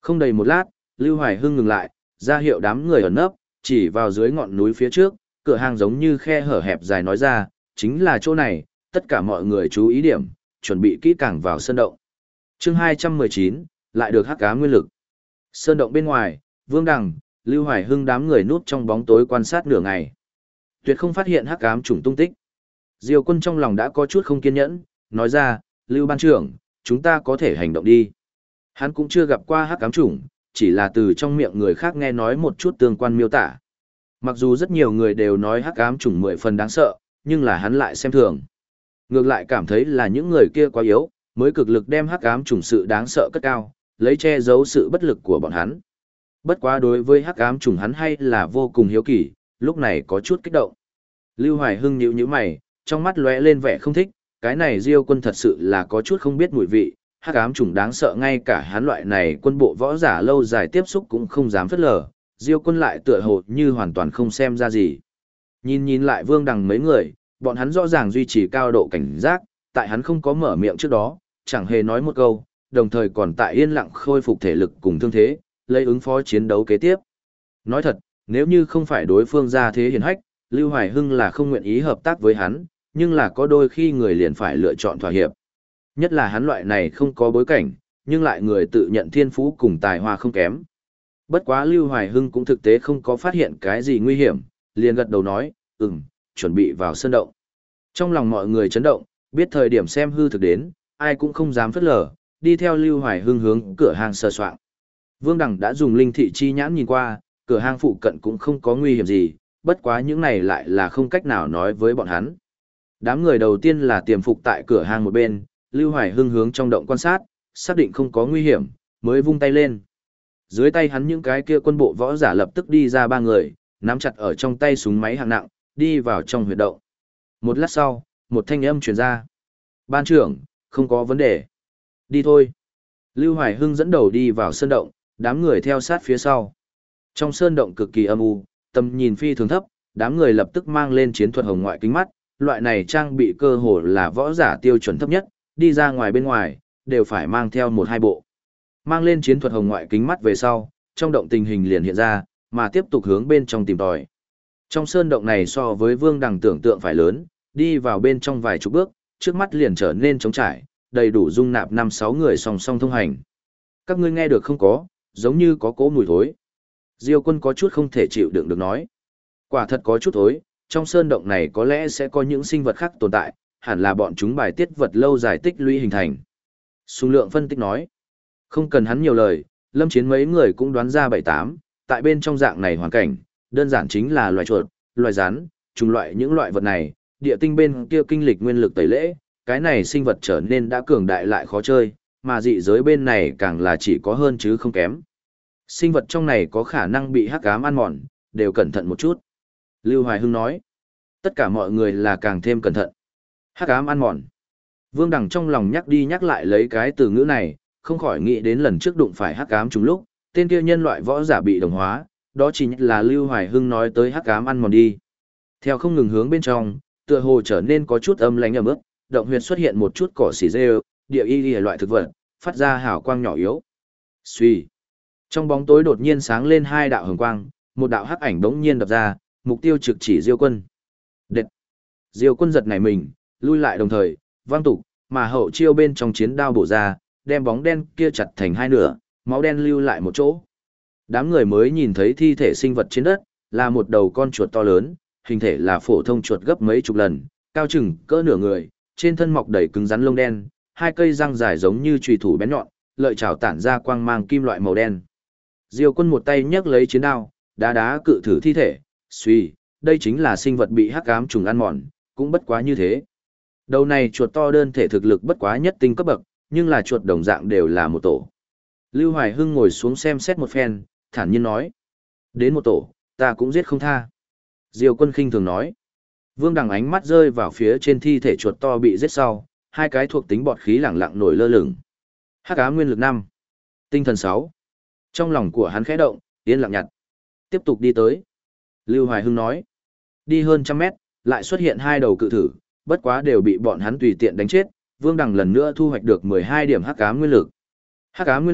Không đầy một lát, Lưu Hoài Hưng ngừng lại, ra hiệu đám người ẩn nấp, chỉ vào dưới ngọn núi phía trước, cửa hang giống như khe hở hẹp dài nói ra, chính là chỗ này, tất cả mọi người chú ý điểm, chuẩn bị kỹ càng vào sơn động. Chương 219, lại được hắc ám nguyên lực. Sơn động bên ngoài, Vương Đằng, Lưu Hoài Hưng đám người núp trong bóng tối quan sát nửa ngày. Tuyệt không phát hiện hắc ám chủng tung tích. Diêu Quân trong lòng đã có chút không kiên nhẫn, nói ra, Lưu ban trưởng, chúng ta có thể hành động đi. Hắn cũng chưa gặp qua hắc ám chủng, chỉ là từ trong miệng người khác nghe nói một chút tương quan miêu tả. Mặc dù rất nhiều người đều nói hắc ám chủng 10 phần đáng sợ, nhưng là hắn lại xem thường. Ngược lại cảm thấy là những người kia quá yếu, mới cực lực đem hắc ám chủng sự đáng sợ cất cao, lấy che giấu sự bất lực của bọn hắn. Bất quá đối với hắc ám chủng hắn hay là vô cùng hiếu kỳ, lúc này có chút kích động. Lưu Hoài Hưng nhíu mày, trong mắt lóe lên vẻ không thích, cái này Diêu Quân thật sự là có chút không biết mùi vị, hắc ám chủng đáng sợ ngay cả hắn loại này quân bộ võ giả lâu dài tiếp xúc cũng không dám phớt lờ, Diêu Quân lại tựa hồ như hoàn toàn không xem ra gì. Nhìn lại Vương Đằng mấy người, bọn hắn rõ ràng duy trì cao độ cảnh giác, tại hắn không có mở miệng trước đó, chẳng hề nói một câu, đồng thời còn tại yên lặng khôi phục thể lực cùng thương thế, lấy ứng phó chiến đấu kế tiếp. Nói thật, nếu như không phải đối phương ra thế hiển hách, Lưu Hoài Hưng là không nguyện ý hợp tác với hắn, nhưng là có đôi khi người liền phải lựa chọn thỏa hiệp. Nhất là hắn loại này không có bối cảnh, nhưng lại người tự nhận thiên phú cùng tài hoa không kém. Bất quá Lưu Hoài Hưng cũng thực tế không có phát hiện cái gì nguy hiểm, liền gật đầu nói, chuẩn bị vào sơn động. Trong lòng mọi người chấn động, biết thời điểm xem hư thực đến, ai cũng không dám phớt lờ, đi theo Lưu Hoài Hưng hướng cửa hàng sờ soạng. Vương Đằng đã dùng linh thị chi nhãn nhìn qua, cửa hàng phụ cận cũng không có nguy hiểm gì, bất quá những này lại là không cách nào nói với bọn hắn. Đám người đầu tiên là tiềm phục tại cửa hàng một bên, Lưu Hoài Hưng hướng trong động quan sát, xác định không có nguy hiểm, mới vung tay lên. Dưới tay hắn những cái kia quân bộ võ giả lập tức đi ra 3 người, nắm chặt ở trong tay súng máy hạng nặng, đi vào trong huyệt động. Một lát sau, một thanh âm truyền ra. Ban trưởng, không có vấn đề. Đi thôi. Lưu Hoài Hưng dẫn đầu đi vào sơn động, đám người theo sát phía sau. Trong sơn động cực kỳ âm u, tầm nhìn phi thường thấp, đám người lập tức mang lên chiến thuật hồng ngoại kính mắt, loại này trang bị cơ hồ là võ giả tiêu chuẩn thấp nhất, đi ra ngoài bên ngoài, đều phải mang theo 1-2 bộ. Mang lên chiến thuật hồng ngoại kính mắt về sau, trong động tình hình liền hiện ra, mà tiếp tục hướng bên trong tìm tòi. Trong sơn động này so với Vương Đằng tưởng tượng phải lớn, đi vào bên trong vài chục bước, trước mắt liền trở nên trống trải, đầy đủ dung nạp 5-6 người song song thông hành. Các ngươi nghe được không có, giống như có cỗ mùi thối. Diêu Quân có chút không thể chịu đựng được nói. Quả thật có chút thối, trong sơn động này có lẽ sẽ có những sinh vật khác tồn tại, hẳn là bọn chúng bài tiết vật lâu dài tích lũy hình thành. Sùng Lượng phân tích nói. Không cần hắn nhiều lời, Lâm Chiến mấy người cũng đoán ra 7-8, tại bên trong dạng này hoàn cảnh, đơn giản chính là loài chuột, loài rắn, trùng loại những loại vật này, địa tinh bên kia kinh lịch nguyên lực tẩy lễ, cái này sinh vật trở nên đã cường đại lại khó chơi, mà dị giới bên này càng là chỉ có hơn chứ không kém. Sinh vật trong này có khả năng bị hắc ám ăn mòn, đều cẩn thận một chút. Lưu Hoài Hưng nói, tất cả mọi người là càng thêm cẩn thận. Hắc ám ăn mòn. Vương Đằng trong lòng nhắc đi nhắc lại lấy cái từ ngữ này, không khỏi nghĩ đến lần trước đụng phải hắc ám trùng lúc, tên kia nhân loại võ giả bị đồng hóa, đó chính là Lưu Hoài Hưng nói tới hắc ám ăn mòn đi. Theo không ngừng hướng bên trong, tựa hồ trở nên có chút âm lãnh ẩm ướt, động huyệt xuất hiện một chút cỏ xỉ rêu, địa y loại thực vật, phát ra hào quang nhỏ yếu. Xuy. Trong bóng tối đột nhiên sáng lên 2 đạo hồng quang, một đạo hắc ảnh bỗng nhiên đập ra, mục tiêu trực chỉ Diêu Quân. Đệt. Diêu Quân giật nảy mình, lui lại đồng thời, vang tục, mà hậu chiêu bên trong chiến đao bổ ra, đem bóng đen kia chặt thành 2 nửa, máu đen lưu lại một chỗ. Đám người mới nhìn thấy thi thể sinh vật trên đất, là một đầu con chuột to lớn, hình thể là phổ thông chuột gấp mấy chục lần, cao chừng cỡ nửa người, trên thân mọc đầy cứng rắn lông đen, 2 cây răng dài giống như chùy thủ bén nhọn, lợi chảo tản ra quang mang kim loại màu đen. Diêu Quân một tay nhấc lấy chiến đao, đá cự thử thi thể, suy, đây chính là sinh vật bị hắc ám trùng ăn mòn, cũng bất quá như thế. Đầu này chuột to đơn thể thực lực bất quá nhất tinh cấp bậc, nhưng là chuột đồng dạng đều là một tổ. Lưu Hoài Hưng ngồi xuống xem xét một phen, thản nhiên nói. Đến một tổ, ta cũng giết không tha. Diêu Quân khinh thường nói. Vương Đằng ánh mắt rơi vào phía trên thi thể chuột to bị giết sau, 2 cái thuộc tính bọt khí lẳng lặng nổi lơ lửng. Hắc ám nguyên lực 5, tinh thần 6. Trong lòng của hắn khẽ động, yên lặng nhặt. Tiếp tục đi tới. Lưu Hoài Hưng nói. Đi hơn 100 mét, lại xuất hiện 2 đầu cự thử, bất quá đều bị bọn hắn tùy tiện đánh chết. Vương Đằng lần nữa thu hoạch được 12 điểm hắc ám nguyên lực. Hắc ám nguyên lực,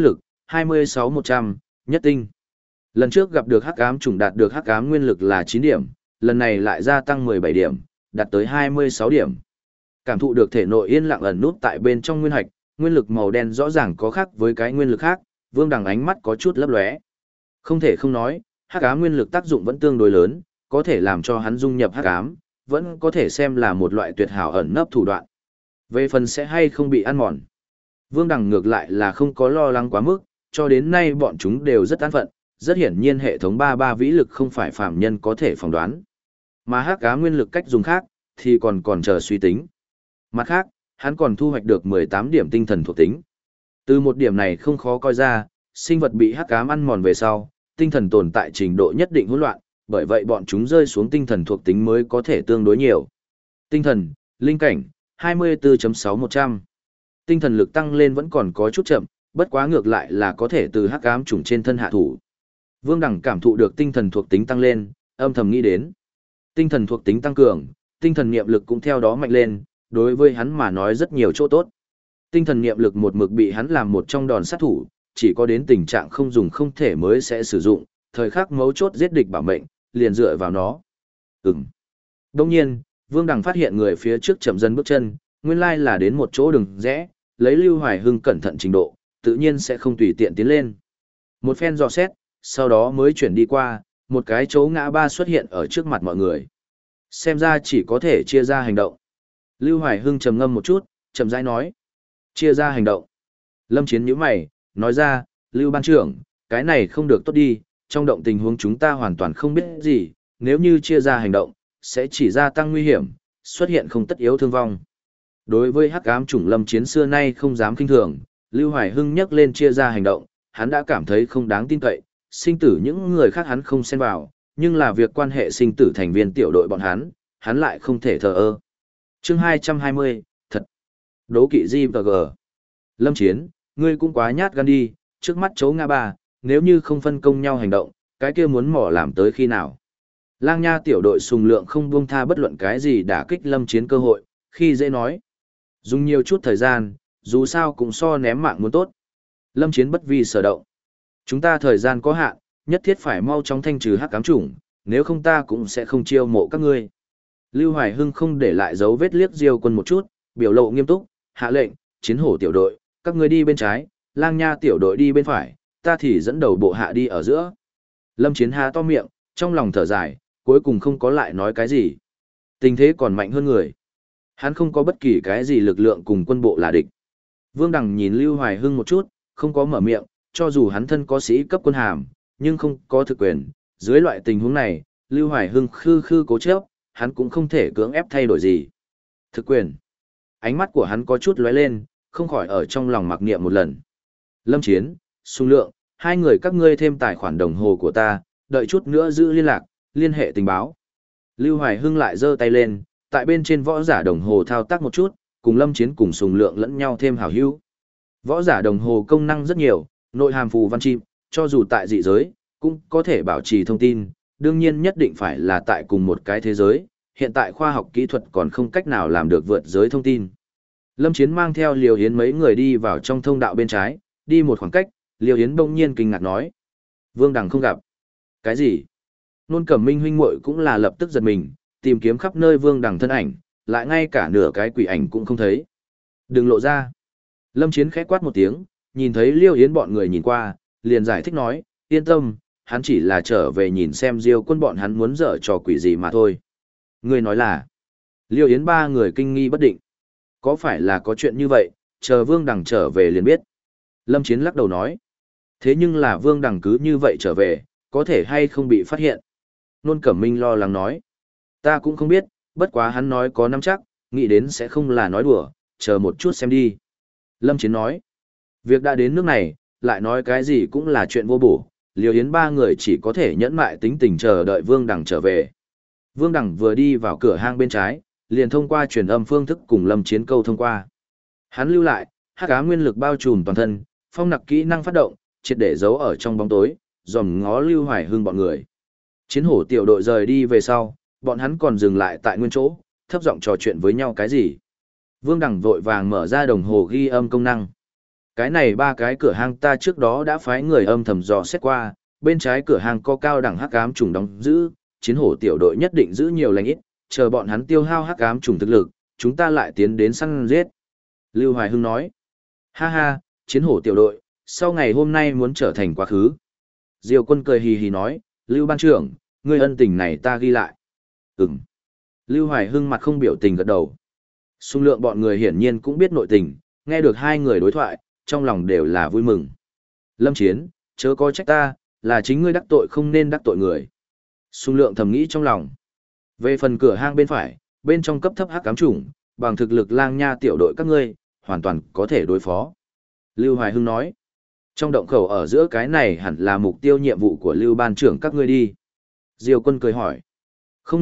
26-100, nhất tinh. Lần trước gặp được hắc ám trùng đạt được hắc ám nguyên lực là 9 điểm, lần này lại gia tăng 17 điểm, đạt tới 26 điểm. Cảm thụ được thể nội yên lặng ẩn nút tại bên trong nguyên hạch, nguyên lực màu đen rõ ràng có khác với cái nguyên lực khác, Vương Đằng ánh mắt có chút lấp lóe. Không thể không nói, hắc ám nguyên lực tác dụng vẫn tương đối lớn, có thể làm cho hắn dung nhập hắc ám, vẫn có thể xem là một loại tuyệt hảo ẩn nấp thủ đoạn. Về phần sẽ hay không bị ăn mòn, Vương Đằng ngược lại là không có lo lắng quá mức, cho đến nay bọn chúng đều rất an phận, rất hiển nhiên hệ thống 33 vĩ lực không phải phàm nhân có thể phỏng đoán. Mà hắc ám nguyên lực cách dùng khác, thì còn chờ suy tính. Mặt khác, hắn còn thu hoạch được 18 điểm tinh thần thuộc tính. Từ một điểm này không khó coi ra, sinh vật bị hắc ám ăn mòn về sau, tinh thần tồn tại trình độ nhất định hỗn loạn, bởi vậy bọn chúng rơi xuống tinh thần thuộc tính mới có thể tương đối nhiều. Tinh thần, linh cảnh, 24.6-100. Tinh thần lực tăng lên vẫn còn có chút chậm, bất quá ngược lại là có thể từ hắc ám trùng trên thân hạ thủ. Vương Đằng cảm thụ được tinh thần thuộc tính tăng lên, âm thầm nghĩ đến. Tinh thần thuộc tính tăng cường, tinh thần niệm lực cũng theo đó mạnh lên, đối với hắn mà nói rất nhiều chỗ tốt. Tinh thần niệm lực một mực bị hắn làm một trong đòn sát thủ, chỉ có đến tình trạng không dùng không thể mới sẽ sử dụng, thời khắc mấu chốt giết địch bảo mệnh, liền dựa vào nó. Đồng nhiên, Vương Đằng phát hiện người phía trước chậm dần bước chân, nguyên lai là đến một chỗ đường rẽ, lấy Lưu Hoài Hưng cẩn thận trình độ, tự nhiên sẽ không tùy tiện tiến lên. Một phen dò xét, sau đó mới chuyển đi qua, một cái chỗ ngã ba xuất hiện ở trước mặt mọi người. Xem ra chỉ có thể chia ra hành động. Lưu Hoài Hưng trầm ngâm một chút, chậm rãi nói. Chia ra hành động. Lâm Chiến nhíu mày, nói ra, Lưu Ban trưởng, cái này không được tốt đi, trong động tình huống chúng ta hoàn toàn không biết gì, nếu như chia ra hành động, sẽ chỉ gia tăng nguy hiểm, xuất hiện không tất yếu thương vong. Đối với hắc ám chủng Lâm Chiến xưa nay không dám kinh thường, Lưu Hoài Hưng nhắc lên chia ra hành động, hắn đã cảm thấy không đáng tin cậy, sinh tử những người khác hắn không xen vào, nhưng là việc quan hệ sinh tử thành viên tiểu đội bọn hắn lại không thể thờ ơ. Chương 220, thật. Đố kỵ GVG. Lâm Chiến, ngươi cũng quá nhát gan đi, trước mắt chấu ngã ba, nếu như không phân công nhau hành động, cái kia muốn mỏ làm tới khi nào. Lang Nha tiểu đội Sùng Lượng không buông tha bất luận cái gì đả kích Lâm Chiến cơ hội, khi dễ nói. Dùng nhiều chút thời gian, dù sao cũng so ném mạng muốn tốt. Lâm Chiến bất vi sở động. Chúng ta thời gian có hạn, nhất thiết phải mau chóng thanh trừ hắc ám chủng, nếu không ta cũng sẽ không chiêu mộ các ngươi. Lưu Hoài Hưng không để lại dấu vết liếc Diêu Quân một chút, biểu lộ nghiêm túc, hạ lệnh, Chiến Hổ tiểu đội, các ngươi đi bên trái, Lang Nha tiểu đội đi bên phải, ta thì dẫn đầu bộ hạ đi ở giữa. Lâm Chiến há to miệng, trong lòng thở dài, cuối cùng không có lại nói cái gì. Tình thế còn mạnh hơn người. Hắn không có bất kỳ cái gì lực lượng cùng quân bộ là địch. Vương Đằng nhìn Lưu Hoài Hưng một chút, không có mở miệng, cho dù hắn thân có sĩ cấp quân hàm, nhưng không có thực quyền. Dưới loại tình huống này, Lưu Hoài Hưng khư cố chấp, hắn cũng không thể cưỡng ép thay đổi gì. Thực quyền. Ánh mắt của hắn có chút lóe lên, không khỏi ở trong lòng mặc niệm một lần. Lâm Chiến, Sùng Lượng, hai người các ngươi thêm tài khoản đồng hồ của ta, đợi chút nữa giữ liên lạc, liên hệ tình báo. Lưu Hoài Hưng lại giơ tay lên, tại bên trên võ giả đồng hồ thao tác một chút, cùng Lâm Chiến cùng Sùng Lượng lẫn nhau thêm hảo hữu. Võ giả đồng hồ công năng rất nhiều, nội hàm phù văn chim, cho dù tại dị giới, cũng có thể bảo trì thông tin, đương nhiên nhất định phải là tại cùng một cái thế giới, hiện tại khoa học kỹ thuật còn không cách nào làm được vượt giới thông tin. Lâm Chiến mang theo Liêu Hiến mấy người đi vào trong thông đạo bên trái, đi một khoảng cách, Liêu Hiến bỗng nhiên kinh ngạc nói. Vương Đằng không gặp. Cái gì? Nôn Cẩm Minh huynh muội cũng là lập tức giật mình, tìm kiếm khắp nơi Vương Đằng thân ảnh, lại ngay cả nửa cái quỷ ảnh cũng không thấy. Đừng lộ ra. Lâm Chiến khẽ quát một tiếng, nhìn thấy Liêu Hiến bọn người nhìn qua, liền giải thích nói, yên tâm, hắn chỉ là trở về nhìn xem Diêu Quân bọn hắn muốn dở trò quỷ gì mà thôi. Người nói là, Liêu Hiến ba người kinh nghi bất định. Có phải là có chuyện như vậy, chờ Vương Đằng trở về liền biết. Lâm Chiến lắc đầu nói, thế nhưng là Vương Đằng cứ như vậy trở về, có thể hay không bị phát hiện. Nôn Cẩm Minh lo lắng nói, ta cũng không biết, bất quá hắn nói có nắm chắc, nghĩ đến sẽ không là nói đùa, chờ một chút xem đi. Lâm Chiến nói, việc đã đến nước này, lại nói cái gì cũng là chuyện vô bổ, Liêu Yến ba người chỉ có thể nhẫn mại tính tình chờ đợi Vương Đằng trở về. Vương Đằng vừa đi vào cửa hang bên trái, liền thông qua truyền âm phương thức cùng Lâm Chiến câu thông qua. Hắn lưu lại, hắc ám nguyên lực bao trùm toàn thân, phong nặc kỹ năng phát động, triệt để giấu ở trong bóng tối, dòm ngó Lưu Hoài Hưng bọn người. Chiến Hổ tiểu đội rời đi về sau, bọn hắn còn dừng lại tại nguyên chỗ, thấp giọng trò chuyện với nhau cái gì. Vương Đằng vội vàng mở ra đồng hồ ghi âm công năng. Cái này ba cái cửa hang ta trước đó đã phái người âm thầm dò xét qua, bên trái cửa hang có cao đẳng hắc ám trùng đóng giữ, chiến hổ tiểu đội nhất định giữ nhiều lành ít, chờ bọn hắn tiêu hao hắc ám trùng thực lực, chúng ta lại tiến đến săn giết. Lưu Hoài Hưng nói, ha ha, chiến hổ tiểu đội, sau ngày hôm nay muốn trở thành quá khứ. Diêu Quân cười hì hì nói, Lưu ban trưởng, ngươi ân tình này ta ghi lại. Ừm. Lưu Hoài Hưng mặt không biểu tình gật đầu. Xung lượng bọn người hiển nhiên cũng biết nội tình, nghe được hai người đối thoại, trong lòng đều là vui mừng. Lâm Chiến, chớ có trách ta, là chính ngươi đắc tội không nên đắc tội người. Xung lượng thầm nghĩ trong lòng. Về phần cửa hang bên phải, bên trong cấp thấp hắc ám chủng, bằng thực lực lang nha tiểu đội các ngươi, hoàn toàn có thể đối phó. Lưu Hoài Hưng nói, trong động khẩu ở giữa cái này hẳn là mục tiêu nhiệm vụ của Lưu ban trưởng các ngươi đi. Diêu Quân cười hỏi, không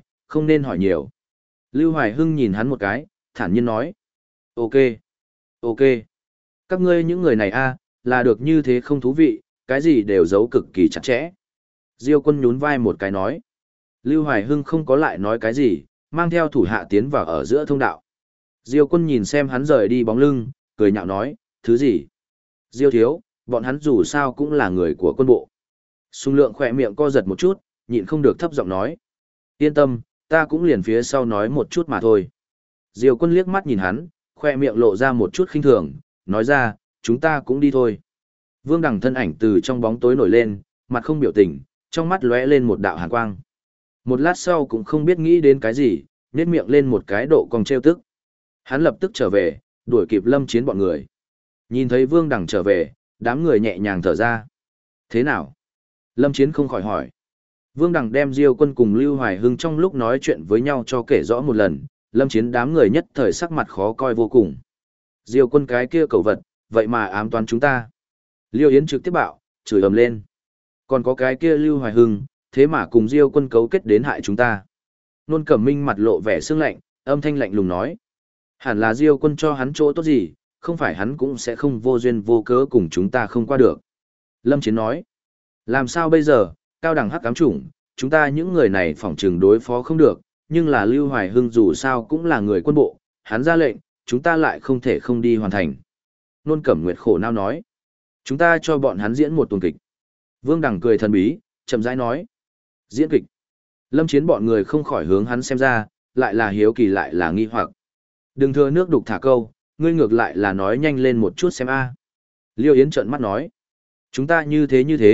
nên hỏi nhiều. Lưu Hoài Hưng nhìn hắn một cái, thản nhiên nói, ok, ok. Các ngươi những người này a, là được như thế không thú vị, cái gì đều giấu cực kỳ chặt chẽ. Diêu Quân nhún vai một cái nói. Lưu Hoài Hưng không có lại nói cái gì, mang theo thủ hạ tiến vào ở giữa thông đạo. Diêu Quân nhìn xem hắn rời đi bóng lưng, cười nhạo nói, thứ gì? Diêu thiếu, bọn hắn dù sao cũng là người của quân bộ. Xung lượng khỏe miệng co giật một chút, nhịn không được thấp giọng nói. Yên tâm, ta cũng liền phía sau nói một chút mà thôi. Diêu Quân liếc mắt nhìn hắn, khỏe miệng lộ ra một chút khinh thường, nói ra, chúng ta cũng đi thôi. Vương Đằng thân ảnh từ trong bóng tối nổi lên, mặt không biểu tình, trong mắt lóe lên một đạo hàn quang. Một lát sau cũng không biết nghĩ đến cái gì, nhếch miệng lên một cái độ cong trêu tức. Hắn lập tức trở về, đuổi kịp Lâm Chiến bọn người. Nhìn thấy Vương Đằng trở về, đám người nhẹ nhàng thở ra. Thế nào? Lâm Chiến không khỏi hỏi. Vương Đằng đem Diêu Quân cùng Lưu Hoài Hưng trong lúc nói chuyện với nhau cho kể rõ một lần, Lâm Chiến đám người nhất thời sắc mặt khó coi vô cùng. Diêu Quân cái kia cầu vật, vậy mà ám toán chúng ta. Liêu Yến trực tiếp bạo, chửi ầm lên. Còn có cái kia Lưu Hoài Hưng, thế mà cùng Diêu Quân cấu kết đến hại chúng ta. Nôn Cẩm Minh mặt lộ vẻ sương lạnh, âm thanh lạnh lùng nói. Hẳn là Diêu Quân cho hắn chỗ tốt gì, không phải hắn cũng sẽ không vô duyên vô cớ cùng chúng ta không qua được. Lâm Chiến nói. Làm sao bây giờ, cao đẳng hắc ám chủng, chúng ta những người này phỏng trừng đối phó không được, nhưng là Lưu Hoài Hưng dù sao cũng là người quân bộ, hắn ra lệnh, chúng ta lại không thể không đi hoàn thành. Nôn Cẩm Nguyệt khổ não nói. Chúng ta cho bọn hắn diễn một tuần kịch. Vương Đằng cười thần bí, chậm rãi nói. Diễn kịch. Lâm Chiến bọn người không khỏi hướng hắn xem ra, lại là hiếu kỳ lại là nghi hoặc. Đừng thừa nước đục thả câu, ngươi ngược lại là nói nhanh lên một chút xem a. Liêu Yến trợn mắt nói. Chúng ta như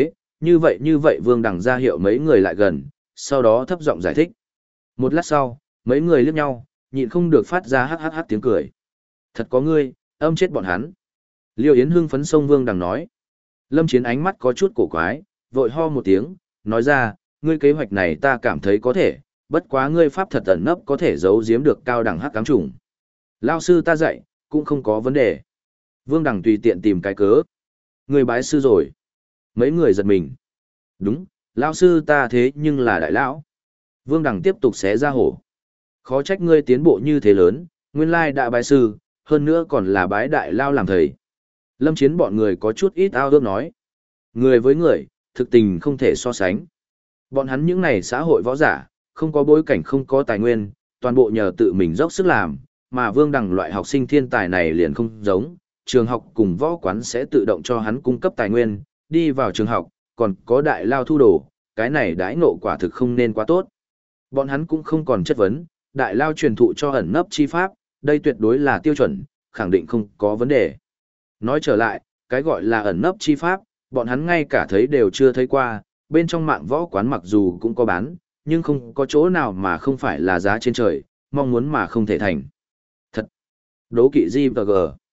vậy Vương Đằng ra hiệu mấy người lại gần, sau đó thấp giọng giải thích. Một lát sau, mấy người liếc nhau, nhịn không được phát ra hắc hắc hắc tiếng cười. Thật có ngươi, âm chết bọn hắn. Liêu Yến hưng phấn sông Vương Đằng nói. Lâm Chiến ánh mắt có chút cổ quái, vội ho một tiếng, nói ra, ngươi kế hoạch này ta cảm thấy có thể, bất quá ngươi pháp thật ẩn nấp có thể giấu giếm được cao đẳng hắc ám trùng. Lao sư ta dạy, cũng không có vấn đề. Vương Đằng tùy tiện tìm cái cớ. Ngươi bái sư rồi. Mấy người giật mình. Đúng, Lao sư ta thế nhưng là đại lão. Vương Đằng tiếp tục xé ra hổ. Khó trách ngươi tiến bộ như thế lớn, nguyên lai đã bái sư, hơn nữa còn là bái đại lao làm thầy. Lâm Chiến bọn người có chút ít ao ước nói. Người với người, thực tình không thể so sánh. Bọn hắn những này xã hội võ giả, không có bối cảnh không có tài nguyên, toàn bộ nhờ tự mình dốc sức làm, mà Vương Đằng loại học sinh thiên tài này liền không giống, trường học cùng võ quán sẽ tự động cho hắn cung cấp tài nguyên, đi vào trường học, còn có đại lao thu đồ, cái này đãi ngộ quả thực không nên quá tốt. Bọn hắn cũng không còn chất vấn, đại lao truyền thụ cho ẩn nấp chi pháp, đây tuyệt đối là tiêu chuẩn, khẳng định không có vấn đề. Nói trở lại, cái gọi là ẩn nấp chi pháp, bọn hắn ngay cả thấy đều chưa thấy qua, bên trong mạng võ quán mặc dù cũng có bán, nhưng không có chỗ nào mà không phải là giá trên trời, mong muốn mà không thể thành. Thật! Đố kỵ GVG.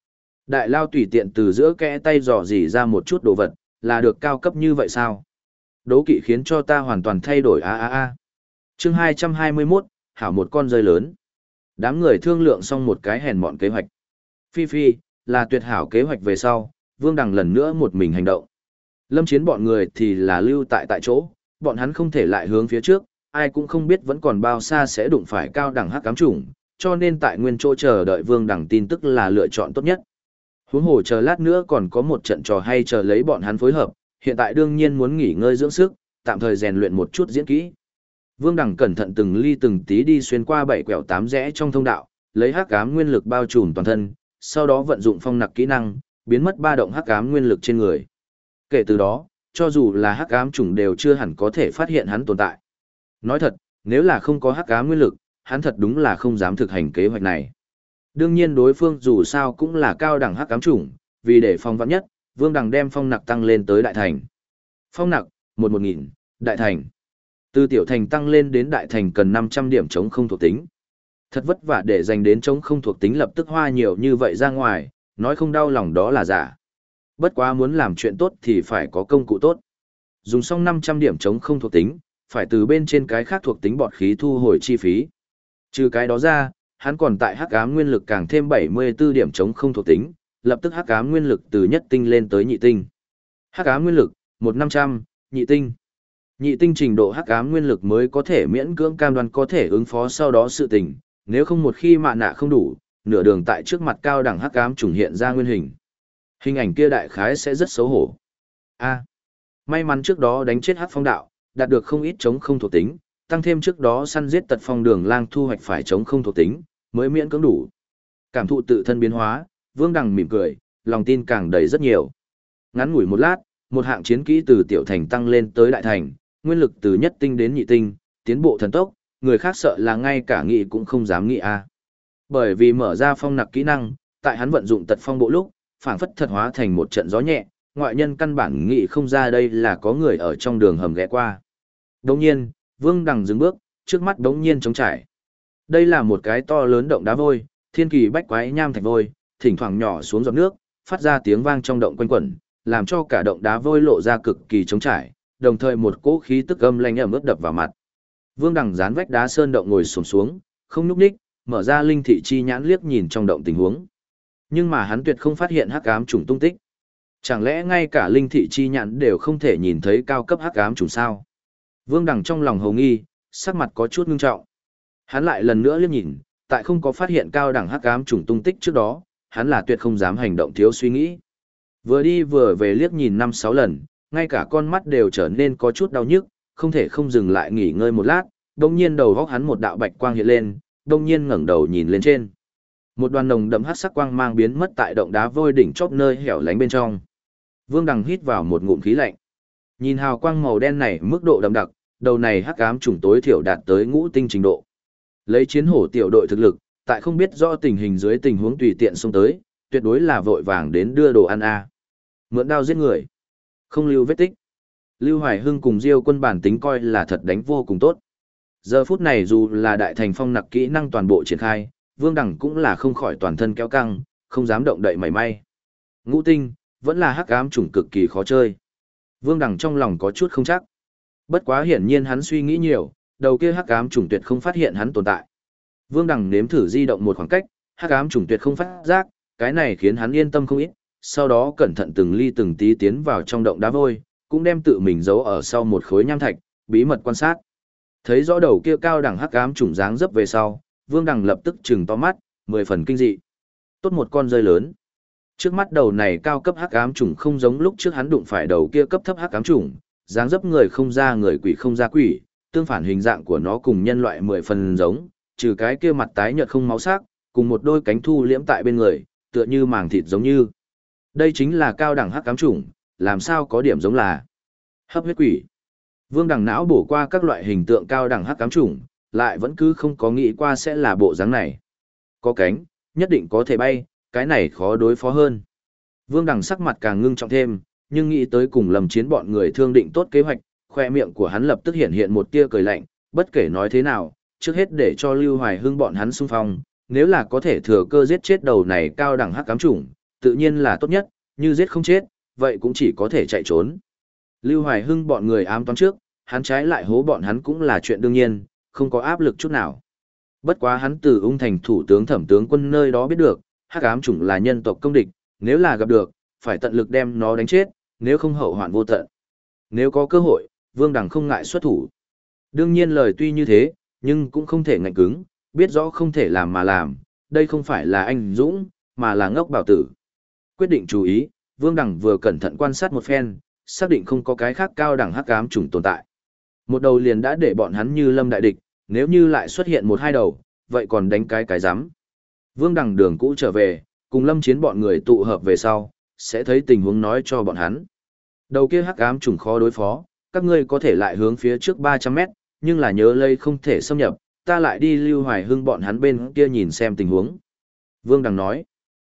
Đại lao tùy tiện từ giữa kẽ tay dò dỉ ra một chút đồ vật, là được cao cấp như vậy sao? Đố kỵ khiến cho ta hoàn toàn thay đổi Chương 221, hảo một con rơi lớn. Đám người thương lượng xong một cái hèn mọn kế hoạch. Phi Phi, là tuyệt hảo kế hoạch về sau, Vương Đằng lần nữa một mình hành động. Lâm Chiến bọn người thì là lưu tại chỗ, bọn hắn không thể lại hướng phía trước, ai cũng không biết vẫn còn bao xa sẽ đụng phải cao đẳng hắc ám chủng, cho nên tại nguyên chỗ chờ đợi Vương Đằng tin tức là lựa chọn tốt nhất. Huống hồ chờ lát nữa còn có một trận trò hay chờ lấy bọn hắn phối hợp, hiện tại đương nhiên muốn nghỉ ngơi dưỡng sức, tạm thời rèn luyện một chút diễn kỹ. Vương Đằng cẩn thận từng ly từng tí đi xuyên qua 7 quẹo 8 rẽ trong thông đạo, lấy hắc ám nguyên lực bao trùm toàn thân, sau đó vận dụng phong nặc kỹ năng, biến mất ba động hắc ám nguyên lực trên người. Kể từ đó, cho dù là hắc ám chủng đều chưa hẳn có thể phát hiện hắn tồn tại. Nói thật, nếu là không có hắc ám nguyên lực, hắn thật đúng là không dám thực hành kế hoạch này. Đương nhiên đối phương dù sao cũng là cao đẳng hắc ám chủng, vì để phòng vạn nhất, Vương Đằng đem phong nặc tăng lên tới đại thành. Phong nặc, 1-1000, đại thành. Từ tiểu thành tăng lên đến đại thành cần 500 điểm chống không thuộc tính. Thật vất vả để dành đến chống không thuộc tính lập tức hoa nhiều như vậy ra ngoài, nói không đau lòng đó là giả. Bất quá muốn làm chuyện tốt thì phải có công cụ tốt. Dùng xong 500 điểm chống không thuộc tính, phải từ bên trên cái khác thuộc tính bọt khí thu hồi chi phí. Trừ cái đó ra, hắn còn tại hắc ám nguyên lực càng thêm 74 điểm chống không thuộc tính, lập tức hắc ám nguyên lực từ nhất tinh lên tới nhị tinh. Hắc ám nguyên lực, 1-500, nhị tinh. Nhị tinh trình độ hắc ám nguyên lực mới có thể miễn cưỡng cam đoan có thể ứng phó sau đó sự tình, nếu không một khi mạ nạ không đủ, nửa đường tại trước mặt cao đẳng hắc ám trùng hiện ra nguyên hình. Hình ảnh kia đại khái sẽ rất xấu hổ. May mắn trước đó đánh chết hắc phong đạo, đạt được không ít chống không thuộc tính, tăng thêm trước đó săn giết tật phong đường lang thu hoạch phải chống không thuộc tính, mới miễn cưỡng đủ. Cảm thụ tự thân biến hóa, Vương Đằng mỉm cười, lòng tin càng đầy rất nhiều. Ngắn ngủi một lát, một hạng chiến kỹ từ tiểu thành tăng lên tới đại thành, nguyên lực từ nhất tinh đến nhị tinh, tiến bộ thần tốc, người khác sợ là ngay cả nghĩ cũng không dám nghĩ a. Bởi vì mở ra phong nặc kỹ năng, tại hắn vận dụng tật phong bộ lúc, phảng phất thật hóa thành một trận gió nhẹ, ngoại nhân căn bản nghĩ không ra đây là có người ở trong đường hầm ghé qua. Đồng nhiên, Vương Đằng dừng bước, trước mắt đống nhiên trống trải. Đây là một cái to lớn động đá vôi, thiên kỳ bách quái nham thạch vôi, thỉnh thoảng nhỏ xuống giọt nước, phát ra tiếng vang trong động quanh quẩn, làm cho cả động đá vôi lộ ra cực kỳ trống trải, đồng thời một cỗ khí tức âm lanh ẩm ướt đập vào mặt. Vương Đằng dán vách đá sơn động ngồi xổm xuống, không nhúc nhích, mở ra linh thị chi nhãn liếc nhìn trong động tình huống. Nhưng mà hắn tuyệt không phát hiện hắc ám trùng tung tích. Chẳng lẽ ngay cả linh thị chi nhãn đều không thể nhìn thấy cao cấp hắc ám trùng sao? Vương Đằng trong lòng hồ nghi, sắc mặt có chút ngưng trọng. Hắn lại lần nữa liếc nhìn, tại không có phát hiện cao đẳng hắc ám trùng tung tích trước đó, hắn là tuyệt không dám hành động thiếu suy nghĩ. Vừa đi vừa về liếc nhìn 5-6 lần, ngay cả con mắt đều trở nên có chút đau nhức, không thể không dừng lại nghỉ ngơi một lát, đồng nhiên đầu góc hắn một đạo bạch quang hiện lên, đồng nhiên ngẩng đầu nhìn lên trên. Một đoàn nồng đậm hắc sắc quang mang biến mất tại động đá vôi đỉnh chóp nơi hẻo lánh bên trong. Vương Đằng hít vào một ngụm khí lạnh. Nhìn hào quang màu đen này mức độ đậm đặc, đầu này hắc ám trùng tối thiểu đạt tới ngũ tinh trình độ. Lấy chiến hổ tiểu đội thực lực, tại không biết rõ tình hình dưới tình huống tùy tiện xông tới, tuyệt đối là vội vàng đến đưa đồ ăn a. Mượn đao giết người, không lưu vết tích. Lưu Hoài Hưng cùng Diêu Quân bản tính coi là thật đánh vô cùng tốt. Giờ phút này dù là đại thành phong nặc kỹ năng toàn bộ triển khai, Vương Đằng cũng là không khỏi toàn thân kéo căng, không dám động đậy mảy may. Ngũ tinh, vẫn là hắc ám chủng cực kỳ khó chơi. Vương Đằng trong lòng có chút không chắc. Bất quá hiển nhiên hắn suy nghĩ nhiều, đầu kia hắc ám chủng tuyệt không phát hiện hắn tồn tại. Vương Đằng nếm thử di động một khoảng cách, hắc ám chủng tuyệt không phát giác, cái này khiến hắn yên tâm không ít, sau đó cẩn thận từng ly từng tí tiến vào trong động đá vôi, cũng đem tự mình giấu ở sau một khối nham thạch, bí mật quan sát. Thấy rõ đầu kia cao đẳng hắc ám chủng dáng dấp về sau, Vương Đằng lập tức trừng to mắt, 10 phần kinh dị. Tốt một con rơi lớn. Trước mắt đầu này cao cấp hắc ám chủng không giống lúc trước hắn đụng phải đầu kia cấp thấp hắc ám chủng, dáng dấp người không ra người quỷ không ra quỷ, tương phản hình dạng của nó cùng nhân loại 10 phần giống, trừ cái kia mặt tái nhợt không máu sắc, cùng một đôi cánh thu liễm tại bên người, tựa như màng thịt giống như. Đây chính là cao đẳng hắc ám chủng, làm sao có điểm giống là hấp huyết quỷ. Vương Đằng não bổ qua các loại hình tượng cao đẳng hắc ám chủng, lại vẫn cứ không có nghĩ qua sẽ là bộ dáng này. Có cánh, nhất định có thể bay, cái này khó đối phó hơn. Vương Đằng sắc mặt càng ngưng trọng thêm, nhưng nghĩ tới cùng Lâm Chiến bọn người thương định tốt kế hoạch, khoe miệng của hắn lập tức hiện hiện một tia cười lạnh, bất kể nói thế nào, trước hết để cho Lưu Hoài Hưng bọn hắn xung phong, nếu là có thể thừa cơ giết chết đầu này cao đẳng hắc ám chủng, tự nhiên là tốt nhất, như giết không chết, vậy cũng chỉ có thể chạy trốn. Lưu Hoài Hưng bọn người ám toán trước, hắn trái lại hố bọn hắn cũng là chuyện đương nhiên, không có áp lực chút nào. Bất quá hắn từ Ung Thành thủ tướng Thẩm tướng quân nơi đó biết được, hắc ám chủng là nhân tộc công địch, nếu là gặp được, phải tận lực đem nó đánh chết, nếu không hậu hoạn vô tận. Nếu có cơ hội, Vương Đằng không ngại xuất thủ. Đương nhiên lời tuy như thế, nhưng cũng không thể ngạnh cứng, biết rõ không thể làm mà làm, đây không phải là anh dũng, mà là ngốc bảo tử. Quyết định chú ý, Vương Đằng vừa cẩn thận quan sát một phen, xác định không có cái khác cao đẳng hắc ám chủng tồn tại. Một đầu liền đã để bọn hắn như lâm đại địch, nếu như lại xuất hiện một hai đầu, vậy còn đánh cái rắm. Vương Đằng đường cũ trở về, cùng Lâm Chiến bọn người tụ hợp về sau, sẽ thấy tình huống nói cho bọn hắn. Đầu kia hắc ám trùng khó đối phó, các ngươi có thể lại hướng phía trước 300 mét, nhưng là nhớ lây không thể xâm nhập, ta lại đi Lưu Hoài Hưng bọn hắn bên kia nhìn xem tình huống. Vương Đằng nói.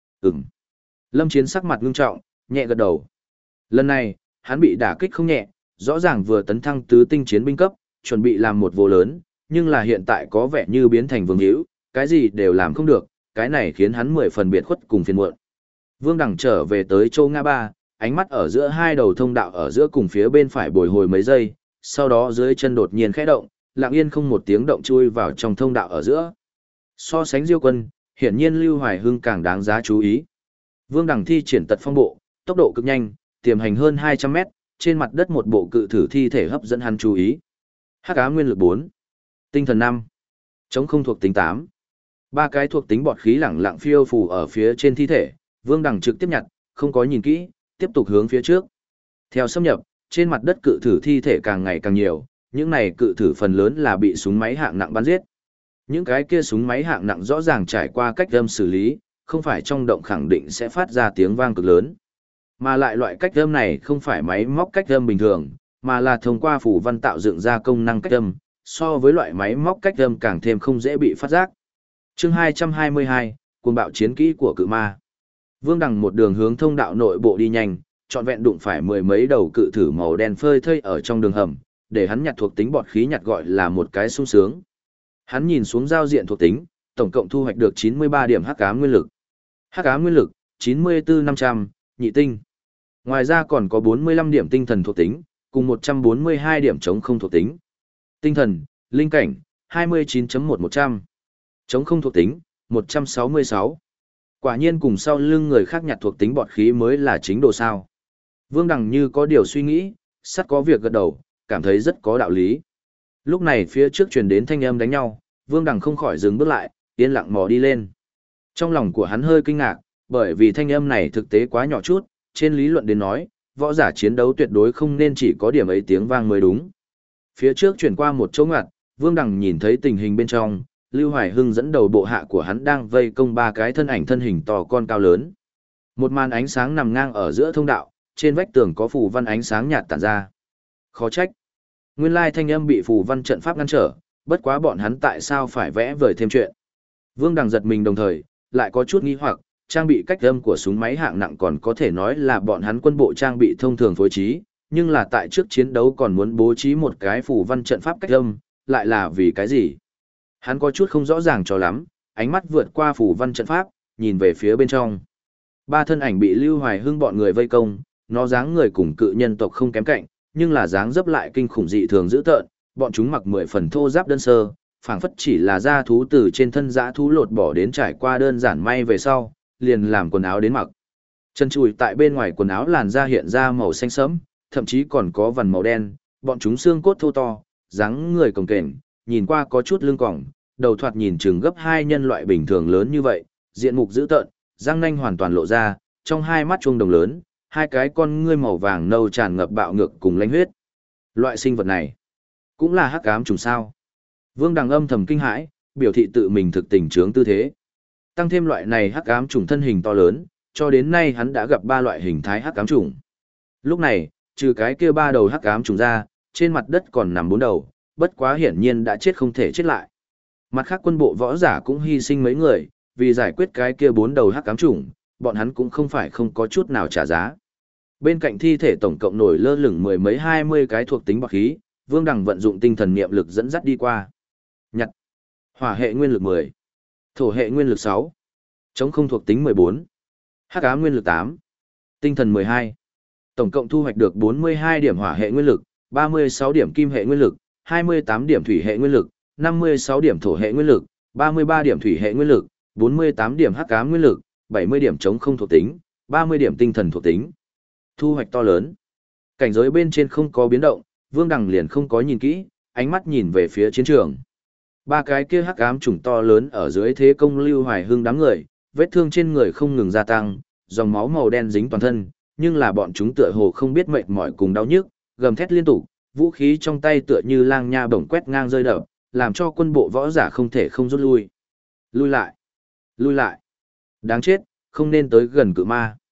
Lâm Chiến sắc mặt ngưng trọng, nhẹ gật đầu. Lần này, hắn bị đả kích không nhẹ, rõ ràng vừa tấn thăng tứ tinh chiến binh cấp, chuẩn bị làm một vô lớn, nhưng là hiện tại có vẻ như biến thành vương hữu, cái gì đều làm không được, cái này khiến hắn 10 phần biệt khuất cùng phiền muộn. Vương Đằng trở về tới châu Ngã Ba, ánh mắt ở giữa hai đầu thông đạo ở giữa cùng phía bên phải bồi hồi mấy giây, sau đó dưới chân đột nhiên khẽ động, lặng yên không một tiếng động chui vào trong thông đạo ở giữa. So sánh Diêu Quân, hiển nhiên Lưu Hoài Hưng càng đáng giá chú ý. Vương Đằng thi triển tật phong bộ, tốc độ cực nhanh, tiềm hành hơn 200 mét, trên mặt đất một bộ cự thử thi thể hấp dẫn hắn chú ý. Hắc ám nguyên lực 4, tinh thần 5, chống không thuộc tính 8. Ba cái thuộc tính bọt khí lẳng lặng phiêu phù ở phía trên thi thể, Vương Đằng trực tiếp nhặt, không có nhìn kỹ, tiếp tục hướng phía trước. Theo xâm nhập, trên mặt đất cự thử thi thể càng ngày càng nhiều, những này cự thử phần lớn là bị súng máy hạng nặng bắn giết. Những cái kia súng máy hạng nặng rõ ràng trải qua cách âm xử lý, không phải trong động khẳng định sẽ phát ra tiếng vang cực lớn. Mà lại loại cách âm này không phải máy móc cách âm bình thường, mà là thông qua phủ văn tạo dựng ra công năng cách âm, so với loại máy móc cách âm càng thêm không dễ bị phát giác. Chương 222, cuồng bạo chiến kỹ của cự ma. Vương Đằng một đường hướng thông đạo nội bộ đi nhanh, trọn vẹn đụng phải mười mấy đầu cự thử màu đen phơi thây ở trong đường hầm, để hắn nhặt thuộc tính bọt khí nhặt gọi là một cái sung sướng. Hắn nhìn xuống giao diện thuộc tính, tổng cộng thu hoạch được 93 điểm hắc ám nguyên lực. Hắc ám nguyên lực 94.500, nhị tinh. Ngoài ra còn có 45 điểm tinh thần thuộc tính, cùng 142 điểm chống không thuộc tính. Tinh thần, linh cảnh 29.1100. Chống không thuộc tính 166. Quả nhiên cùng sau lưng người khác nhặt thuộc tính bọt khí mới là chính đồ sao. Vương Đằng như có điều suy nghĩ, sắt có việc gật đầu, cảm thấy rất có đạo lý. Lúc này phía trước truyền đến thanh âm đánh nhau, Vương Đằng không khỏi dừng bước lại, yên lặng mò đi lên. Trong lòng của hắn hơi kinh ngạc, bởi vì thanh âm này thực tế quá nhỏ chút, trên lý luận đến nói, võ giả chiến đấu tuyệt đối không nên chỉ có điểm ấy tiếng vang mới đúng. Phía trước chuyển qua một chỗ ngoặt, Vương Đằng nhìn thấy tình hình bên trong, Lưu Hoài Hưng dẫn đầu bộ hạ của hắn đang vây công ba cái thân ảnh thân hình to con cao lớn. Một màn ánh sáng nằm ngang ở giữa thông đạo, trên vách tường có phù văn ánh sáng nhạt tản ra. Khó trách. Nguyên lai thanh âm bị phù văn trận pháp ngăn trở, bất quá bọn hắn tại sao phải vẽ vời thêm chuyện. Vương Đằng giật mình đồng thời, lại có chút nghi hoặc, trang bị cách âm của súng máy hạng nặng còn có thể nói là bọn hắn quân bộ trang bị thông thường phối trí, nhưng là tại trước chiến đấu còn muốn bố trí một cái phù văn trận pháp cách âm, lại là vì cái gì? Hắn có chút không rõ ràng cho lắm, ánh mắt vượt qua phù văn trận pháp, nhìn về phía bên trong. Ba thân ảnh bị Lưu Hoài Hưng bọn người vây công, nó dáng người cùng cự nhân tộc không kém cạnh, nhưng là dáng dấp lại kinh khủng dị thường dữ tợn, bọn chúng mặc 10 phần thô giáp đơn sơ, phảng phất chỉ là da thú từ trên thân dã thú lột bỏ đến trải qua đơn giản may về sau, liền làm quần áo đến mặc. Chân chùi tại bên ngoài quần áo làn da hiện ra màu xanh sẫm, thậm chí còn có vằn màu đen, bọn chúng xương cốt thô to, dáng người cồng kềnh, nhìn qua có chút lưng còng, đầu thoạt nhìn chừng gấp 2 nhân loại bình thường lớn như vậy, diện mục dữ tợn, răng nanh hoàn toàn lộ ra, trong hai mắt chuông đồng lớn, hai cái con ngươi màu vàng nâu tràn ngập bạo ngược cùng lãnh huyết. Loại sinh vật này cũng là hắc ám trùng sao? Vương Đằng âm thầm kinh hãi, biểu thị tự mình thực tình trướng tư thế. Tăng thêm loại này hắc ám trùng thân hình to lớn, cho đến nay hắn đã gặp 3 loại hình thái hắc ám trùng. Lúc này, trừ cái kia 3 đầu hắc ám trùng ra, trên mặt đất còn nằm 4 đầu, bất quá hiển nhiên đã chết không thể chết lại. Mặt khác quân bộ võ giả cũng hy sinh mấy người, vì giải quyết cái kia 4 đầu hắc ám trùng, bọn hắn cũng không phải không có chút nào trả giá. Bên cạnh thi thể tổng cộng nổi lơ lửng mười mấy 20 cái thuộc tính bạc khí, Vương Đằng vận dụng tinh thần niệm lực dẫn dắt đi qua. Nhặt. Hỏa hệ nguyên lực 10, thổ hệ nguyên lực 6, chống không thuộc tính 14, hắc ám nguyên lực 8, tinh thần 12. Tổng cộng thu hoạch được 42 điểm hỏa hệ nguyên lực, 36 điểm kim hệ nguyên lực, 28 điểm thủy hệ nguyên lực, 56 điểm thổ hệ nguyên lực, 33 điểm thủy hệ nguyên lực, 48 điểm hắc ám nguyên lực, 70 điểm chống không thuộc tính, 30 điểm tinh thần thuộc tính. Thu hoạch to lớn. Cảnh giới bên trên không có biến động, Vương Đằng liền không có nhìn kỹ, ánh mắt nhìn về phía chiến trường. Ba cái kia hắc ám trùng to lớn ở dưới thế công Lưu Hoài Hưng đám người, vết thương trên người không ngừng gia tăng, dòng máu màu đen dính toàn thân, nhưng là bọn chúng tựa hồ không biết mệt mỏi cùng đau nhức, gầm thét liên tục, vũ khí trong tay tựa như lang nha bổng quét ngang rơi đập, làm cho quân bộ võ giả không thể không rút lui. Lui lại! Lui lại! Đáng chết, không nên tới gần cự ma.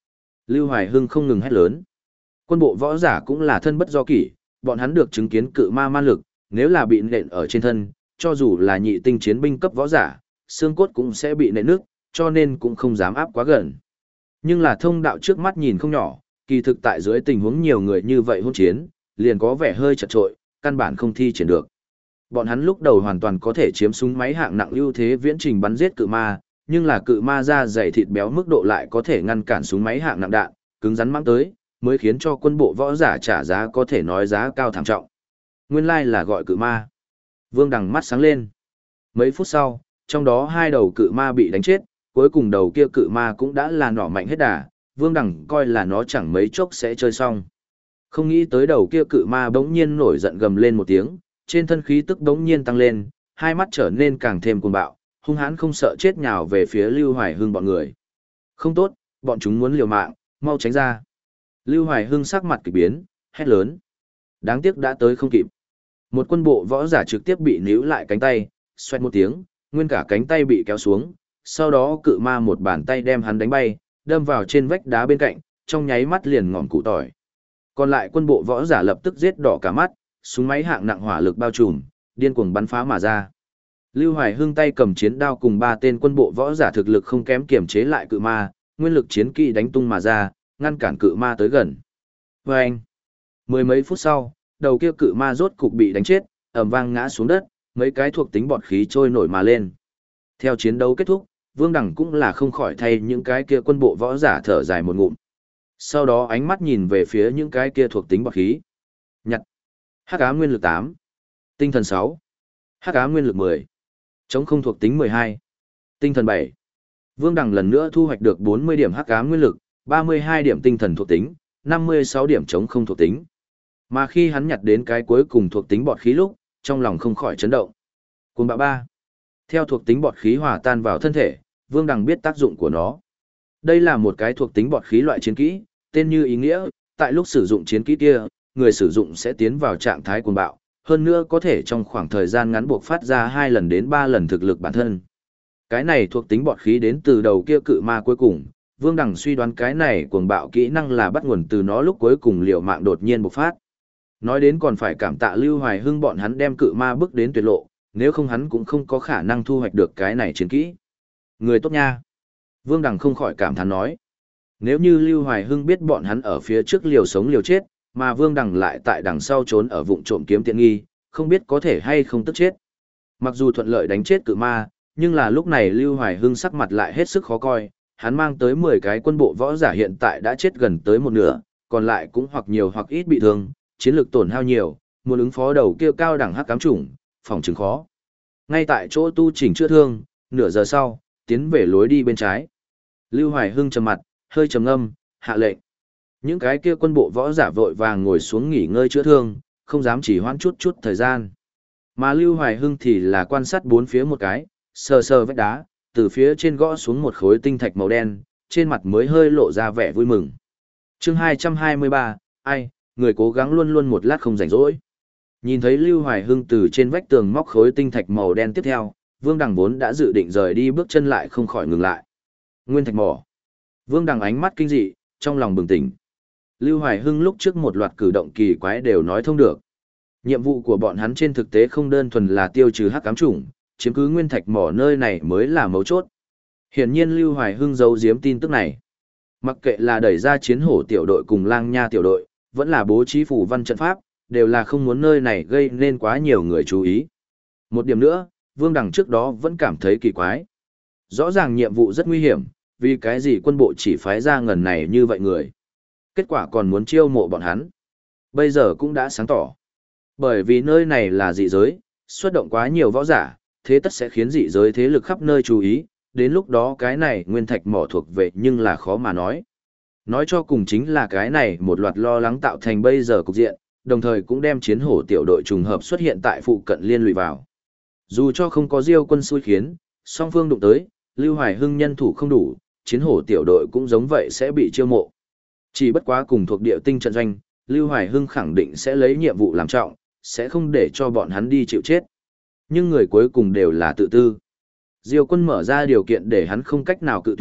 Lưu Hoài Hưng không ngừng hét lớn. Quân bộ võ giả cũng là thân bất do kỷ, bọn hắn được chứng kiến cự ma man lực, nếu là bị nện ở trên thân, cho dù là nhị tinh chiến binh cấp võ giả, xương cốt cũng sẽ bị nện nước, cho nên cũng không dám áp quá gần. Nhưng là thông đạo trước mắt nhìn không nhỏ, kỳ thực tại dưới tình huống nhiều người như vậy hỗn chiến, liền có vẻ hơi chật trội, căn bản không thi triển được. Bọn hắn lúc đầu hoàn toàn có thể chiếm súng máy hạng nặng ưu thế viễn trình bắn giết cự ma, nhưng là cự ma da dày thịt béo mức độ lại có thể ngăn cản súng máy hạng nặng đạn, cứng rắn mang tới, mới khiến cho quân bộ võ giả trả giá có thể nói giá cao thảm trọng. Nguyên lai là gọi cự ma. Vương Đằng mắt sáng lên. Mấy phút sau, trong đó hai đầu cự ma bị đánh chết, cuối cùng đầu kia cự ma cũng đã là nỏ mạnh hết đà, Vương Đằng coi là nó chẳng mấy chốc sẽ chơi xong. Không nghĩ tới đầu kia cự ma bỗng nhiên nổi giận gầm lên một tiếng, trên thân khí tức bỗng nhiên tăng lên, hai mắt trở nên càng thêm cuồng bạo, hung hãn không sợ chết nhào về phía Lưu Hoài Hưng bọn người. Không tốt, bọn chúng muốn liều mạng, mau tránh ra. Lưu Hoài Hưng sắc mặt kỳ biến, hét lớn. Đáng tiếc đã tới không kịp. Một quân bộ võ giả trực tiếp bị níu lại cánh tay, xoẹt một tiếng, nguyên cả cánh tay bị kéo xuống, sau đó cự ma một bàn tay đem hắn đánh bay, đâm vào trên vách đá bên cạnh, trong nháy mắt liền ngỏm củ tỏi. Còn lại quân bộ võ giả lập tức giết đỏ cả mắt, súng máy hạng nặng hỏa lực bao trùm, điên cuồng bắn phá mà ra. Lưu Hoài Hưng tay cầm chiến đao cùng ba tên quân bộ võ giả thực lực không kém kiềm chế lại cự ma, nguyên lực chiến kỹ đánh tung mà ra, ngăn cản cự ma tới gần. Vâng! Mười mấy phút sau, đầu kia cự ma rốt cục bị đánh chết, ầm vang ngã xuống đất, mấy cái thuộc tính bọt khí trôi nổi mà lên. Theo chiến đấu kết thúc, Vương Đằng cũng là không khỏi thay những cái kia quân bộ võ giả thở dài một ngụm. Sau đó ánh mắt nhìn về phía những cái kia thuộc tính bọt khí. Nhặt. Hắc ám nguyên lực 8. Tinh thần 6. Hắc ám nguyên lực 10. Chống không thuộc tính 12. Tinh thần 7. Vương Đằng lần nữa thu hoạch được 40 điểm hắc ám nguyên lực, 32 điểm tinh thần thuộc tính, 56 điểm chống không thuộc tính. Mà khi hắn nhặt đến cái cuối cùng thuộc tính bọt khí lúc, trong lòng không khỏi chấn động. Cuồng bạo 3. Theo thuộc tính bọt khí hòa tan vào thân thể, Vương Đằng biết tác dụng của nó. Đây là một cái thuộc tính bọt khí loại chiến kỹ, tên như ý nghĩa, tại lúc sử dụng chiến kỹ kia, người sử dụng sẽ tiến vào trạng thái cuồng bạo, hơn nữa có thể trong khoảng thời gian ngắn buộc phát ra 2 lần đến 3 lần thực lực bản thân. Cái này thuộc tính bọt khí đến từ đầu kia cự ma cuối cùng, Vương Đằng suy đoán cái này cuồng bạo kỹ năng là bắt nguồn từ nó lúc cuối cùng liều mạng đột nhiên bộc phát. Nói đến còn phải cảm tạ Lưu Hoài Hưng bọn hắn đem cự ma bước đến tuyệt lộ, nếu không hắn cũng không có khả năng thu hoạch được cái này chiến kỹ. Người tốt nha. Vương Đằng không khỏi cảm thán nói. Nếu như Lưu Hoài Hưng biết bọn hắn ở phía trước liều sống liều chết, mà Vương Đằng lại tại đằng sau trốn ở vụng trộm kiếm tiện nghi, không biết có thể hay không tức chết. Mặc dù thuận lợi đánh chết cự ma, nhưng là lúc này Lưu Hoài Hưng sắc mặt lại hết sức khó coi, hắn mang tới 10 cái quân bộ võ giả hiện tại đã chết gần tới một nửa, còn lại cũng hoặc nhiều hoặc ít bị thương, chiến lược tổn hao nhiều, muốn ứng phó đầu kia cao đẳng hắc ám chủng, phòng chứng khó. Ngay tại chỗ tu chỉnh chữa thương, nửa giờ sau, tiến về lối đi bên trái. Lưu Hoài Hưng trầm mặt, hơi trầm ngâm, hạ lệnh. Những cái kia quân bộ võ giả vội vàng ngồi xuống nghỉ ngơi chữa thương, không dám chỉ hoãn chút thời gian. Mà Lưu Hoài Hưng thì là quan sát bốn phía một cái, sờ sờ vách đá, từ phía trên gõ xuống một khối tinh thạch màu đen, trên mặt mới hơi lộ ra vẻ vui mừng. Chương 223, ai, người cố gắng luôn luôn một lát không rảnh rỗi. Nhìn thấy Lưu Hoài Hưng từ trên vách tường móc khối tinh thạch màu đen tiếp theo, Vương Đằng vốn đã dự định rời đi bước chân lại không khỏi ngừng lại. Nguyên thạch mỏ. Vương Đằng ánh mắt kinh dị, trong lòng bừng tỉnh. Lưu Hoài Hưng lúc trước một loạt cử động kỳ quái đều nói thông được. Nhiệm vụ của bọn hắn trên thực tế không đơn thuần là tiêu trừ hắc ám chủng, chiếm cứ nguyên thạch mỏ nơi này mới là mấu chốt. Hiển nhiên Lưu Hoài Hưng giấu giếm tin tức này. Mặc kệ là đẩy ra chiến hổ tiểu đội cùng lang nha tiểu đội, vẫn là bố trí phủ văn trận pháp, đều là không muốn nơi này gây nên quá nhiều người chú ý. Một điểm nữa, Vương Đằng trước đó vẫn cảm thấy kỳ quái. Rõ ràng nhiệm vụ rất nguy hiểm, vì cái gì quân bộ chỉ phái ra ngần này như vậy người. Kết quả còn muốn chiêu mộ bọn hắn. Bây giờ cũng đã sáng tỏ. Bởi vì nơi này là dị giới, xuất động quá nhiều võ giả, thế tất sẽ khiến dị giới thế lực khắp nơi chú ý, đến lúc đó cái này nguyên thạch mỏ thuộc về nhưng là khó mà nói. Nói cho cùng chính là cái này một loạt lo lắng tạo thành bây giờ cục diện, đồng thời cũng đem chiến hổ tiểu đội trùng hợp xuất hiện tại phụ cận liên lụy vào. Dù cho không có Diêu quân xui khiến, song phương đụng tới, Lưu Hoài Hưng nhân thủ không đủ, chiến hổ tiểu đội cũng giống vậy sẽ bị chiêu mộ. Chỉ bất quá cùng thuộc địa tinh trận doanh, Lưu Hoài Hưng khẳng định sẽ lấy nhiệm vụ làm trọng, sẽ không để cho bọn hắn đi chịu chết. Nhưng người cuối cùng đều là tự tư. Diêu quân mở ra điều kiện để hắn không cách nào cự tuyệt,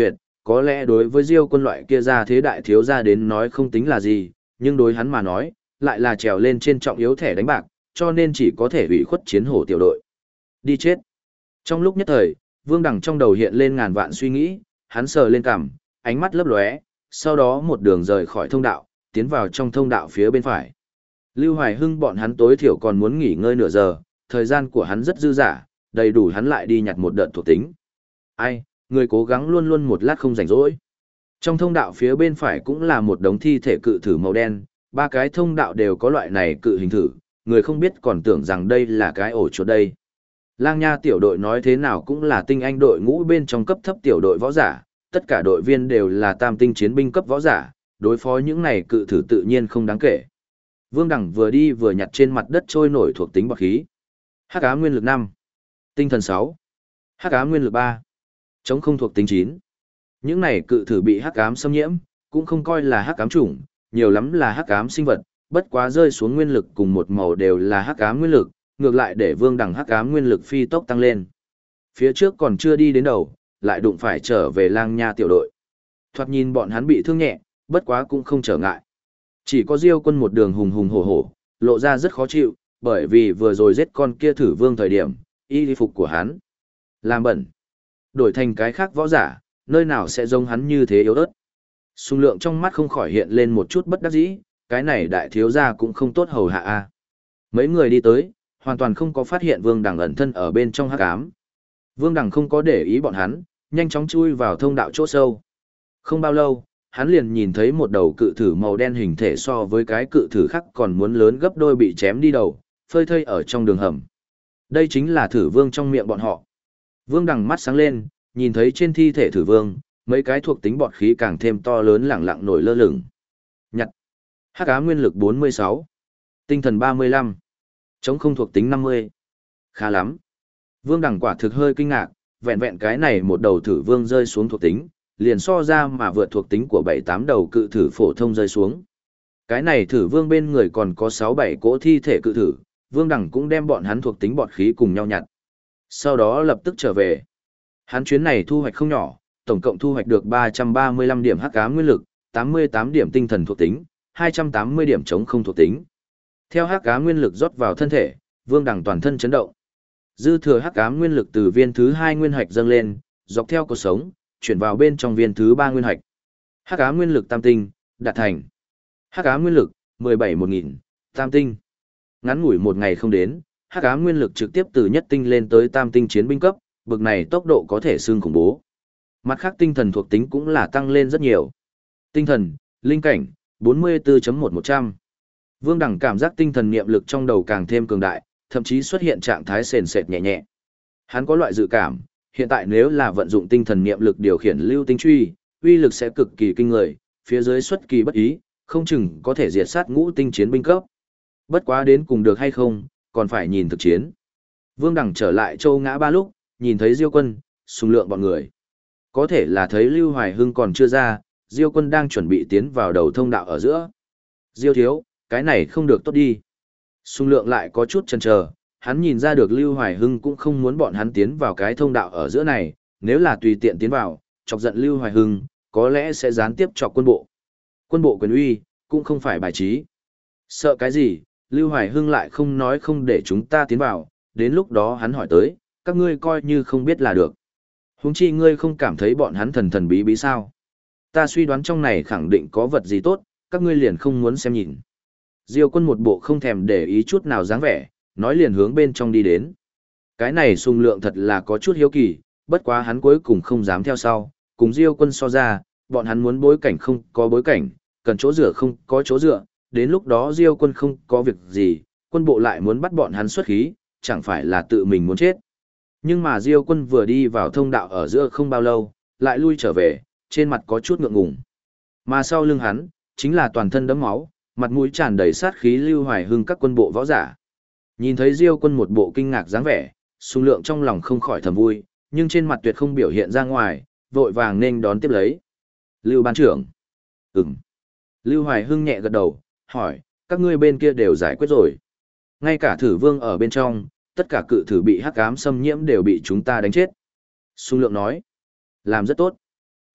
có lẽ đối với Diêu Quân loại kia ra thế đại thiếu gia đến nói không tính là gì, nhưng đối hắn mà nói, lại là trèo lên trên trọng yếu thẻ đánh bạc, cho nên chỉ có thể ủy khuất chiến hổ tiểu đội. Đi chết. Trong lúc nhất thời, Vương Đằng trong đầu hiện lên ngàn vạn suy nghĩ, hắn sờ lên cằm, ánh mắt lấp lóe, sau đó một đường rời khỏi thông đạo, tiến vào trong thông đạo phía bên phải. Lưu Hoài Hưng bọn hắn tối thiểu còn muốn nghỉ ngơi nửa giờ, thời gian của hắn rất dư dả, đầy đủ hắn lại đi nhặt một đợt thuộc tính. Ai, người cố gắng luôn luôn một lát không rảnh rỗi. Trong thông đạo phía bên phải cũng là một đống thi thể cự thử màu đen, ba cái thông đạo đều có loại này cự hình thử, người không biết còn tưởng rằng đây là cái ổ chuột đây. Lang Nha tiểu đội nói thế nào cũng là tinh anh đội ngũ bên trong cấp thấp tiểu đội võ giả, tất cả đội viên đều là tam tinh chiến binh cấp võ giả, đối phó những này cự thử tự nhiên không đáng kể. Vương Đẳng vừa đi vừa nhặt trên mặt đất trôi nổi thuộc tính bọt khí. Hắc ám nguyên lực 5, tinh thần 6, hắc ám nguyên lực 3, chống không thuộc tính 9. Những này cự thử bị hắc ám xâm nhiễm, cũng không coi là hắc ám chủng, nhiều lắm là hắc ám sinh vật, bất quá rơi xuống nguyên lực cùng một màu đều là hắc ám nguyên lực, ngược lại để Vương Đẳng hắc ám nguyên lực phi tốc tăng lên. Phía trước còn chưa đi đến đầu, lại đụng phải trở về Lang Nha tiểu đội. Thoạt nhìn bọn hắn bị thương nhẹ, bất quá cũng không trở ngại. Chỉ có Diêu Quân một đường hùng hùng hổ hổ, lộ ra rất khó chịu, bởi vì vừa rồi giết con kia thử vương thời điểm, y phục của hắn làm bẩn. Đổi thành cái khác võ giả, nơi nào sẽ giống hắn như thế yếu ớt. Xung Lượng trong mắt không khỏi hiện lên một chút bất đắc dĩ, cái này đại thiếu gia cũng không tốt hầu hạ a. Mấy người đi tới, hoàn toàn không có phát hiện Vương Đằng ẩn thân ở bên trong hắc ám. Vương Đằng không có để ý bọn hắn, nhanh chóng chui vào thông đạo chỗ sâu. Không bao lâu, hắn liền nhìn thấy một đầu cự thử màu đen hình thể so với cái cự thử khác còn muốn lớn gấp đôi bị chém đi đầu, phơi thây ở trong đường hầm. Đây chính là thử vương trong miệng bọn họ. Vương Đằng mắt sáng lên, nhìn thấy trên thi thể thử vương, mấy cái thuộc tính bọt khí càng thêm to lớn lẳng lặng nổi lơ lửng. Nhặt. Hắc ám nguyên lực 46, tinh thần 35, chống không thuộc tính 50. Khá lắm. Vương Đằng quả thực hơi kinh ngạc, vẹn vẹn cái này một đầu thử vương rơi xuống thuộc tính, liền so ra mà vượt thuộc tính của 7-8 đầu cự thử phổ thông rơi xuống. Cái này thử vương bên người còn có 6-7 cỗ thi thể cự thử, Vương Đằng cũng đem bọn hắn thuộc tính bọt khí cùng nhau nhặt. Sau đó lập tức trở về. Hắn chuyến này thu hoạch không nhỏ, tổng cộng thu hoạch được 335 điểm hắc ám nguyên lực, 88 điểm tinh thần thuộc tính, 280 điểm chống không thuộc tính. Theo hắc ám nguyên lực rót vào thân thể, Vương Đằng toàn thân chấn động. Dư thừa hắc ám nguyên lực từ viên thứ 2 nguyên hạch dâng lên, dọc theo cuộc sống, chuyển vào bên trong viên thứ 3 nguyên hạch. Hắc ám nguyên lực tam tinh, đạt thành. Hắc ám nguyên lực 17.1000, tam tinh. Ngắn ngủi một ngày không đến, hắc ám nguyên lực trực tiếp từ nhất tinh lên tới tam tinh chiến binh cấp, bực này tốc độ có thể xương khủng bố. Mặt khác tinh thần thuộc tính cũng là tăng lên rất nhiều. Tinh thần, linh cảnh, 44.1100. Vương Đằng cảm giác tinh thần niệm lực trong đầu càng thêm cường đại, thậm chí xuất hiện trạng thái sền sệt nhẹ nhẹ. Hắn có loại dự cảm, hiện tại nếu là vận dụng tinh thần niệm lực điều khiển lưu tinh truy, uy lực sẽ cực kỳ kinh người, phía dưới xuất kỳ bất ý, không chừng có thể diệt sát ngũ tinh chiến binh cấp. Bất quá đến cùng được hay không, còn phải nhìn thực chiến. Vương Đằng trở lại Châu Ngã Ba lúc, nhìn thấy Diêu Quân, Sùng Lượng bọn người. Có thể là thấy Lưu Hoài Hưng còn chưa ra, Diêu Quân đang chuẩn bị tiến vào đầu thông đạo ở giữa. Diêu thiếu, cái này không được tốt đi. Sùng Lượng lại có chút chần chờ, hắn nhìn ra được Lưu Hoài Hưng cũng không muốn bọn hắn tiến vào cái thông đạo ở giữa này, nếu là tùy tiện tiến vào, chọc giận Lưu Hoài Hưng, có lẽ sẽ gián tiếp chọc quân bộ. Quân bộ quyền uy, cũng không phải bài trí. Sợ cái gì, Lưu Hoài Hưng lại không nói không để chúng ta tiến vào, đến lúc đó hắn hỏi tới, các ngươi coi như không biết là được. Huống chi ngươi không cảm thấy bọn hắn thần thần bí bí sao? Ta suy đoán trong này khẳng định có vật gì tốt, các ngươi liền không muốn xem nhìn. Diêu Quân một bộ không thèm để ý chút nào dáng vẻ, nói liền hướng bên trong đi đến. Cái này Sùng Lượng thật là có chút hiếu kỳ, bất quá hắn cuối cùng không dám theo sau, cùng Diêu Quân so ra, bọn hắn muốn bối cảnh không có bối cảnh, cần chỗ dựa không có chỗ dựa, đến lúc đó Diêu Quân không có việc gì, quân bộ lại muốn bắt bọn hắn xuất khí, chẳng phải là tự mình muốn chết. Nhưng mà Diêu Quân vừa đi vào thông đạo ở giữa không bao lâu, lại lui trở về, trên mặt có chút ngượng ngùng. Mà sau lưng hắn, chính là toàn thân đẫm máu, mặt mũi tràn đầy sát khí Lưu Hoài Hưng các quân bộ võ giả. Nhìn thấy Diêu Quân một bộ kinh ngạc dáng vẻ, Sùng Lượng trong lòng không khỏi thầm vui, nhưng trên mặt tuyệt không biểu hiện ra ngoài, vội vàng nên đón tiếp lấy. Lưu ban trưởng. Ừm. Lưu Hoài Hưng nhẹ gật đầu, hỏi, các ngươi bên kia đều giải quyết rồi. Ngay cả thử vương ở bên trong, tất cả cự thử bị hắc ám xâm nhiễm đều bị chúng ta đánh chết. Sùng Lượng nói, làm rất tốt.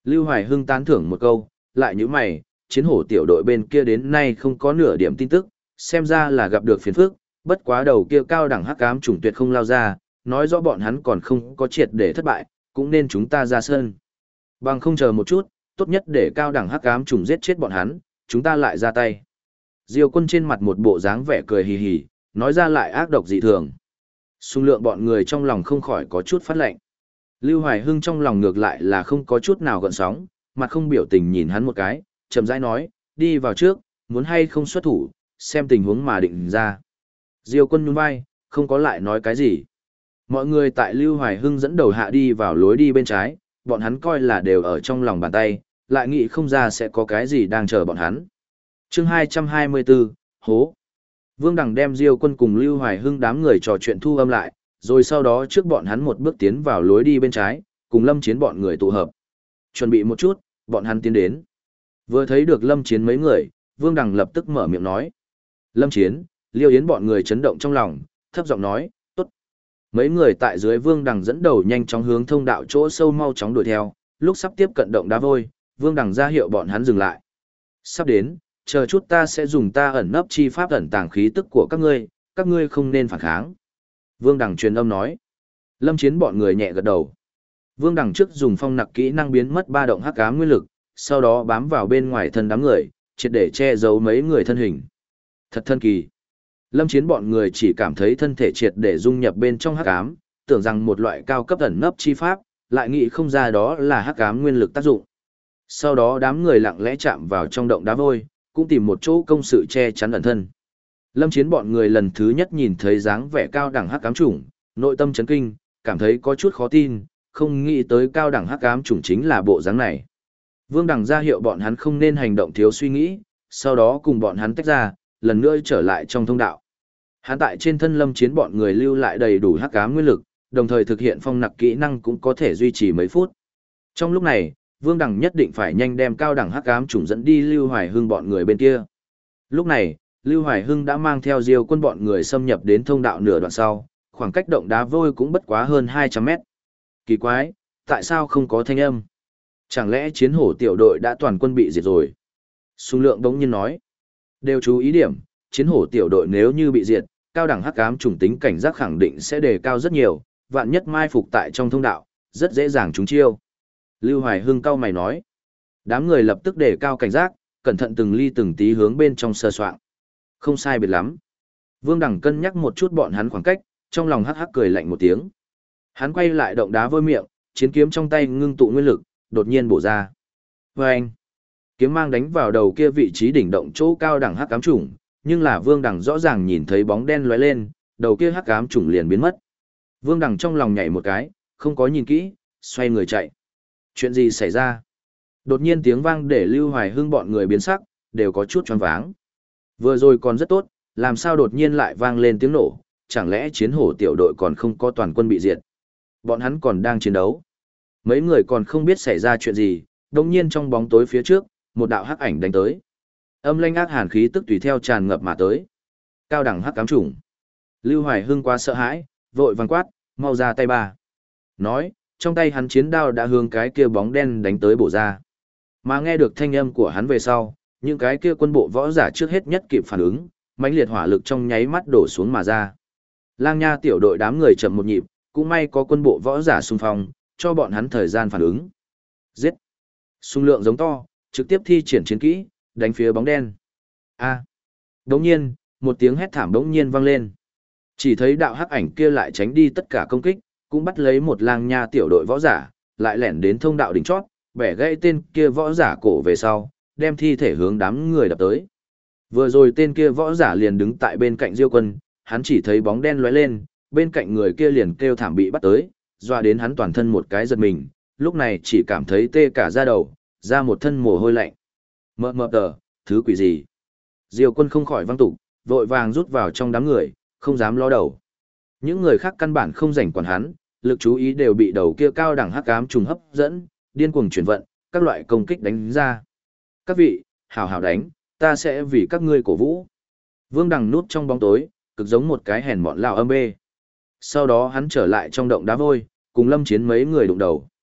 Lưu Hoài Hưng tán thưởng một câu, lại như mày, chiến hổ tiểu đội bên kia đến nay không có nửa điểm tin tức, xem ra là gặp được phiền phức, bất quá đầu kia cao đẳng hắc ám chủng tuyệt không lao ra, nói rõ bọn hắn còn không có triệt để thất bại, cũng nên chúng ta ra sân. Bằng không chờ một chút, tốt nhất để cao đẳng hắc ám chủng giết chết bọn hắn, chúng ta lại ra tay. Diêu Quân trên mặt một bộ dáng vẻ cười hì hì, nói ra lại ác độc dị thường. Xung lượng bọn người trong lòng không khỏi có chút phát lạnh. Lưu Hoài Hưng trong lòng ngược lại là không có chút nào gợn sóng, mặt không biểu tình nhìn hắn một cái, chậm rãi nói, đi vào trước, muốn hay không xuất thủ, xem tình huống mà định ra. Diêu Quân nhún vai, không có lại nói cái gì. Mọi người tại Lưu Hoài Hưng dẫn đầu hạ đi vào lối đi bên trái, bọn hắn coi là đều ở trong lòng bàn tay, lại nghĩ không ra sẽ có cái gì đang chờ bọn hắn. Chương 224, Hố. Vương Đằng đem Diêu Quân cùng Lưu Hoài Hưng đám người trò chuyện thu âm lại, rồi sau đó trước bọn hắn một bước tiến vào lối đi bên trái, cùng Lâm Chiến bọn người tụ hợp. Chuẩn bị một chút, bọn hắn tiến đến. Vừa thấy được Lâm Chiến mấy người, Vương Đằng lập tức mở miệng nói. Lâm Chiến, Liêu Yến bọn người chấn động trong lòng, thấp giọng nói, tốt. Mấy người tại dưới Vương Đằng dẫn đầu nhanh chóng hướng thông đạo chỗ sâu mau chóng đuổi theo, lúc sắp tiếp cận động đá vôi, Vương Đằng ra hiệu bọn hắn dừng lại. Sắp đến, chờ chút ta sẽ dùng ta ẩn nấp chi pháp ẩn tàng khí tức của các ngươi không nên phản kháng. Vương Đằng truyền âm nói. Lâm Chiến bọn người nhẹ gật đầu. Vương Đằng trước dùng phong nặc kỹ năng biến mất ba động hắc ám nguyên lực, sau đó bám vào bên ngoài thân đám người, triệt để che giấu mấy người thân hình. Thật thân kỳ. Lâm Chiến bọn người chỉ cảm thấy thân thể triệt để dung nhập bên trong hắc ám, tưởng rằng một loại cao cấp ẩn nấp chi pháp, lại nghĩ không ra đó là hắc ám nguyên lực tác dụng. Sau đó đám người lặng lẽ chạm vào trong động đá vôi, cũng tìm một chỗ công sự che chắn ẩn thân. Lâm Chiến bọn người lần thứ nhất nhìn thấy dáng vẻ cao đẳng hắc ám chủng, nội tâm chấn kinh, cảm thấy có chút khó tin, không nghĩ tới cao đẳng hắc ám chủng chính là bộ dáng này. Vương Đằng ra hiệu bọn hắn không nên hành động thiếu suy nghĩ, sau đó cùng bọn hắn tách ra, lần nữa trở lại trong thông đạo. Hắn tại trên thân Lâm Chiến bọn người lưu lại đầy đủ hắc ám nguyên lực, đồng thời thực hiện phong nặc kỹ năng cũng có thể duy trì mấy phút. Trong lúc này, Vương Đằng nhất định phải nhanh đem cao đẳng hắc ám chủng dẫn đi Lưu Hoài Hưng bọn người bên kia. Lúc này, Lưu Hoài Hưng đã mang theo Diêu Quân bọn người xâm nhập đến thông đạo nửa đoạn sau, khoảng cách động đá vôi cũng bất quá hơn 200 mét. Kỳ quái, tại sao không có thanh âm? Chẳng lẽ chiến hổ tiểu đội đã toàn quân bị diệt rồi? Xung lượng đống nhiên nói. Đều chú ý điểm, chiến hổ tiểu đội nếu như bị diệt, cao đẳng hắc ám chủng tính cảnh giác khẳng định sẽ đề cao rất nhiều, vạn nhất mai phục tại trong thông đạo, rất dễ dàng trúng chiêu. Lưu Hoài Hưng cau mày nói. Đám người lập tức đề cao cảnh giác, cẩn thận từng ly từng tí hướng bên trong sơ soạn. Không sai biệt lắm. Vương Đằng cân nhắc một chút bọn hắn khoảng cách, trong lòng hắc hắc cười lạnh một tiếng. Hắn quay lại động đá vôi miệng, chiến kiếm trong tay ngưng tụ nguyên lực, đột nhiên bổ ra. Vâng! Kiếm mang đánh vào đầu kia vị trí đỉnh động chỗ cao đẳng hắc ám chủng, nhưng là Vương Đằng rõ ràng nhìn thấy bóng đen lóe lên, đầu kia hắc ám chủng liền biến mất. Vương Đằng trong lòng nhảy một cái, không có nhìn kỹ, xoay người chạy. Chuyện gì xảy ra? Đột nhiên tiếng vang để Lưu Hoài Hưng bọn người biến sắc, đều có chút choáng váng. Vừa rồi còn rất tốt, làm sao đột nhiên lại vang lên tiếng nổ, chẳng lẽ chiến hổ tiểu đội còn không có toàn quân bị diệt? Bọn hắn còn đang chiến đấu. Mấy người còn không biết xảy ra chuyện gì, đột nhiên trong bóng tối phía trước, một đạo hắc ảnh đánh tới. Âm lanh ác hàn khí tức tùy theo tràn ngập mà tới. Cao đẳng hắc ám chủng. Lưu Hoài Hưng quá sợ hãi, vội vàng quát, mau ra tay ba. Nói, trong tay hắn chiến đao đã hướng cái kia bóng đen đánh tới bổ ra. Mà nghe được thanh âm của hắn về sau, những cái kia quân bộ võ giả trước hết nhất kịp phản ứng, mãnh liệt hỏa lực trong nháy mắt đổ xuống mà ra. Lang Nha tiểu đội đám người chậm một nhịp, cũng may có quân bộ võ giả xung phong, cho bọn hắn thời gian phản ứng. Giết! Xung lượng giống to, trực tiếp thi triển chiến kỹ, đánh phía bóng đen. A! Đống nhiên, một tiếng hét thảm đống nhiên vang lên. Chỉ thấy đạo hắc ảnh kia lại tránh đi tất cả công kích, cũng bắt lấy một Lang Nha tiểu đội võ giả, lại lẻn đến thông đạo đỉnh chót, bẻ gãy tên kia võ giả cổ về sau, đem thi thể hướng đám người đập tới. Vừa rồi tên kia võ giả liền đứng tại bên cạnh Diêu Quân, hắn chỉ thấy bóng đen lóe lên, bên cạnh người kia liền kêu thảm bị bắt tới, doa đến hắn toàn thân một cái giật mình, lúc này chỉ cảm thấy tê cả da đầu, ra một thân mồ hôi lạnh. Mờ mờ tờ, thứ quỷ gì? Diêu Quân không khỏi văng tục, vội vàng rút vào trong đám người, không dám ló đầu. Những người khác căn bản không rảnh quản hắn, lực chú ý đều bị đầu kia cao đẳng hắc ám trùng hấp dẫn, điên cuồng chuyển vận, các loại công kích đánh ra. Các vị, hào hào đánh, ta sẽ vì các ngươi cổ vũ. Vương Đằng núp trong bóng tối, cực giống một cái hèn mọn lao âm bê. Sau đó hắn trở lại trong động đá vôi, cùng Lâm Chiến mấy người đụng đầu.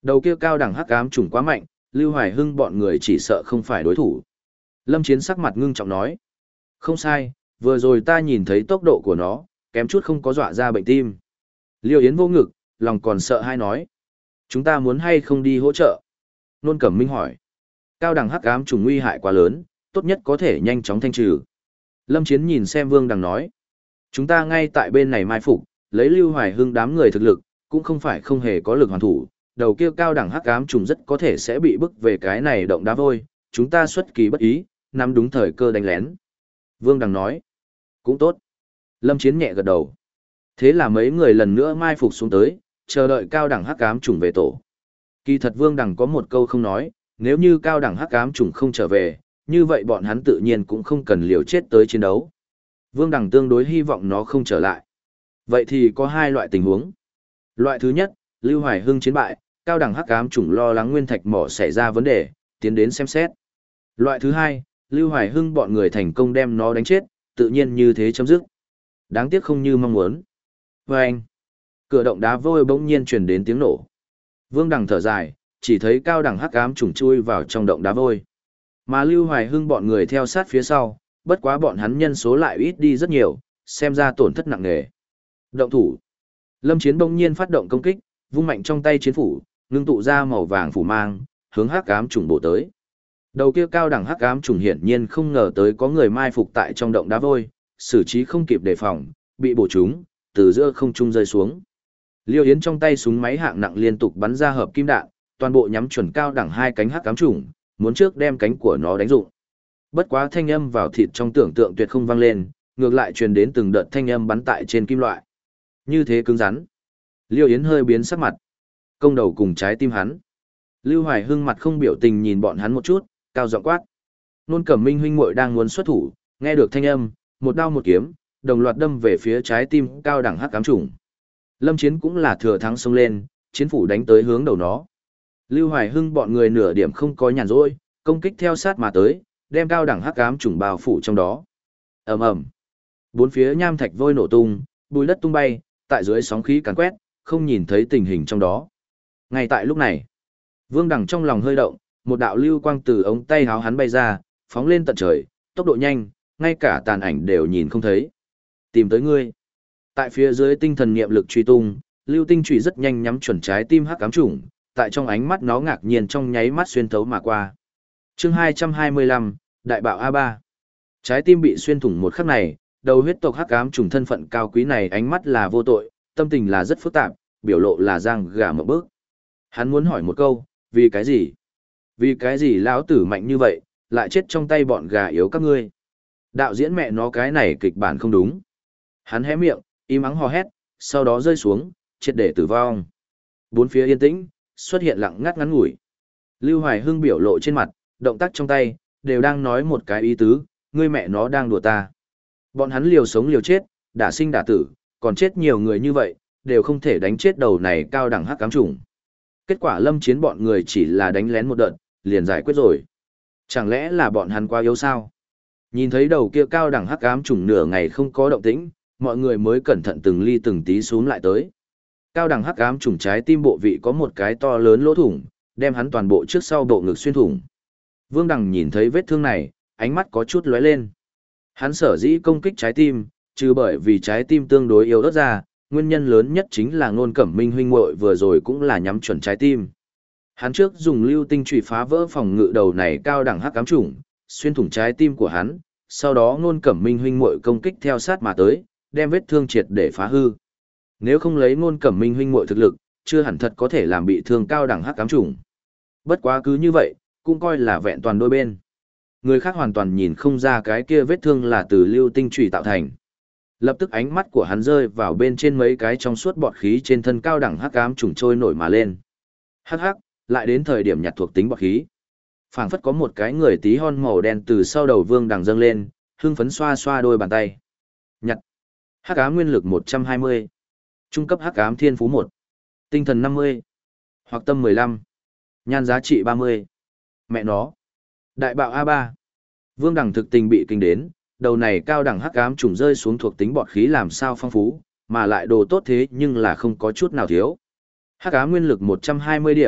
Đầu kia cao đẳng hắc ám trùng quá mạnh, Lưu Hoài Hưng bọn người chỉ sợ không phải đối thủ. Lâm Chiến sắc mặt ngưng trọng nói. Không sai, vừa rồi ta nhìn thấy tốc độ của nó, kém chút không có dọa ra bệnh tim. Liêu Yến vô ngực, lòng còn sợ hai nói. Chúng ta muốn hay không đi hỗ trợ? Nôn Cẩm Minh hỏi. Cao đẳng hắc ám trùng nguy hại quá lớn, tốt nhất có thể nhanh chóng thanh trừ. Lâm Chiến nhìn xem Vương Đằng nói. Chúng ta ngay tại bên này mai phục, lấy Lưu Hoài Hưng đám người thực lực, cũng không phải không hề có lực hoàn thủ. Đầu kia cao đẳng hắc ám trùng rất có thể sẽ bị bức về cái này động đá vôi, chúng ta xuất kỳ bất ý, nắm đúng thời cơ đánh lén. Vương Đằng nói. Cũng tốt. Lâm Chiến nhẹ gật đầu. Thế là mấy người lần nữa mai phục xuống tới, chờ đợi cao đẳng hắc ám trùng về tổ. Kỳ thật Vương Đằng có một câu không nói, nếu như cao đẳng hắc ám trùng không trở về, như vậy bọn hắn tự nhiên cũng không cần liều chết tới chiến đấu. Vương Đằng tương đối hy vọng nó không trở lại. Vậy thì có hai loại tình huống. Loại thứ nhất, Lưu Hoài Hưng chiến bại, cao đẳng hắc ám trùng lo lắng nguyên thạch mỏ xảy ra vấn đề, tiến đến xem xét. Loại thứ hai, Lưu Hoài Hưng bọn người thành công đem nó đánh chết, tự nhiên như thế chấm dứt. Đáng tiếc không như mong muốn. Và anh, cửa động đá vôi bỗng nhiên truyền đến tiếng nổ. Vương Đằng thở dài, chỉ thấy cao đẳng hắc ám trùng chui vào trong động đá vôi. Mà Lưu Hoài Hưng bọn người theo sát phía sau, bất quá bọn hắn nhân số lại ít đi rất nhiều, xem ra tổn thất nặng nề. Động thủ. Lâm Chiến bỗng nhiên phát động công kích, vung mạnh trong tay chiến phủ, ngưng tụ ra màu vàng phủ mang, hướng hắc ám trùng bổ tới. Đầu kia cao đẳng hắc ám trùng hiển nhiên không ngờ tới có người mai phục tại trong động đá vôi, xử trí không kịp đề phòng, bị bổ trúng, từ giữa không trung rơi xuống. Liêu Yến trong tay súng máy hạng nặng liên tục bắn ra hợp kim đạn, toàn bộ nhắm chuẩn cao đẳng hai cánh hắc ám trùng, muốn trước đem cánh của nó đánh rụng. Bất quá thanh âm vào thịt trong tưởng tượng tuyệt không vang lên, ngược lại truyền đến từng đợt thanh âm bắn tại trên kim loại. Như thế cứng rắn. Liêu Yến hơi biến sắc mặt. Công đầu cùng trái tim hắn. Lưu Hoài Hưng mặt không biểu tình nhìn bọn hắn một chút, cao giọng quát. Nôn Cẩm Minh huynh muội đang muốn xuất thủ, nghe được thanh âm, một đao một kiếm, đồng loạt đâm về phía trái tim cao đẳng hắc ám trùng. Lâm Chiến cũng là thừa thắng xông lên, chiến phủ đánh tới hướng đầu nó. Lưu Hoài Hưng bọn người nửa điểm không có nhàn rỗi, công kích theo sát mà tới, đem cao đẳng hắc ám trùng bao phủ trong đó. Ầm ầm. Bốn phía nham thạch vôi nổ tung, bùi đất tung bay, tại dưới sóng khí càn quét, không nhìn thấy tình hình trong đó. Ngay tại lúc này, Vương Đằng trong lòng hơi động, một đạo lưu quang từ ống tay háo hắn bay ra, phóng lên tận trời, tốc độ nhanh, ngay cả tàn ảnh đều nhìn không thấy. Tìm tới ngươi. Tại phía dưới tinh thần niệm lực truy tung, lưu tinh chủy rất nhanh nhắm chuẩn trái tim hắc ám trùng, tại trong ánh mắt nó ngạc nhiên trong nháy mắt xuyên thấu mà qua. Chương 225, Đại bạo A3. Trái tim bị xuyên thủng một khắc này, đầu huyết tộc hắc ám trùng thân phận cao quý này ánh mắt là vô tội, tâm tình là rất phức tạp, biểu lộ là giang gà mở bước. Hắn muốn hỏi một câu, vì cái gì? Vì cái gì lão tử mạnh như vậy, lại chết trong tay bọn gà yếu các ngươi? Đạo diễn mẹ nó cái này kịch bản không đúng. Hắn hé miệng, im ắng hò hét, sau đó rơi xuống, triệt để tử vong. Bốn phía yên tĩnh, xuất hiện lặng ngắt ngắn ngủi. Lưu Hoài Hưng biểu lộ trên mặt, động tác trong tay, đều đang nói một cái ý tứ, ngươi mẹ nó đang đùa ta. Bọn hắn liều sống liều chết, đả sinh đả tử, còn chết nhiều người như vậy, đều không thể đánh chết đầu này cao đẳng hắc ám trùng. Kết quả Lâm Chiến bọn người chỉ là đánh lén một đợt, liền giải quyết rồi. Chẳng lẽ là bọn hắn quá yếu sao? Nhìn thấy đầu kia cao đẳng hắc ám trùng nửa ngày không có động tĩnh, mọi người mới cẩn thận từng ly từng tí xuống lại tới. Cao đẳng hắc ám trùng trái tim bộ vị có một cái to lớn lỗ thủng, đem hắn toàn bộ trước sau bộ ngực xuyên thủng. Vương Đằng nhìn thấy vết thương này, ánh mắt có chút lóe lên. Hắn sở dĩ công kích trái tim, trừ bởi vì trái tim tương đối yếu ớt ra, nguyên nhân lớn nhất chính là Nôn Cẩm Minh huynh muội vừa rồi cũng là nhắm chuẩn trái tim. Hắn trước dùng lưu tinh chùy phá vỡ phòng ngự đầu này cao đẳng hắc ám trùng, xuyên thủng trái tim của hắn, sau đó Nôn Cẩm Minh huynh muội công kích theo sát mà tới, đem vết thương triệt để phá hư. Nếu không lấy Nôn Cẩm Minh huynh muội thực lực, chưa hẳn thật có thể làm bị thương cao đẳng hắc ám trùng. Bất quá cứ như vậy, cũng coi là vẹn toàn đôi bên. Người khác hoàn toàn nhìn không ra cái kia vết thương là từ lưu tinh chùy tạo thành. Lập tức ánh mắt của hắn rơi vào bên trên mấy cái trong suốt bọt khí trên thân cao đẳng hắc ám trùng trôi nổi mà lên. Hắc hắc, lại đến thời điểm nhặt thuộc tính bọt khí. Phảng phất có một cái người tí hon màu đen từ sau đầu Vương Đằng dâng lên, hưng phấn xoa xoa đôi bàn tay. Nhặt. Hắc ám nguyên lực 120. Trung cấp hắc ám thiên phú 1. Tinh thần 50. Hoặc tâm 15. Nhan giá trị 30. Mẹ nó. Đại bạo A3. Vương Đằng thực tình bị kinh đến, đầu này cao đẳng hắc ám trùng rơi xuống thuộc tính bọt khí làm sao phong phú, mà lại đồ tốt thế nhưng là không có chút nào thiếu. Hắc ám nguyên lực 120 điểm,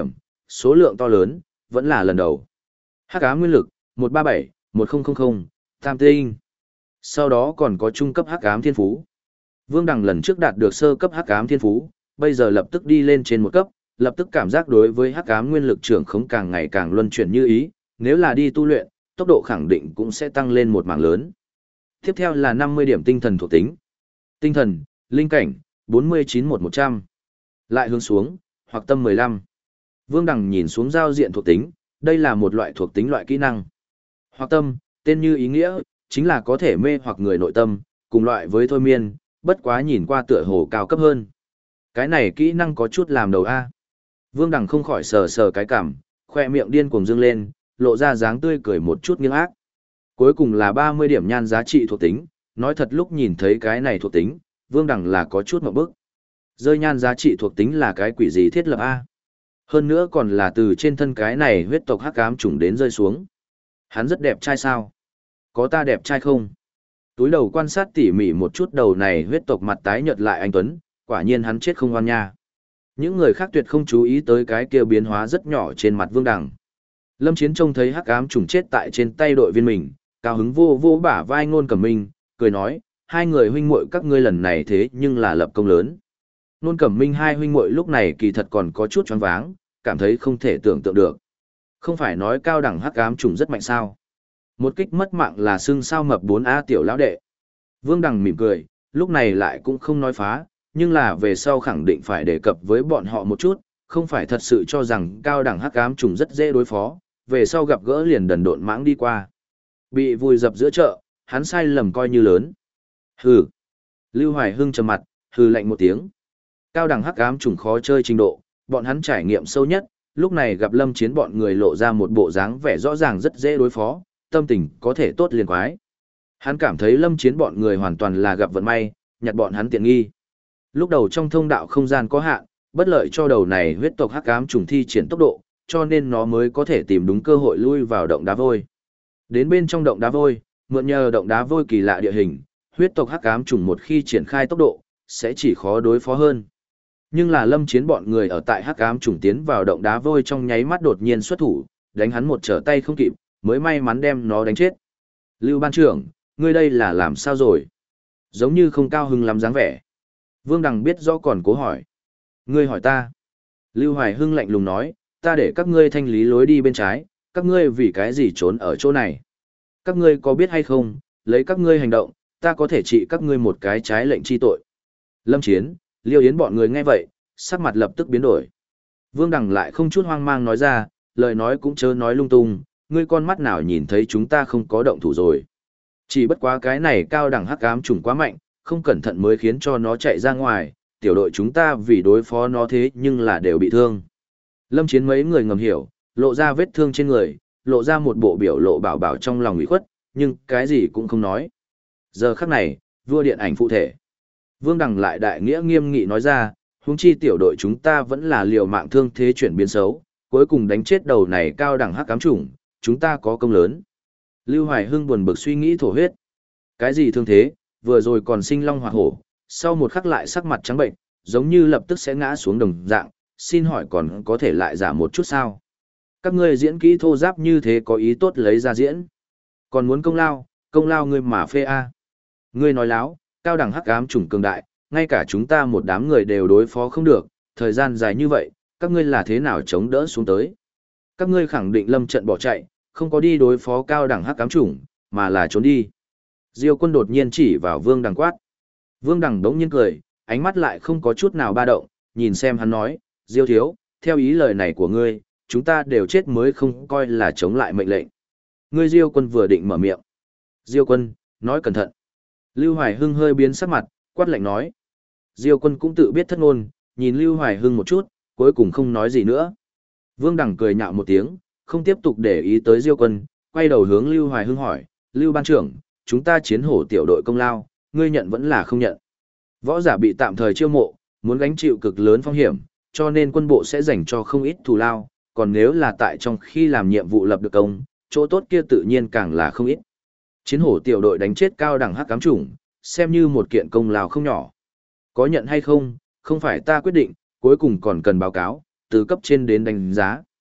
số lượng to lớn, vẫn là lần đầu. Hắc ám nguyên lực, 137-1000, tam tinh. Sau đó còn có trung cấp hắc ám thiên phú. Vương Đằng lần trước đạt được sơ cấp hắc ám thiên phú, bây giờ lập tức đi lên trên một cấp, lập tức cảm giác đối với hắc ám nguyên lực trưởng khống càng ngày càng luân chuyển như ý, nếu là đi tu luyện, tốc độ khẳng định cũng sẽ tăng lên một mảng lớn. Tiếp theo là 50 điểm tinh thần thuộc tính. Tinh thần, linh cảnh, 49-100. Lại hướng xuống, hoặc tâm 15. Vương Đằng nhìn xuống giao diện thuộc tính, đây là một loại thuộc tính loại kỹ năng. Hoặc tâm, tên như ý nghĩa, chính là có thể mê hoặc người nội tâm, cùng loại với thôi miên, bất quá nhìn qua tựa hồ cao cấp hơn. Cái này kỹ năng có chút làm đầu A. Vương Đằng không khỏi sờ sờ cái cằm, khoe miệng điên cuồng dương lên, lộ ra dáng tươi cười một chút nghiêng ác. Cuối cùng là 30 điểm nhan giá trị thuộc tính, nói thật lúc nhìn thấy cái này thuộc tính, Vương Đằng là có chút ngộp bức. Rơi nhan giá trị thuộc tính là cái quỷ gì thiết lập A. Hơn nữa còn là từ trên thân cái này huyết tộc hắc ám trùng đến rơi xuống. Hắn rất đẹp trai sao? Có ta đẹp trai không? Túi đầu quan sát tỉ mỉ một chút đầu này huyết tộc mặt tái nhợt lại anh Tuấn, quả nhiên hắn chết không oan nha. Những người khác tuyệt không chú ý tới cái kia biến hóa rất nhỏ trên mặt Vương Đằng. Lâm Chiến trông thấy hắc ám trùng chết tại trên tay đội viên mình, cao hứng vô vô bả vai Nôn Cẩm Minh, cười nói, hai người huynh muội các ngươi lần này thế nhưng là lập công lớn. Nôn Cẩm Minh hai huynh muội lúc này kỳ thật còn có chút choáng váng, cảm thấy không thể tưởng tượng được. Không phải nói cao đẳng hắc ám trùng rất mạnh sao? Một kích mất mạng là xương sao mập 4A tiểu lão đệ. Vương Đằng mỉm cười, lúc này lại cũng không nói phá, nhưng là về sau khẳng định phải đề cập với bọn họ một chút, không phải thật sự cho rằng cao đẳng hắc ám trùng rất dễ đối phó, về sau gặp gỡ liền đần độn mãng đi qua. Bị vùi dập giữa chợ, hắn sai lầm coi như lớn. Hừ. Lưu Hoài Hưng trầm mặt, hừ lạnh một tiếng. Cao đẳng hắc ám trùng khó chơi trình độ, bọn hắn trải nghiệm sâu nhất, lúc này gặp Lâm Chiến bọn người lộ ra một bộ dáng vẻ rõ ràng rất dễ đối phó, tâm tình có thể tốt liền quái. Hắn cảm thấy Lâm Chiến bọn người hoàn toàn là gặp vận may, nhặt bọn hắn tiện nghi. Lúc đầu trong thông đạo không gian có hạn, bất lợi cho đầu này huyết tộc hắc ám trùng thi triển tốc độ, cho nên nó mới có thể tìm đúng cơ hội lui vào động đá vôi. Đến bên trong động đá vôi, mượn nhờ động đá vôi kỳ lạ địa hình, huyết tộc hắc ám trùng một khi triển khai tốc độ, sẽ chỉ khó đối phó hơn. Nhưng là Lâm Chiến bọn người ở tại hắc ám trùng tiến vào động đá vôi trong nháy mắt đột nhiên xuất thủ, đánh hắn một trở tay không kịp, mới may mắn đem nó đánh chết. Lưu ban trưởng, ngươi đây là làm sao rồi? Giống như không cao hứng lắm dáng vẻ. Vương Đằng biết rõ còn cố hỏi. Ngươi hỏi ta. Lưu Hoài Hưng lạnh lùng nói, ta để các ngươi thanh lý lối đi bên trái, các ngươi vì cái gì trốn ở chỗ này? Các ngươi có biết hay không, lấy các ngươi hành động, ta có thể trị các ngươi một cái trái lệnh chi tội. Lâm Chiến, Liêu Yến bọn người nghe vậy, sắc mặt lập tức biến đổi. Vương Đằng lại không chút hoang mang nói ra, lời nói cũng chớ nói lung tung, ngươi con mắt nào nhìn thấy chúng ta không có động thủ rồi. Chỉ bất quá cái này cao đẳng hắc ám trùng quá mạnh, không cẩn thận mới khiến cho nó chạy ra ngoài, tiểu đội chúng ta vì đối phó nó thế nhưng là đều bị thương. Lâm Chiến mấy người ngầm hiểu, lộ ra vết thương trên người, lộ ra một bộ biểu lộ bảo bảo trong lòng ủy khuất, nhưng cái gì cũng không nói. Giờ khắc này, vua điện ảnh phụ thể. Vương Đằng lại đại nghĩa nghiêm nghị nói ra, huống chi tiểu đội chúng ta vẫn là liều mạng thương thế chuyển biến xấu, cuối cùng đánh chết đầu này cao đẳng hắc ám trùng, chúng ta có công lớn. Lưu Hoài Hưng buồn bực suy nghĩ thổ huyết. Cái gì thương thế, vừa rồi còn sinh long hỏa hổ, sau một khắc lại sắc mặt trắng bệnh, giống như lập tức sẽ ngã xuống đồng dạng, xin hỏi còn có thể lại giả một chút sao? Các ngươi diễn kỹ thô giáp như thế có ý tốt lấy ra diễn. Còn muốn công lao ngươi mà phê a. Ngươi nói láo, cao đẳng hắc ám trùng cường đại, ngay cả chúng ta một đám người đều đối phó không được, thời gian dài như vậy, các ngươi là thế nào chống đỡ xuống tới? Các ngươi khẳng định lâm trận bỏ chạy, không có đi đối phó cao đẳng hắc ám trùng, mà là trốn đi. Diêu Quân đột nhiên chỉ vào Vương Đằng quát. Vương Đằng đống nhiên cười, ánh mắt lại không có chút nào ba động, nhìn xem hắn nói, Diêu thiếu, theo ý lời này của ngươi, chúng ta đều chết mới không coi là chống lại mệnh lệnh. Ngươi Diêu Quân vừa định mở miệng. Diêu Quân, nói cẩn thận. Lưu Hoài Hưng hơi biến sắc mặt, quát lạnh nói. Diêu Quân cũng tự biết thất ngôn, nhìn Lưu Hoài Hưng một chút, cuối cùng không nói gì nữa. Vương Đằng cười nhạo một tiếng, không tiếp tục để ý tới Diêu Quân, quay đầu hướng Lưu Hoài Hưng hỏi, Lưu ban trưởng, chúng ta chiến hổ tiểu đội công lao, ngươi nhận vẫn là không nhận. Võ giả bị tạm thời chiêu mộ, muốn gánh chịu cực lớn phong hiểm, cho nên quân bộ sẽ dành cho không ít thù lao, còn nếu là tại trong khi làm nhiệm vụ lập được công, chỗ tốt kia tự nhiên càng là không ít. Chiến hổ tiểu đội đánh chết cao đẳng hắc ám chủng, xem như một kiện công lao không nhỏ. Có nhận hay không, không phải ta quyết định, cuối cùng còn cần báo cáo, từ cấp trên đến đánh giá.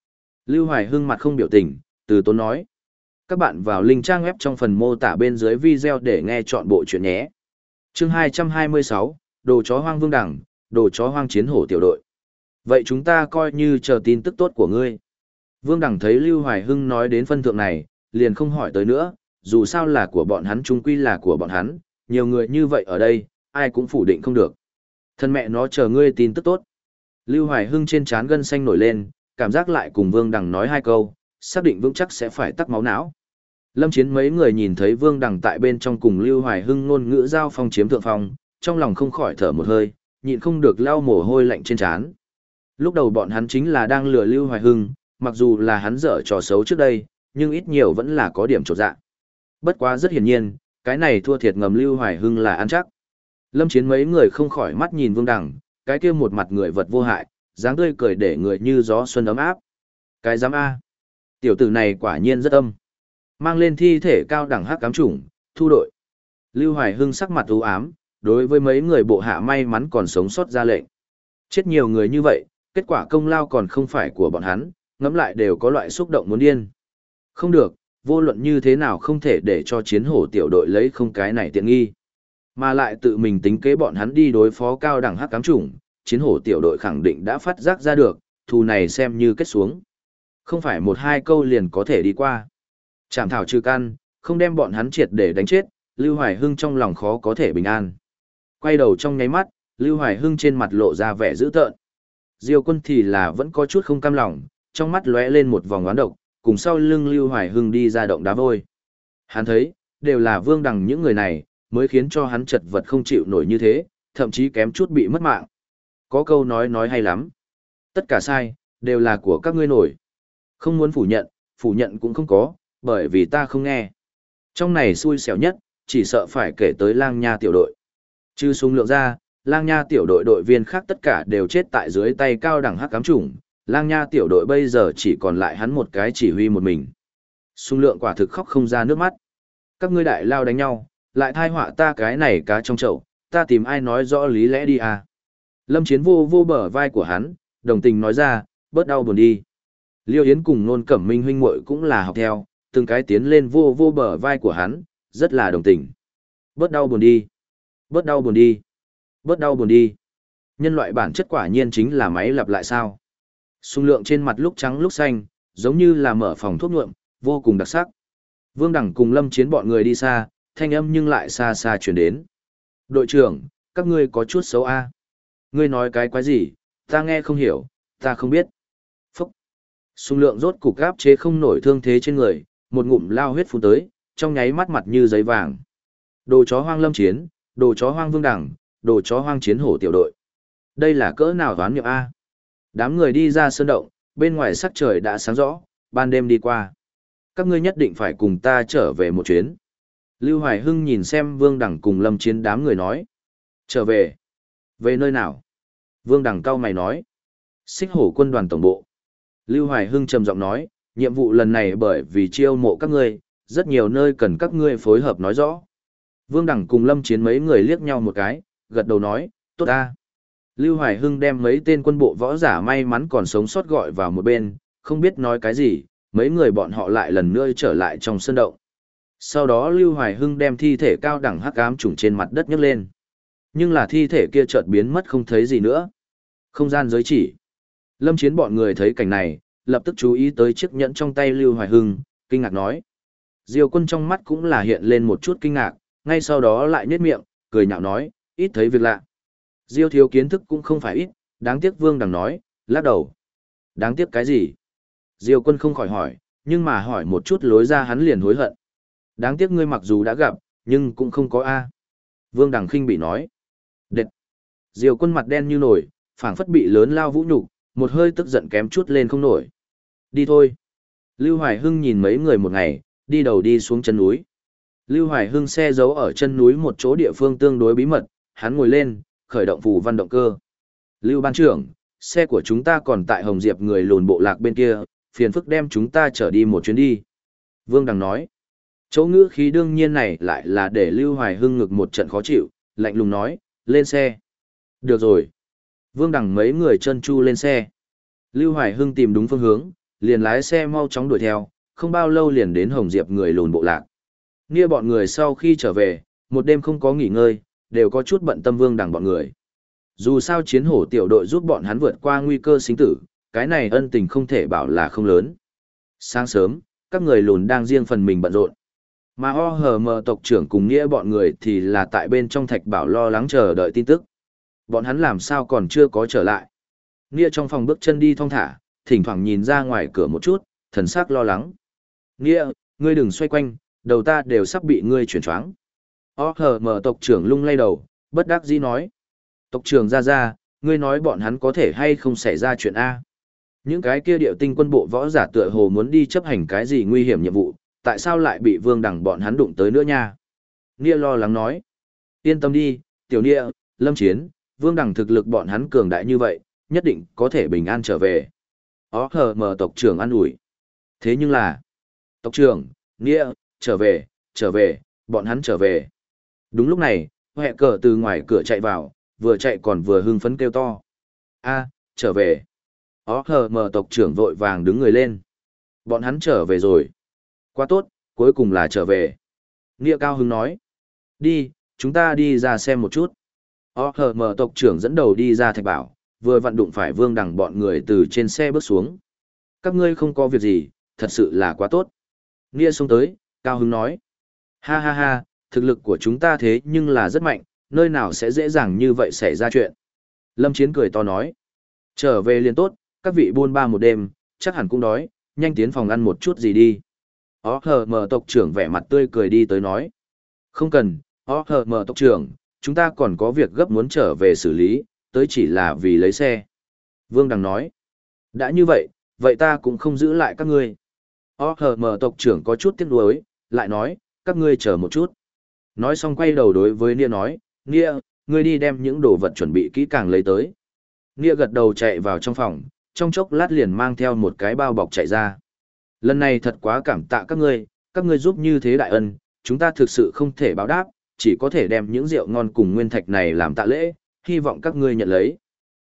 Lưu Hoài Hưng mặt không biểu tình, từ tốn nói. Các bạn vào link trang web trong phần mô tả bên dưới video để nghe chọn bộ chuyện nhé. Chương 226, Đồ chó hoang Vương Đẳng, Đồ chó hoang chiến hổ tiểu đội. Vậy chúng ta coi như chờ tin tức tốt của ngươi. Vương Đẳng thấy Lưu Hoài Hưng nói đến phân thượng này, liền không hỏi tới nữa, dù sao là của bọn hắn chung quy là của bọn hắn, nhiều người như vậy ở đây, ai cũng phủ định không được. Thân mẹ nó chờ ngươi tin tức tốt. Lưu Hoài Hưng trên trán gân xanh nổi lên, cảm giác lại cùng Vương Đằng nói hai câu, xác định vững chắc sẽ phải tắc máu não. Lâm Chiến mấy người nhìn thấy Vương Đằng tại bên trong cùng Lưu Hoài Hưng ngôn ngữ giao phong chiếm thượng phong, trong lòng không khỏi thở một hơi, nhịn không được lau mồ hôi lạnh trên trán. Lúc đầu bọn hắn chính là đang lừa Lưu Hoài Hưng, mặc dù là hắn dở trò xấu trước đây, nhưng ít nhiều vẫn là có điểm chột dạ. Bất quá rất hiển nhiên, cái này thua thiệt ngầm Lưu Hoài Hưng là ăn chắc. Lâm Chiến mấy người không khỏi mắt nhìn Vương Đằng, cái kia một mặt người vật vô hại, dáng tươi cười để người như gió xuân ấm áp. Cái giám A. Tiểu tử này quả nhiên rất âm. Mang lên thi thể cao đẳng hắc cám chủng, thu đội. Lưu Hoài Hưng sắc mặt u ám, đối với mấy người bộ hạ may mắn còn sống sót ra lệnh. Chết nhiều người như vậy, kết quả công lao còn không phải của bọn hắn, ngẫm lại đều có loại xúc động muốn điên. Không được, vô luận như thế nào không thể để cho chiến hổ tiểu đội lấy không cái này tiện nghi. Mà lại tự mình tính kế bọn hắn đi đối phó cao đẳng hắc cám chủng, chiến hổ tiểu đội khẳng định đã phát giác ra được, thù này xem như kết xuống. Không phải một hai câu liền có thể đi qua. Chảm thảo trừ căn, không đem bọn hắn triệt để đánh chết, Lưu Hoài Hưng trong lòng khó có thể bình an. Quay đầu trong nháy mắt, Lưu Hoài Hưng trên mặt lộ ra vẻ dữ tợn. Diêu Quân thì là vẫn có chút không cam lòng, trong mắt lóe lên một vòng oán độc, cùng sau lưng Lưu Hoài Hưng đi ra động đá vôi. Hắn thấy, đều là Vương Đằng những người này, mới khiến cho hắn chật vật không chịu nổi như thế, thậm chí kém chút bị mất mạng. Có câu nói hay lắm. Tất cả sai, đều là của các ngươi nổi. Không muốn phủ nhận cũng không có, bởi vì ta không nghe. Trong này xui xẻo nhất, chỉ sợ phải kể tới Lang Nha tiểu đội. Trừ Sung Lượng ra, Lang Nha tiểu đội đội viên khác tất cả đều chết tại dưới tay cao đẳng hắc cám chủng. Lang Nha tiểu đội bây giờ chỉ còn lại hắn một cái chỉ huy một mình. Sung Lượng quả thực khóc không ra nước mắt. Các ngươi đại lao đánh nhau, lại thai họa ta cái này cá trong chậu, ta tìm ai nói rõ lý lẽ đi à. Lâm Chiến vô vô bờ vai của hắn, đồng tình nói ra, bớt đau buồn đi. Liêu Yến cùng Nôn Cẩm Minh huynh muội cũng là học theo, từng cái tiến lên vô vô bờ vai của hắn, rất là đồng tình. Bớt đau buồn đi. Bớt đau buồn đi. Bớt đau buồn đi. Nhân loại bản chất quả nhiên chính là máy lặp lại sao. Xung Lượng trên mặt lúc trắng lúc xanh, giống như là mở phòng thuốc nhuộm, vô cùng đặc sắc. Vương Đẳng cùng Lâm Chiến bọn người đi xa, thanh âm nhưng lại xa xa chuyển đến. Đội trưởng, các ngươi có chút xấu a. Ngươi nói cái quái gì, ta nghe không hiểu, ta không biết. Phúc. Xung Lượng rốt cục áp chế không nổi thương thế trên người, một ngụm lao huyết phun tới, trong nháy mắt mặt như giấy vàng. Đồ chó hoang Lâm Chiến, đồ chó hoang Vương Đẳng, đồ chó hoang chiến hổ tiểu đội. Đây là cỡ nào toán nghiệp a? Đám người đi ra sơn động, bên ngoài sắc trời đã sáng rõ, ban đêm đi qua. Các ngươi nhất định phải cùng ta trở về một chuyến. Lưu Hoài Hưng nhìn xem Vương Đẳng cùng Lâm Chiến đám người nói. Trở về? Về nơi nào? Vương Đẳng cau mày nói. Xích hổ quân đoàn tổng bộ. Lưu Hoài Hưng trầm giọng nói, nhiệm vụ lần này bởi vì chiêu mộ các ngươi, rất nhiều nơi cần các ngươi phối hợp nói rõ. Vương Đẳng cùng Lâm Chiến mấy người liếc nhau một cái, gật đầu nói, tốt ta. Lưu Hoài Hưng đem mấy tên quân bộ võ giả may mắn còn sống sót gọi vào một bên, không biết nói cái gì, mấy người bọn họ lại lần nữa trở lại trong sân động. Sau đó Lưu Hoài Hưng đem thi thể cao đẳng hắc ám trùng trên mặt đất nhấc lên. Nhưng là thi thể kia chợt biến mất không thấy gì nữa. Không gian giới chỉ. Lâm Chiến bọn người thấy cảnh này, lập tức chú ý tới chiếc nhẫn trong tay Lưu Hoài Hưng, kinh ngạc nói. Diêu Quân trong mắt cũng là hiện lên một chút kinh ngạc, ngay sau đó lại nhếch miệng, cười nhạo nói, ít thấy việc lạ. Diêu thiếu kiến thức cũng không phải ít, đáng tiếc Vương Đằng nói, lắc đầu. Đáng tiếc cái gì? Diêu Quân không khỏi hỏi, nhưng mà hỏi một chút lối ra hắn liền hối hận. Đáng tiếc ngươi mặc dù đã gặp, nhưng cũng không có A. Vương Đằng khinh bị nói. Đệt. Diêu Quân mặt đen như nổi, phảng phất bị lớn lao vũ nhục, một hơi tức giận kém chút lên không nổi. Đi thôi. Lưu Hoài Hưng nhìn mấy người một ngày, đi đầu đi xuống chân núi. Lưu Hoài Hưng xe giấu ở chân núi một chỗ địa phương tương đối bí mật, hắn ngồi lên, khởi động phù văn động cơ. Lưu ban trưởng, xe của chúng ta còn tại Hồng Diệp người lùn bộ lạc bên kia, phiền phức đem chúng ta trở đi một chuyến đi. Vương Đằng nói. Chỗ ngữ khí đương nhiên này lại là để Lưu Hoài Hưng ngực một trận khó chịu, lạnh lùng nói, lên xe. Được rồi. Vương Đằng mấy người chân chu lên xe. Lưu Hoài Hưng tìm đúng phương hướng, liền lái xe mau chóng đuổi theo, không bao lâu liền đến Hồng Diệp người lùn bộ lạc. Nia bọn người sau khi trở về, một đêm không có nghỉ ngơi, đều có chút bận tâm Vương Đằng bọn người. Dù sao chiến hổ tiểu đội giúp bọn hắn vượt qua nguy cơ sinh tử, cái này ân tình không thể bảo là không lớn. Sáng sớm, các người lùn đang riêng phần mình bận rộn. Mà OHM tộc trưởng cùng Nghĩa bọn người thì là tại bên trong thạch bảo lo lắng chờ đợi tin tức. Bọn hắn làm sao còn chưa có trở lại. Nghĩa trong phòng bước chân đi thong thả, thỉnh thoảng nhìn ra ngoài cửa một chút, thần sắc lo lắng. Nghĩa, ngươi đừng xoay quanh, đầu ta đều sắp bị ngươi chuyển choáng. OHM tộc trưởng lung lay đầu, bất đắc dĩ nói. Tộc trưởng ra, ngươi nói bọn hắn có thể hay không xảy ra chuyện A. Những cái kia điệu tinh quân bộ võ giả tựa hồ muốn đi chấp hành cái gì nguy hiểm nhiệm vụ, tại sao lại bị Vương Đằng bọn hắn đụng tới nữa nha? Nia lo lắng nói. Yên tâm đi, tiểu Nia, Lâm Chiến, Vương Đằng thực lực bọn hắn cường đại như vậy, nhất định có thể bình an trở về. OHM tộc trưởng an ủi. Thế nhưng là, tộc trưởng, Nia, trở về, bọn hắn trở về. Đúng lúc này, Huệ Cờ từ ngoài cửa chạy vào, vừa chạy còn vừa hưng phấn kêu to. A, trở về. OHM tộc trưởng vội vàng đứng người lên. Bọn hắn trở về rồi. Quá tốt, cuối cùng là trở về. Nia cao hứng nói. Đi, chúng ta đi ra xem một chút. OHM tộc trưởng dẫn đầu đi ra thạch bảo, vừa vặn đụng phải Vương Đằng bọn người từ trên xe bước xuống. Các ngươi không có việc gì, thật sự là quá tốt. Nia xông tới, cao hứng nói. Ha ha ha, thực lực của chúng ta thế nhưng là rất mạnh, nơi nào sẽ dễ dàng như vậy xảy ra chuyện. Lâm Chiến cười to nói. Trở về liền tốt, các vị buôn ba một đêm, chắc hẳn cũng đói, nhanh tiến phòng ăn một chút gì đi. OHM tộc trưởng vẻ mặt tươi cười đi tới nói. Không cần, OHM tộc trưởng, chúng ta còn có việc gấp muốn trở về xử lý, tới chỉ là vì lấy xe. Vương Đằng nói. Đã như vậy, vậy ta cũng không giữ lại các ngươi. OHM tộc trưởng có chút tiếc nuối, lại nói, các ngươi chờ một chút. Nói xong quay đầu đối với Nia nói, Nia, ngươi đi đem những đồ vật chuẩn bị kỹ càng lấy tới. Nia gật đầu chạy vào trong phòng, trong chốc lát liền mang theo một cái bao bọc chạy ra. Lần này thật quá cảm tạ các ngươi giúp như thế đại ân, chúng ta thực sự không thể báo đáp, chỉ có thể đem những rượu ngon cùng nguyên thạch này làm tạ lễ, hy vọng các ngươi nhận lấy.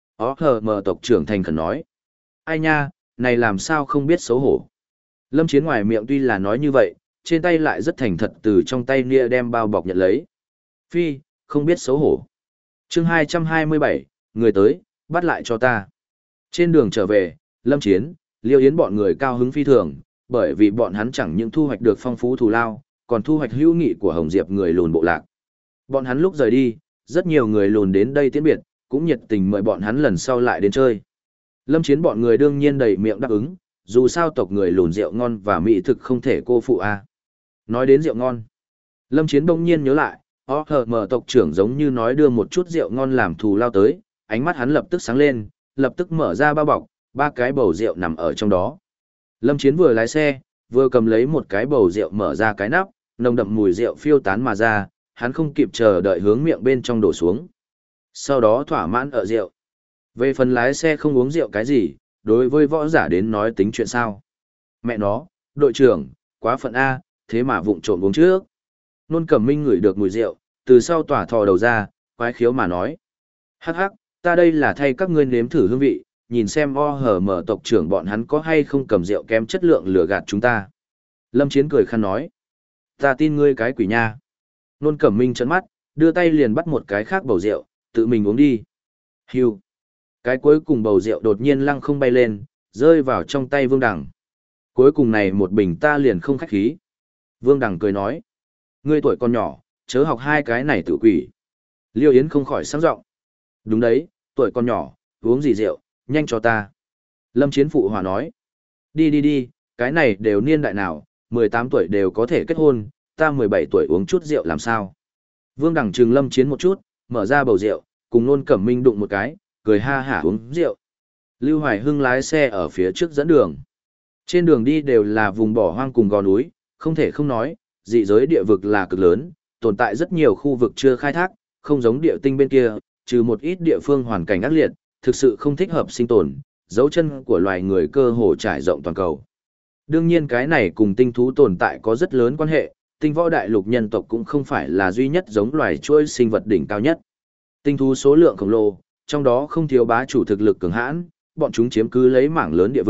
OHM tộc trưởng thành khẩn nói. Ai nha, này làm sao không biết xấu hổ. Lâm Chiến ngoài miệng tuy là nói như vậy, trên tay lại rất thành thật từ trong tay Nia đem bao bọc nhận lấy. Phi, không biết xấu hổ. Chương 227, người tới, bắt lại cho ta. Trên đường trở về, Lâm Chiến, Liêu Yến bọn người cao hứng phi thường, bởi vì bọn hắn chẳng những thu hoạch được phong phú thù lao, còn thu hoạch hữu nghị của Hồng Diệp người lùn bộ lạc. Bọn hắn lúc rời đi, rất nhiều người lùn đến đây tiễn biệt, cũng nhiệt tình mời bọn hắn lần sau lại đến chơi. Lâm Chiến bọn người đương nhiên đầy miệng đáp ứng, dù sao tộc người lùn rượu ngon và mỹ thực không thể cô phụ a. Nói đến rượu ngon, Lâm Chiến bỗng nhiên nhớ lại, OHM tộc trưởng giống như nói đưa một chút rượu ngon làm thù lao tới, ánh mắt hắn lập tức sáng lên, lập tức mở ra bao bọc, 3 cái bầu rượu nằm ở trong đó. Lâm Chiến vừa lái xe, vừa cầm lấy một cái bầu rượu mở ra cái nắp, nồng đậm mùi rượu phiêu tán mà ra, hắn không kịp chờ đợi hướng miệng bên trong đổ xuống. Sau đó thỏa mãn ở rượu. Về phần lái xe không uống rượu cái gì, đối với võ giả đến nói tính chuyện sao. Mẹ nó, đội trưởng, quá phận A, thế mà vụng trộm uống trước. Nôn Cẩm Minh ngửi được mùi rượu, từ sau tỏa thò đầu ra, quái khiếu mà nói. Hắc hắc, ta đây là thay các ngươi nếm thử hương vị, nhìn xem OHM tộc trưởng bọn hắn có hay không cầm rượu kém chất lượng lừa gạt chúng ta. Lâm Chiến cười khăn nói. Ta tin ngươi cái quỷ nha. Nôn Cẩm Minh trợn mắt, đưa tay liền bắt một cái khác bầu rượu, tự mình uống đi. Hiu. Cái cuối cùng bầu rượu đột nhiên lăng không bay lên, rơi vào trong tay Vương Đằng. Cuối cùng này một bình ta liền không khách khí. Vương Đằng cười nói. Ngươi tuổi còn nhỏ, chớ học hai cái này tự quỷ. Liêu Yến không khỏi sáng giọng. Đúng đấy, tuổi còn nhỏ, uống gì rượu, nhanh cho ta. Lâm Chiến phụ hòa nói. Đi, cái này đều niên đại nào, 18 tuổi đều có thể kết hôn, ta 17 tuổi uống chút rượu làm sao. Vương Đằng trừng Lâm Chiến một chút, mở ra bầu rượu, cùng Nôn Cẩm Minh đụng một cái, cười ha hả uống rượu. Lưu Hoài Hưng lái xe ở phía trước dẫn đường. Trên đường đi đều là vùng bỏ hoang cùng gò núi, không thể không nói, dị giới địa vực là cực lớn, tồn tại rất nhiều khu vực chưa khai thác, không giống địa tinh bên kia, trừ một ít địa phương hoàn cảnh ác liệt, thực sự không thích hợp sinh tồn, dấu chân của loài người cơ hồ trải rộng toàn cầu. Đương nhiên cái này cùng tinh thú tồn tại có rất lớn quan hệ, tinh võ đại lục nhân tộc cũng không phải là duy nhất giống loài chuỗi sinh vật đỉnh cao nhất. Tinh thú số lượng khổng lồ, trong đó không thiếu bá chủ thực lực cường hãn, bọn chúng chiếm cứ lấy mảng lớn địa vực,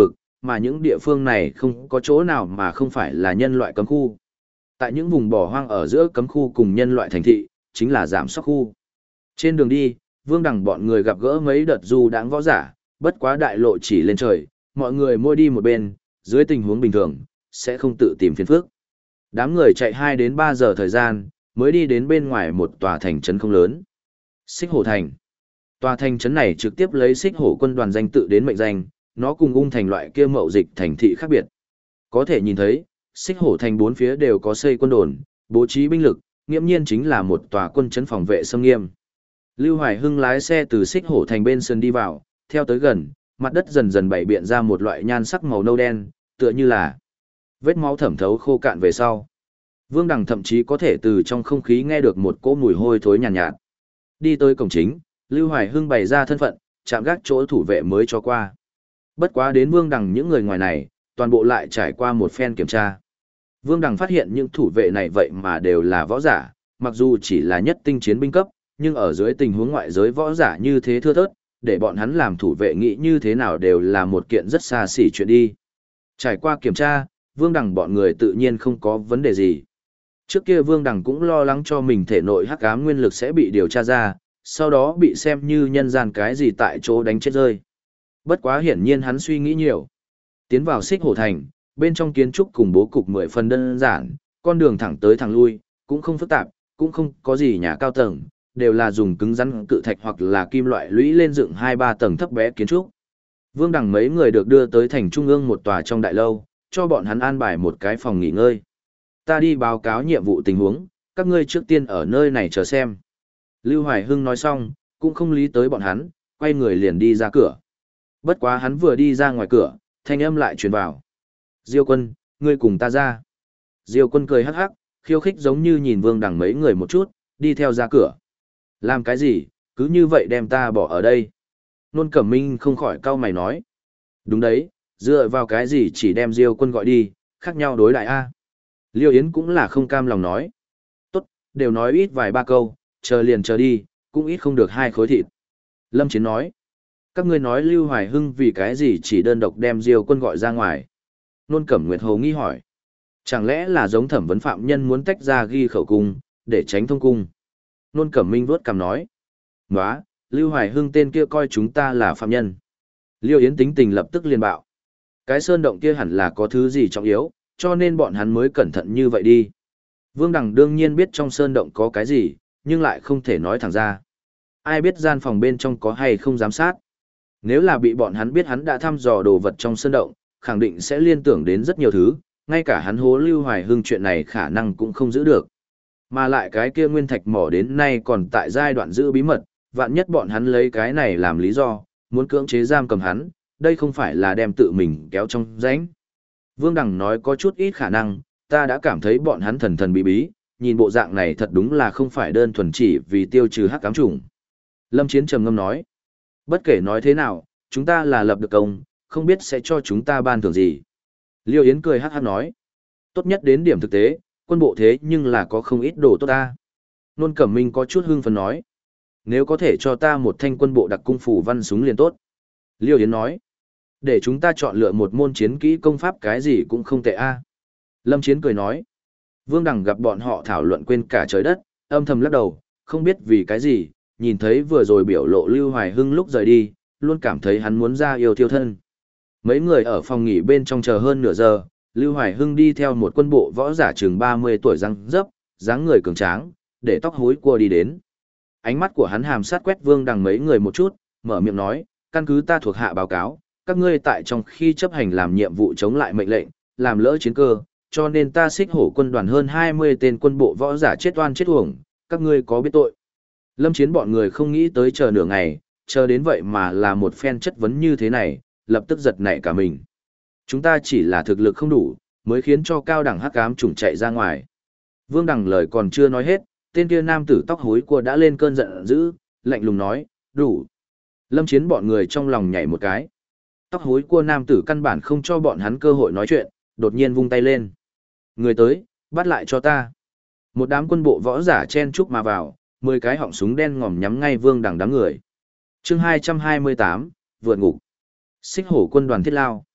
mà những địa phương này không có chỗ nào mà không phải là nhân loại cấm khu. Tại những vùng bỏ hoang ở giữa cấm khu cùng nhân loại thành thị, chính là giảm sóc khu. Trên đường đi, Vương Đằng bọn người gặp gỡ mấy đợt du đãng võ giả, bất quá đại lộ chỉ lên trời, mọi người mỗi đi một bên, dưới tình huống bình thường, sẽ không tự tìm phiền phức. Đám người chạy 2 đến 3 giờ thời gian, mới đi đến bên ngoài một tòa thành trấn không lớn. Xích Hổ Thành. Tòa thành trấn này trực tiếp lấy Xích Hổ quân đoàn danh tự đến mệnh danh, nó cùng Ung Thành loại kia mậu dịch thành thị khác biệt. Có thể nhìn thấy, Xích Hổ Thành bốn phía đều có xây quân đồn, bố trí binh lực, nghiễm nhiên chính là một tòa quân trấn phòng vệ xâm nghiêm. Lưu Hoài Hưng lái xe từ Xích Hổ Thành bên sân đi vào, theo tới gần, mặt đất dần dần bày biện ra một loại nhan sắc màu nâu đen, tựa như là vết máu thẩm thấu khô cạn về sau. Vương Đằng thậm chí có thể từ trong không khí nghe được một cỗ mùi hôi thối nhàn nhạt. Đi tới cổng chính, Lưu Hoài Hưng bày ra thân phận, chạm gác chỗ thủ vệ mới cho qua. Bất quá đến Vương Đằng những người ngoài này, toàn bộ lại trải qua một phen kiểm tra. Vương Đằng phát hiện những thủ vệ này vậy mà đều là võ giả, mặc dù chỉ là nhất tinh chiến binh cấp, nhưng ở dưới tình huống ngoại giới võ giả như thế thưa thớt, để bọn hắn làm thủ vệ nghĩ như thế nào đều là một kiện rất xa xỉ chuyện đi. Trải qua kiểm tra, Vương Đằng bọn người tự nhiên không có vấn đề gì. Trước kia Vương Đằng cũng lo lắng cho mình thể nội hắc ám nguyên lực sẽ bị điều tra ra, sau đó bị xem như nhân gian cái gì tại chỗ đánh chết rơi. Bất quá hiển nhiên hắn suy nghĩ nhiều. Tiến vào Xích Hổ Thành, bên trong kiến trúc cùng bố cục 10 phần đơn giản, con đường thẳng tới thẳng lui, cũng không phức tạp, cũng không có gì nhà cao tầng, đều là dùng cứng rắn cự thạch hoặc là kim loại lũy lên dựng 2-3 tầng thấp bé kiến trúc. Vương Đằng mấy người được đưa tới thành trung ương một tòa trong đại lâu, cho bọn hắn an bài một cái phòng nghỉ ngơi. Ta đi báo cáo nhiệm vụ tình huống, các ngươi trước tiên ở nơi này chờ xem. Lưu Hoài Hưng nói xong, cũng không lý tới bọn hắn, quay người liền đi ra cửa. Bất quá hắn vừa đi ra ngoài cửa, thanh âm lại truyền vào. Diêu Quân, ngươi cùng ta ra. Diêu Quân cười hắc hắc, khiêu khích giống như nhìn Vương Đằng mấy người một chút, đi theo ra cửa. Làm cái gì, cứ như vậy đem ta bỏ ở đây. Nôn Cẩm Minh không khỏi cau mày nói. Đúng đấy, dựa vào cái gì chỉ đem Diêu Quân gọi đi, khác nhau đối đại a. Liêu Yến cũng là không cam lòng nói. Tốt, đều nói ít vài ba câu, chờ liền chờ đi, cũng ít không được 2 khối thịt. Lâm Chiến nói. Các ngươi nói Lưu Hoài Hưng vì cái gì chỉ đơn độc đem Diêu Quân gọi ra ngoài. Nôn Cẩm Nguyệt Hồ nghi hỏi. Chẳng lẽ là giống thẩm vấn phạm nhân muốn tách ra ghi khẩu cung, để tránh thông cung. Nôn Cẩm Minh vuốt cằm nói. Nóa, Lưu Hoài Hưng tên kia coi chúng ta là phạm nhân. Liêu Yến tính tình lập tức liền bạo. Cái sơn động kia hẳn là có thứ gì trọng yếu, cho nên bọn hắn mới cẩn thận như vậy đi. Vương Đằng đương nhiên biết trong sơn động có cái gì, nhưng lại không thể nói thẳng ra. Ai biết gian phòng bên trong có hay không giám sát. Nếu là bị bọn hắn biết hắn đã thăm dò đồ vật trong sơn động, khẳng định sẽ liên tưởng đến rất nhiều thứ, ngay cả hắn hố Lưu Hoài Hưng chuyện này khả năng cũng không giữ được. Mà lại cái kia nguyên thạch mỏ đến nay còn tại giai đoạn giữ bí mật, vạn nhất bọn hắn lấy cái này làm lý do, muốn cưỡng chế giam cầm hắn, đây không phải là đem tự mình kéo trong rãnh. Vương Đằng nói có chút ít khả năng, ta đã cảm thấy bọn hắn thần thần bí bí, nhìn bộ dạng này thật đúng là không phải đơn thuần chỉ vì tiêu trừ hắc ám chủng. Lâm Chiến trầm ngâm nói, bất kể nói thế nào, chúng ta là lập được công, không biết sẽ cho chúng ta ban thưởng gì. Liêu Yến cười hắc hắc nói, tốt nhất đến điểm thực tế, quân bộ thế nhưng là có không ít đồ tốt ta. Nôn Cẩm Minh có chút hưng phấn nói, nếu có thể cho ta một thanh quân bộ đặc cung phủ văn súng liền tốt. Liêu Yến nói, để chúng ta chọn lựa một môn chiến kỹ công pháp cái gì cũng không tệ a. Lâm Chiến cười nói, Vương Đằng gặp bọn họ thảo luận quên cả trời đất, âm thầm lắc đầu, không biết vì cái gì, nhìn thấy vừa rồi biểu lộ Lưu Hoài Hưng lúc rời đi, luôn cảm thấy hắn muốn ra yêu thiêu thân. Mấy người ở phòng nghỉ bên trong chờ hơn nửa giờ, Lưu Hoài Hưng đi theo một quân bộ võ giả chừng 30 tuổi răng dấp, dáng người cường tráng, để tóc hối cua đi đến. Ánh mắt của hắn hàm sát quét Vương Đằng mấy người một chút, mở miệng nói, căn cứ ta thuộc hạ báo cáo, các ngươi tại trong khi chấp hành làm nhiệm vụ chống lại mệnh lệnh, làm lỡ chiến cơ, cho nên ta Xích Hổ quân đoàn hơn 20 tên quân bộ võ giả chết oan chết uổng, các ngươi có biết tội. Lâm Chiến bọn người không nghĩ tới chờ nửa ngày, chờ đến vậy mà là một phen chất vấn như thế này, lập tức giật nảy cả mình. Chúng ta chỉ là thực lực không đủ, mới khiến cho cao đẳng hắc ám chủng chạy ra ngoài. Vương Đằng lời còn chưa nói hết, tên kia nam tử tóc hối cua đã lên cơn giận dữ, lạnh lùng nói, đủ. Lâm Chiến bọn người trong lòng nhảy một cái. Tóc hối cua nam tử căn bản không cho bọn hắn cơ hội nói chuyện, đột nhiên vung tay lên. Người tới, bắt lại cho ta. Một đám quân bộ võ giả chen chúc mà vào, 10 cái họng súng đen ngòm nhắm ngay Vương Đằng đám người. Chương 228, vượt ngục. Xích Hổ quân đoàn thiết lao.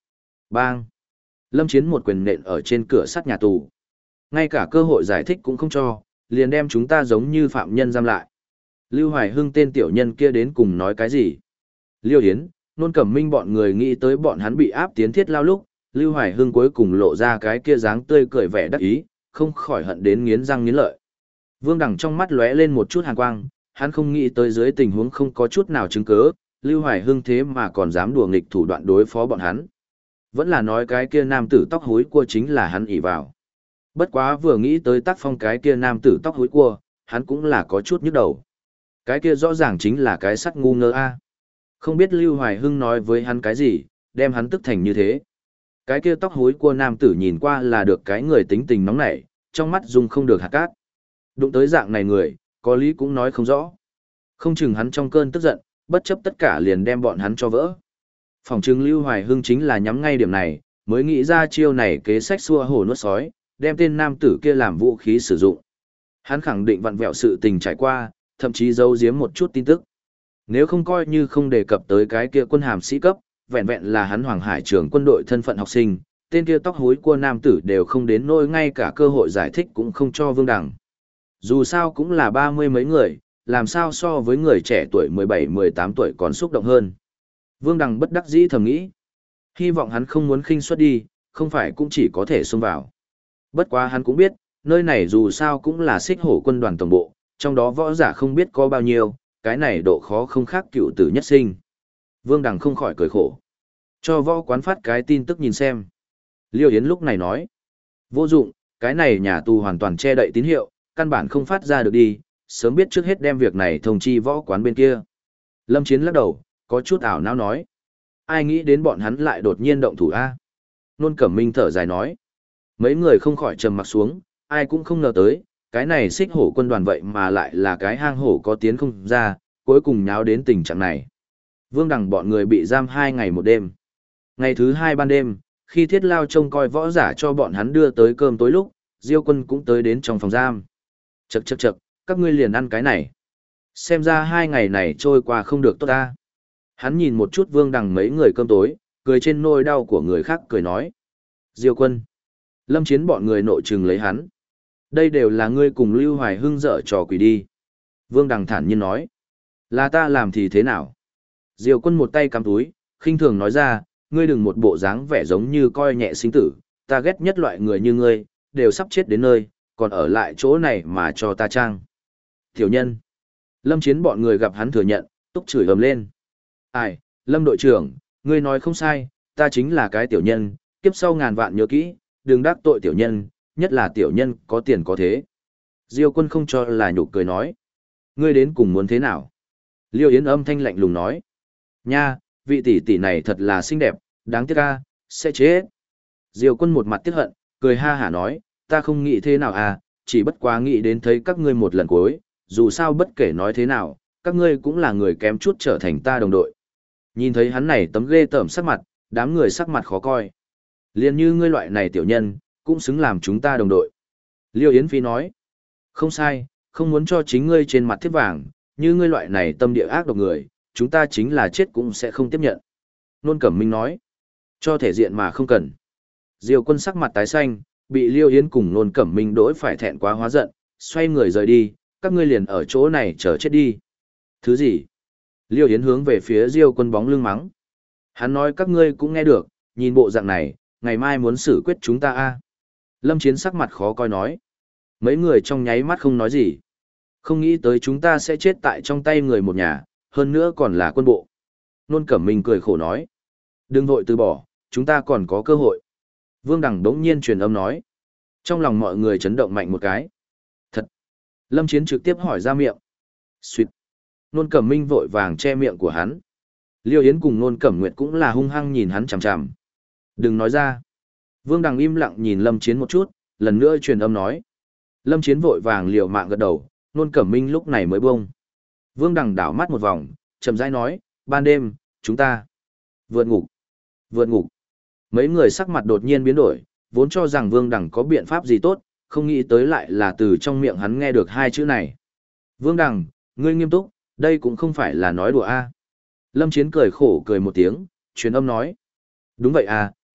Bang! Lâm Chiến một quyền nện ở trên cửa sắt nhà tù. Ngay cả cơ hội giải thích cũng không cho, liền đem chúng ta giống như phạm nhân giam lại. Lưu Hoài Hưng tên tiểu nhân kia đến cùng nói cái gì? Liêu Yến, Nôn Cẩm Minh bọn người nghĩ tới bọn hắn bị áp tiến thiết lao lúc, Lưu Hoài Hưng cuối cùng lộ ra cái kia dáng tươi cười vẻ đắc ý, không khỏi hận đến nghiến răng nghiến lợi. Vương Đằng trong mắt lóe lên một chút hàn quang, hắn không nghĩ tới dưới tình huống không có chút nào chứng cứ, Lưu Hoài Hưng thế mà còn dám đùa nghịch thủ đoạn đối phó bọn hắn. Vẫn là nói cái kia nam tử tóc hối cua chính là hắn ỷ vào. Bất quá vừa nghĩ tới tác phong cái kia nam tử tóc hối cua, hắn cũng là có chút nhức đầu. Cái kia rõ ràng chính là cái sắt ngu ngơ a. Không biết Lưu Hoài Hưng nói với hắn cái gì, đem hắn tức thành như thế. Cái kia tóc hối cua nam tử nhìn qua là được cái người tính tình nóng nảy, trong mắt dung không được hạt cát. Đụng tới dạng này người, có lý cũng nói không rõ. Không chừng hắn trong cơn tức giận, bất chấp tất cả liền đem bọn hắn cho vỡ. Phòng trừng Lưu Hoài Hưng chính là nhắm ngay điểm này, mới nghĩ ra chiêu này kế sách xua hổ nuốt sói, đem tên nam tử kia làm vũ khí sử dụng. Hắn khẳng định vặn vẹo sự tình trải qua, thậm chí giấu giếm một chút tin tức. Nếu không coi như không đề cập tới cái kia quân hàm sĩ cấp, vẹn vẹn là hắn Hoàng Hải trưởng quân đội thân phận học sinh, tên kia tóc hối cua nam tử đều không đến nỗi ngay cả cơ hội giải thích cũng không cho Vương Đằng. Dù sao cũng là 30 mấy người, làm sao so với người trẻ tuổi 17-18 tuổi còn xúc động hơn. Vương Đằng bất đắc dĩ thầm nghĩ. Hy vọng hắn không muốn khinh suất đi, không phải cũng chỉ có thể xông vào. Bất quá hắn cũng biết, nơi này dù sao cũng là xích hổ quân đoàn tổng bộ, trong đó võ giả không biết có bao nhiêu, cái này độ khó không khác cựu tử nhất sinh. Vương Đằng không khỏi cười khổ. Cho võ quán phát cái tin tức nhìn xem. Liêu Yến lúc này nói. Vô dụng, cái này nhà tù hoàn toàn che đậy tín hiệu, căn bản không phát ra được đi, sớm biết trước hết đem việc này thông chi võ quán bên kia. Lâm Chiến lắc đầu, có chút ảo não nói. Ai nghĩ đến bọn hắn lại đột nhiên động thủ a? Nôn Cẩm Minh thở dài nói. Mấy người không khỏi trầm mặc xuống, ai cũng không ngờ tới, cái này xích hổ quân đoàn vậy mà lại là cái hang hổ có tiến không ra, cuối cùng nháo đến tình trạng này. Vương Đằng bọn người bị giam 2 ngày 1 đêm. Ngày thứ 2 ban đêm, khi Thiết Lao trông coi võ giả cho bọn hắn đưa tới cơm tối lúc, Diêu Quân cũng tới đến trong phòng giam. Chậc chậc chậc, các ngươi liền ăn cái này. Xem ra 2 ngày này trôi qua không được tốt ta. Hắn nhìn một chút Vương Đằng mấy người cơm tối, cười trên nỗi đau của người khác cười nói. Diêu Quân. Lâm Chiến bọn người nội trừng lấy hắn. Đây đều là ngươi cùng Lưu Hoài Hưng dở trò quỷ đi. Vương Đằng thản nhiên nói. Là ta làm thì thế nào? Diêu Quân một tay cắm túi, khinh thường nói ra, ngươi đừng một bộ dáng vẻ giống như coi nhẹ sinh tử, ta ghét nhất loại người như ngươi, đều sắp chết đến nơi, còn ở lại chỗ này mà cho ta trang. Tiểu nhân. Lâm Chiến bọn người gặp hắn thừa nhận, túc chửi ầm lên. Ai, Lâm đội trưởng, ngươi nói không sai, ta chính là cái tiểu nhân, kiếp sau ngàn vạn nhớ kỹ, đừng đắc tội tiểu nhân, nhất là tiểu nhân có tiền có thế. Diêu Quân không cho là nhục cười nói. Ngươi đến cùng muốn thế nào? Liêu Yến âm thanh lạnh lùng nói. Nha, vị tỷ tỷ này thật là xinh đẹp, đáng tiếc a, sẽ chết. Diêu Quân một mặt tiếc hận, cười ha hả nói, ta không nghĩ thế nào à, chỉ bất quá nghĩ đến thấy các ngươi một lần cuối, dù sao bất kể nói thế nào, các ngươi cũng là người kém chút trở thành ta đồng đội. Nhìn thấy hắn này tấm ghê tởm sắc mặt, đám người sắc mặt khó coi. Liên như ngươi loại này tiểu nhân, cũng xứng làm chúng ta đồng đội. Liêu Yến Phi nói, không sai, không muốn cho chính ngươi trên mặt thiếp vàng, như ngươi loại này tâm địa ác độc người, chúng ta chính là chết cũng sẽ không tiếp nhận. Nôn Cẩm Minh nói, cho thể diện mà không cần. Diêu Quân sắc mặt tái xanh, bị Liêu Yến cùng Nôn Cẩm Minh đối phải thẹn quá hóa giận, xoay người rời đi, các ngươi liền ở chỗ này chờ chết đi. Thứ gì? Liêu Yến hướng về phía Diêu Quân bóng lưng mắng. Hắn nói các ngươi cũng nghe được, nhìn bộ dạng này, ngày mai muốn xử quyết chúng ta a. Lâm Chiến sắc mặt khó coi nói. Mấy người trong nháy mắt không nói gì. Không nghĩ tới chúng ta sẽ chết tại trong tay người một nhà, hơn nữa còn là quân bộ. Nôn Cẩm Minh cười khổ nói. Đừng vội từ bỏ, chúng ta còn có cơ hội. Vương Đằng đống nhiên truyền âm nói. Trong lòng mọi người chấn động mạnh một cái. Thật. Lâm Chiến trực tiếp hỏi ra miệng. Xuyệt. Nôn Cẩm Minh vội vàng che miệng của hắn. Liêu Yến cùng Nôn Cẩm Nguyệt cũng là hung hăng nhìn hắn chằm chằm. Đừng nói ra. Vương Đằng im lặng nhìn Lâm Chiến một chút, lần nữa truyền âm nói. Lâm Chiến vội vàng liều mạng gật đầu, Nôn Cẩm Minh lúc này mới buông. Vương Đằng đảo mắt một vòng, chậm rãi nói, ban đêm, chúng ta vượt ngục. Vượt ngục. Mấy người sắc mặt đột nhiên biến đổi, vốn cho rằng Vương Đằng có biện pháp gì tốt, không nghĩ tới lại là từ trong miệng hắn nghe được 2 chữ này. Vương Đằng, ngươi nghiêm túc, đây cũng không phải là nói đùa a. Lâm Chiến cười khổ cười một tiếng, truyền âm nói. Đúng vậy à,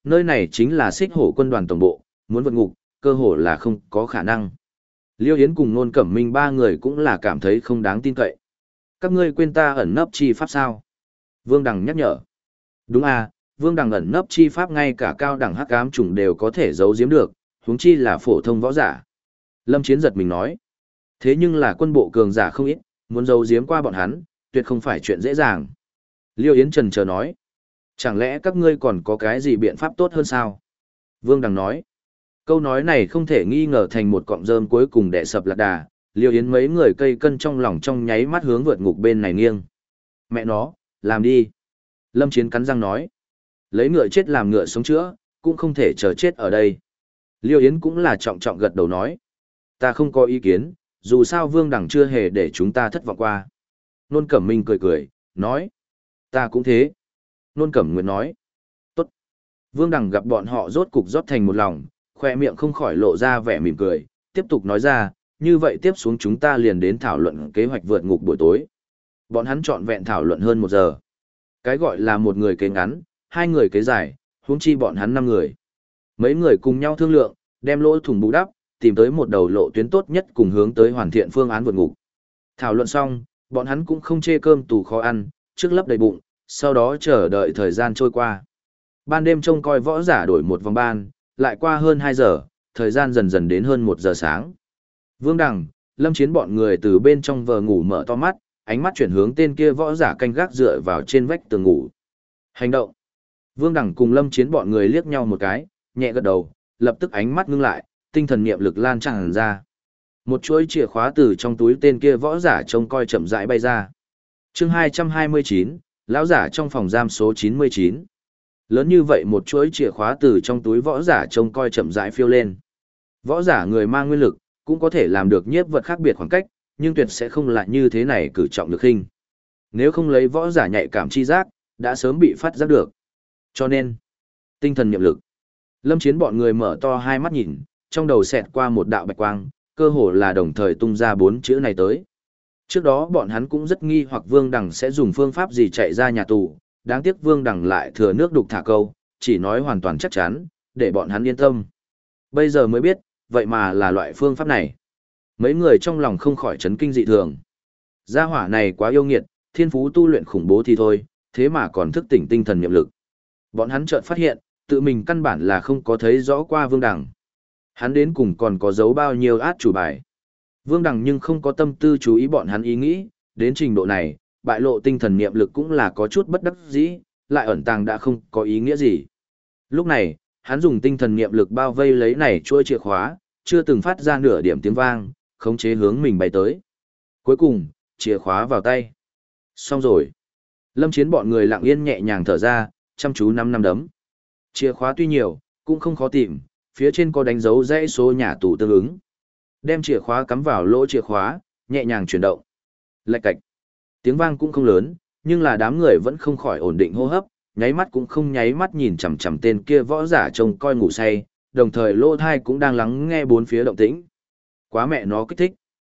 nơi này chính là Xích Hổ quân đoàn tổng bộ, muốn vượt ngục, cơ hồ là không có khả năng. Liêu Yến cùng Nôn Cẩm Minh ba người cũng là cảm thấy không đáng tin cậy. Các ngươi quên ta ẩn nấp chi pháp sao? Vương Đằng nhắc nhở. Đúng à, Vương Đằng ẩn nấp chi pháp ngay cả cao đẳng hắc ám chủng đều có thể giấu giếm được, huống chi là phổ thông võ giả. Lâm Chiến giật mình nói. Thế nhưng là quân bộ cường giả không ít, muốn giấu giếm qua bọn hắn, tuyệt không phải chuyện dễ dàng. Liêu Yến chần chờ nói. Chẳng lẽ các ngươi còn có cái gì biện pháp tốt hơn sao? Vương Đằng nói. Câu nói này không thể nghi ngờ thành một cọng rơm cuối cùng đè sập lạc đà, Liêu Yến mấy người cây cân trong lòng trong nháy mắt hướng vượt ngục bên này nghiêng. Mẹ nó, làm đi. Lâm Chiến cắn răng nói. Lấy ngựa chết làm ngựa sống chữa, cũng không thể chờ chết ở đây. Liêu Yến cũng là trọng trọng gật đầu nói. Ta không có ý kiến, dù sao Vương Đằng chưa hề để chúng ta thất vọng qua. Nôn Cẩm Minh cười cười, nói. Ta cũng thế. Nôn Cẩm Nguyệt nói. Tốt. Vương Đằng gặp bọn họ rốt cục rót thành một lòng, khoe miệng không khỏi lộ ra vẻ mỉm cười, tiếp tục nói ra, như vậy tiếp xuống chúng ta liền đến thảo luận kế hoạch vượt ngục buổi tối. Bọn hắn trọn vẹn thảo luận hơn 1 giờ. Cái gọi là một người kế ngắn, 2 người kế dài, huống chi bọn hắn 5 người. Mấy người cùng nhau thương lượng, đem lỗ thủng bù đắp, tìm tới một đầu lộ tuyến tốt nhất cùng hướng tới hoàn thiện phương án vượt ngục. Thảo luận xong, bọn hắn cũng không chê cơm tù khó ăn, trước lấp đầy bụng, sau đó chờ đợi thời gian trôi qua. Ban đêm trông coi võ giả đổi một vòng ban, lại qua hơn 2 giờ, thời gian dần dần đến hơn 1 giờ sáng. Vương Đằng, Lâm Chiến bọn người từ bên trong vờ ngủ mở to mắt, ánh mắt chuyển hướng tên kia võ giả canh gác dựa vào trên vách tường ngủ. Hành động. Vương Đằng cùng Lâm Chiến bọn người liếc nhau một cái, nhẹ gật đầu, lập tức ánh mắt ngưng lại, tinh thần niệm lực lan tràn ra. Một chuỗi chìa khóa từ trong túi tên kia võ giả trông coi chậm rãi bay ra. Chương 229, lão giả trong phòng giam số 99. Lớn như vậy một chuỗi chìa khóa từ trong túi võ giả trông coi chậm rãi phiêu lên. Võ giả người mang nguyên lực, cũng có thể làm được nhiếp vật khác biệt khoảng cách, nhưng tuyệt sẽ không lại như thế này cử trọng lực khinh. Nếu không lấy võ giả nhạy cảm chi giác, đã sớm bị phát giác được. Cho nên, tinh thần niệm lực. Lâm Chiến bọn người mở to hai mắt nhìn, trong đầu xẹt qua một đạo bạch quang, cơ hồ là đồng thời tung ra 4 chữ này tới. Trước đó bọn hắn cũng rất nghi hoặc Vương Đằng sẽ dùng phương pháp gì chạy ra nhà tù, đáng tiếc Vương Đằng lại thừa nước đục thả câu, chỉ nói hoàn toàn chắc chắn, để bọn hắn yên tâm. Bây giờ mới biết, vậy mà là loại phương pháp này. Mấy người trong lòng không khỏi chấn kinh dị thường. Gia hỏa này quá yêu nghiệt, thiên phú tu luyện khủng bố thì thôi, thế mà còn thức tỉnh tinh thần niệm lực. Bọn hắn chợt phát hiện, tự mình căn bản là không có thấy rõ qua Vương Đằng. Hắn đến cùng còn có giấu bao nhiêu át chủ bài. Vương Đằng nhưng không có tâm tư chú ý bọn hắn ý nghĩ, đến trình độ này, bại lộ tinh thần niệm lực cũng là có chút bất đắc dĩ, lại ẩn tàng đã không có ý nghĩa gì. Lúc này, hắn dùng tinh thần niệm lực bao vây lấy này chuỗi chìa khóa, chưa từng phát ra nửa điểm tiếng vang, khống chế hướng mình bay tới. Cuối cùng, chìa khóa vào tay. Xong rồi. Lâm Chiến bọn người lặng yên nhẹ nhàng thở ra, chăm chú năm đấm. Chìa khóa tuy nhiều, cũng không khó tìm, phía trên có đánh dấu dãy số nhà tù tương ứng. Đem chìa khóa cắm vào lỗ chìa khóa, nhẹ nhàng chuyển động. Lạch cạch. Tiếng vang cũng không lớn, nhưng là đám người vẫn không khỏi ổn định hô hấp, nháy mắt cũng không nháy mắt nhìn chằm chằm tên kia võ giả trông coi ngủ say, đồng thời lỗ thai cũng đang lắng nghe bốn phía động tĩnh. Quá mẹ nó kích thích.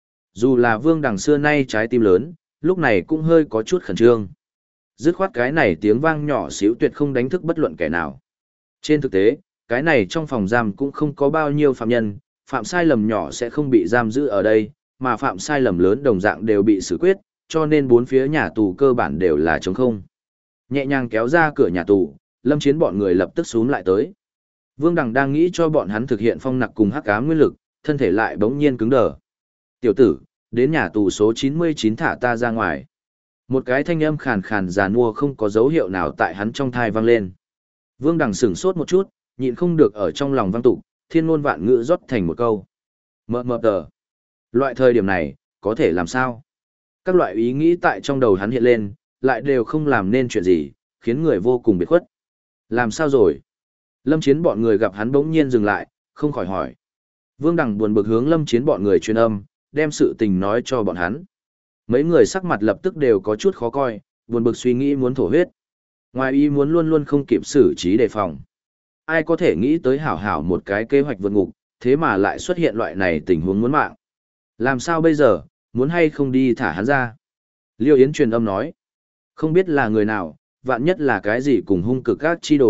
Dù là Vương Đằng xưa nay trái tim lớn, lúc này cũng hơi có chút khẩn trương. Dứt khoát cái này tiếng vang nhỏ xíu tuyệt không đánh thức bất luận kẻ nào. Trên thực tế, cái này trong phòng giam cũng không có bao nhiêu phạm nhân, phạm sai lầm nhỏ sẽ không bị giam giữ ở đây, mà phạm sai lầm lớn đồng dạng đều bị xử quyết, cho nên bốn phía nhà tù cơ bản đều là trống không. Nhẹ nhàng kéo ra cửa nhà tù, Lâm Chiến bọn người lập tức xuống lại tới. Vương Đằng đang nghĩ cho bọn hắn thực hiện phong nặc cùng hắc ám nguyên lực, thân thể lại bỗng nhiên cứng đờ. Tiểu tử, đến nhà tù số 99 thả ta ra ngoài. Một cái thanh âm khàn khàn già nua không có dấu hiệu nào tại hắn trong thai vang lên. Vương Đằng sửng sốt một chút, nhịn không được ở trong lòng vang tục, thiên ngôn vạn ngữ rót thành một câu. Mờ mờ tờ. Loại thời điểm này, có thể làm sao? Các loại ý nghĩ tại trong đầu hắn hiện lên, lại đều không làm nên chuyện gì, khiến người vô cùng biệt khuất. Làm sao rồi? Lâm Chiến bọn người gặp hắn bỗng nhiên dừng lại, không khỏi hỏi. Vương Đằng buồn bực hướng Lâm Chiến bọn người truyền âm, đem sự tình nói cho bọn hắn. Mấy người sắc mặt lập tức đều có chút khó coi, buồn bực suy nghĩ muốn thổ huyết. Ngoài ý muốn luôn luôn không kịp xử trí đề phòng. Ai có thể nghĩ tới hảo hảo một cái kế hoạch vượt ngục, thế mà lại xuất hiện loại này tình huống muốn mạng. Làm sao bây giờ, muốn hay không đi thả hắn ra? Liêu Yến truyền âm nói. Không biết là người nào, vạn nhất là cái gì cùng hung cực các chi đồ,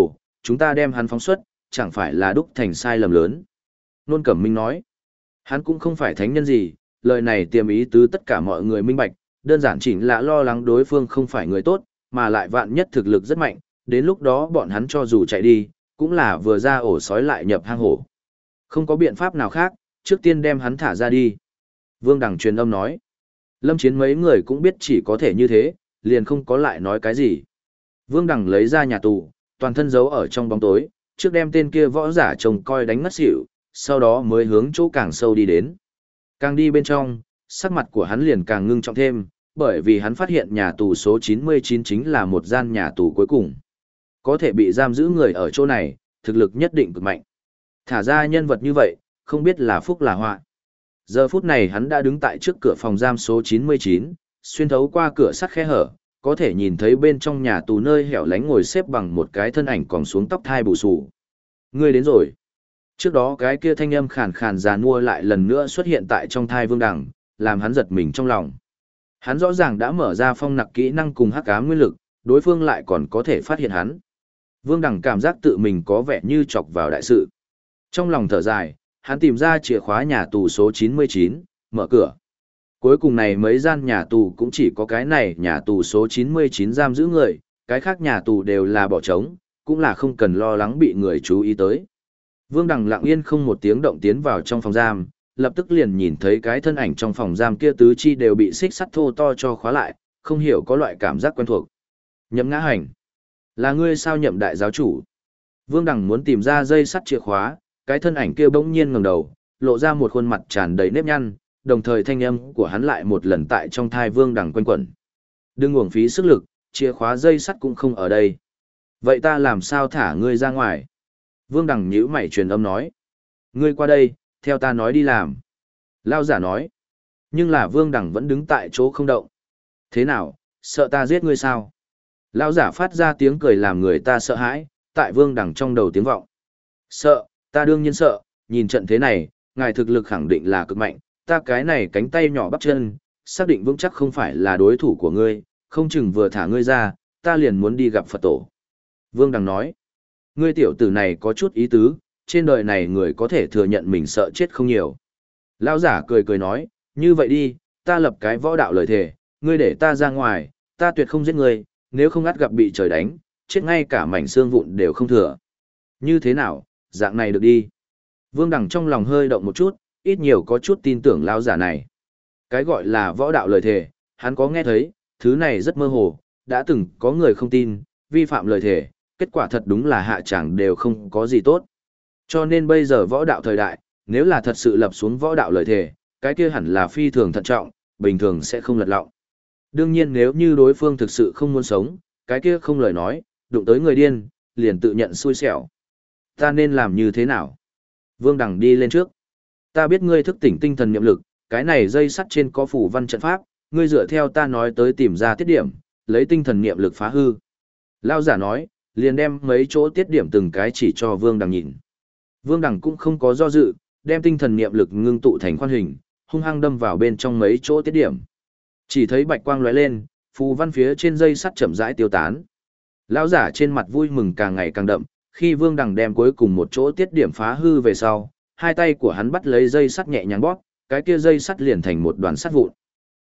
chúng ta đem hắn phóng xuất, chẳng phải là đúc thành sai lầm lớn. Nôn Cẩm Minh nói, hắn cũng không phải thánh nhân gì, lời này tiềm ý tứ tất cả mọi người minh bạch, đơn giản chỉ là lo lắng đối phương không phải người tốt, mà lại vạn nhất thực lực rất mạnh, đến lúc đó bọn hắn cho dù chạy đi, cũng là vừa ra ổ sói lại nhập hang hổ. Không có biện pháp nào khác, trước tiên đem hắn thả ra đi. Vương Đằng truyền âm nói, Lâm Chiến mấy người cũng biết chỉ có thể như thế, liền không có lại nói cái gì. Vương Đằng lấy ra nhà tù, toàn thân giấu ở trong bóng tối, trước đem tên kia võ giả trông coi đánh ngất xỉu, sau đó mới hướng chỗ càng sâu đi đến. Càng đi bên trong, sắc mặt của hắn liền càng ngưng trọng thêm, bởi vì hắn phát hiện nhà tù số 99 chính là một gian nhà tù cuối cùng. Có thể bị giam giữ người ở chỗ này, thực lực nhất định cực mạnh. Thả ra nhân vật như vậy, không biết là phúc là họa. Giờ phút này hắn đã đứng tại trước cửa phòng giam số 99, xuyên thấu qua cửa sắt khe hở, có thể nhìn thấy bên trong nhà tù nơi hẻo lánh ngồi xếp bằng một cái thân ảnh còn xuống tóc thai bù xù. Ngươi đến rồi. Trước đó cái kia thanh âm khàn khàn già nua lại lần nữa xuất hiện tại trong thai Vương Đằng, làm hắn giật mình trong lòng. Hắn rõ ràng đã mở ra phong nặc kỹ năng cùng hắc ám nguyên lực, đối phương lại còn có thể phát hiện hắn. Vương Đằng cảm giác tự mình có vẻ như chọc vào đại sự. Trong lòng thở dài, hắn tìm ra chìa khóa nhà tù số 99, mở cửa. Cuối cùng này mấy gian nhà tù cũng chỉ có cái này nhà tù số 99 giam giữ người, cái khác nhà tù đều là bỏ trống, cũng là không cần lo lắng bị người chú ý tới. Vương Đằng lặng yên không một tiếng động tiến vào trong phòng giam, lập tức liền nhìn thấy cái thân ảnh trong phòng giam kia tứ chi đều bị xích sắt thô to cho khóa lại, không hiểu có loại cảm giác quen thuộc. Nhậm Ngã Hành, là ngươi sao Nhậm đại giáo chủ? Vương Đằng muốn tìm ra dây sắt chìa khóa, cái thân ảnh kia bỗng nhiên ngẩng đầu, lộ ra một khuôn mặt tràn đầy nếp nhăn, đồng thời thanh âm của hắn lại một lần tại trong thai Vương Đằng quanh quẩn. Đừng uổng phí sức lực, chìa khóa dây sắt cũng không ở đây. Vậy ta làm sao thả ngươi ra ngoài? Vương Đằng nhíu mày truyền âm nói. Ngươi qua đây, theo ta nói đi làm. Lao giả nói. Nhưng là Vương Đằng vẫn đứng tại chỗ không động. Thế nào, sợ ta giết ngươi sao? Lao giả phát ra tiếng cười làm người ta sợ hãi, tại Vương Đằng trong đầu tiếng vọng. Sợ, ta đương nhiên sợ, nhìn trận thế này, ngài thực lực khẳng định là cực mạnh, ta cái này cánh tay nhỏ bắp chân, xác định vững chắc không phải là đối thủ của ngươi, không chừng vừa thả ngươi ra, ta liền muốn đi gặp Phật tổ. Vương Đằng nói, ngươi tiểu tử này có chút ý tứ, trên đời này người có thể thừa nhận mình sợ chết không nhiều. Lão giả cười cười nói, như vậy đi, ta lập cái võ đạo lời thề, ngươi để ta ra ngoài, ta tuyệt không giết ngươi, nếu không ngắt gặp bị trời đánh, chết ngay cả mảnh xương vụn đều không thừa. Như thế nào, dạng này được đi. Vương Đằng trong lòng hơi động một chút, ít nhiều có chút tin tưởng lão giả này. Cái gọi là võ đạo lời thề, hắn có nghe thấy, thứ này rất mơ hồ, đã từng có người không tin, vi phạm lời thề, kết quả thật đúng là hạ chẳng đều không có gì tốt. Cho nên bây giờ võ đạo thời đại, nếu là thật sự lập xuống võ đạo lời thề, cái kia hẳn là phi thường thận trọng, bình thường sẽ không lật lọng. Đương nhiên nếu như đối phương thực sự không muốn sống, cái kia không lời nói, đụng tới người điên, liền tự nhận xui xẻo. Ta nên làm như thế nào? Vương Đằng đi lên trước. Ta biết ngươi thức tỉnh tinh thần niệm lực, cái này dây sắt trên có phủ văn trận pháp, ngươi dựa theo ta nói tới tìm ra tiết điểm, lấy tinh thần niệm lực phá hư. Lao giả nói, liền đem mấy chỗ tiết điểm từng cái chỉ cho Vương Đằng nhìn. Vương Đằng cũng không có do dự, đem tinh thần niệm lực ngưng tụ thành khoan hình, hung hăng đâm vào bên trong mấy chỗ tiết điểm. Chỉ thấy bạch quang lóe lên, phù văn phía trên dây sắt chậm rãi tiêu tán. Lão giả trên mặt vui mừng càng ngày càng đậm, khi Vương Đằng đem cuối cùng một chỗ tiết điểm phá hư về sau, hai tay của hắn bắt lấy dây sắt nhẹ nhàng bóp, cái kia dây sắt liền thành một đoàn sắt vụn.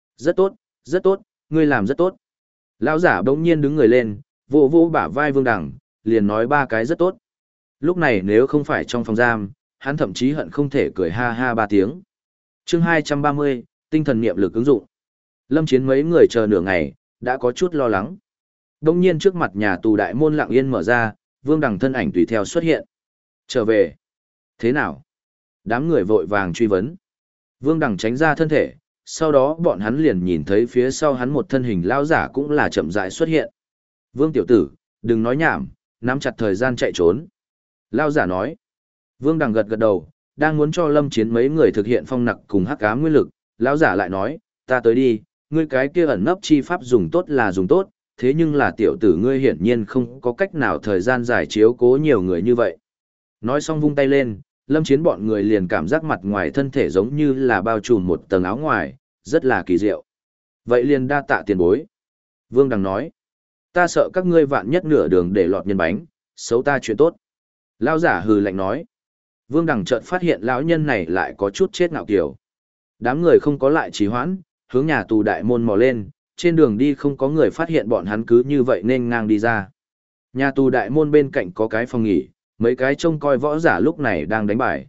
Rất tốt, ngươi làm rất tốt. Lão giả bỗng nhiên đứng người lên, vỗ vỗ bả vai Vương Đằng, liền nói ba cái rất tốt. Lúc này nếu không phải trong phòng giam, hắn thậm chí hận không thể cười ha ha ba tiếng. Chương 230, tinh thần niệm lực ứng dụng. Lâm Chiến mấy người chờ nửa ngày, đã có chút lo lắng. Đông nhiên trước mặt nhà tù đại môn lặng yên mở ra, Vương Đằng thân ảnh tùy theo xuất hiện. Trở về. Thế nào? Đám người vội vàng truy vấn. Vương Đằng tránh ra thân thể, sau đó bọn hắn liền nhìn thấy phía sau hắn một thân hình lão giả cũng là chậm rãi xuất hiện. Vương tiểu tử, đừng nói nhảm, nắm chặt thời gian chạy trốn. Lão giả nói. Vương Đằng gật gật đầu, đang muốn cho Lâm Chiến mấy người thực hiện phong nặc cùng hắc ám nguyên lực, lão giả lại nói, ta tới đi, ngươi cái kia ẩn nấp chi pháp dùng tốt là dùng tốt, thế nhưng là tiểu tử ngươi hiển nhiên không có cách nào thời gian dài chiếu cố nhiều người như vậy. Nói xong vung tay lên, Lâm Chiến bọn người liền cảm giác mặt ngoài thân thể giống như là bao trùm một tầng áo ngoài, rất là kỳ diệu. Vậy liền đa tạ tiền bối. Vương Đằng nói, ta sợ các ngươi vạn nhất nửa đường để lọt nhân bánh, xấu ta chuyện tốt. Lão giả hừ lạnh nói. Vương Đằng chợt phát hiện lão nhân này lại có chút chết ngạo kiểu. Đám người không có lại trì hoãn, hướng nhà tù đại môn mò lên, trên đường đi không có người phát hiện bọn hắn cứ như vậy nên ngang đi ra. Nhà tù đại môn bên cạnh có cái phòng nghỉ, mấy cái trông coi võ giả lúc này đang đánh bài.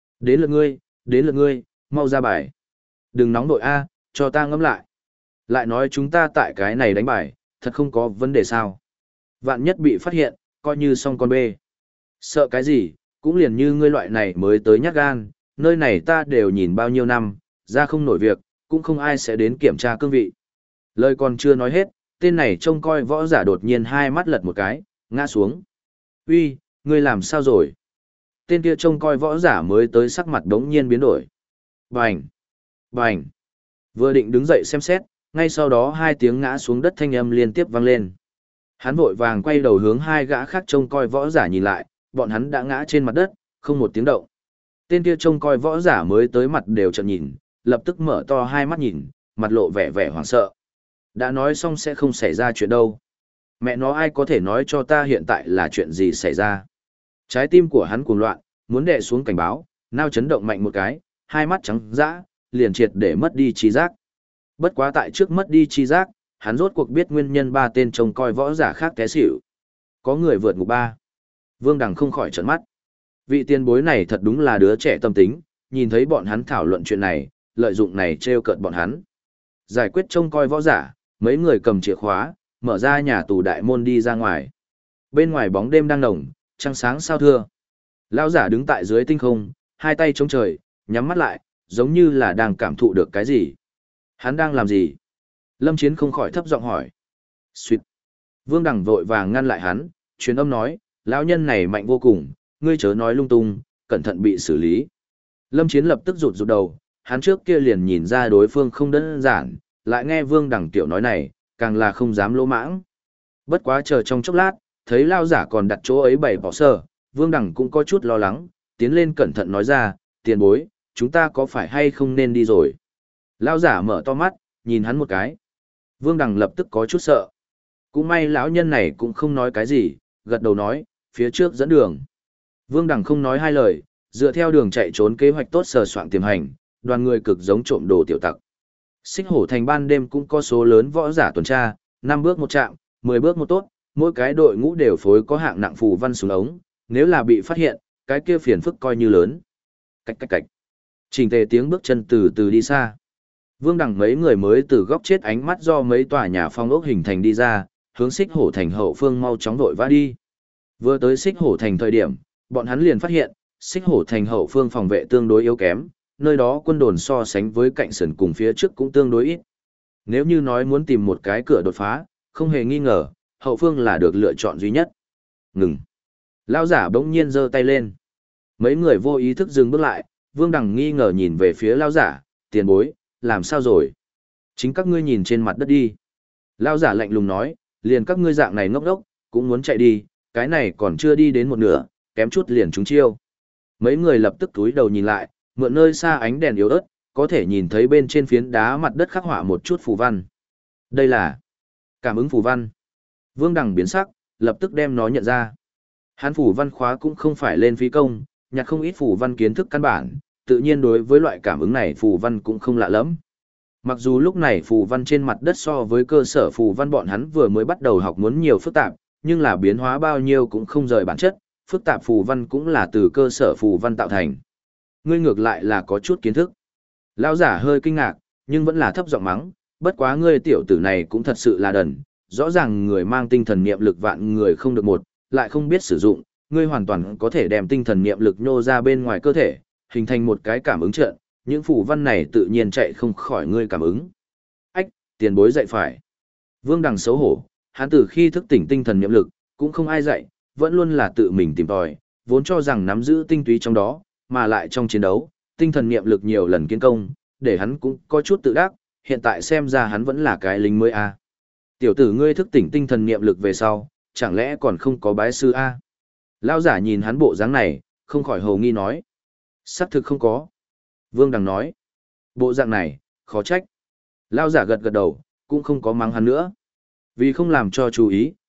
Đến lượt ngươi, mau ra bài. Đừng nóng nội A, cho ta ngẫm lại. Lại nói chúng ta tại cái này đánh bài, thật không có vấn đề sao. Vạn nhất bị phát hiện, coi như xong con bê. Sợ cái gì, cũng liền như ngươi loại này mới tới nhát gan, nơi này ta đều nhìn bao nhiêu năm, ra không nổi việc, cũng không ai sẽ đến kiểm tra cương vị. Lời còn chưa nói hết, tên này trông coi võ giả đột nhiên hai mắt lật một cái, ngã xuống. Uy, ngươi làm sao rồi? Tên kia trông coi võ giả mới tới sắc mặt đống nhiên biến đổi. Bành! Bành! Vừa định đứng dậy xem xét, ngay sau đó hai tiếng ngã xuống đất thanh âm liên tiếp vang lên. Hắn vội vàng quay đầu hướng hai gã khác trông coi võ giả nhìn lại, bọn hắn đã ngã trên mặt đất, không một tiếng động. Tên kia trông coi võ giả mới tới mặt đều trợn nhìn, lập tức mở to hai mắt nhìn, mặt lộ vẻ vẻ hoảng sợ. Đã nói xong sẽ không xảy ra chuyện đâu. Mẹ nó ai có thể nói cho ta hiện tại là chuyện gì xảy ra. Trái tim của hắn cuồng loạn, muốn đè xuống cảnh báo, nao chấn động mạnh một cái, hai mắt trắng dã, liền triệt để mất đi trí giác. Bất quá tại trước mất đi trí giác, hắn rốt cuộc biết nguyên nhân ba tên trông coi võ giả khác té xỉu. Có người vượt ngục ba. Vương Đằng không khỏi trợn mắt. Vị tiền bối này thật đúng là đứa trẻ tâm tính, nhìn thấy bọn hắn thảo luận chuyện này, lợi dụng này trêu cợt bọn hắn. Giải quyết trông coi võ giả, mấy người cầm chìa khóa, mở ra nhà tù đại môn đi ra ngoài. Bên ngoài bóng đêm đang nồng, trăng sáng sao thưa. Lão giả đứng tại dưới tinh không, hai tay chống trời, nhắm mắt lại, giống như là đang cảm thụ được cái gì. Hắn đang làm gì? Lâm Chiến không khỏi thấp giọng hỏi. Xuyệt. Vương Đằng vội vàng ngăn lại hắn, truyền âm nói, lão nhân này mạnh vô cùng, ngươi chớ nói lung tung, cẩn thận bị xử lý. Lâm Chiến lập tức rụt rụt đầu, hắn trước kia liền nhìn ra đối phương không đơn giản, lại nghe Vương Đằng tiểu nói này, càng là không dám lỗ mãng. Bất quá chờ trong chốc lát, thấy lao giả còn đặt chỗ ấy bày bỏ sơ, Vương Đằng cũng có chút lo lắng, tiến lên cẩn thận nói ra, tiền bối, chúng ta có phải hay không nên đi rồi. Lao giả mở to mắt, nhìn hắn một cái. Vương Đằng lập tức có chút sợ. Cũng may lão nhân này cũng không nói cái gì, gật đầu nói, phía trước dẫn đường. Vương Đằng không nói hai lời, dựa theo đường chạy trốn kế hoạch tốt sờ soạn tiềm hành, đoàn người cực giống trộm đồ tiểu tặc. Xích Hổ Thành ban đêm cũng có số lớn võ giả tuần tra, 5 bước một trạm, 10 bước một tốt, mỗi cái đội ngũ đều phối có hạng nặng phù văn xuống ống, nếu là bị phát hiện, cái kia phiền phức coi như lớn. Cách cách cách. Chỉnh tề tiếng bước chân từ từ đi xa. Vương Đằng mấy người mới từ góc chết ánh mắt do mấy tòa nhà phong ốc hình thành đi ra, hướng Xích Hổ Thành hậu phương mau chóng vội vã đi. Vừa tới Xích Hổ Thành thời điểm, bọn hắn liền phát hiện, Xích Hổ Thành hậu phương phòng vệ tương đối yếu kém, nơi đó quân đồn so sánh với cạnh sườn cùng phía trước cũng tương đối ít. Nếu như nói muốn tìm một cái cửa đột phá, không hề nghi ngờ, hậu phương là được lựa chọn duy nhất. Ngừng. Lão giả bỗng nhiên giơ tay lên. Mấy người vô ý thức dừng bước lại, Vương Đằng nghi ngờ nhìn về phía lão giả, tiền bối, làm sao rồi? Chính các ngươi nhìn trên mặt đất đi. Lão giả lạnh lùng nói, liền các ngươi dạng này ngốc đốc, cũng muốn chạy đi, cái này còn chưa đi đến một nửa, kém chút liền trúng chiêu. Mấy người lập tức cúi đầu nhìn lại, mượn nơi xa ánh đèn yếu ớt, có thể nhìn thấy bên trên phiến đá mặt đất khắc họa một chút phù văn. Đây là cảm ứng phù văn. Vương Đằng biến sắc, lập tức đem nó nhận ra. Hắn phù văn khóa cũng không phải lên phí công, nhặt không ít phù văn kiến thức căn bản, tự nhiên đối với loại cảm ứng này phù văn cũng không lạ lắm. Mặc dù lúc này phù văn trên mặt đất so với cơ sở phù văn bọn hắn vừa mới bắt đầu học muốn nhiều phức tạp, nhưng là biến hóa bao nhiêu cũng không rời bản chất, phức tạp phù văn cũng là từ cơ sở phù văn tạo thành. Ngươi ngược lại là có chút kiến thức. Lão giả hơi kinh ngạc, nhưng vẫn là thấp giọng mắng, bất quá ngươi tiểu tử này cũng thật sự là đần, rõ ràng người mang tinh thần niệm lực vạn người không được một, lại không biết sử dụng, ngươi hoàn toàn có thể đem tinh thần niệm lực nhô ra bên ngoài cơ thể, hình thành một cái cảm ứng trận, những phù văn này tự nhiên chạy không khỏi ngươi cảm ứng. Ách, tiền bối dạy phải. Vương Đằng xấu hổ, hắn từ khi thức tỉnh tinh thần niệm lực, cũng không ai dạy, vẫn luôn là tự mình tìm tòi, vốn cho rằng nắm giữ tinh túy trong đó, mà lại trong chiến đấu, tinh thần niệm lực nhiều lần kiến công, để hắn cũng có chút tự đắc, hiện tại xem ra hắn vẫn là cái lính mới a. Tiểu tử ngươi thức tỉnh tinh thần niệm lực về sau, chẳng lẽ còn không có bái sư a? Lão giả nhìn hắn bộ dáng này, không khỏi hồ nghi nói. Xác thực không có. Vương Đằng nói. Bộ dạng này, khó trách. Lão giả gật gật đầu, cũng không có mắng hắn nữa. Vì không làm cho chú ý,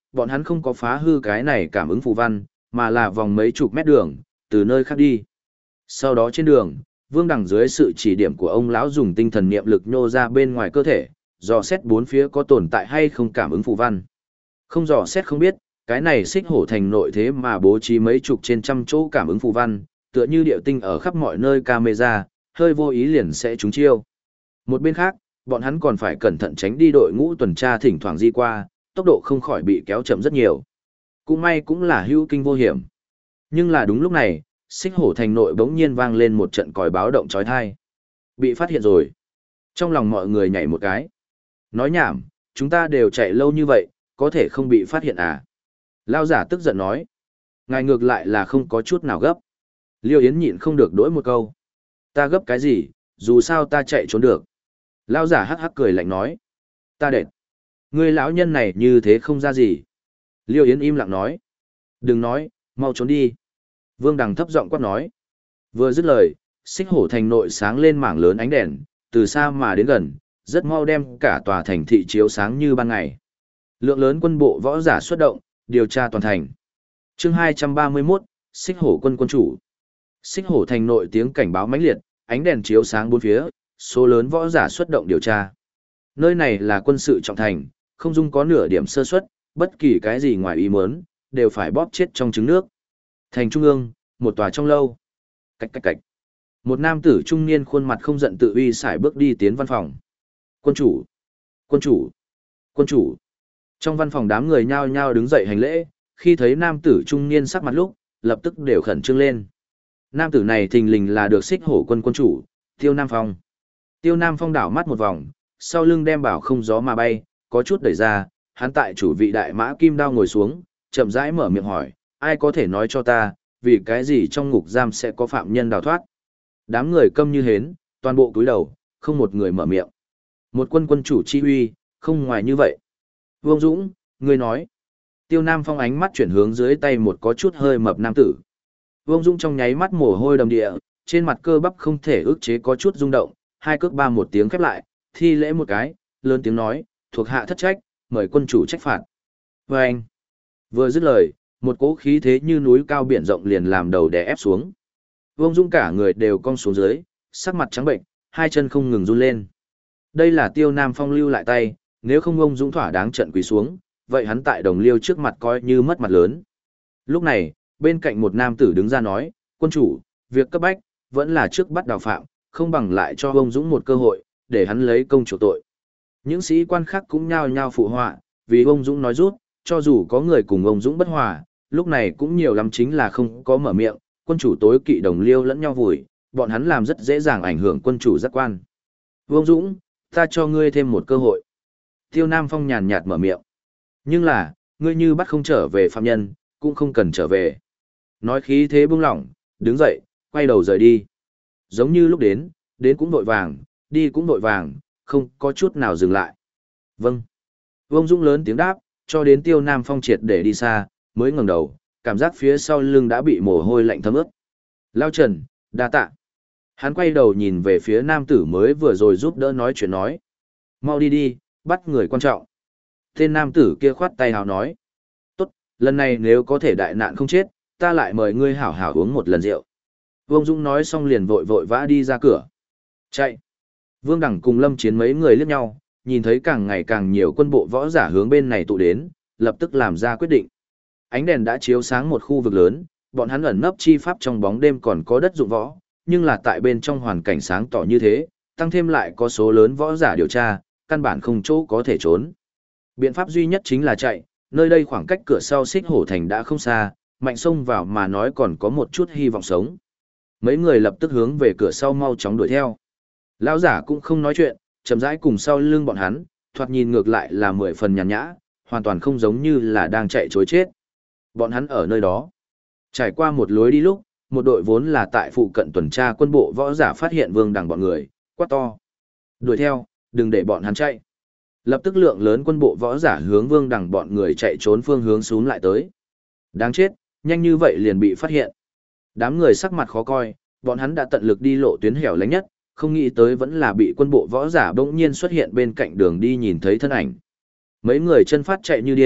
bọn hắn không có phá hư cái này cảm ứng phù văn, mà là vòng mấy chục mét đường, từ nơi khác đi. Sau đó trên đường, Vương Đằng dưới sự chỉ điểm của ông lão dùng tinh thần niệm lực nhô ra bên ngoài cơ thể, dò xét bốn phía có tồn tại hay không cảm ứng phù văn. Không dò xét không biết, cái này xích hổ thành nội thế mà bố trí mấy chục trên trăm chỗ cảm ứng phù văn, tựa như điệu tinh ở khắp mọi nơi camera, hơi vô ý liền sẽ trúng chiêu. Một bên khác, bọn hắn còn phải cẩn thận tránh đi đội ngũ tuần tra thỉnh thoảng di qua, tốc độ không khỏi bị kéo chậm rất nhiều. Cũng may cũng là hữu kinh vô hiểm. Nhưng là đúng lúc này, xích hổ thành nội bỗng nhiên vang lên một trận còi báo động chói tai. Bị phát hiện rồi. Trong lòng mọi người nhảy một cái. Nói nhảm, chúng ta đều chạy lâu như vậy, có thể không bị phát hiện à? Lao giả tức giận nói. Ngài ngược lại là không có chút nào gấp. Liêu Yến nhịn không được đỗi một câu. Ta gấp cái gì, dù sao ta chạy trốn được. Lao giả hắc hắc cười lạnh nói. Ta đệt. Ngươi lão nhân này như thế không ra gì. Liêu Yến im lặng nói. Đừng nói, mau trốn đi. Vương Đằng thấp giọng quát nói. Vừa dứt lời, xích hổ thành nội sáng lên mảng lớn ánh đèn, từ xa mà đến gần, rất mau đem cả tòa thành thị chiếu sáng như ban ngày. Lượng lớn quân bộ võ giả xuất động, điều tra toàn thành. Chương 231, xích hổ quân quân chủ. Xích hổ thành nội tiếng cảnh báo mãnh liệt, ánh đèn chiếu sáng bốn phía, số lớn võ giả xuất động điều tra. Nơi này là quân sự trọng thành, không dung có nửa điểm sơ suất, bất kỳ cái gì ngoài ý muốn, đều phải bóp chết trong trứng nước. Thành trung ương, một tòa trong lâu. Cạch cạch cạch. Một nam tử trung niên khuôn mặt không giận tự uy sải bước đi tiến văn phòng. Quân chủ, quân chủ, quân chủ. Trong văn phòng đám người nhao nhao đứng dậy hành lễ, khi thấy nam tử trung niên sắc mặt lúc, lập tức đều khẩn trương lên. Nam tử này thình lình là được xích hổ quân quân chủ, Tiêu Nam Phong. Tiêu Nam Phong đảo mắt một vòng, sau lưng đem bảo không gió mà bay, có chút đẩy ra, hắn tại chủ vị đại mã kim đao ngồi xuống, chậm rãi mở miệng hỏi, ai có thể nói cho ta, vì cái gì trong ngục giam sẽ có phạm nhân đào thoát? Đám người câm như hến, toàn bộ cúi đầu, không một người mở miệng. Một quân quân chủ chi uy, không ngoài như vậy. Vương Dũng, ngươi nói. Tiêu Nam Phong ánh mắt chuyển hướng dưới tay một có chút hơi mập nam tử. Vương Dũng trong nháy mắt mồ hôi đầm địa, trên mặt cơ bắp không thể ức chế có chút rung động, hai cước ba một tiếng khép lại, thi lễ một cái, lớn tiếng nói, thuộc hạ thất trách, mời quân chủ trách phạt. Và anh, vừa dứt lời, một cỗ khí thế như núi cao biển rộng liền làm đầu đè ép xuống. Vương Dũng cả người đều cong xuống dưới, sắc mặt trắng bệnh, hai chân không ngừng run lên. Đây là Tiêu Nam Phong lưu lại tay, nếu không ông Dũng thỏa đáng trận quỳ xuống, vậy hắn tại đồng liêu trước mặt coi như mất mặt lớn. Lúc này, bên cạnh một nam tử đứng ra nói, quân chủ, việc cấp bách, vẫn là trước bắt đào phạm, không bằng lại cho ông Dũng một cơ hội, để hắn lấy công chủ tội. Những sĩ quan khác cũng nhao nhao phụ họa, vì ông Dũng nói rút, cho dù có người cùng ông Dũng bất hòa, lúc này cũng nhiều lắm chính là không có mở miệng, quân chủ tối kỵ đồng liêu lẫn nhau vùi, bọn hắn làm rất dễ dàng ảnh hưởng quân chủ giác quan. Vương Dũng, ta cho ngươi thêm một cơ hội. Tiêu Nam Phong nhàn nhạt mở miệng. Nhưng là, ngươi như bắt không trở về phạm nhân, cũng không cần trở về. Nói khí thế bưng lỏng, đứng dậy, quay đầu rời đi. Giống như lúc đến cũng vội vàng, đi cũng vội vàng, không có chút nào dừng lại. Vâng. Vương Dũng lớn tiếng đáp, cho đến Tiêu Nam Phong triệt để đi xa, mới ngẩng đầu, cảm giác phía sau lưng đã bị mồ hôi lạnh thấm ướt. Lao Trần, đa tạ. Hắn quay đầu nhìn về phía nam tử mới vừa rồi giúp đỡ nói chuyện nói. Mau đi đi, bắt người quan trọng. Tên nam tử kia khoát tay hào nói. Tốt, lần này nếu có thể đại nạn không chết, ta lại mời ngươi hảo hảo uống một lần rượu. Vương Dũng nói xong liền vội vội vã đi ra cửa. Chạy. Vương Đẳng cùng Lâm Chiến mấy người liếc nhau, nhìn thấy càng ngày càng nhiều quân bộ võ giả hướng bên này tụ đến, lập tức làm ra quyết định. Ánh đèn đã chiếu sáng một khu vực lớn, bọn hắn ẩn nấp chi pháp trong bóng đêm còn có đất dụng võ, nhưng là tại bên trong hoàn cảnh sáng tỏ như thế, tăng thêm lại có số lớn võ giả điều tra, căn bản không chỗ có thể trốn. Biện pháp duy nhất chính là chạy, nơi đây khoảng cách cửa sau xích hổ thành đã không xa, mạnh xông vào mà nói còn có một chút hy vọng sống. Mấy người lập tức hướng về cửa sau mau chóng đuổi theo. Lão giả cũng không nói chuyện, chậm rãi cùng sau lưng bọn hắn, thoạt nhìn ngược lại là 10 phần nhàn nhã, hoàn toàn không giống như là đang chạy trối chết. Bọn hắn ở nơi đó. Trải qua một lối đi lúc, một đội vốn là tại phụ cận tuần tra quân bộ võ giả phát hiện Vương Đằng bọn người, quát to. Đuổi theo, đừng để bọn hắn chạy. Lập tức lượng lớn quân bộ võ giả hướng Vương Đằng bọn người chạy trốn phương hướng xuống lại tới. Đáng chết, nhanh như vậy liền bị phát hiện. Đám người sắc mặt khó coi, bọn hắn đã tận lực đi lộ tuyến hẻo lánh nhất, không nghĩ tới vẫn là bị quân bộ võ giả bỗng nhiên xuất hiện bên cạnh đường đi nhìn thấy thân ảnh. Mấy người chân phát chạy như điên,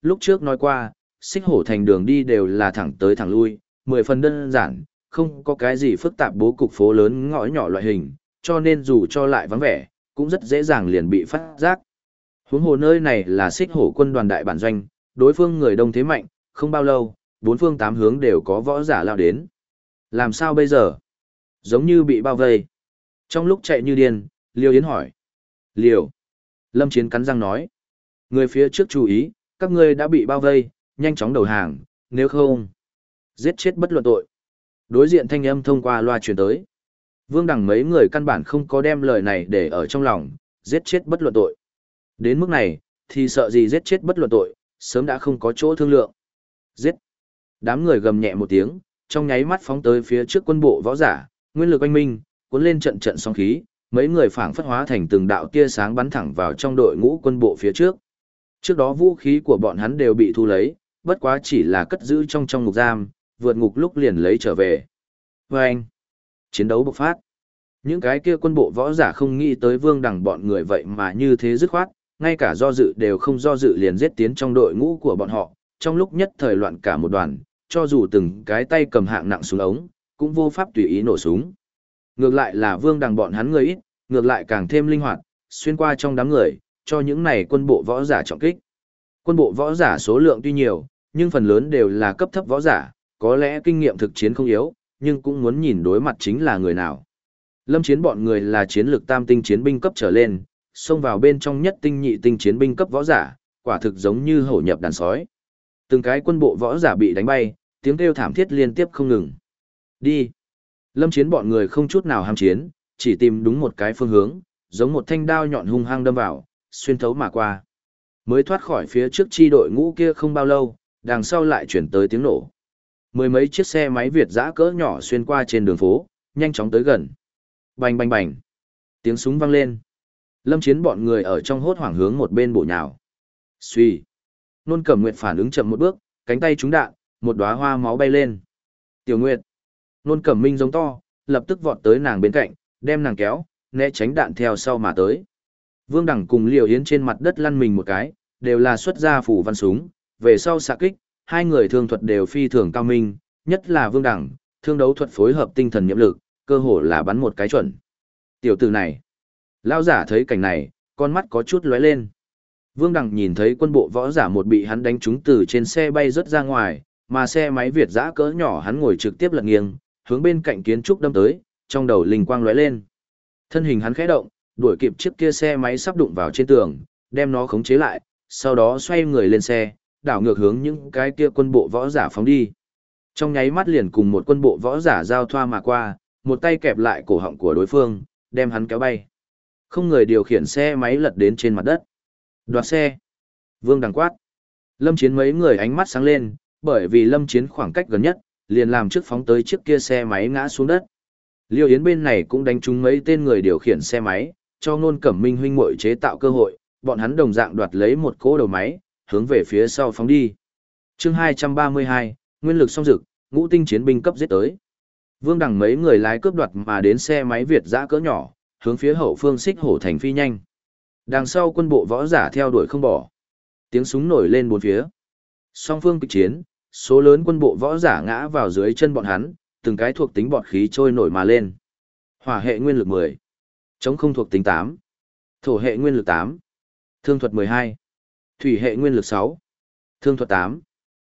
Lúc trước nói qua, xích hổ thành đường đi đều là thẳng tới thẳng lui, 10 phần đơn giản, không có cái gì phức tạp bố cục phố lớn ngõ nhỏ loại hình, cho nên dù cho lại vắng vẻ, cũng rất dễ dàng liền bị phát giác. Huống hồ nơi này là xích hổ quân đoàn đại bản doanh, đối phương người đông thế mạnh, không bao lâu, bốn phương tám hướng đều có võ giả lao đến. Làm sao bây giờ? Giống như bị bao vây. Trong lúc chạy như điên, Liêu Yến hỏi. Liêu. Lâm Chiến cắn răng nói. Người phía trước chú ý, các ngươi đã bị bao vây, nhanh chóng đầu hàng, nếu không, giết chết bất luận tội. Đối diện thanh âm thông qua loa truyền tới. Vương Đằng mấy người căn bản không có đem lời này để ở trong lòng, giết chết bất luận tội. Đến mức này, thì sợ gì giết chết bất luận tội, sớm đã không có chỗ thương lượng. Giết. Đám người gầm nhẹ một tiếng, trong nháy mắt phóng tới phía trước quân bộ võ giả, nguyên lực oanh minh, cuốn lên trận trận sóng khí, mấy người phảng phất hóa thành từng đạo tia sáng bắn thẳng vào trong đội ngũ quân bộ phía trước. Trước đó vũ khí của bọn hắn đều bị thu lấy, bất quá chỉ là cất giữ trong ngục giam, vượt ngục lúc liền lấy trở về. Và anh, chiến đấu bộc phát. Những cái kia quân bộ võ giả không nghĩ tới Vương Đằng bọn người vậy mà như thế dứt khoát, ngay cả do dự đều không do dự liền giết tiến trong đội ngũ của bọn họ, trong lúc nhất thời loạn cả một đoàn, cho dù từng cái tay cầm hạng nặng súng ống, cũng vô pháp tùy ý nổ súng. Ngược lại là Vương Đằng bọn hắn người ít, ngược lại càng thêm linh hoạt, xuyên qua trong đám người, cho những này quân bộ võ giả trọng kích. Quân bộ võ giả số lượng tuy nhiều, nhưng phần lớn đều là cấp thấp võ giả, có lẽ kinh nghiệm thực chiến không yếu, nhưng cũng muốn nhìn đối mặt chính là người nào. Lâm Chiến bọn người là chiến lược tam tinh chiến binh cấp trở lên, xông vào bên trong nhất tinh nhị tinh chiến binh cấp võ giả, quả thực giống như hổ nhập đàn sói. Từng cái quân bộ võ giả bị đánh bay, tiếng kêu thảm thiết liên tiếp không ngừng. Đi. Lâm Chiến bọn người không chút nào ham chiến, chỉ tìm đúng một cái phương hướng, giống một thanh đao nhọn hung hăng đâm vào, xuyên thấu mà qua. Mới thoát khỏi phía trước chi đội ngũ kia không bao lâu, đằng sau lại chuyển tới tiếng nổ. Mười mấy chiếc xe máy Việt dã cỡ nhỏ xuyên qua trên đường phố, nhanh chóng tới gần. Bành bành bành. Tiếng súng vang lên. Lâm Chiến bọn người ở trong hốt hoảng hướng một bên bổ nhào. Xuy. Nôn Cẩm Nguyệt phản ứng chậm một bước, cánh tay trúng đạn, một đóa hoa máu bay lên. Tiểu Nguyệt. Nôn Cẩm Minh giống to, lập tức vọt tới nàng bên cạnh, đem nàng kéo, né tránh đạn theo sau mà tới. Vương Đằng cùng Liều Yến trên mặt đất lăn mình một cái, đều là xuất ra phủ văn súng, về sau xạ kích, hai người thương thuật đều phi thường cao minh, nhất là Vương Đằng, thương đấu thuật phối hợp tinh thần nhiệm lực, cơ hồ là bắn một cái chuẩn. Tiểu tử này, lão giả thấy cảnh này, con mắt có chút lóe lên. Vương Đằng nhìn thấy quân bộ võ giả một bị hắn đánh trúng từ trên xe bay rớt ra ngoài, mà xe máy Việt dã cỡ nhỏ hắn ngồi trực tiếp lật nghiêng, hướng bên cạnh kiến trúc đâm tới, trong đầu linh quang lóe lên. Thân hình hắn khẽ động, đuổi kịp chiếc kia xe máy sắp đụng vào trên tường, đem nó khống chế lại, sau đó xoay người lên xe, đảo ngược hướng những cái kia quân bộ võ giả phóng đi. Trong nháy mắt liền cùng một quân bộ võ giả giao thoa mà qua, một tay kẹp lại cổ họng của đối phương, đem hắn kéo bay. Không người điều khiển xe máy lật đến trên mặt đất. Đoạt xe. Vương Đằng quát. Lâm Chiến mấy người ánh mắt sáng lên, bởi vì Lâm Chiến khoảng cách gần nhất, liền làm trước phóng tới chiếc kia xe máy ngã xuống đất. Liêu Yến bên này cũng đánh trúng mấy tên người điều khiển xe máy, cho Nôn Cẩm Minh huynh muội chế tạo cơ hội, bọn hắn đồng dạng đoạt lấy một cỗ đầu máy, hướng về phía sau phóng đi. Chương 232, nguyên lực song dực, ngũ tinh chiến binh cấp giết tới. Vương Đằng mấy người lái cướp đoạt mà đến xe máy Việt dã cỡ nhỏ, hướng phía hậu phương xích hổ thành phi nhanh. Đằng sau quân bộ võ giả theo đuổi không bỏ. Tiếng súng nổi lên bốn phía. Song phương kịch chiến, số lớn quân bộ võ giả ngã vào dưới chân bọn hắn, từng cái thuộc tính bọt khí trôi nổi mà lên. Hỏa hệ nguyên lực 10, chống không thuộc tính 8, thổ hệ nguyên lực 8, thương thuật 12, thủy hệ nguyên lực 6, thương thuật 8.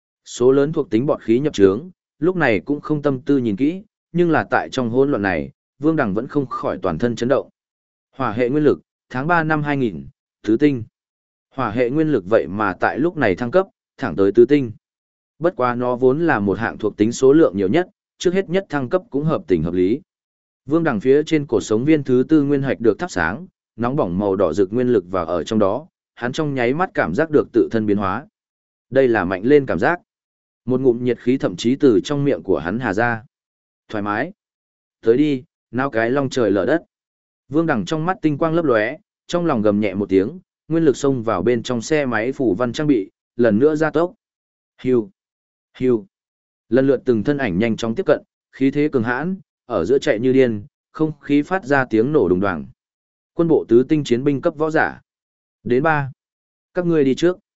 Số lớn thuộc tính bọt khí nhập trướng, lúc này cũng không tâm tư nhìn kỹ, nhưng là tại trong hỗn loạn này, Vương Đằng vẫn không khỏi toàn thân chấn động. Hỏa hệ nguyên lực, tháng 3 năm 2000, tứ tinh. Hỏa hệ nguyên lực vậy mà tại lúc này thăng cấp, thẳng tới tứ tinh. Bất quá nó vốn là một hạng thuộc tính số lượng nhiều nhất, trước hết nhất thăng cấp cũng hợp tình hợp lý. Vương Đằng phía trên cổ sống viên thứ tư nguyên hạch được thắp sáng, nóng bỏng màu đỏ rực nguyên lực vào ở trong đó, hắn trong nháy mắt cảm giác được tự thân biến hóa. Đây là mạnh lên cảm giác. Một ngụm nhiệt khí thậm chí từ trong miệng của hắn hà ra. Thoải mái. Tới đi, nao cái long trời lở đất. Vương Đằng trong mắt tinh quang lấp lóe, trong lòng gầm nhẹ một tiếng, nguyên lực xông vào bên trong xe máy phủ văn trang bị, lần nữa gia tốc. Hiu, hiu. Lần lượt từng thân ảnh nhanh chóng tiếp cận, khí thế cường hãn, ở giữa chạy như điên, không khí phát ra tiếng nổ đùng đoàng. Quân bộ tứ tinh chiến binh cấp võ giả. Đến 3. Các ngươi đi trước.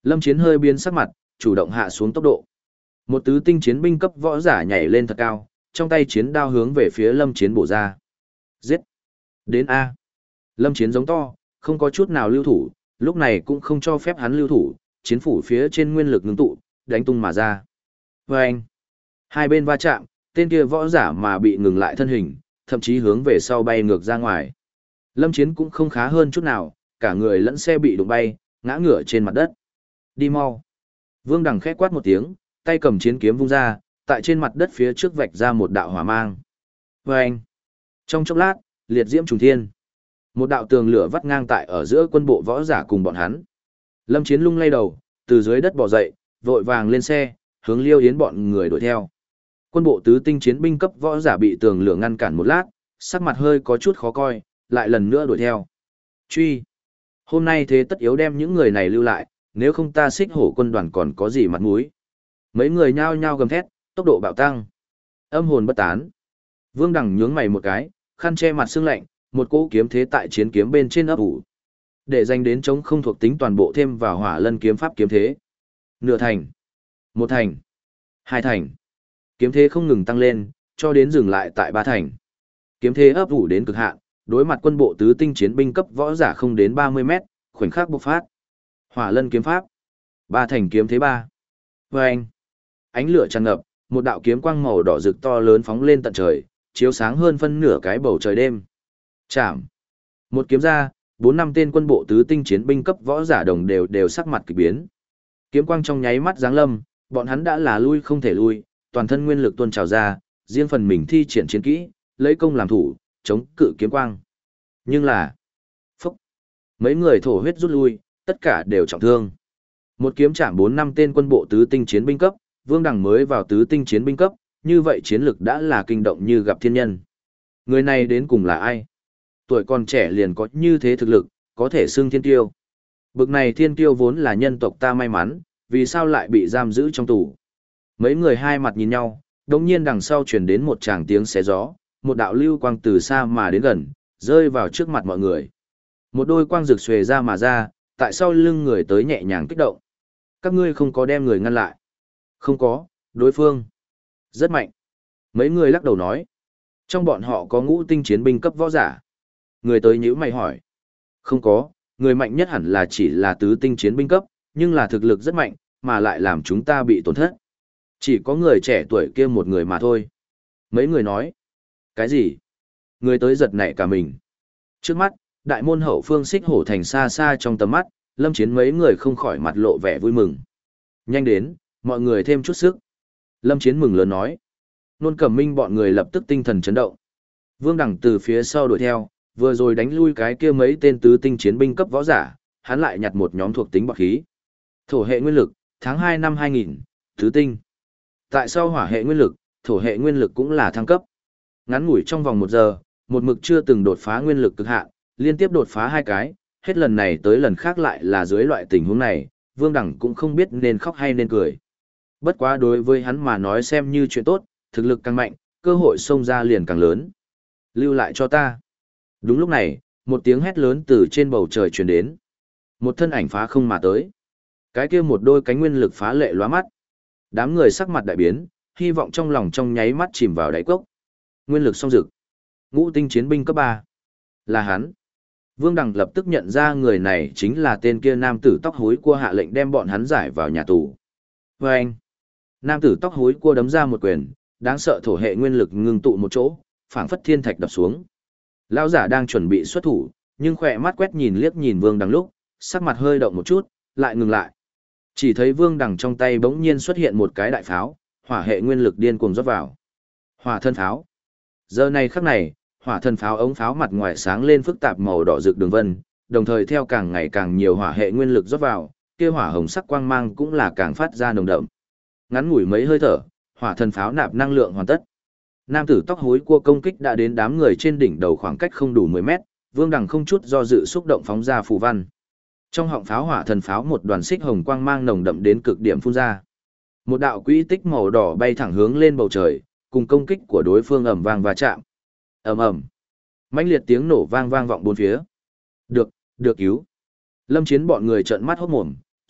Lâm Chiến hơi biến sắc mặt, chủ động hạ xuống tốc độ. Một tứ tinh chiến binh cấp võ giả nhảy lên thật cao, trong tay chiến đao hướng về phía Lâm Chiến bổ ra. Giết! Đến A! Lâm Chiến giống to, không có chút nào lưu thủ, lúc này cũng không cho phép hắn lưu thủ, chiến phủ phía trên nguyên lực ngưng tụ, đánh tung mà ra. Vâng! Hai bên va chạm, tên kia võ giả mà bị ngừng lại thân hình, thậm chí hướng về sau bay ngược ra ngoài. Lâm Chiến cũng không khá hơn chút nào, cả người lẫn xe bị đụng bay, ngã ngửa trên mặt đất. Đi mau! Vương Đằng khẽ quát một tiếng, tay cầm chiến kiếm vung ra, tại trên mặt đất phía trước vạch ra một đạo hỏa mang. Vâng! Trong chốc lát, liệt diễm trùng thiên. Một đạo tường lửa vắt ngang tại ở giữa quân bộ võ giả cùng bọn hắn. Lâm Chiến lung lay đầu, từ dưới đất bò dậy, vội vàng lên xe, hướng Liêu Yến bọn người đuổi theo. Quân bộ tứ tinh chiến binh cấp võ giả bị tường lửa ngăn cản một lát, sắc mặt hơi có chút khó coi, lại lần nữa đuổi theo. Truy! Hôm nay thế tất yếu đem những người này lưu lại, nếu không ta Xích Hổ quân đoàn còn có gì mặt mũi. Mấy người nhao nhao gầm thét, tốc độ bạo tăng. Âm hồn bất tán. Vương Đằng nhướng mày một cái, khăn che mặt sương lạnh, một cỗ kiếm thế tại chiến kiếm bên trên ấp ủ. Để dành đến chống không thuộc tính toàn bộ thêm vào Hỏa Lân kiếm pháp kiếm thế. Nửa thành, một thành, hai thành. Kiếm thế không ngừng tăng lên, cho đến dừng lại tại ba thành. Kiếm thế ấp ủ đến cực hạn, đối mặt quân bộ tứ tinh chiến binh cấp võ giả không đến 30 mét, khoảnh khắc bộc phát. Hỏa Lân kiếm pháp, ba thành kiếm thế ba. Vâng! Ánh lửa tràn ngập, một đạo kiếm quang màu đỏ rực to lớn phóng lên tận trời, chiếu sáng hơn phân nửa cái bầu trời đêm. Chạm! Một kiếm ra, 4-5 tên quân bộ tứ tinh chiến binh cấp võ giả đồng đều sắc mặt kỳ biến. Kiếm quang trong nháy mắt giáng lâm, bọn hắn đã là lui không thể lui, toàn thân nguyên lực tuôn trào ra, riêng phần mình thi triển chiến kỹ, lấy công làm thủ, chống cự kiếm quang. Nhưng là, phốc, mấy người thổ huyết rút lui, tất cả đều trọng thương. Một kiếm chạm 4-5 tên quân bộ tứ tinh chiến binh cấp, Vương Đằng mới vào tứ tinh chiến binh cấp, như vậy chiến lực đã là kinh động như gặp thiên nhân. Người này đến cùng là ai? Tuổi còn trẻ liền có như thế thực lực, có thể xưng thiên tiêu. Bực này thiên tiêu vốn là nhân tộc ta may mắn, vì sao lại bị giam giữ trong tù? Mấy người hai mặt nhìn nhau, đồng nhiên đằng sau truyền đến một tràng tiếng xé gió, một đạo lưu quang từ xa mà đến gần, rơi vào trước mặt mọi người. Một đôi quang rực xuề ra mà ra, tại sau lưng người tới nhẹ nhàng kích động. Các ngươi không có đem người ngăn lại. Không có, đối phương rất mạnh. Mấy người lắc đầu nói. Trong bọn họ có ngũ tinh chiến binh cấp võ giả. Người tới nhíu mày hỏi. Không có, người mạnh nhất hẳn là chỉ là tứ tinh chiến binh cấp, nhưng là thực lực rất mạnh, mà lại làm chúng ta bị tổn thất. Chỉ có người trẻ tuổi kia một người mà thôi. Mấy người nói. Cái gì? Người tới giật nảy cả mình. Trước mắt, đại môn hậu phương Xích Hổ thành xa xa trong tầm mắt, Lâm Chiến mấy người không khỏi mặt lộ vẻ vui mừng. Nhanh đến, mọi người thêm chút sức. Lâm Chiến mừng lớn nói. Nôn Cẩm Minh bọn người lập tức tinh thần chấn động. Vương Đằng từ phía sau đuổi theo, vừa rồi đánh lui cái kia mấy tên tứ tinh chiến binh cấp võ giả, hắn lại nhặt một nhóm thuộc tính bạc khí. Thổ hệ nguyên lực, tháng 2 năm 2000, tứ tinh. Tại sao hỏa hệ nguyên lực, thổ hệ nguyên lực cũng là thăng cấp. Ngắn ngủi trong vòng 1 giờ, một mực chưa từng đột phá nguyên lực cực hạn, liên tiếp đột phá 2 cái, hết lần này tới lần khác lại là dưới loại tình huống này, Vương Đằng cũng không biết nên khóc hay nên cười. Bất quá đối với hắn mà nói xem như chuyện tốt, thực lực càng mạnh, cơ hội xông ra liền càng lớn. Lưu lại cho ta. Đúng lúc này, một tiếng hét lớn từ trên bầu trời truyền đến. Một thân ảnh phá không mà tới. Cái kia một đôi cánh nguyên lực phá lệ lóa mắt. Đám người sắc mặt đại biến, hy vọng trong lòng trong nháy mắt chìm vào đáy cốc. Nguyên lực song dực. Ngũ tinh chiến binh cấp 3. Là hắn. Vương Đằng lập tức nhận ra người này chính là tên kia nam tử tóc hối cua hạ lệnh đem bọn hắn giải vào nhà tù. Và anh. Nam tử tóc hối cua đấm ra một quyền, đáng sợ thổ hệ nguyên lực ngưng tụ một chỗ, phảng phất thiên thạch đập xuống. Lão giả đang chuẩn bị xuất thủ, nhưng khỏe mắt quét nhìn liếc nhìn Vương Đằng lúc, sắc mặt hơi động một chút, lại ngừng lại. Chỉ thấy Vương Đằng trong tay bỗng nhiên xuất hiện một cái đại pháo, hỏa hệ nguyên lực điên cuồng rót vào. Hỏa thân pháo. Giờ này khắc này, hỏa thân pháo ống pháo mặt ngoài sáng lên phức tạp màu đỏ rực đường vân, đồng thời theo càng ngày càng nhiều hỏa hệ nguyên lực rót vào, kia hỏa hồng sắc quang mang cũng là càng phát ra nồng đậm. Ngắn ngủi mấy hơi thở, hỏa thân pháo nạp năng lượng hoàn tất. Nam tử tóc hối cua công kích đã đến đám người trên đỉnh đầu khoảng cách không đủ 10 mét, Vương Đằng không chút do dự xúc động phóng ra phù văn. Trong họng pháo hỏa thần pháo một đoàn xích hồng quang mang nồng đậm đến cực điểm phun ra. Một đạo quỹ tích màu đỏ bay thẳng hướng lên bầu trời, cùng công kích của đối phương ầm vang va chạm. Ầm ầm. Mãnh liệt tiếng nổ vang vang vọng bốn phía. Được cứu. Lâm Chiến bọn người trợn mắt hốt mồm,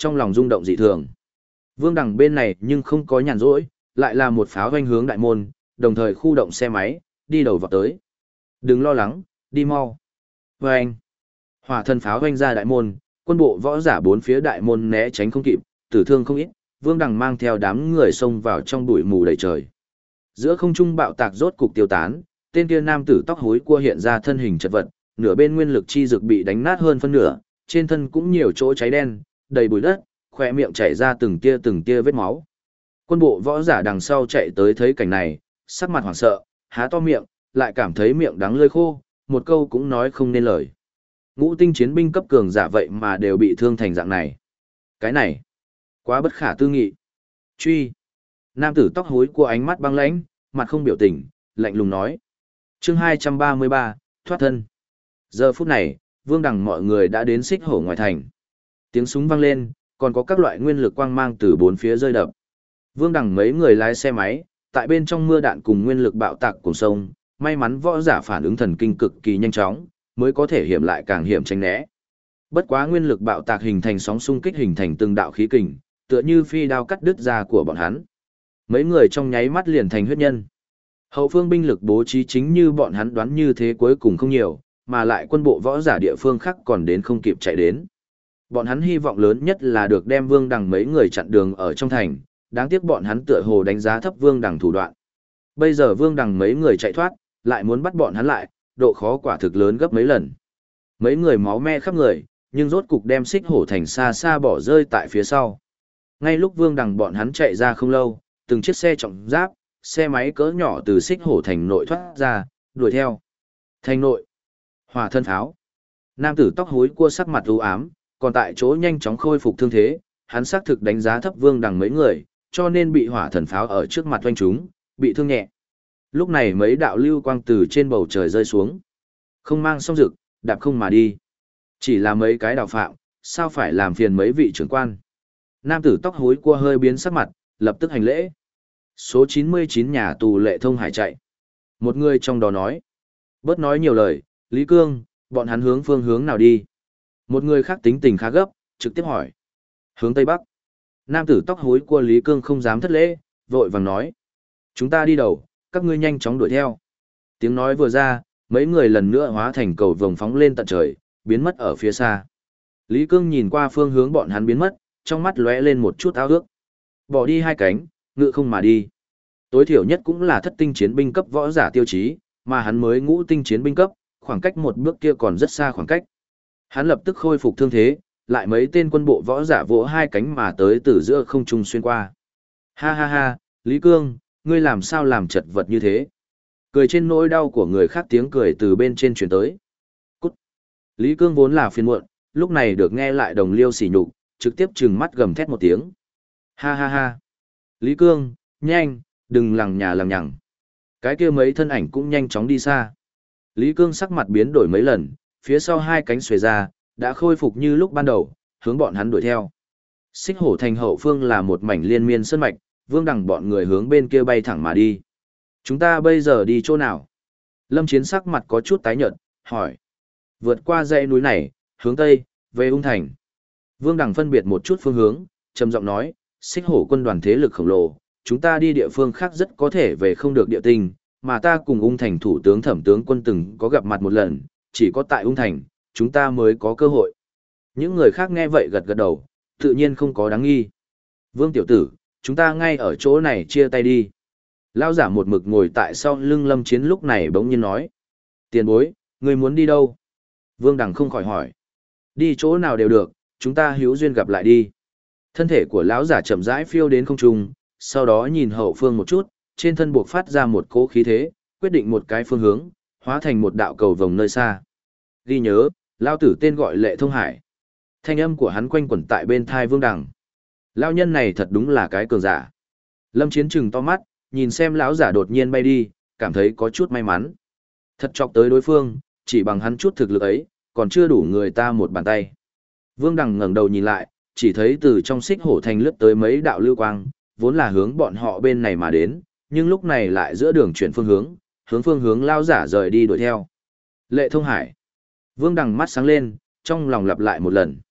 trong lòng rung động dị thường. Vương Đằng bên này nhưng không có nhàn rỗi, lại là một pháo hoanh hướng đại môn, đồng thời khu động xe máy, đi đầu vào tới. Đừng lo lắng, đi mau. Vâng! Hỏa thần pháo hoanh ra đại môn, quân bộ võ giả bốn phía đại môn né tránh không kịp, tử thương không ít, Vương Đằng mang theo đám người xông vào trong bụi mù đầy trời. Giữa không trung bạo tạc rốt cục tiêu tán, tên kia nam tử tóc hối cua hiện ra thân hình chật vật, nửa bên nguyên lực chi dược bị đánh nát hơn phân nửa, trên thân cũng nhiều chỗ cháy đen, đầy bụi đất, khỏe miệng chảy ra từng tia vết máu. Quân bộ võ giả đằng sau chạy tới thấy cảnh này, sắc mặt hoảng sợ, há to miệng, lại cảm thấy miệng đắng lưỡi khô, một câu cũng nói không nên lời. Ngũ tinh chiến binh cấp cường giả vậy mà đều bị thương thành dạng này. Cái này, quá bất khả tư nghị. Truy. Nam tử tóc hối của ánh mắt băng lãnh, mặt không biểu tình, lạnh lùng nói. Chương 233, thoát thân. Giờ phút này, Vương Đằng mọi người đã đến xích hổ ngoài thành. Tiếng súng vang lên, còn có các loại nguyên lực quang mang từ bốn phía rơi đập. Vương Đằng mấy người lái xe máy, tại bên trong mưa đạn cùng nguyên lực bạo tạc cùng sông, may mắn võ giả phản ứng thần kinh cực kỳ nhanh chóng, mới có thể hiểm lại càng hiểm tránh né. Bất quá nguyên lực bạo tạc hình thành sóng xung kích hình thành từng đạo khí kình, tựa như phi đao cắt đứt da của bọn hắn. Mấy người trong nháy mắt liền thành huyết nhân. Hậu phương binh lực bố trí chính như bọn hắn đoán như thế cuối cùng không nhiều, mà lại quân bộ võ giả địa phương khác còn đến không kịp chạy đến. Bọn hắn hy vọng lớn nhất là được đem Vương Đằng mấy người chặn đường ở trong thành, đáng tiếc bọn hắn tựa hồ đánh giá thấp Vương Đằng thủ đoạn. Bây giờ Vương Đằng mấy người chạy thoát, lại muốn bắt bọn hắn lại, độ khó quả thực lớn gấp mấy lần. Mấy người máu me khắp người, nhưng rốt cục đem xích hổ thành xa xa bỏ rơi tại phía sau. Ngay lúc Vương Đằng bọn hắn chạy ra không lâu, từng chiếc xe trọng giáp, xe máy cỡ nhỏ từ xích hổ thành nội thoát ra, đuổi theo. Thành nội, hỏa thân pháo. Nam tử tóc hối cua sắc mặt u ám, còn tại chỗ nhanh chóng khôi phục thương thế, hắn xác thực đánh giá thấp Vương Đằng mấy người, cho nên bị hỏa thần pháo ở trước mặt doanh chúng, bị thương nhẹ. Lúc này mấy đạo lưu quang từ trên bầu trời rơi xuống. Không mang song rực, đạp không mà đi. Chỉ là mấy cái đào phạm, sao phải làm phiền mấy vị trưởng quan. Nam tử tóc hối cua hơi biến sắc mặt, lập tức hành lễ. Số 99 nhà tù Lệ Thông Hải chạy. Một người trong đó nói. Bớt nói nhiều lời, Lý Cương, bọn hắn hướng phương hướng nào đi? Một người khác tính tình khá gấp, trực tiếp hỏi. Hướng Tây Bắc. Nam tử tóc hối cua Lý Cương không dám thất lễ, vội vàng nói. Chúng ta đi đầu, các ngươi nhanh chóng đuổi theo. Tiếng nói vừa ra, mấy người lần nữa hóa thành cầu vồng phóng lên tận trời, biến mất ở phía xa. Lý Cương nhìn qua phương hướng bọn hắn biến mất, trong mắt lóe lên một chút ao ước. Bỏ đi hai cánh, ngự không mà đi. Tối thiểu nhất cũng là thất tinh chiến binh cấp võ giả tiêu chí, mà hắn mới ngũ tinh chiến binh cấp, khoảng cách một bước kia còn rất xa khoảng cách. Hắn lập tức khôi phục thương thế, lại mấy tên quân bộ võ giả vỗ hai cánh mà tới từ giữa không trung xuyên qua. Ha ha ha, Lý Cương, ngươi làm sao làm chật vật như thế? Cười trên nỗi đau của người khác tiếng cười từ bên trên truyền tới. Cút! Lý Cương vốn là phiền muộn, lúc này được nghe lại đồng liêu sỉ nhục, trực tiếp trừng mắt gầm thét một tiếng. Ha ha ha! Lý Cương, nhanh, đừng lằng nhà lằng nhằng. Cái kia mấy thân ảnh cũng nhanh chóng đi xa. Lý Cương sắc mặt biến đổi mấy lần, phía sau hai cánh xuề ra, đã khôi phục như lúc ban đầu, hướng bọn hắn đuổi theo. Xích hổ thành hậu phương là một mảnh liên miên sơn mạch, Vương Đằng bọn người hướng bên kia bay thẳng mà đi. Chúng ta bây giờ đi chỗ nào? Lâm Chiến sắc mặt có chút tái nhợt, hỏi. Vượt qua dãy núi này, hướng tây, về Ung Thành. Vương Đằng phân biệt một chút phương hướng, trầm giọng nói, xích hổ quân đoàn thế lực khổng lồ, chúng ta đi địa phương khác rất có thể về không được địa tinh, mà ta cùng Ung Thành thủ tướng Thẩm tướng quân từng có gặp mặt một lần, chỉ có tại Ung Thành, chúng ta mới có cơ hội. Những người khác nghe vậy gật gật đầu, tự nhiên không có đáng nghi. Vương tiểu tử, chúng ta ngay ở chỗ này chia tay đi. Lão giả một mực ngồi tại sau lưng Lâm Chiến lúc này bỗng nhiên nói. Tiền bối, người muốn đi đâu? Vương Đằng không khỏi hỏi. Đi chỗ nào đều được, chúng ta hữu duyên gặp lại đi. Thân thể của lão giả chậm rãi phiêu đến không trung, sau đó nhìn hậu phương một chút, trên thân buộc phát ra một cỗ khí thế, quyết định một cái phương hướng, hóa thành một đạo cầu vồng nơi xa. Ghi nhớ, lão tử tên gọi Lệ Thông Hải. Thanh âm của hắn quanh quẩn tại bên thai Vương Đằng. Lão nhân này thật đúng là cái cường giả. Lâm Chiến trừng to mắt, nhìn xem lão giả đột nhiên bay đi, cảm thấy có chút may mắn. Thật chọc tới đối phương, chỉ bằng hắn chút thực lực ấy, còn chưa đủ người ta một bàn tay. Vương Đằng ngẩng đầu nhìn lại, chỉ thấy từ trong xích hổ thành lướt tới mấy đạo lưu quang, vốn là hướng bọn họ bên này mà đến, nhưng lúc này lại giữa đường chuyển phương hướng lão giả rời đi đuổi theo. Lệ Thông Hải. Vương Đằng mắt sáng lên, trong lòng lặp lại một lần.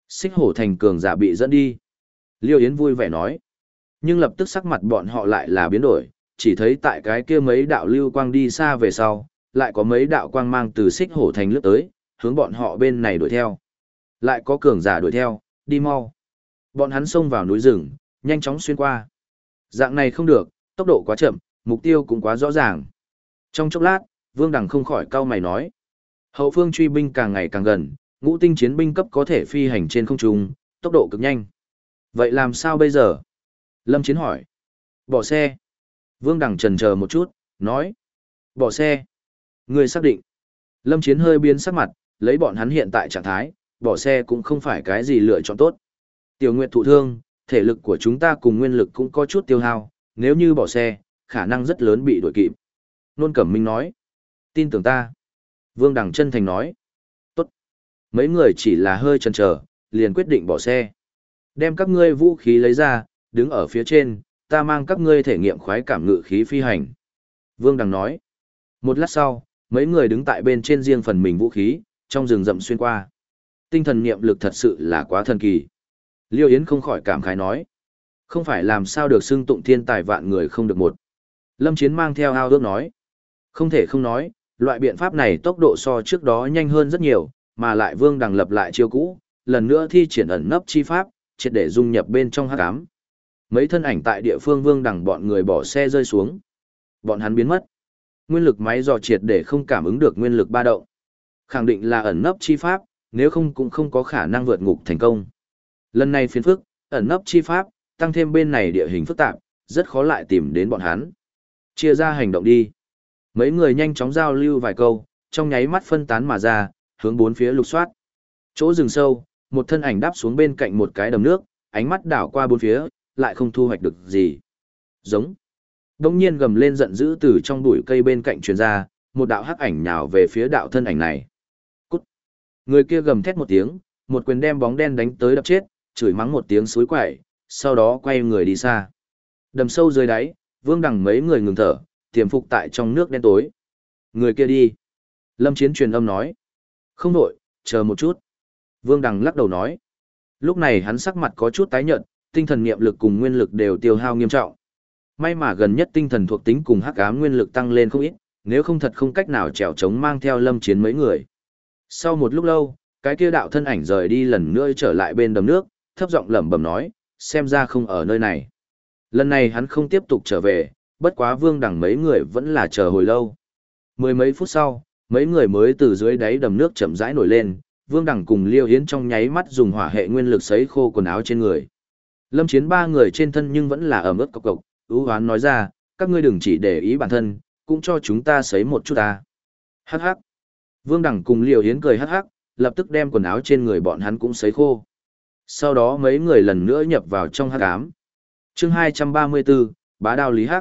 Xích hổ thành cường giả bị dẫn đi. Liêu Yến vui vẻ nói. Nhưng lập tức sắc mặt bọn họ lại là biến đổi, chỉ thấy tại cái kia mấy đạo lưu quang đi xa về sau, lại có mấy đạo quang mang từ xích hổ thành lướt tới, hướng bọn họ bên này đuổi theo. Lại có cường giả đuổi theo, đi mau. Bọn hắn xông vào núi rừng, nhanh chóng xuyên qua. Dạng này không được, tốc độ quá chậm, mục tiêu cũng quá rõ ràng. Trong chốc lát, Vương Đằng không khỏi cau mày nói. Hậu phương truy binh càng ngày càng gần, ngũ tinh chiến binh cấp có thể phi hành trên không trung, tốc độ cực nhanh. Vậy làm sao bây giờ? Lâm Chiến hỏi. Bỏ xe. Vương Đằng chần chờ một chút, nói. Bỏ xe. Người xác định. Lâm Chiến hơi biến sắc mặt, lấy bọn hắn hiện tại trạng thái, bỏ xe cũng không phải cái gì lựa chọn tốt. Tiểu Nguyệt thụ thương, thể lực của chúng ta cùng nguyên lực cũng có chút tiêu hao, nếu như bỏ xe, khả năng rất lớn bị đuổi kịp. Nôn Cẩm Minh nói. Tin tưởng ta. Vương Đằng chân thành nói. Tốt. Mấy người chỉ là hơi chần chờ, liền quyết định bỏ xe. Đem các ngươi vũ khí lấy ra, đứng ở phía trên, ta mang các ngươi thể nghiệm khoái cảm ngự khí phi hành. Vương Đằng nói. Một lát sau, mấy người đứng tại bên trên riêng phần mình vũ khí, trong rừng rậm xuyên qua. Tinh thần niệm lực thật sự là quá thần kỳ. Liêu Yến không khỏi cảm khái nói. Không phải làm sao được xưng tụng thiên tài vạn người không được một. Lâm Chiến mang theo ao ước nói. Không thể không nói, loại biện pháp này tốc độ so trước đó nhanh hơn rất nhiều, mà lại Vương Đằng lập lại chiêu cũ, lần nữa thi triển ẩn nấp chi pháp, triệt để dung nhập bên trong hắc ám. Mấy thân ảnh tại địa phương Vương Đằng bọn người bỏ xe rơi xuống. Bọn hắn biến mất. Nguyên lực máy dò triệt để không cảm ứng được nguyên lực ba động. Khẳng định là ẩn nấp chi pháp, nếu không cũng không có khả năng vượt ngục thành công. Lần này phiền phức, ẩn nấp chi pháp, tăng thêm bên này địa hình phức tạp, rất khó lại tìm đến bọn hắn. Chia ra hành động đi. Mấy người nhanh chóng giao lưu vài câu, trong nháy mắt phân tán mà ra, hướng bốn phía lục soát. Chỗ rừng sâu, một thân ảnh đáp xuống bên cạnh một cái đầm nước, ánh mắt đảo qua bốn phía, lại không thu hoạch được gì. Giống. Đông nhiên gầm lên giận dữ từ trong bụi cây bên cạnh truyền ra, một đạo hắc ảnh nhào về phía đạo thân ảnh này. Cút. Người kia gầm thét một tiếng, một quyền đem bóng đen đánh tới đập chết, chửi mắng một tiếng xối quậy, sau đó quay người đi xa. Đầm sâu dưới đáy, Vương Đằng mấy người ngừng thở, tiềm phục tại trong nước đen tối. Người kia đi. Lâm Chiến truyền âm nói. Không đổi, chờ một chút. Vương Đằng lắc đầu nói. Lúc này hắn sắc mặt có chút tái nhợt, tinh thần niệm lực cùng nguyên lực đều tiêu hao nghiêm trọng. May mà gần nhất tinh thần thuộc tính cùng hắc ám nguyên lực tăng lên không ít, nếu không thật không cách nào trèo chống mang theo Lâm Chiến mấy người. Sau một lúc lâu, cái kia đạo thân ảnh rời đi lần nữa trở lại bên đầm nước, thấp giọng lẩm bẩm nói, xem ra không ở nơi này. Lần này hắn không tiếp tục trở về, bất quá Vương Đằng mấy người vẫn là chờ hồi lâu. Mười mấy phút sau, mấy người mới từ dưới đáy đầm nước chậm rãi nổi lên, Vương Đằng cùng Liêu Yến trong nháy mắt dùng hỏa hệ nguyên lực sấy khô quần áo trên người. Lâm Chiến ba người trên thân nhưng vẫn là ẩm ướt cộc cộc, ưu hoán nói ra, các ngươi đừng chỉ để ý bản thân, cũng cho chúng ta sấy một chút ta. Hắc hắc. Vương Đằng cùng Liêu Yến cười hắc hắc, lập tức đem quần áo trên người bọn hắn cũng sấy khô. Sau đó mấy người lần nữa nhập vào trong hắc ám. Chương 234, Bá Đao Lý Hắc.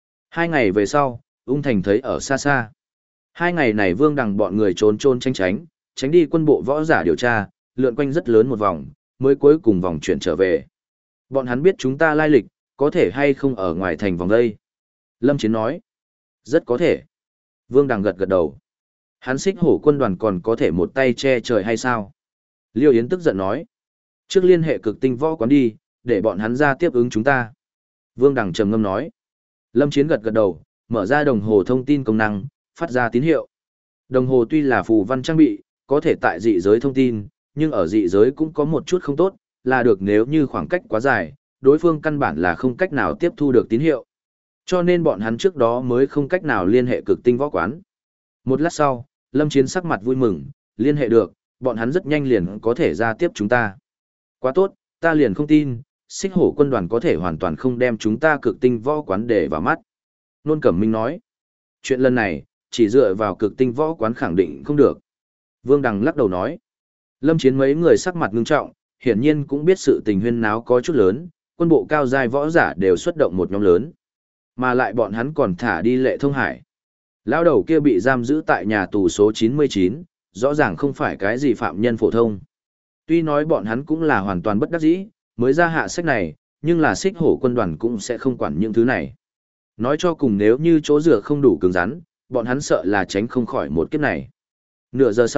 2 ngày về sau, Ung Thành thấy ở xa xa. 2 ngày này Vương Đằng bọn người trốn trốn tránh đi quân bộ võ giả điều tra, lượn quanh rất lớn một vòng, mới cuối cùng vòng chuyển trở về. Bọn hắn biết chúng ta lai lịch, có thể hay không ở ngoài thành vòng đây? Lâm Chiến nói. Rất có thể. Vương Đằng gật gật đầu. Hắn Xích Hổ quân đoàn còn có thể một tay che trời hay sao? Liêu Yến tức giận nói. Trước liên hệ cực tinh võ quán đi, để bọn hắn ra tiếp ứng chúng ta. Vương Đằng trầm ngâm nói. Lâm Chiến gật gật đầu, mở ra đồng hồ thông tin công năng, phát ra tín hiệu. Đồng hồ tuy là phù văn trang bị, có thể tại dị giới thông tin, nhưng ở dị giới cũng có một chút không tốt, là được nếu như khoảng cách quá dài, đối phương căn bản là không cách nào tiếp thu được tín hiệu. Cho nên bọn hắn trước đó mới không cách nào liên hệ cực tinh võ quán. Một lát sau, Lâm Chiến sắc mặt vui mừng, liên hệ được, bọn hắn rất nhanh liền có thể ra tiếp chúng ta. Quá tốt, ta liền không tin, Xích Hổ quân đoàn có thể hoàn toàn không đem chúng ta cực tinh võ quán để vào mắt. Nôn Cẩm Minh nói, chuyện lần này, chỉ dựa vào cực tinh võ quán khẳng định không được. Vương Đằng lắc đầu nói, Lâm Chiến mấy người sắc mặt ngưng trọng, hiển nhiên cũng biết sự tình huyên náo có chút lớn, quân bộ cao giai võ giả đều xuất động một nhóm lớn. Mà lại bọn hắn còn thả đi Lệ Thông Hải. Lão đầu kia bị giam giữ tại nhà tù số 99, rõ ràng không phải cái gì phạm nhân phổ thông. Tuy nói bọn hắn cũng là hoàn toàn bất đắc dĩ, mới ra hạ sách này, nhưng là Xích Hổ quân đoàn cũng sẽ không quản những thứ này. Nói cho cùng nếu như chỗ dựa không đủ cứng rắn, bọn hắn sợ là tránh không khỏi một kiếp này. Nửa giờ sau,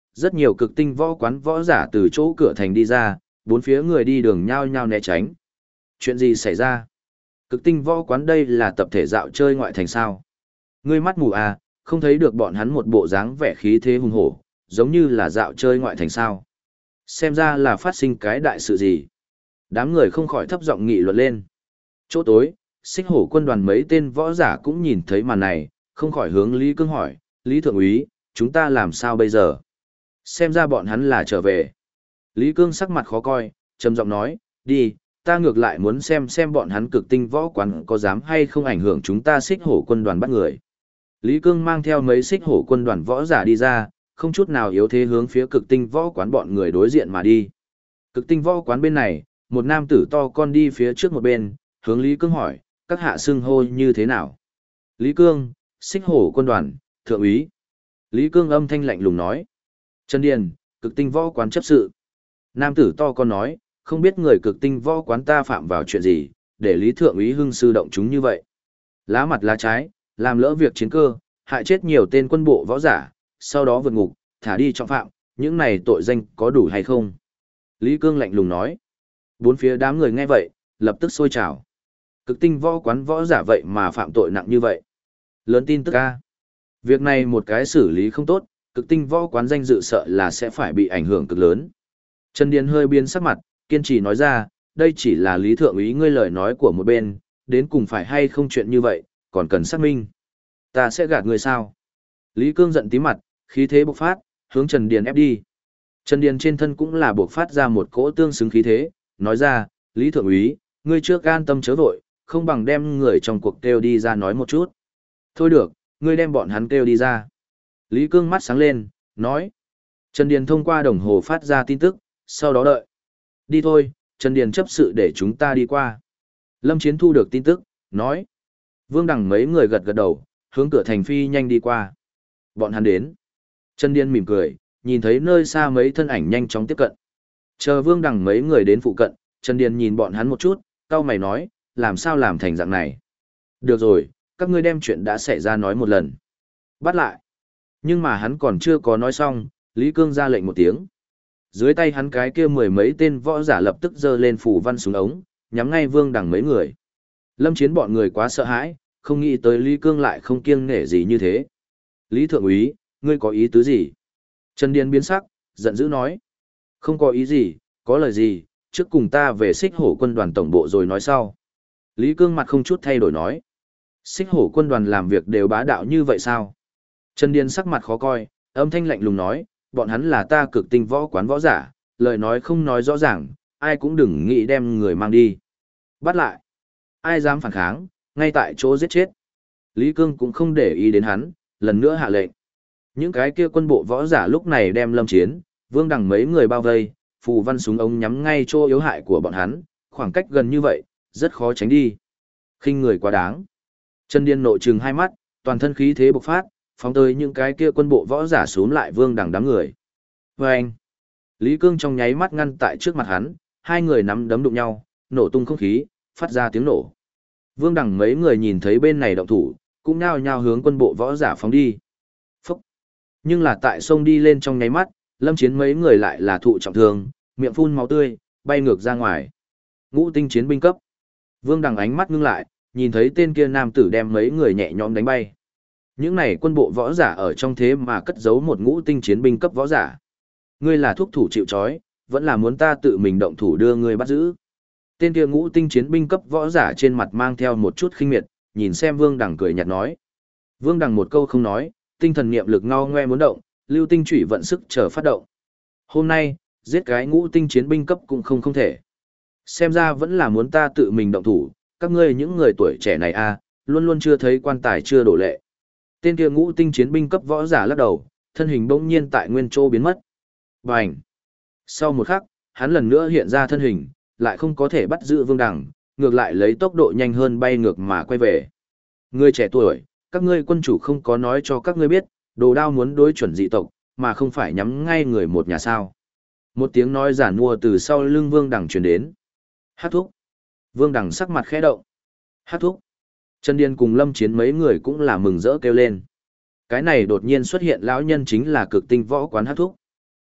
rất nhiều cực tinh võ quán võ giả từ chỗ cửa thành đi ra, bốn phía người đi đường nhao nhao né tránh. Chuyện gì xảy ra? Cực tinh võ quán đây là tập thể dạo chơi ngoại thành sao? Ngươi mắt mù à, không thấy được bọn hắn một bộ dáng vẻ khí thế hùng hổ, giống như là dạo chơi ngoại thành sao? Xem ra là phát sinh cái đại sự gì? Đám người không khỏi thấp giọng nghị luận lên. Chỗ tối, Xích Hổ quân đoàn mấy tên võ giả cũng nhìn thấy màn này, không khỏi hướng Lý Cương hỏi, Lý Thượng úy, chúng ta làm sao bây giờ? Xem ra bọn hắn là trở về. Lý Cương sắc mặt khó coi, trầm giọng nói, đi, ta ngược lại muốn xem bọn hắn cực tinh võ quán có dám hay không ảnh hưởng chúng ta Xích Hổ quân đoàn bắt người. Lý Cương mang theo mấy Xích Hổ quân đoàn võ giả đi ra, không chút nào yếu thế hướng phía cực tinh võ quán bọn người đối diện mà đi. Cực tinh võ quán bên này, một nam tử to con đi phía trước một bên, hướng Lý Cương hỏi, các hạ xưng hô như thế nào? Lý Cương, Xích Hổ quân đoàn, thượng úy. Lý Cương âm thanh lạnh lùng nói. Trần Điền, cực tinh võ quán chấp sự. Nam tử to con nói, không biết người cực tinh võ quán ta phạm vào chuyện gì, để Lý thượng úy hưng sư động chúng như vậy. Lá mặt lá trái, làm lỡ việc chiến cơ, hại chết nhiều tên quân bộ võ giả, sau đó vượt ngục, thả đi trọng phạm, những này tội danh có đủ hay không? Lý Cương lạnh lùng nói. Bốn phía đám người nghe vậy, lập tức sôi trào. Cực tinh võ quán võ giả vậy mà phạm tội nặng như vậy. Lớn tin tức ca. Việc này một cái xử lý không tốt, cực tinh võ quán danh dự sợ là sẽ phải bị ảnh hưởng cực lớn. Trần Điền hơi biến sắc mặt, kiên trì nói ra, đây chỉ là Lý thượng úy ngươi lời nói của một bên, đến cùng phải hay không chuyện như vậy, còn cần xác minh. Ta sẽ gạt ngươi sao? Lý Cương giận tím mặt, khí thế bộc phát, hướng Trần Điền ép đi. Trần Điền trên thân cũng là bộc phát ra một cỗ tương xứng khí thế, nói ra, Lý thượng úy, ngươi trước an tâm chớ vội, không bằng đem người trong cuộc kêu đi ra nói một chút. Thôi được, ngươi đem bọn hắn kêu đi ra. Lý Cương mắt sáng lên, nói. Trần Điền thông qua đồng hồ phát ra tin tức, sau đó đợi. Đi thôi, Trần Điền chấp sự để chúng ta đi qua. Lâm Chiến thu được tin tức, nói. Vương Đằng mấy người gật gật đầu, hướng cửa thành phi nhanh đi qua. Bọn hắn đến. Trần Điền mỉm cười, nhìn thấy nơi xa mấy thân ảnh nhanh chóng tiếp cận. Chờ Vương Đằng mấy người đến phụ cận, Trần Điền nhìn bọn hắn một chút, cau mày nói, làm sao làm thành dạng này. Được rồi, các ngươi đem chuyện đã xảy ra nói một lần. Bắt lại. Nhưng mà hắn còn chưa có nói xong, Lý Cương ra lệnh một tiếng. Dưới tay hắn cái kia mười mấy tên võ giả lập tức giơ lên phủ văn súng ống, nhắm ngay Vương Đằng mấy người. Lâm Chiến bọn người quá sợ hãi, không nghĩ tới Lý Cương lại không kiêng nể gì như thế. Lý thượng úy, ngươi có ý tứ gì? Trần Điền biến sắc, giận dữ nói. Không có ý gì, có lời gì, trước cùng ta về Xích Hổ quân đoàn tổng bộ rồi nói sau. Lý Cương mặt không chút thay đổi nói. Xích Hổ quân đoàn làm việc đều bá đạo như vậy sao? Trần Điền sắc mặt khó coi, âm thanh lạnh lùng nói, bọn hắn là ta cực tinh võ quán võ giả, lời nói không nói rõ ràng, ai cũng đừng nghĩ đem người mang đi. Bắt lại. Ai dám phản kháng, ngay tại chỗ giết chết. Lý Cương cũng không để ý đến hắn, lần nữa hạ lệnh. Những cái kia quân bộ võ giả lúc này đem Lâm Chiến, Vương Đằng mấy người bao vây, phù văn súng ống nhắm ngay chỗ yếu hại của bọn hắn, khoảng cách gần như vậy, rất khó tránh đi. Khinh người quá đáng. Trần Điền nội trừng hai mắt, toàn thân khí thế bộc phát, phóng tới những cái kia quân bộ võ giả xuống lại Vương Đằng đám người. Vâng! Lý Cương trong nháy mắt ngăn tại trước mặt hắn, hai người nắm đấm đụng nhau, nổ tung không khí, phát ra tiếng nổ. Vương Đằng mấy người nhìn thấy bên này động thủ, cũng nhao nhao hướng quân bộ võ giả phóng đi. Phúc! Nhưng là tại sông đi lên trong nháy mắt, Lâm Chiến mấy người lại là thụ trọng thương, miệng phun máu tươi, bay ngược ra ngoài. Ngũ tinh chiến binh cấp. Vương Đằng ánh mắt ngưng lại, nhìn thấy tên kia nam tử đem mấy người nhẹ nhõm đánh bay. Những này quân bộ võ giả ở trong thế mà cất giấu một ngũ tinh chiến binh cấp võ giả. Ngươi là thúc thủ chịu trói, vẫn là muốn ta tự mình động thủ đưa ngươi bắt giữ. Tên kia ngũ tinh chiến binh cấp võ giả trên mặt mang theo một chút khinh miệt, nhìn xem Vương Đằng cười nhạt nói. Vương Đằng một câu không nói, tinh thần niệm lực ngao ngoe muốn động, lưu tinh chủy vận sức chờ phát động. Hôm nay, giết cái ngũ tinh chiến binh cấp cũng không thể. Xem ra vẫn là muốn ta tự mình động thủ, các ngươi những người tuổi trẻ này luôn luôn chưa thấy quan tài chưa đổ lệ. Tên kia ngũ tinh chiến binh cấp võ giả lắc đầu, thân hình bỗng nhiên tại nguyên chỗ biến mất. Bành! Sau một khắc, hắn lần nữa hiện ra thân hình, lại không có thể bắt giữ Vương Đằng, ngược lại lấy tốc độ nhanh hơn bay ngược mà quay về. Người trẻ tuổi, các ngươi quân chủ không có nói cho các ngươi biết, Đồ Đao muốn đối chuẩn dị tộc, mà không phải nhắm ngay người một nhà sao. Một tiếng nói giản mua từ sau lưng Vương Đằng truyền đến. Hát thúc. Vương Đằng sắc mặt khẽ động. Hát thúc. Trần Điền cùng Lâm Chiến mấy người cũng là mừng rỡ kêu lên. Cái này đột nhiên xuất hiện lão nhân chính là cực tinh võ quán Hát thúc.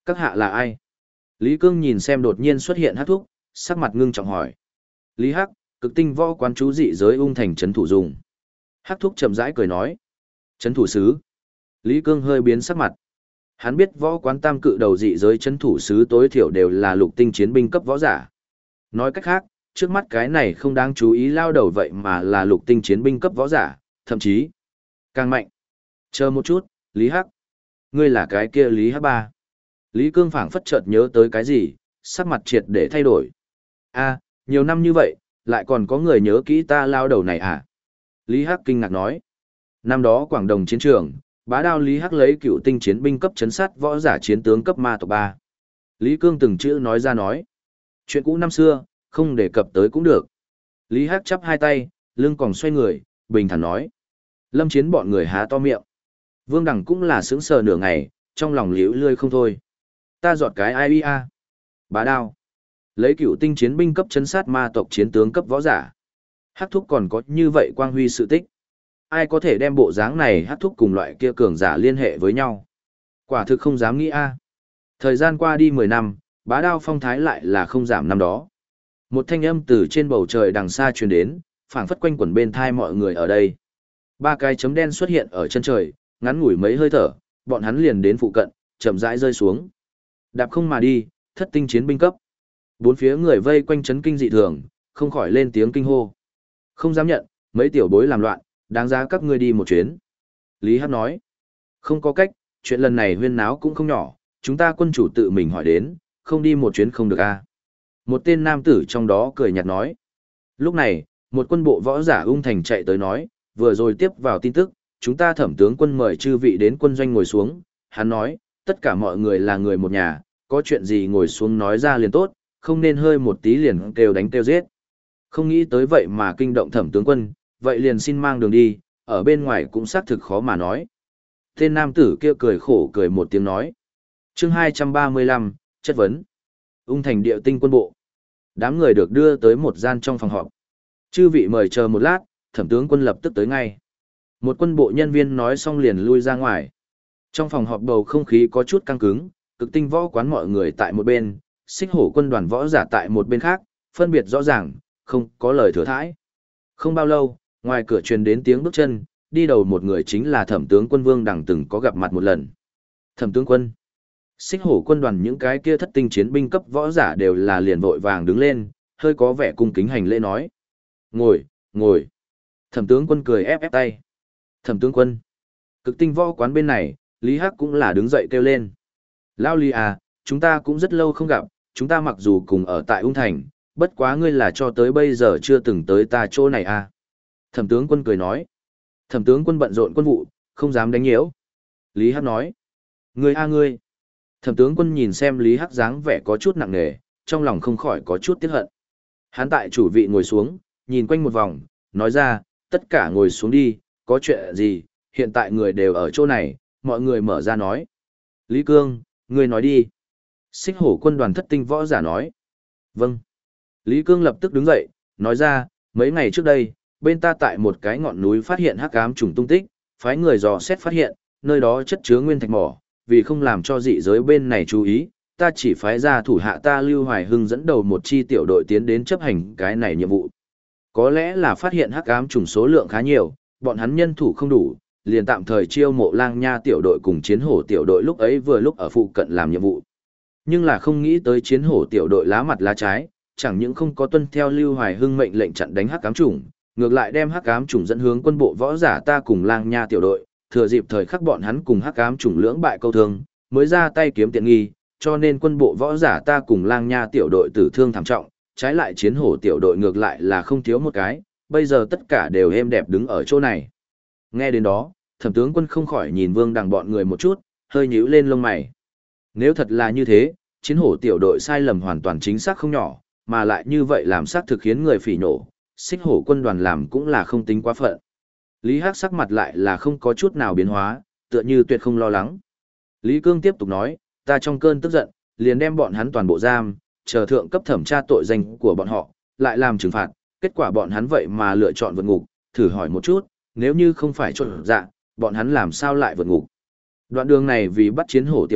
Các hạ là ai? Lý Cương nhìn xem đột nhiên xuất hiện Hắc Thúc, sắc mặt ngưng trọng hỏi. Lý Hắc, cực tinh võ quán chú dị giới ung thành trấn thủ dùng. Hắc Thúc chậm rãi cười nói. Trấn thủ sứ. Lý Cương hơi biến sắc mặt. Hắn biết võ quán tam cự đầu dị giới trấn thủ sứ tối thiểu đều là lục tinh chiến binh cấp võ giả. Nói cách khác, trước mắt cái này không đáng chú ý lao đầu vậy mà là lục tinh chiến binh cấp võ giả, thậm chí càng mạnh. Chờ một chút, Lý Hắc. Ngươi là cái kia Lý Hắc ba. Lý Cương phảng phất chợt nhớ tới cái gì, sắc mặt triệt để thay đổi. A, nhiều năm như vậy, lại còn có người nhớ kỹ ta lao đầu này à? Lý Hắc kinh ngạc nói. Năm đó Quảng Đồng chiến trường, bá đao Lý Hắc lấy cựu tinh chiến binh cấp chấn sát võ giả chiến tướng cấp ma tộc 3. Lý Cương từng chữ nói ra nói. Chuyện cũ năm xưa, không đề cập tới cũng được. Lý Hắc chắp hai tay, lưng còn xoay người, bình thản nói. Lâm Chiến bọn người há to miệng. Vương Đằng cũng là sững sờ nửa ngày, trong lòng liễu lươi không thôi. Ta dọt cái ai ia. Bá đao. Lấy cựu tinh chiến binh cấp chấn sát ma tộc chiến tướng cấp võ giả. Hắc Thúc còn có như vậy quang huy sự tích. Ai có thể đem bộ dáng này Hắc Thúc cùng loại kia cường giả liên hệ với nhau. Quả thực không dám nghĩ a. Thời gian qua đi 10 năm, bá đao phong thái lại là không giảm năm đó. Một thanh âm từ trên bầu trời đằng xa truyền đến, phảng phất quanh quẩn bên thai mọi người ở đây. Ba cái chấm đen xuất hiện ở chân trời, ngắn ngủi mấy hơi thở, bọn hắn liền đến phụ cận, chậm rãi rơi xuống. Đạp không mà đi, thất tinh chiến binh cấp. Bốn phía người vây quanh chấn kinh dị thường, không khỏi lên tiếng kinh hô. Không dám nhận, mấy tiểu bối làm loạn, đáng giá các ngươi đi một chuyến. Lý Hắc nói, không có cách, chuyện lần này huyên náo cũng không nhỏ, chúng ta quân chủ tự mình hỏi đến, không đi một chuyến không được a. Một tên nam tử trong đó cười nhạt nói. Lúc này, một quân bộ võ giả ung thành chạy tới nói, vừa rồi tiếp vào tin tức, chúng ta Thẩm tướng quân mời chư vị đến quân doanh ngồi xuống. Hắn nói, tất cả mọi người là người một nhà, có chuyện gì ngồi xuống nói ra liền tốt, không nên hơi một tí liền kêu đánh kêu giết. Không nghĩ tới vậy mà kinh động Thẩm tướng quân, vậy liền xin mang đường đi, ở bên ngoài cũng xác thực khó mà nói. Tên nam tử kia cười khổ cười một tiếng nói. Chương 235, chất vấn. Ung thành địa tinh quân bộ. Đám người được đưa tới một gian trong phòng họp. Chư vị mời chờ một lát, Thẩm tướng quân lập tức tới ngay. Một quân bộ nhân viên nói xong liền lui ra ngoài. Trong phòng họp bầu không khí có chút căng cứng, cực tinh võ quán mọi người tại một bên, xích hổ quân đoàn võ giả tại một bên khác, phân biệt rõ ràng, không có lời thừa thãi. Không bao lâu, ngoài cửa truyền đến tiếng bước chân, đi đầu một người chính là Thẩm tướng quân Vương Đằng từng có gặp mặt một lần. Thẩm tướng quân. Xích hổ quân đoàn những cái kia thất tinh chiến binh cấp võ giả đều là liền vội vàng đứng lên, hơi có vẻ cung kính hành lễ nói. Ngồi, ngồi. Thẩm tướng quân cười ép ép tay. Thẩm tướng quân. Cực tinh võ quán bên này, Lý Hắc cũng là đứng dậy kêu lên. Lao Lý à, chúng ta cũng rất lâu không gặp, chúng ta mặc dù cùng ở tại Ung Thành, bất quá ngươi là cho tới bây giờ chưa từng tới ta chỗ này à. Thẩm tướng quân cười nói. Thẩm tướng quân bận rộn quân vụ, không dám đánh nhiễu. Lý Hắc nói. Ngươi a ngươi. Thẩm tướng quân nhìn xem Lý Hắc dáng vẻ có chút nặng nề, trong lòng không khỏi có chút tiếc hận. Hắn tại chủ vị ngồi xuống, nhìn quanh một vòng, nói ra, tất cả ngồi xuống đi, có chuyện gì, hiện tại người đều ở chỗ này, mọi người mở ra nói. Lý Cương, ngươi nói đi. Xích hổ quân đoàn thất tinh võ giả nói. Vâng. Lý Cương lập tức đứng dậy, nói ra, mấy ngày trước đây, bên ta tại một cái ngọn núi phát hiện hắc ám trùng tung tích, phái người dò xét phát hiện, nơi đó chất chứa nguyên thạch mỏ, vì không làm cho dị giới bên này chú ý, ta chỉ phái ra thủ hạ ta Lưu Hoài Hưng dẫn đầu một chi tiểu đội tiến đến chấp hành cái này nhiệm vụ. Có lẽ là phát hiện hắc ám trùng số lượng khá nhiều, bọn hắn nhân thủ không đủ, liền tạm thời chiêu mộ Lang Nha tiểu đội cùng Chiến Hổ tiểu đội lúc ấy vừa lúc ở phụ cận làm nhiệm vụ. Nhưng là không nghĩ tới Chiến Hổ tiểu đội lá mặt lá trái, chẳng những không có tuân theo Lưu Hoài Hưng mệnh lệnh chặn đánh hắc ám trùng, ngược lại đem hắc ám trùng dẫn hướng quân bộ võ giả ta cùng Lang Nha tiểu đội, thừa dịp thời khắc bọn hắn cùng hắc ám trùng lưỡng bại câu thương, mới ra tay kiếm tiện nghi, cho nên quân bộ võ giả ta cùng Lang Nha tiểu đội tử thương thảm trọng, trái lại Chiến Hổ tiểu đội ngược lại là không thiếu một cái, bây giờ tất cả đều êm đẹp đứng ở chỗ này. Nghe đến đó, Thẩm tướng quân không khỏi nhìn Vương Đằng bọn người một chút, hơi nhíu lên lông mày. Nếu thật là như thế, Chiến Hổ tiểu đội sai lầm hoàn toàn chính xác không nhỏ, mà lại như vậy làm xác thực khiến người phỉ nổ, xích hổ quân đoàn làm cũng là không tính quá phận. Lý Hắc sắc mặt lại là không có chút nào biến hóa, tựa như tuyệt không lo lắng. Lý Cương tiếp tục nói, ta trong cơn tức giận, liền đem bọn hắn toàn bộ giam, chờ thượng cấp thẩm tra tội danh của bọn họ, lại làm trừng phạt, kết quả bọn hắn vậy mà lựa chọn vượt ngục, thử hỏi một chút, nếu như không phải trộn dạ, bọn hắn làm sao lại vượt ngục. Đoạn đường này vì bắt Chiến Hổ tiểu đội,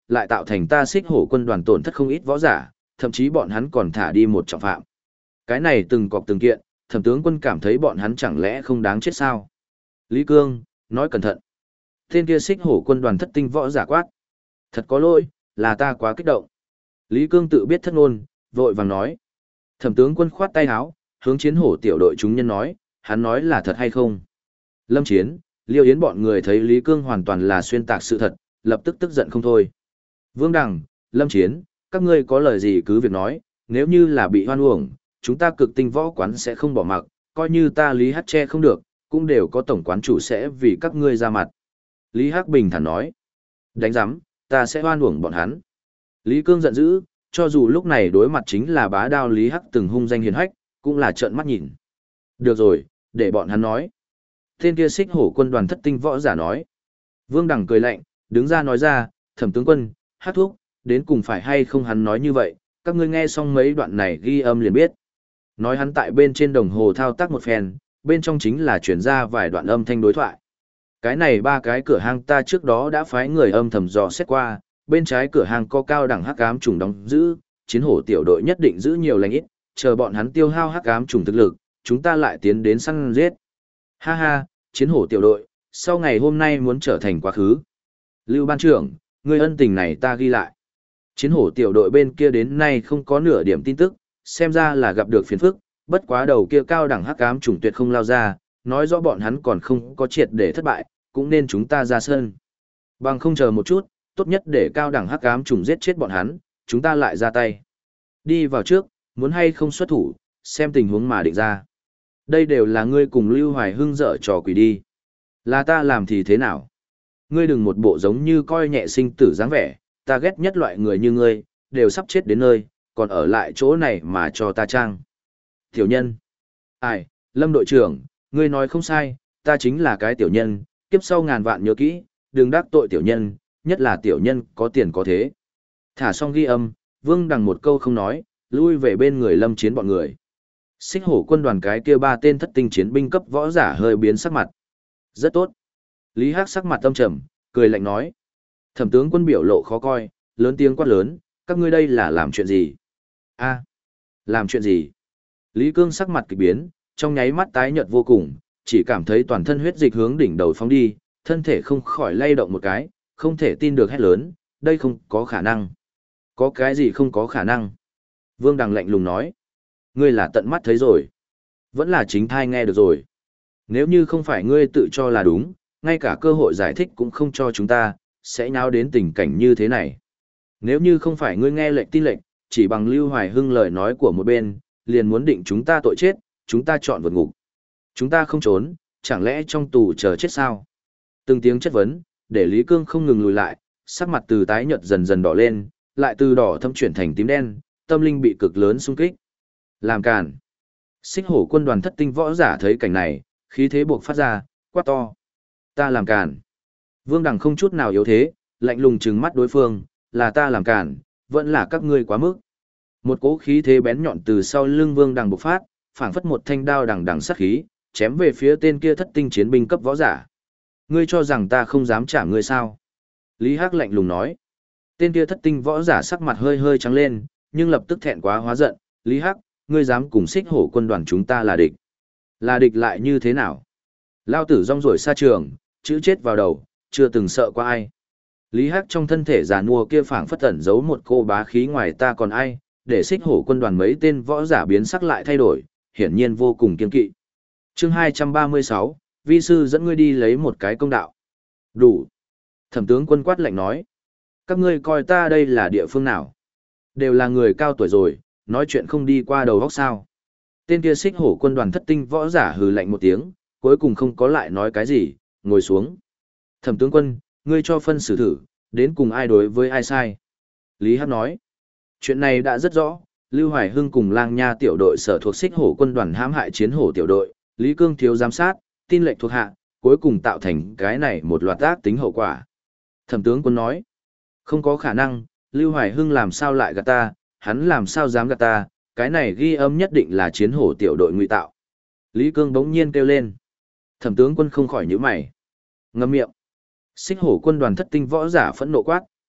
lại tạo thành ta xích hổ quân đoàn tổn thất không ít võ giả, thậm chí bọn hắn còn thả đi một trọng phạm. Cái này từng cọc từng kiện, Thẩm tướng quân cảm thấy bọn hắn chẳng lẽ không đáng chết sao? Lý Cương, nói cẩn thận. Tên kia xích hổ quân đoàn thất tinh võ giả quát. Thật có lỗi, là ta quá kích động. Lý Cương tự biết thất ngôn, vội vàng nói. Thẩm tướng quân khoát tay áo, hướng chiến hổ tiểu đội chúng nhân nói, hắn nói là thật hay không? Lâm Chiến, Liêu Yến bọn người thấy Lý Cương hoàn toàn là xuyên tạc sự thật, lập tức tức giận không thôi. Vương Đằng, Lâm Chiến, các ngươi có lời gì cứ việc nói, nếu như là bị hoan uổng, chúng ta cực tinh võ quán sẽ không bỏ mặc, coi như ta Lý Hắc che không được, cũng đều có tổng quán chủ sẽ vì các ngươi ra mặt. Lý Hắc bình thản nói, đánh giám, ta sẽ hoan uổng bọn hắn. Lý Cương giận dữ, cho dù lúc này đối mặt chính là bá đao Lý Hắc từng hung danh hiền hách, cũng là trợn mắt nhìn. Được rồi, để bọn hắn nói. Tên kia xích hổ quân đoàn thất tinh võ giả nói. Vương Đằng cười lạnh, đứng ra nói ra, Thẩm tướng quân, Hắc thúc, đến cùng phải hay không hắn nói như vậy, các ngươi nghe xong mấy đoạn này ghi âm liền biết. Nói hắn tại bên trên đồng hồ thao tác một phen, bên trong chính là chuyển ra vài đoạn âm thanh đối thoại. Cái này ba cái cửa hàng ta trước đó đã phái người âm thầm dò xét qua, bên trái cửa hàng có cao đẳng hắc ám trùng đóng giữ, chiến hổ tiểu đội nhất định giữ nhiều lành ít, chờ bọn hắn tiêu hao hắc ám trùng thực lực, chúng ta lại tiến đến săn giết. Ha ha, chiến hổ tiểu đội, sau ngày hôm nay muốn trở thành quá khứ. Lưu ban trưởng, người ân tình này ta ghi lại. Chiến hổ tiểu đội bên kia đến nay không có nửa điểm tin tức, xem ra là gặp được phiền phức, bất quá đầu kia cao đẳng hắc ám trùng tuyệt không lao ra, nói rõ bọn hắn còn không có triệt để thất bại, cũng nên chúng ta ra sân. Bằng không chờ một chút, tốt nhất để cao đẳng hắc ám trùng giết chết bọn hắn, chúng ta lại ra tay. Đi vào trước, muốn hay không xuất thủ, xem tình huống mà định ra. Đây đều là ngươi cùng Lưu Hoài Hưng dở trò quỷ đi. Là ta làm thì thế nào? Ngươi đừng một bộ giống như coi nhẹ sinh tử dáng vẻ, ta ghét nhất loại người như ngươi, đều sắp chết đến nơi, còn ở lại chỗ này mà cho ta trang. Tiểu nhân. Ai, Lâm đội trưởng, ngươi nói không sai, ta chính là cái tiểu nhân, kiếp sau ngàn vạn nhớ kỹ, đừng đắc tội tiểu nhân, nhất là tiểu nhân có tiền có thế. Thả xong ghi âm, Vương Đằng một câu không nói, lui về bên người Lâm Chiến bọn người. Xích hổ quân đoàn cái kia ba tên thất tinh chiến binh cấp võ giả hơi biến sắc mặt. Rất tốt. Lý Hắc sắc mặt âm trầm, cười lạnh nói. Thẩm tướng quân biểu lộ khó coi, lớn tiếng quát lớn, các ngươi đây là làm chuyện gì? A, làm chuyện gì? Lý Cương sắc mặt kỳ biến, trong nháy mắt tái nhợt vô cùng, chỉ cảm thấy toàn thân huyết dịch hướng đỉnh đầu phóng đi, thân thể không khỏi lay động một cái, không thể tin được hét lớn, đây không có khả năng. Có cái gì không có khả năng? Vương Đằng lạnh lùng nói. Ngươi là tận mắt thấy rồi. Vẫn là chính thai nghe được rồi. Nếu như không phải ngươi tự cho là đúng, ngay cả cơ hội giải thích cũng không cho chúng ta, sẽ nháo đến tình cảnh như thế này. Nếu như không phải ngươi nghe lệnh tin lệnh, chỉ bằng Lưu Hoài Hưng lời nói của một bên, liền muốn định chúng ta tội chết, chúng ta chọn vượt ngục. Chúng ta không trốn, chẳng lẽ trong tù chờ chết sao? Từng tiếng chất vấn, để Lý Cương không ngừng lùi lại, sắc mặt từ tái nhợt dần dần đỏ lên, lại từ đỏ thâm chuyển thành tím đen, tâm linh bị cực lớn xung kích. Làm càn. Xích hổ quân đoàn thất tinh võ giả thấy cảnh này, khí thế buộc phát ra, quát to. Ta làm càn. Vương Đằng không chút nào yếu thế, lạnh lùng trừng mắt đối phương, là ta làm càn, vẫn là các ngươi quá mức. Một cỗ khí thế bén nhọn từ sau lưng Vương Đằng bộc phát, phảng phất một thanh đao đằng đằng sát khí, chém về phía tên kia thất tinh chiến binh cấp võ giả. Ngươi cho rằng ta không dám trả ngươi sao? Lý Hắc lạnh lùng nói. Tên kia thất tinh võ giả sắc mặt hơi hơi trắng lên, nhưng lập tức thẹn quá hóa giận, Lý Hắc, ngươi dám cùng xích hổ quân đoàn chúng ta là địch. Là địch lại như thế nào? Lao tử rong ruổi xa trường, chữ chết vào đầu, chưa từng sợ qua ai. Lý Hắc trong thân thể già nua kia phảng phất ẩn giấu một cô bá khí ngoài ta còn ai, để xích hổ quân đoàn mấy tên võ giả biến sắc lại thay đổi, hiển nhiên vô cùng kiên kỵ. Chương 236, vi sư dẫn ngươi đi lấy một cái công đạo. Đủ. Thẩm tướng quân quát lạnh nói. Các ngươi coi ta đây là địa phương nào? Đều là người cao tuổi rồi, nói chuyện không đi qua đầu óc sao. Tên kia xích hổ quân đoàn thất tinh võ giả hừ lạnh một tiếng, cuối cùng không có lại nói cái gì, ngồi xuống. Thẩm tướng quân, ngươi cho phân xử thử, đến cùng ai đối với ai sai. Lý Hắc nói. Chuyện này đã rất rõ, Lưu Hoài Hưng cùng Lang Nha tiểu đội sở thuộc xích hổ quân đoàn hãm hại chiến hổ tiểu đội, Lý Cương thiếu giám sát, tin lệnh thuộc hạ, cuối cùng tạo thành cái này một loạt ác tính hậu quả. Thẩm tướng quân nói. Không có khả năng, Lưu Hoài Hưng làm sao lại gạt ta, hắn làm sao dám gạt ta, cái này ghi âm nhất định là chiến hổ tiểu đội ngụy tạo. Lý Cương bỗng nhiên kêu lên. Thẩm tướng quân không khỏi nhíu mày. Ngậm miệng. Xích hổ quân đoàn thất tinh võ giả phẫn nộ quát,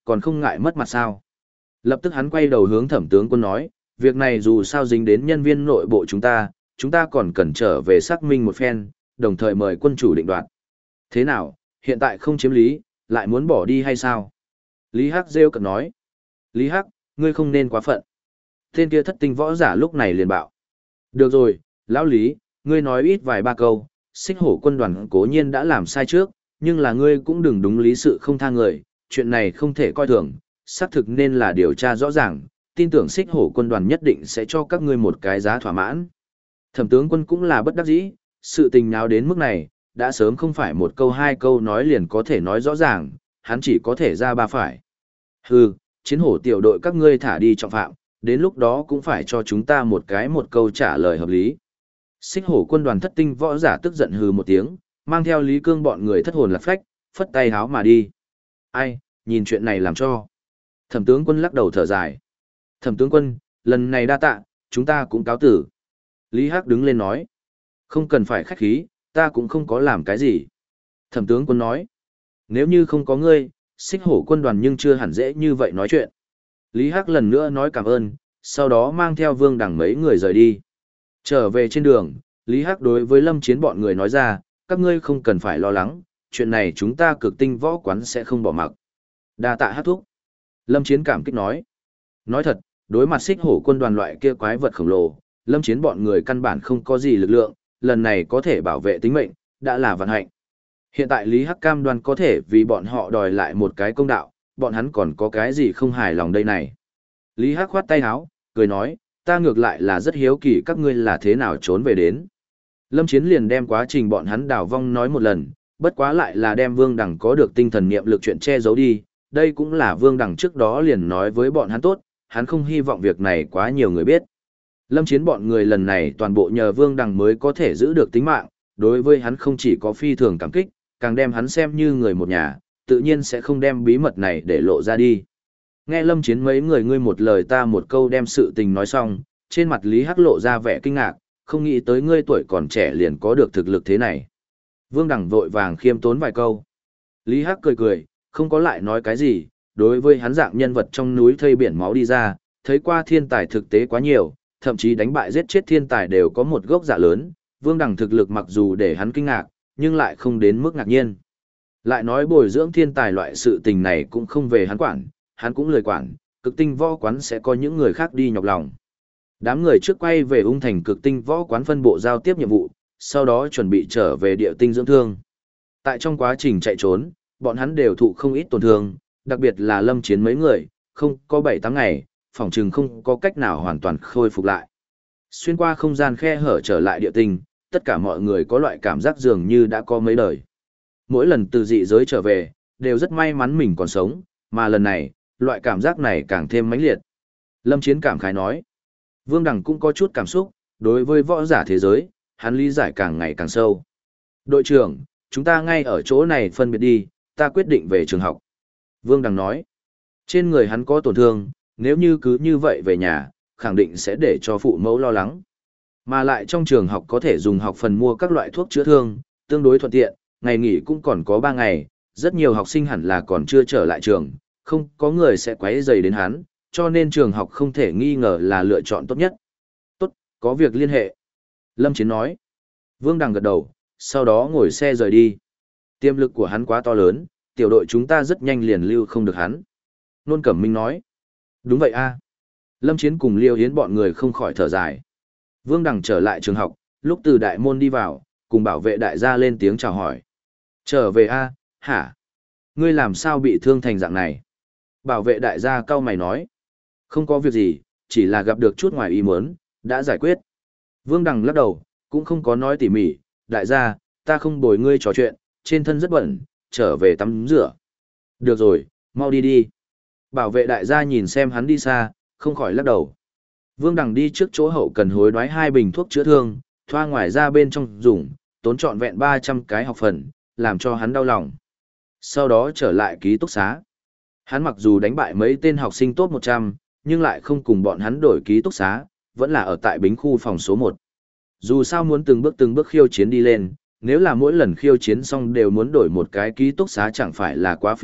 còn không ngại mất mặt sao. Lập tức hắn quay đầu hướng Thẩm tướng quân nói, việc này dù sao dính đến nhân viên nội bộ chúng ta còn cần trở về xác minh một phen, đồng thời mời quân chủ định đoạt. Thế nào, hiện tại không chiếm lý, lại muốn bỏ đi hay sao? Lý Hắc rêu cợt nói. Lý Hắc, ngươi không nên quá phận. Tên kia thất tinh võ giả lúc này liền bảo. Được rồi, lão Lý, ngươi nói ít vài ba câu, Xích Hổ quân đoàn cố nhiên đã làm sai trước, nhưng là ngươi cũng đừng đúng lý sự không tha người, chuyện này không thể coi thường, xác thực nên là điều tra rõ ràng, tin tưởng Xích Hổ quân đoàn nhất định sẽ cho các ngươi một cái giá thỏa mãn. Thẩm tướng quân cũng là bất đắc dĩ, sự tình nào đến mức này, đã sớm không phải một câu hai câu nói liền có thể nói rõ ràng, hắn chỉ có thể ra ba phải. Hừ, chiến hổ tiểu đội các ngươi thả đi trọng phạm, đến lúc đó cũng phải cho chúng ta một câu trả lời hợp lý. Xích hổ quân đoàn thất tinh võ giả tức giận hừ một tiếng, mang theo Lý Cương bọn người thất hồn lạc phách, phất tay háo mà đi. Ai, nhìn chuyện này làm cho. Thẩm tướng quân lắc đầu thở dài. Thẩm tướng quân, lần này đa tạ, chúng ta cũng cáo tử. Lý Hắc đứng lên nói. Không cần phải khách khí, ta cũng không có làm cái gì. Thẩm tướng quân nói. Nếu như không có ngươi, Xích hổ quân đoàn nhưng chưa hẳn dễ như vậy nói chuyện. Lý Hắc lần nữa nói cảm ơn, sau đó mang theo Vương Đằng mấy người rời đi. Trở về trên đường, Lý Hắc đối với Lâm Chiến bọn người nói ra, các ngươi không cần phải lo lắng, chuyện này chúng ta cực tinh võ quán sẽ không bỏ mặc. Đa tạ Hắc thúc. Lâm Chiến cảm kích nói. Nói thật, đối mặt Xích hổ quân đoàn loại kia quái vật khổng lồ, Lâm Chiến bọn người căn bản không có gì lực lượng, lần này có thể bảo vệ tính mệnh, đã là vận hạnh. Hiện tại Lý Hắc cam đoan có thể vì bọn họ đòi lại một cái công đạo, bọn hắn còn có cái gì không hài lòng đây này. Lý Hắc khoát tay áo, cười nói, ta ngược lại là rất hiếu kỳ các ngươi là thế nào trốn về đến. Lâm Chiến liền đem quá trình bọn hắn đào vong nói một lần, bất quá lại là đem Vương Đằng có được tinh thần niệm lực chuyện che giấu đi, đây cũng là Vương Đằng trước đó liền nói với bọn hắn tốt, hắn không hy vọng việc này quá nhiều người biết. Lâm Chiến bọn người lần này toàn bộ nhờ Vương Đằng mới có thể giữ được tính mạng, đối với hắn không chỉ có phi thường cảm kích, càng đem hắn xem như người một nhà, tự nhiên sẽ không đem bí mật này để lộ ra đi. Nghe Lâm Chiến mấy người ngươi một lời ta một câu đem sự tình nói xong, trên mặt Lý Hắc lộ ra vẻ kinh ngạc, không nghĩ tới ngươi tuổi còn trẻ liền có được thực lực thế này. Vương Đằng vội vàng khiêm tốn vài câu. Lý Hắc cười cười, không có lại nói cái gì, đối với hắn dạng nhân vật trong núi thây biển máu đi ra, thấy qua thiên tài thực tế quá nhiều, thậm chí đánh bại giết chết thiên tài đều có một gốc dạ lớn, Vương Đằng thực lực mặc dù để hắn kinh ngạc, nhưng lại không đến mức ngạc nhiên. Lại nói bồi dưỡng thiên tài loại sự tình này cũng không về hắn quản, hắn cũng lười quản, cực tinh võ quán sẽ có những người khác đi nhọc lòng. Đám người trước quay về ung thành cực tinh võ quán phân bộ giao tiếp nhiệm vụ, sau đó chuẩn bị trở về địa tinh dưỡng thương. Tại trong quá trình chạy trốn, bọn hắn đều thụ không ít tổn thương, đặc biệt là Lâm Chiến mấy người, không có 7-8 ngày, phỏng chừng không có cách nào hoàn toàn khôi phục lại. Xuyên qua không gian khe hở trở lại địa tinh, tất cả mọi người có loại cảm giác dường như đã có mấy đời. Mỗi lần từ dị giới trở về, đều rất may mắn mình còn sống, mà lần này, loại cảm giác này càng thêm mãnh liệt. Lâm Chiến cảm khái nói. Vương Đằng cũng có chút cảm xúc, đối với võ giả thế giới, hắn lý giải càng ngày càng sâu. Đội trưởng, chúng ta ngay ở chỗ này phân biệt đi, ta quyết định về trường học. Vương Đằng nói. Trên người hắn có tổn thương, nếu như cứ như vậy về nhà, khẳng định sẽ để cho phụ mẫu lo lắng. Mà lại trong trường học có thể dùng học phần mua các loại thuốc chữa thương, tương đối thuận tiện, ngày nghỉ cũng còn có 3 ngày, rất nhiều học sinh hẳn là còn chưa trở lại trường, không có người sẽ quấy rầy đến hắn, cho nên trường học không thể nghi ngờ là lựa chọn tốt nhất. Tốt, có việc liên hệ. Lâm Chiến nói. Vương Đằng gật đầu, sau đó ngồi xe rời đi. Tiềm lực của hắn quá to lớn, tiểu đội chúng ta rất nhanh liền lưu không được hắn. Nôn Cẩm Minh nói. Đúng vậy a. Lâm Chiến cùng Liêu Hiến bọn người không khỏi thở dài. Vương Đằng trở lại trường học, lúc từ đại môn đi vào, cùng bảo vệ đại gia lên tiếng chào hỏi. Trở về a, hả? Ngươi làm sao bị thương thành dạng này? Bảo vệ đại gia cau mày nói. Không có việc gì, chỉ là gặp được chút ngoài ý muốn, đã giải quyết. Vương Đằng lắc đầu, cũng không có nói tỉ mỉ, đại gia, ta không bồi ngươi trò chuyện, trên thân rất bẩn, trở về tắm rửa. Được rồi, mau đi đi. Bảo vệ đại gia nhìn xem hắn đi xa, không khỏi lắc đầu. Vương Đằng đi trước chỗ hậu cần hối đoái 2 bình thuốc chữa thương, thoa ngoài ra bên trong dùng, tốn trọn vẹn 300 cái học phần, làm cho hắn đau lòng. Sau đó trở lại ký túc xá. Hắn mặc dù đánh bại mấy tên học sinh top 100, nhưng lại không cùng bọn hắn đổi ký túc xá, vẫn là ở tại bính khu phòng số 1. Dù sao muốn từng bước khiêu chiến đi lên, nếu là mỗi lần khiêu chiến xong đều muốn đổi một cái ký túc xá chẳng phải là quá phiền phức,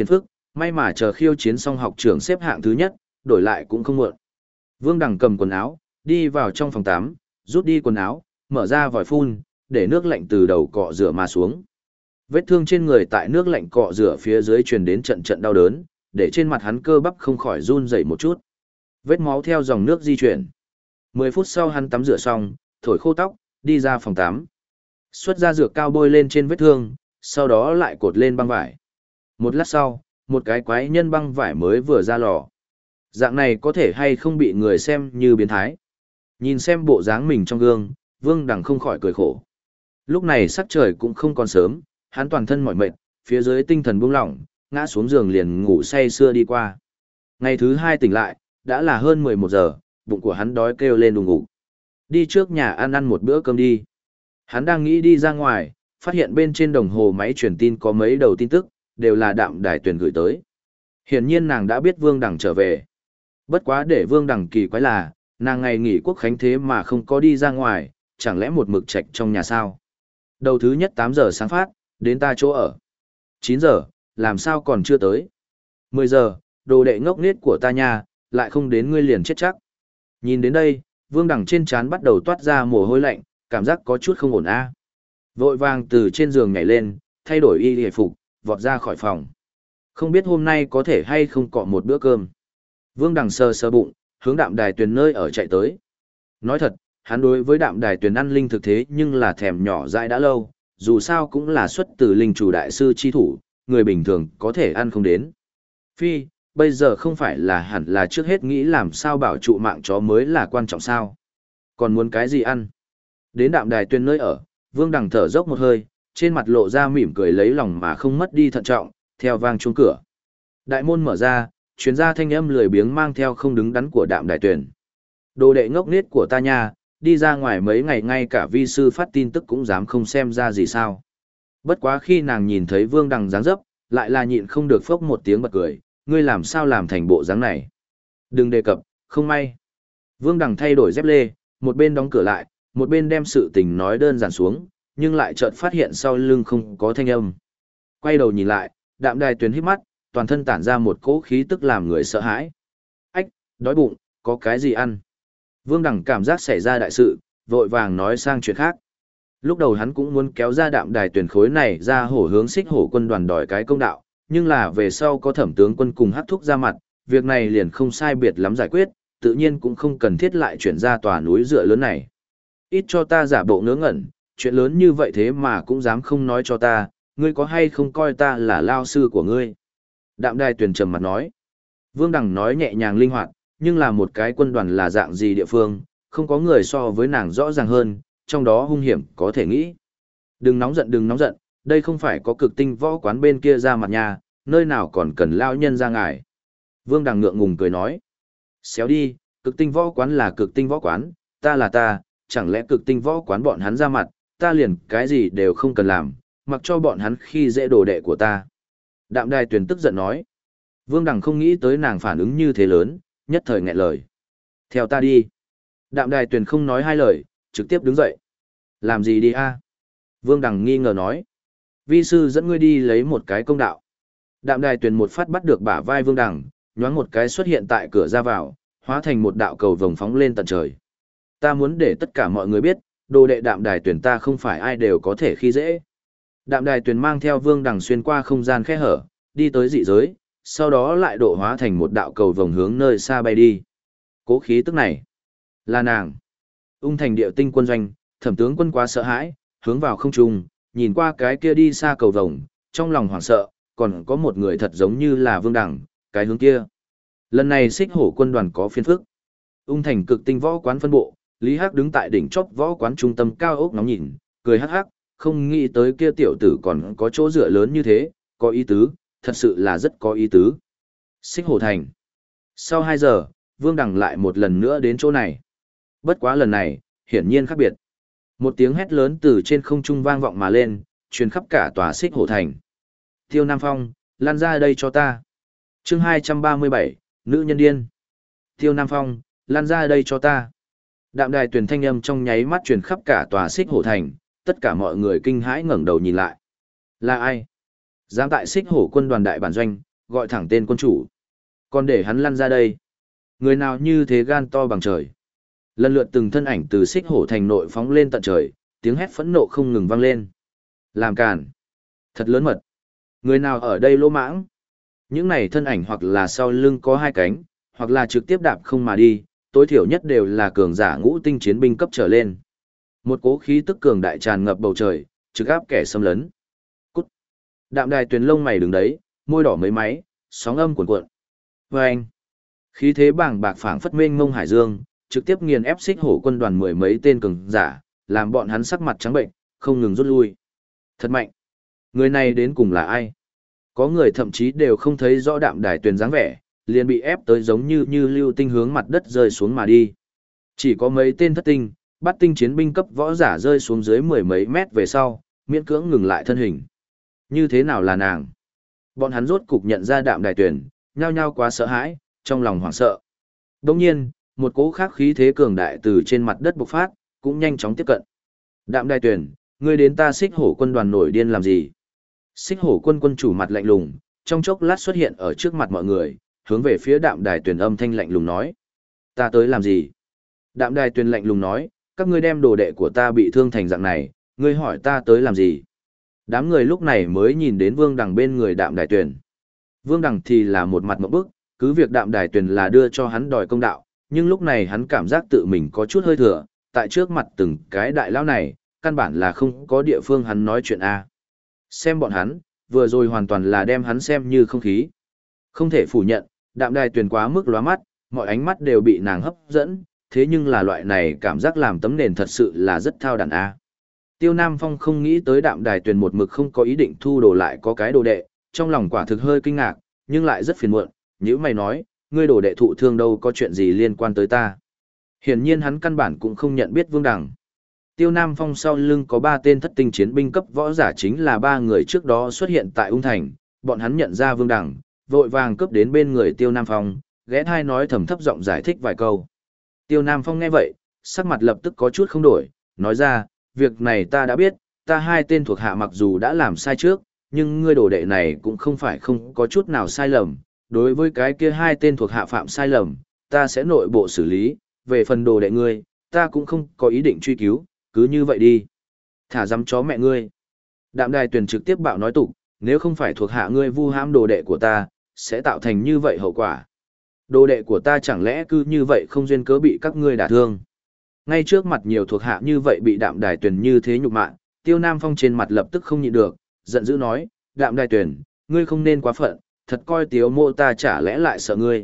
may mà chờ khiêu chiến xong học trưởng xếp hạng thứ nhất, đổi lại cũng không muộn. Vương Đằng cầm quần áo, đi vào trong phòng tắm, rút đi quần áo, mở ra vòi phun, để nước lạnh từ đầu cọ rửa mà xuống. Vết thương trên người tại nước lạnh cọ rửa phía dưới truyền đến trận trận đau đớn, để trên mặt hắn cơ bắp không khỏi run rẩy một chút. Vết máu theo dòng nước di chuyển. 10 phút sau hắn tắm rửa xong, thổi khô tóc, đi ra phòng tắm. Xuất ra dược cao bôi lên trên vết thương, sau đó lại cột lên băng vải. Một lát sau, một cái quái nhân băng vải mới vừa ra lò. Dạng này có thể hay không bị người xem như biến thái. Nhìn xem bộ dáng mình trong gương, Vương Đằng không khỏi cười khổ. Lúc này sắc trời cũng không còn sớm, hắn toàn thân mỏi mệt, phía dưới tinh thần buông lỏng, ngã xuống giường liền ngủ say sưa đi qua. Ngày thứ 2 tỉnh lại, đã là hơn 11 giờ, bụng của hắn đói kêu lên đùng ngủ. Đi trước nhà ăn một bữa cơm đi. Hắn đang nghĩ đi ra ngoài, phát hiện bên trên đồng hồ máy truyền tin có mấy đầu tin tức, đều là Đạm Đài Tuyền gửi tới. Hiển nhiên nàng đã biết Vương Đằng trở về. Bất quá để Vương Đằng kỳ quái là, nàng ngày nghỉ quốc khánh thế mà không có đi ra ngoài, chẳng lẽ một mực trạch trong nhà sao? Đầu thứ nhất 8 giờ sáng phát, đến ta chỗ ở. 9 giờ, làm sao còn chưa tới? 10 giờ, đồ đệ ngốc nghếch của ta nha, lại không đến ngươi liền chết chắc. Nhìn đến đây, Vương Đằng trên trán bắt đầu toát ra mồ hôi lạnh, cảm giác có chút không ổn a. Vội vàng từ trên giường nhảy lên, thay đổi y phục, vọt ra khỏi phòng. Không biết hôm nay có thể hay không cọ một bữa cơm. Vương Đằng sờ sờ bụng, hướng Đạm Đài Tuyền nơi ở chạy tới. Nói thật, hắn đối với Đạm Đài Tuyền ăn linh thực thế nhưng là thèm nhỏ dãi đã lâu, dù sao cũng là xuất từ linh chủ đại sư chi thủ, người bình thường có thể ăn không đến. Phi, bây giờ không phải là hẳn là trước hết nghĩ làm sao bảo trụ mạng chó mới là quan trọng sao. Còn muốn cái gì ăn? Đến Đạm Đài Tuyền nơi ở, Vương Đằng thở dốc một hơi, trên mặt lộ ra mỉm cười lấy lòng mà không mất đi thận trọng, theo vang chuông cửa. Đại môn mở ra, truyền ra thanh âm lười biếng mang theo không đứng đắn của Đạm Đài Tuyền. Đồ đệ ngốc nghếch của ta nha, đi ra ngoài mấy ngày ngay cả vi sư phát tin tức cũng dám không xem ra gì sao. Bất quá khi nàng nhìn thấy Vương Đằng dáng dấp, lại là nhịn không được phốc một tiếng bật cười, ngươi làm sao làm thành bộ dáng này. Đừng đề cập, không may. Vương Đằng thay đổi dép lê, một bên đóng cửa lại, một bên đem sự tình nói đơn giản xuống, nhưng lại chợt phát hiện sau lưng không có thanh âm. Quay đầu nhìn lại, Đạm Đài Tuyền híp mắt, toàn thân tản ra một cỗ khí tức làm người sợ hãi. Ách, đói bụng, có cái gì ăn? Vương Đằng cảm giác xảy ra đại sự, vội vàng nói sang chuyện khác. Lúc đầu hắn cũng muốn kéo ra Đạm Đài Tuyền khối này ra hổ hướng Xích Hổ quân đoàn đòi cái công đạo, nhưng là về sau có Thẩm tướng quân cùng Hắc Thúc ra mặt, việc này liền không sai biệt lắm giải quyết, tự nhiên cũng không cần thiết lại chuyển ra tòa núi dựa lớn này. Ít cho ta giả bộ ngớ ngẩn, chuyện lớn như vậy thế mà cũng dám không nói cho ta, ngươi có hay không coi ta là lao sư của ngươi? Đạm Đài Tuyền trầm mặt nói. Vương Đằng nói nhẹ nhàng linh hoạt, nhưng là một cái quân đoàn là dạng gì địa phương, không có người so với nàng rõ ràng hơn, trong đó hung hiểm có thể nghĩ. Đừng nóng giận, đây không phải có Cực Tinh võ quán bên kia ra mặt nhà, nơi nào còn cần lao nhân ra ngài. Vương Đằng ngượng ngùng cười nói. Xéo đi, Cực Tinh võ quán là Cực Tinh võ quán, ta là ta, chẳng lẽ Cực Tinh võ quán bọn hắn ra mặt, ta liền cái gì đều không cần làm, mặc cho bọn hắn khi dễ đồ đệ của ta. Đạm Đài Tuyền tức giận nói. Vương Đằng không nghĩ tới nàng phản ứng như thế lớn, nhất thời nghẹn lời. Theo ta đi. Đạm Đài Tuyền không nói hai lời, trực tiếp đứng dậy. Làm gì đi a? Vương Đằng nghi ngờ nói. Vi sư dẫn ngươi đi lấy một cái công đạo. Đạm Đài Tuyền một phát bắt được bả vai Vương Đằng, nhoáng một cái xuất hiện tại cửa ra vào, hóa thành một đạo cầu vồng phóng lên tận trời. Ta muốn để tất cả mọi người biết, đồ đệ Đạm Đài Tuyền ta không phải ai đều có thể khi dễ. Đạm Đài Tuyền mang theo Vương Đằng xuyên qua không gian khe hở, đi tới dị giới, sau đó lại độ hóa thành một đạo cầu vồng hướng nơi xa bay đi. Cố khí tức này là nàng. Ung thành điệu tinh quân doanh, Thẩm tướng quân quá sợ hãi, hướng vào không trung, nhìn qua cái kia đi xa cầu vồng, trong lòng hoảng sợ, còn có một người thật giống như là Vương Đằng, cái hướng kia. Lần này Xích Hổ quân đoàn có phiền phức. Ung thành Cực Tinh võ quán phân bộ, Lý Hắc đứng tại đỉnh chóp võ quán trung tâm cao ốc nóng nhìn, cười hắc hắc, không nghĩ tới kia tiểu tử còn có chỗ dựa lớn như thế, có ý tứ, thật sự là rất có ý tứ. Xích Hổ thành. Sau 2 giờ, Vương Đằng lại một lần nữa đến chỗ này. Bất quá lần này, hiển nhiên khác biệt. Một tiếng hét lớn từ trên không trung vang vọng mà lên, truyền khắp cả tòa Xích Hổ thành. Tiêu Nam Phong, lan ra đây cho ta. Chương 237, Nữ nhân điên. Tiêu Nam Phong, lan ra đây cho ta. Đạm Đài Tuyền thanh âm trong nháy mắt truyền khắp cả tòa Xích Hổ thành, tất cả mọi người kinh hãi ngẩng đầu nhìn lại. Là ai? Dám tại Xích Hổ quân đoàn đại bản doanh, gọi thẳng tên quân chủ. Còn để hắn lăn ra đây. Người nào như thế gan to bằng trời. Lần lượt từng thân ảnh từ xích hổ thành nội phóng lên tận trời, tiếng hét phẫn nộ không ngừng vang lên. Làm càn. Thật lớn mật. Người nào ở đây lỗ mãng. Những này thân ảnh hoặc là sau lưng có hai cánh, hoặc là trực tiếp đạp không mà đi, tối thiểu nhất đều là cường giả ngũ tinh chiến binh cấp trở lên. Một cố khí tức cường đại tràn ngập bầu trời, trực áp kẻ xâm lấn. Cút. Đạm Đài Tuyền lông mày đứng đấy, môi đỏ mấy máy, sóng âm cuồn cuộn. Vâng. Khí thế bàng bạc phảng phất mênh mông hải dương, trực tiếp nghiền ép xích hổ quân đoàn mười mấy tên cường giả, làm bọn hắn sắc mặt trắng bệnh, không ngừng rút lui. Thật mạnh. Người này đến cùng là ai? Có người thậm chí đều không thấy rõ Đạm Đài Tuyền dáng vẻ, liền bị ép tới giống như lưu tinh hướng mặt đất rơi xuống mà đi. Chỉ có mấy tên thất tinh, bát tinh chiến binh cấp võ giả rơi xuống dưới mười mấy mét về sau, miễn cưỡng ngừng lại thân hình. Như thế nào là nàng? Bọn hắn rốt cục nhận ra Đạm Đài Tuyền, nhao nhao quá sợ hãi, trong lòng hoảng sợ. Đồng nhiên, một cỗ khác khí thế cường đại từ trên mặt đất bộc phát, cũng nhanh chóng tiếp cận. Đạm Đài Tuyền, ngươi đến ta xích hổ quân đoàn nổi điên làm gì? Xích hổ quân quân chủ mặt lạnh lùng, trong chốc lát xuất hiện ở trước mặt mọi người, hướng về phía Đạm Đài Tuyền âm thanh lạnh lùng nói. Ta tới làm gì? Đạm Đài Tuyền lạnh lùng nói, các ngươi đem đồ đệ của ta bị thương thành dạng này, ngươi hỏi ta tới làm gì? Đám người lúc này mới nhìn đến Vương Đằng bên người Đạm Đài Tuyền. Vương Đằng thì là một mặt ngộp bức, cứ việc Đạm Đài Tuyền là đưa cho hắn đòi công đạo, nhưng lúc này hắn cảm giác tự mình có chút hơi thừa, tại trước mặt từng cái đại lão này, căn bản là không có địa phương hắn nói chuyện a. Xem bọn hắn, vừa rồi hoàn toàn là đem hắn xem như không khí. Không thể phủ nhận, Đạm Đài Tuyền quá mức lóa mắt, mọi ánh mắt đều bị nàng hấp dẫn, thế nhưng là loại này cảm giác làm tấm nền thật sự là rất thao đàn a. Tiêu Nam Phong không nghĩ tới Đạm Đài Tuyền một mực không có ý định thu đồ lại có cái đồ đệ, trong lòng quả thực hơi kinh ngạc, nhưng lại rất phiền muộn, nhữ mày nói, ngươi đồ đệ thụ thương đâu có chuyện gì liên quan tới ta. Hiển nhiên hắn căn bản cũng không nhận biết Vương Đằng. Tiêu Nam Phong sau lưng có 3 tên thất tinh chiến binh cấp võ giả chính là 3 người trước đó xuất hiện tại Ung Thành, bọn hắn nhận ra Vương Đằng, vội vàng cướp đến bên người Tiêu Nam Phong, ghé thai nói thầm thấp giọng giải thích vài câu. Tiêu Nam Phong nghe vậy, sắc mặt lập tức có chút không đổi, nói ra, việc này ta đã biết, ta 2 tên thuộc hạ mặc dù đã làm sai trước, nhưng ngươi đồ đệ này cũng không phải không có chút nào sai lầm, đối với cái kia 2 tên thuộc hạ phạm sai lầm, ta sẽ nội bộ xử lý, về phần đồ đệ ngươi, ta cũng không có ý định truy cứu, cứ như vậy đi. Thả dám chó mẹ ngươi. Đạm Đài Tuyền trực tiếp bạo nói tục, nếu không phải thuộc hạ ngươi vu hãm đồ đệ của ta, sẽ tạo thành như vậy hậu quả. Đồ đệ của ta chẳng lẽ cứ như vậy không duyên cớ bị các ngươi đả thương. Ngay trước mặt nhiều thuộc hạ như vậy bị Đạm Đài Tuyền như thế nhục mạ, Tiêu Nam Phong trên mặt lập tức không nhịn được, giận dữ nói, Đạm Đài Tuyền, ngươi không nên quá phận, thật coi Tiếu Mộ ta chả lẽ lại sợ ngươi.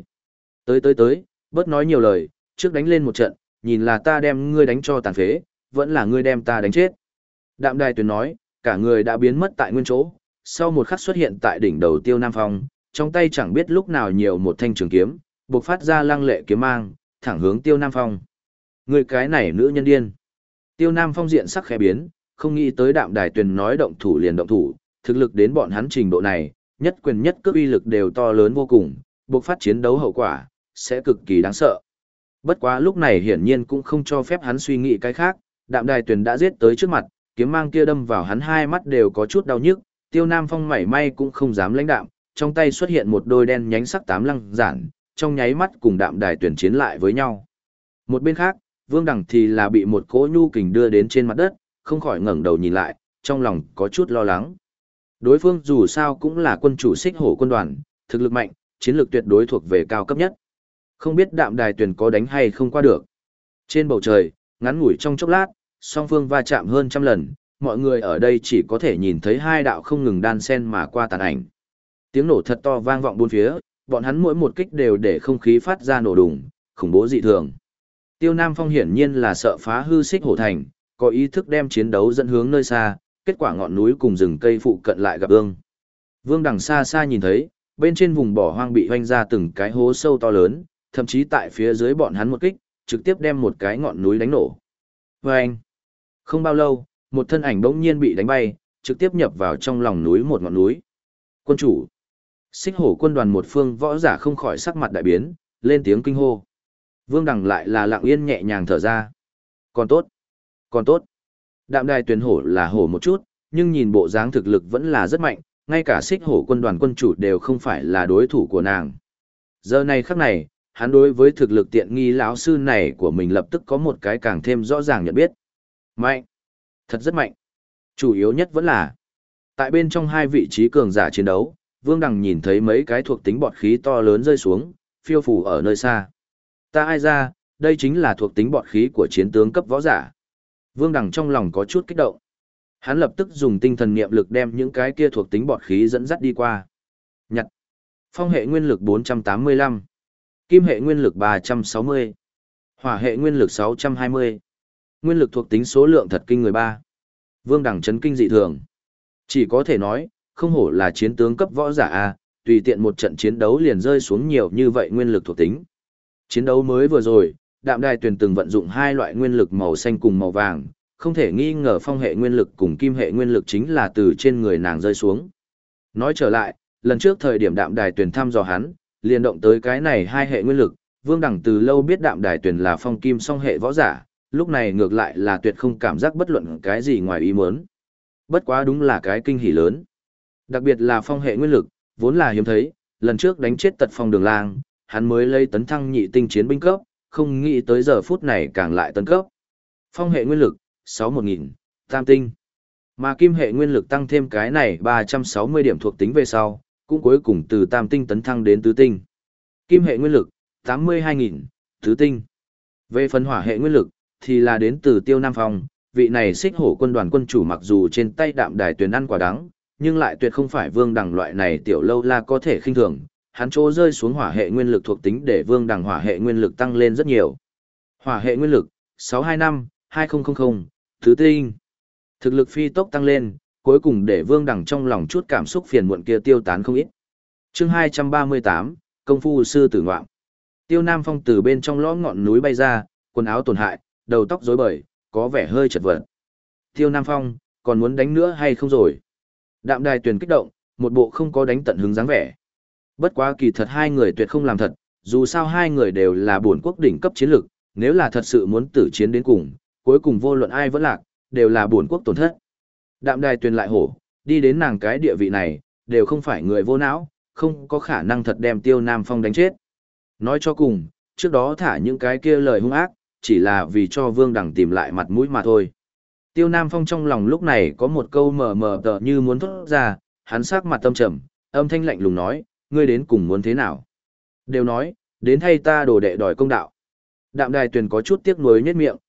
Tới, bớt nói nhiều lời, trước đánh lên một trận, nhìn là ta đem ngươi đánh cho tàn phế, vẫn là ngươi đem ta đánh chết. Đạm Đài Tuyền nói, cả người đã biến mất tại nguyên chỗ, sau một khắc xuất hiện tại đỉnh đầu Tiêu Nam Phong, trong tay chẳng biết lúc nào nhiều một thanh trường kiếm, bộc phát ra lăng lệ kiếm mang, thẳng hướng Tiêu Nam Phong. Người cái này nữ nhân điên. Tiêu Nam Phong diện sắc khẽ biến, không nghĩ tới Đạm Đài Tuyền nói động thủ liền động thủ, thực lực đến bọn hắn trình độ này, nhất quyền nhất cước uy lực đều to lớn vô cùng, bộc phát chiến đấu hậu quả, sẽ cực kỳ đáng sợ. Bất quá lúc này hiển nhiên cũng không cho phép hắn suy nghĩ cái khác, Đạm Đài Tuyền đã giết tới trước mặt, kiếm mang kia đâm vào hắn hai mắt đều có chút đau nhức, Tiêu Nam Phong mảy may cũng không dám lãnh đạm, trong tay xuất hiện một đôi đen nhánh sắc tám lăng giản, trong nháy mắt cùng Đạm Đài Tuyền chiến lại với nhau. Một bên khác, Vương Đằng thì là bị một cỗ nhu kình đưa đến trên mặt đất, không khỏi ngẩng đầu nhìn lại, trong lòng có chút lo lắng. Đối phương dù sao cũng là quân chủ xích hổ quân đoàn, thực lực mạnh, chiến lược tuyệt đối thuộc về cao cấp nhất. Không biết Đạm Đài Tuyền có đánh hay không qua được. Trên bầu trời, ngắn ngủi trong chốc lát, song phương va chạm hơn trăm lần, mọi người ở đây chỉ có thể nhìn thấy hai đạo không ngừng đan sen mà qua tàn ảnh. Tiếng nổ thật to vang vọng bốn phía, bọn hắn mỗi một kích đều để không khí phát ra nổ đùng, khủng bố dị thường. Tiêu Nam Phong hiển nhiên là sợ phá hư xích hổ thành, có ý thức đem chiến đấu dẫn hướng nơi xa, kết quả ngọn núi cùng rừng cây phụ cận lại gặp ương. Vương Đằng xa xa nhìn thấy, bên trên vùng bỏ hoang bị hoanh ra từng cái hố sâu to lớn, thậm chí tại phía dưới bọn hắn một kích, trực tiếp đem một cái ngọn núi đánh nổ. Vâng! Không bao lâu, một thân ảnh bỗng nhiên bị đánh bay, trực tiếp nhập vào trong lòng núi một ngọn núi. Quân chủ! Xích hổ quân đoàn một phương võ giả không khỏi sắc mặt đại biến, lên tiếng kinh hô. Vương Đằng lại là lặng yên nhẹ nhàng thở ra. Còn tốt! Còn tốt! Đạm Đài Tuyền hổ là hổ một chút, nhưng nhìn bộ dáng thực lực vẫn là rất mạnh, ngay cả xích hổ quân đoàn quân chủ đều không phải là đối thủ của nàng. Giờ này khắc này, hắn đối với thực lực tiện nghi lão sư này của mình lập tức có một cái càng thêm rõ ràng nhận biết. Mạnh. Thật rất mạnh. Chủ yếu nhất vẫn là, tại bên trong hai vị trí cường giả chiến đấu, Vương Đằng nhìn thấy mấy cái thuộc tính bọt khí to lớn rơi xuống, phiêu phù ở nơi xa. Ta ai ra, đây chính là thuộc tính bọt khí của chiến tướng cấp võ giả. Vương Đằng trong lòng có chút kích động. Hắn lập tức dùng tinh thần niệm lực đem những cái kia thuộc tính bọt khí dẫn dắt đi qua. Nhặt. Phong hệ nguyên lực 485. Kim hệ nguyên lực 360. Hỏa hệ nguyên lực 620. Nguyên lực thuộc tính số lượng thật kinh người ba. Vương Đằng chấn kinh dị thường. Chỉ có thể nói, không hổ là chiến tướng cấp võ giả A, tùy tiện một trận chiến đấu liền rơi xuống nhiều như vậy nguyên lực thuộc tính. Chiến đấu mới vừa rồi, Đạm Đài Tuyền từng vận dụng hai loại nguyên lực màu xanh cùng màu vàng, không thể nghi ngờ phong hệ nguyên lực cùng kim hệ nguyên lực chính là từ trên người nàng rơi xuống. Nói trở lại, lần trước thời điểm Đạm Đài Tuyền thăm dò hắn, liền động tới cái này hai hệ nguyên lực, Vương Đằng từ lâu biết Đạm Đài Tuyền là phong kim song hệ võ giả, lúc này ngược lại là tuyệt không cảm giác bất luận cái gì ngoài ý muốn. Bất quá đúng là cái kinh hỉ lớn. Đặc biệt là phong hệ nguyên lực, vốn là hiếm thấy, lần trước đánh chết Tật Phong Đường Lang, hắn mới lấy tấn thăng nhị tinh chiến binh cấp, không nghĩ tới giờ phút này càng lại tấn cấp. Phong hệ nguyên lực, 61.000, tam tinh. Mà kim hệ nguyên lực tăng thêm cái này 360 điểm thuộc tính về sau, cũng cuối cùng từ tam tinh tấn thăng đến tứ tinh. Kim hệ nguyên lực, 82.000, tứ tinh. Về phần hỏa hệ nguyên lực, thì là đến từ Tiêu Nam Phong, vị này xích hổ quân đoàn quân chủ mặc dù trên tay Đạm Đài Tuyền ăn quả đắng, nhưng lại tuyệt không phải Vương Đằng loại này tiểu lâu la có thể khinh thường, hắn chỗ rơi xuống hỏa hệ nguyên lực thuộc tính để Vương Đằng hỏa hệ nguyên lực tăng lên rất nhiều. Hỏa hệ nguyên lực 625-2000, thứ tinh. Thực lực phi tốc tăng lên, cuối cùng để Vương Đằng trong lòng chút cảm xúc phiền muộn kia tiêu tán không ít. Chương 238, công phu sư tử ngoạm. Tiêu Nam Phong từ bên trong lõm ngọn núi bay ra, quần áo tổn hại, đầu tóc rối bời, có vẻ hơi chật vật. Tiêu Nam Phong, còn muốn đánh nữa hay không rồi? Đạm Đài Tuyền kích động, một bộ không có đánh tận hứng dáng vẻ. Bất quá kỳ thật hai người tuyệt không làm thật, dù sao hai người đều là bổn quốc đỉnh cấp chiến lực, nếu là thật sự muốn tử chiến đến cùng, cuối cùng vô luận ai vẫn lạc, đều là bổn quốc tổn thất. Đạm Đài Tuyền lại hổ, đi đến nàng cái địa vị này, đều không phải người vô não, không có khả năng thật đem Tiêu Nam Phong đánh chết. Nói cho cùng, trước đó thả những cái kia lời hung ác, chỉ là vì cho Vương Đằng tìm lại mặt mũi mà thôi. Tiêu Nam Phong trong lòng lúc này có một câu mờ mờ tờ như muốn thốt ra, hắn sắc mặt tâm trầm, âm thanh lạnh lùng nói, ngươi đến cùng muốn thế nào? Đều nói, đến thay ta đồ đệ đòi công đạo. Đạm Đài Tuyền có chút tiếc nuối nhếch miệng,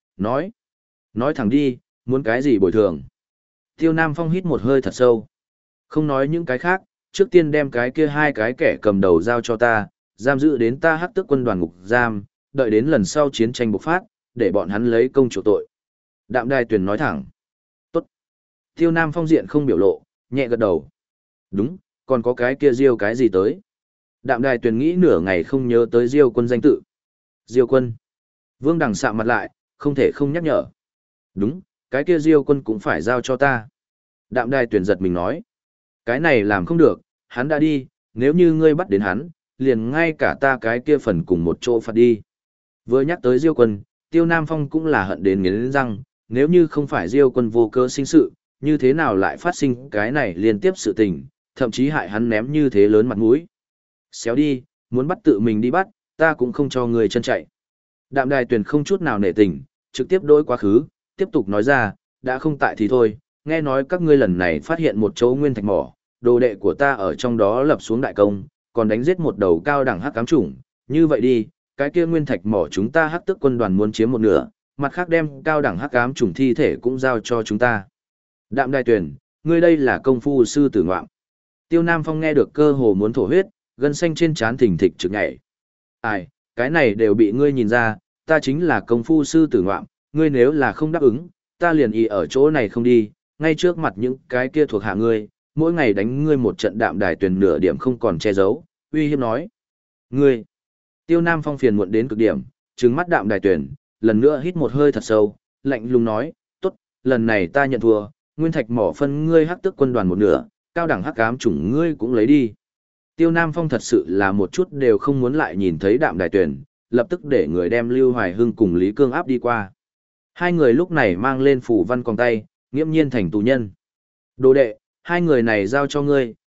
nói thẳng đi, muốn cái gì bồi thường? Tiêu Nam Phong hít một hơi thật sâu. Không nói những cái khác, trước tiên đem cái kia hai cái kẻ cầm đầu giao cho ta, giam giữ đến ta Hắc Tước quân đoàn ngục giam, đợi đến lần sau chiến tranh bộc phát, để bọn hắn lấy công chủ tội. Đạm Đài Tuyền nói thẳng. Tốt. Tiêu Nam Phong diện không biểu lộ, nhẹ gật đầu. Đúng, còn có cái kia Diêu cái gì tới. Đạm Đài Tuyền nghĩ nửa ngày không nhớ tới Diêu quân danh tự. Diêu quân. Vương Đằng sạm mặt lại, không thể không nhắc nhở. Đúng, cái kia Diêu quân cũng phải giao cho ta. Đạm Đài Tuyền giật mình nói. Cái này làm không được, hắn đã đi, nếu như ngươi bắt đến hắn, liền ngay cả ta cái kia phần cùng một chỗ phạt đi. Vừa nhắc tới Diêu quân, Tiêu Nam Phong cũng là hận đến nghiến răng, nếu như không phải Diêu quân vô cơ sinh sự, như thế nào lại phát sinh cái này liên tiếp sự tình, thậm chí hại hắn ném như thế lớn mặt mũi. Xéo đi, muốn bắt tự mình đi bắt, ta cũng không cho người chân chạy. Đạm Đài Tuyền không chút nào nể tình, trực tiếp đối quá khứ, tiếp tục nói ra, đã không tại thì thôi, nghe nói các ngươi lần này phát hiện một chỗ nguyên thạch mỏ, đồ đệ của ta ở trong đó lập xuống đại công, còn đánh giết một đầu cao đẳng hắc ám chủng, như vậy đi, cái kia nguyên thạch mỏ chúng ta Hắc Tước quân đoàn muốn chiếm một nửa, mặt khác đem cao đẳng hắc ám chủng thi thể cũng giao cho chúng ta. Đạm Đài Tuyền, ngươi đây là công phu sư tử ngoạm. Tiêu Nam Phong nghe được cơ hồ muốn thổ huyết, gân xanh trên trán thình thịch trực nhảy. Ai, cái này đều bị ngươi nhìn ra, ta chính là công phu sư tử ngoạm, ngươi nếu là không đáp ứng, ta liền y ở chỗ này không đi, ngay trước mặt những cái kia thuộc hạ ngươi, mỗi ngày đánh ngươi một trận. Đạm Đài Tuyền nửa điểm không còn che giấu, uy hiếp nói. Ngươi. Tiêu Nam Phong phiền muộn đến cực điểm, trừng mắt Đạm Đài Tuyền, lần nữa hít một hơi thật sâu, lạnh lùng nói, tốt, lần này ta nhận thua, nguyên thạch mỏ phân ngươi Hắc Tước quân đoàn một nửa, cao đẳng hắc ám chủng ngươi cũng lấy đi. Tiêu Nam Phong thật sự là một chút đều không muốn lại nhìn thấy Đạm Đài Tuyền, lập tức để người đem Lưu Hoài Hưng cùng Lý Cương áp đi qua. Hai người lúc này mang lên phủ văn còng tay, nghiễm nhiên thành tù nhân. Đồ đệ, hai người này giao cho ngươi,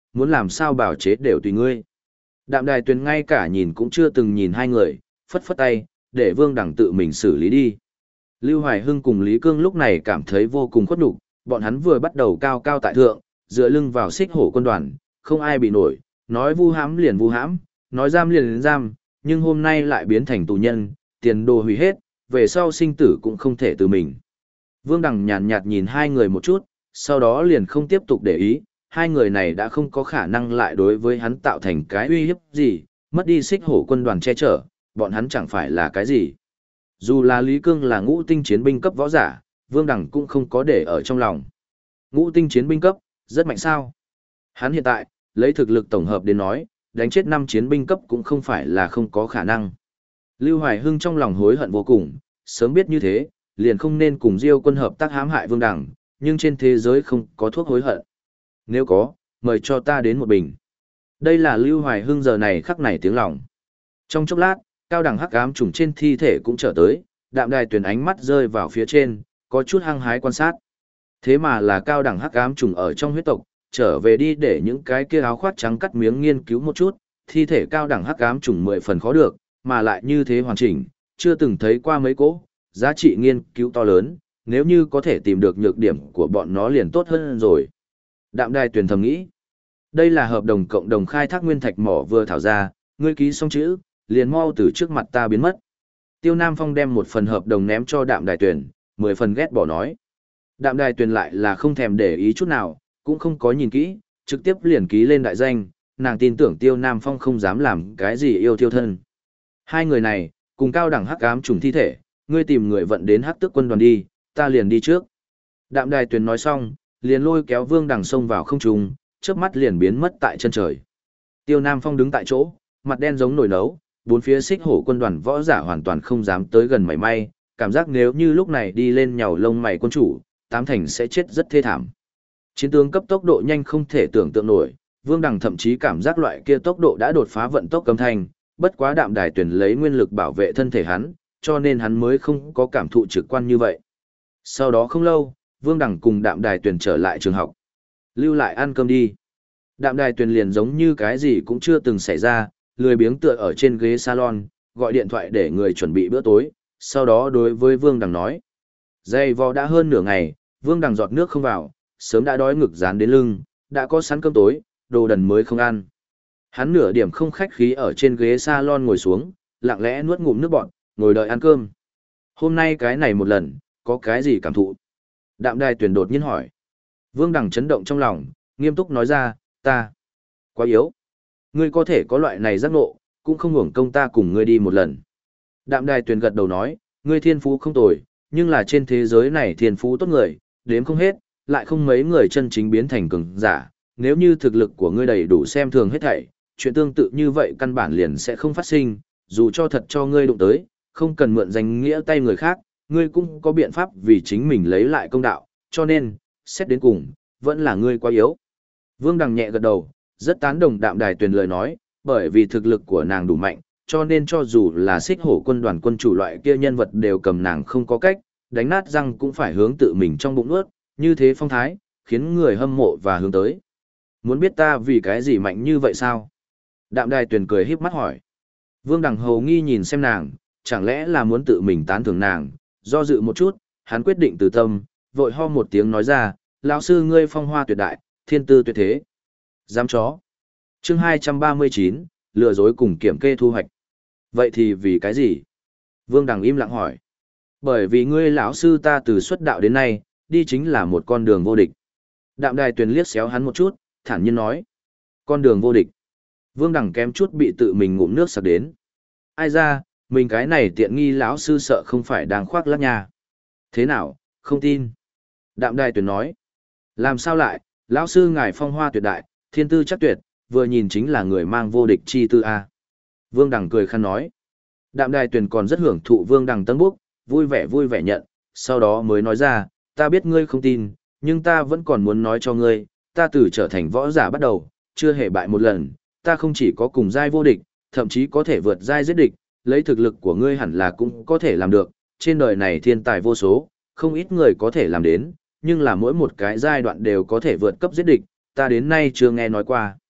muốn làm sao bảo chế đều tùy ngươi. Đạm Đài Tuyền ngay cả nhìn cũng chưa từng nhìn hai người, phất phất tay, để Vương Đằng tự mình xử lý đi. Lưu Hoài Hưng cùng Lý Cương lúc này cảm thấy vô cùng khuất nhục, bọn hắn vừa bắt đầu cao cao tại thượng, dựa lưng vào xích hổ quân đoàn, không ai bị nổi, nói vu hãm liền vu hãm, nói giam liền giam, nhưng hôm nay lại biến thành tù nhân, tiền đồ hủy hết, về sau sinh tử cũng không thể từ mình. Vương Đằng nhàn nhạt nhìn hai người một chút, sau đó liền không tiếp tục để ý, hai người này đã không có khả năng lại đối với hắn tạo thành cái uy hiếp gì, mất đi xích hổ quân đoàn che chở, bọn hắn chẳng phải là cái gì. Dù là Lý Cương là ngũ tinh chiến binh cấp võ giả, Vương Đằng cũng không có để ở trong lòng. Ngũ tinh chiến binh cấp, rất mạnh sao. Hắn hiện tại, lấy thực lực tổng hợp đến nói, đánh chết 5 chiến binh cấp cũng không phải là không có khả năng. Lưu Hoài Hưng trong lòng hối hận vô cùng, sớm biết như thế, liền không nên cùng Diêu quân hợp tác hãm hại Vương Đằng, nhưng trên thế giới không có thuốc hối hận. Nếu có, mời cho ta đến một bình. Đây là Lưu Hoài Hưng giờ này khắc này tiếng lòng. Trong chốc lát, cao đẳng hắc ám trùng trên thi thể cũng trở tới, Đạm Đài Tuyền ánh mắt rơi vào phía trên, có chút hăng hái quan sát. Thế mà là cao đẳng hắc ám trùng ở trong huyết tộc, trở về đi để những cái kia áo khoác trắng cắt miếng nghiên cứu một chút, thi thể cao đẳng hắc ám trùng 10 phần khó được, mà lại như thế hoàn chỉnh, chưa từng thấy qua mấy cỗ, giá trị nghiên cứu to lớn, nếu như có thể tìm được nhược điểm của bọn nó liền tốt hơn rồi. Đạm Đài Tuyền thầm nghĩ, đây là hợp đồng cộng đồng khai thác nguyên thạch mỏ vừa thảo ra, ngươi ký xong chữ, liền mau từ trước mặt ta biến mất. Tiêu Nam Phong đem một phần hợp đồng ném cho Đạm Đài Tuyền, 10 phần ghét bỏ nói. Đạm Đài Tuyền lại là không thèm để ý chút nào, cũng không có nhìn kỹ, trực tiếp liền ký lên đại danh, nàng tin tưởng Tiêu Nam Phong không dám làm cái gì yêu tiêu thân. Hai người này, cùng cao đẳng hắc ám trùng thi thể, ngươi tìm người vận đến hắc tước quân đoàn đi, ta liền đi trước. Đạm Đài Tuyền nói xong, liền lôi kéo Vương Đằng xông vào không trung, chớp mắt liền biến mất tại chân trời. Tiêu Nam Phong đứng tại chỗ, mặt đen giống nồi nấu, bốn phía xích hổ quân đoàn võ giả hoàn toàn không dám tới gần mảy may, cảm giác nếu như lúc này đi lên nhào lông mày quân chủ, tám thành sẽ chết rất thê thảm. Chiến tướng cấp tốc độ nhanh không thể tưởng tượng nổi, Vương Đằng thậm chí cảm giác loại kia tốc độ đã đột phá vận tốc âm thanh, bất quá Đạm Đài Tuyền lấy nguyên lực bảo vệ thân thể hắn, cho nên hắn mới không có cảm thụ trực quan như vậy. Sau đó không lâu, Vương Đằng cùng Đạm Đài Tuyền trở lại trường học. Lưu lại ăn cơm đi. Đạm Đài Tuyền liền giống như cái gì cũng chưa từng xảy ra, lười biếng tựa ở trên ghế salon, gọi điện thoại để người chuẩn bị bữa tối, sau đó đối với Vương Đằng nói. Dày vò đã hơn nửa ngày, Vương Đằng giọt nước không vào, sớm đã đói ngực dán đến lưng, đã có sẵn cơm tối, đồ đần mới không ăn. Hắn nửa điểm không khách khí ở trên ghế salon ngồi xuống, lặng lẽ nuốt ngụm nước bọt, ngồi đợi ăn cơm. Hôm nay cái này một lần, có cái gì cảm thụ? Đạm Đài Tuyền đột nhiên hỏi. Vương Đằng chấn động trong lòng, nghiêm túc nói ra, ta quá yếu. Ngươi có thể có loại này giác ngộ, cũng không hưởng công ta cùng ngươi đi một lần. Đạm Đài Tuyền gật đầu nói, ngươi thiên phú không tồi, nhưng là trên thế giới này thiên phú tốt người, đếm không hết, lại không mấy người chân chính biến thành cường giả. Nếu như thực lực của ngươi đầy đủ xem thường hết thảy, chuyện tương tự như vậy căn bản liền sẽ không phát sinh, dù cho thật cho ngươi đụng tới, không cần mượn danh nghĩa tay người khác, ngươi cũng có biện pháp vì chính mình lấy lại công đạo, cho nên, xét đến cùng, vẫn là ngươi quá yếu. Vương Đằng nhẹ gật đầu, rất tán đồng Đạm Đài Tuyền lời nói, bởi vì thực lực của nàng đủ mạnh, cho nên cho dù là xích hổ quân đoàn quân chủ loại kia nhân vật đều cầm nàng không có cách, đánh nát răng cũng phải hướng tự mình trong bụng nuốt, như thế phong thái, khiến người hâm mộ và hướng tới. Muốn biết ta vì cái gì mạnh như vậy sao? Đạm Đài Tuyền cười híp mắt hỏi. Vương Đằng hầu nghi nhìn xem nàng, chẳng lẽ là muốn tự mình tán thưởng nàng, do dự một chút, hắn quyết định từ tâm, vội ho một tiếng nói ra, lão sư ngươi phong hoa tuyệt đại, thiên tư tuyệt thế. Dám chó. Chương 239, lừa dối cùng kiểm kê thu hoạch. Vậy thì vì cái gì? Vương Đằng im lặng hỏi. Bởi vì ngươi lão sư ta từ xuất đạo đến nay, đi chính là một con đường vô địch. Đạm Đài Tuyền liếc xéo hắn một chút, thản nhiên nói. Con đường vô địch. Vương Đằng kém chút bị tự mình ngụm nước sặc đến. Ai ra, mình cái này tiện nghi lão sư sợ không phải đang khoác lác nha. Thế nào, không tin? Đạm Đài Tuyền nói. Làm sao lại, lão sư ngài phong hoa tuyệt đại, thiên tư chắc tuyệt, vừa nhìn chính là người mang vô địch chi tư a. Vương Đằng cười khăn nói. Đạm Đài Tuyền còn rất hưởng thụ Vương Đằng tân búc, vui vẻ nhận, sau đó mới nói ra, ta biết ngươi không tin, nhưng ta vẫn còn muốn nói cho ngươi, ta từ trở thành võ giả bắt đầu, chưa hề bại một lần, ta không chỉ có cùng giai vô địch, thậm chí có thể vượt giai giết địch, lấy thực lực của ngươi hẳn là cũng có thể làm được, trên đời này thiên tài vô số, không ít người có thể làm đến, nhưng là mỗi một cái giai đoạn đều có thể vượt cấp giết địch, ta đến nay chưa nghe nói qua.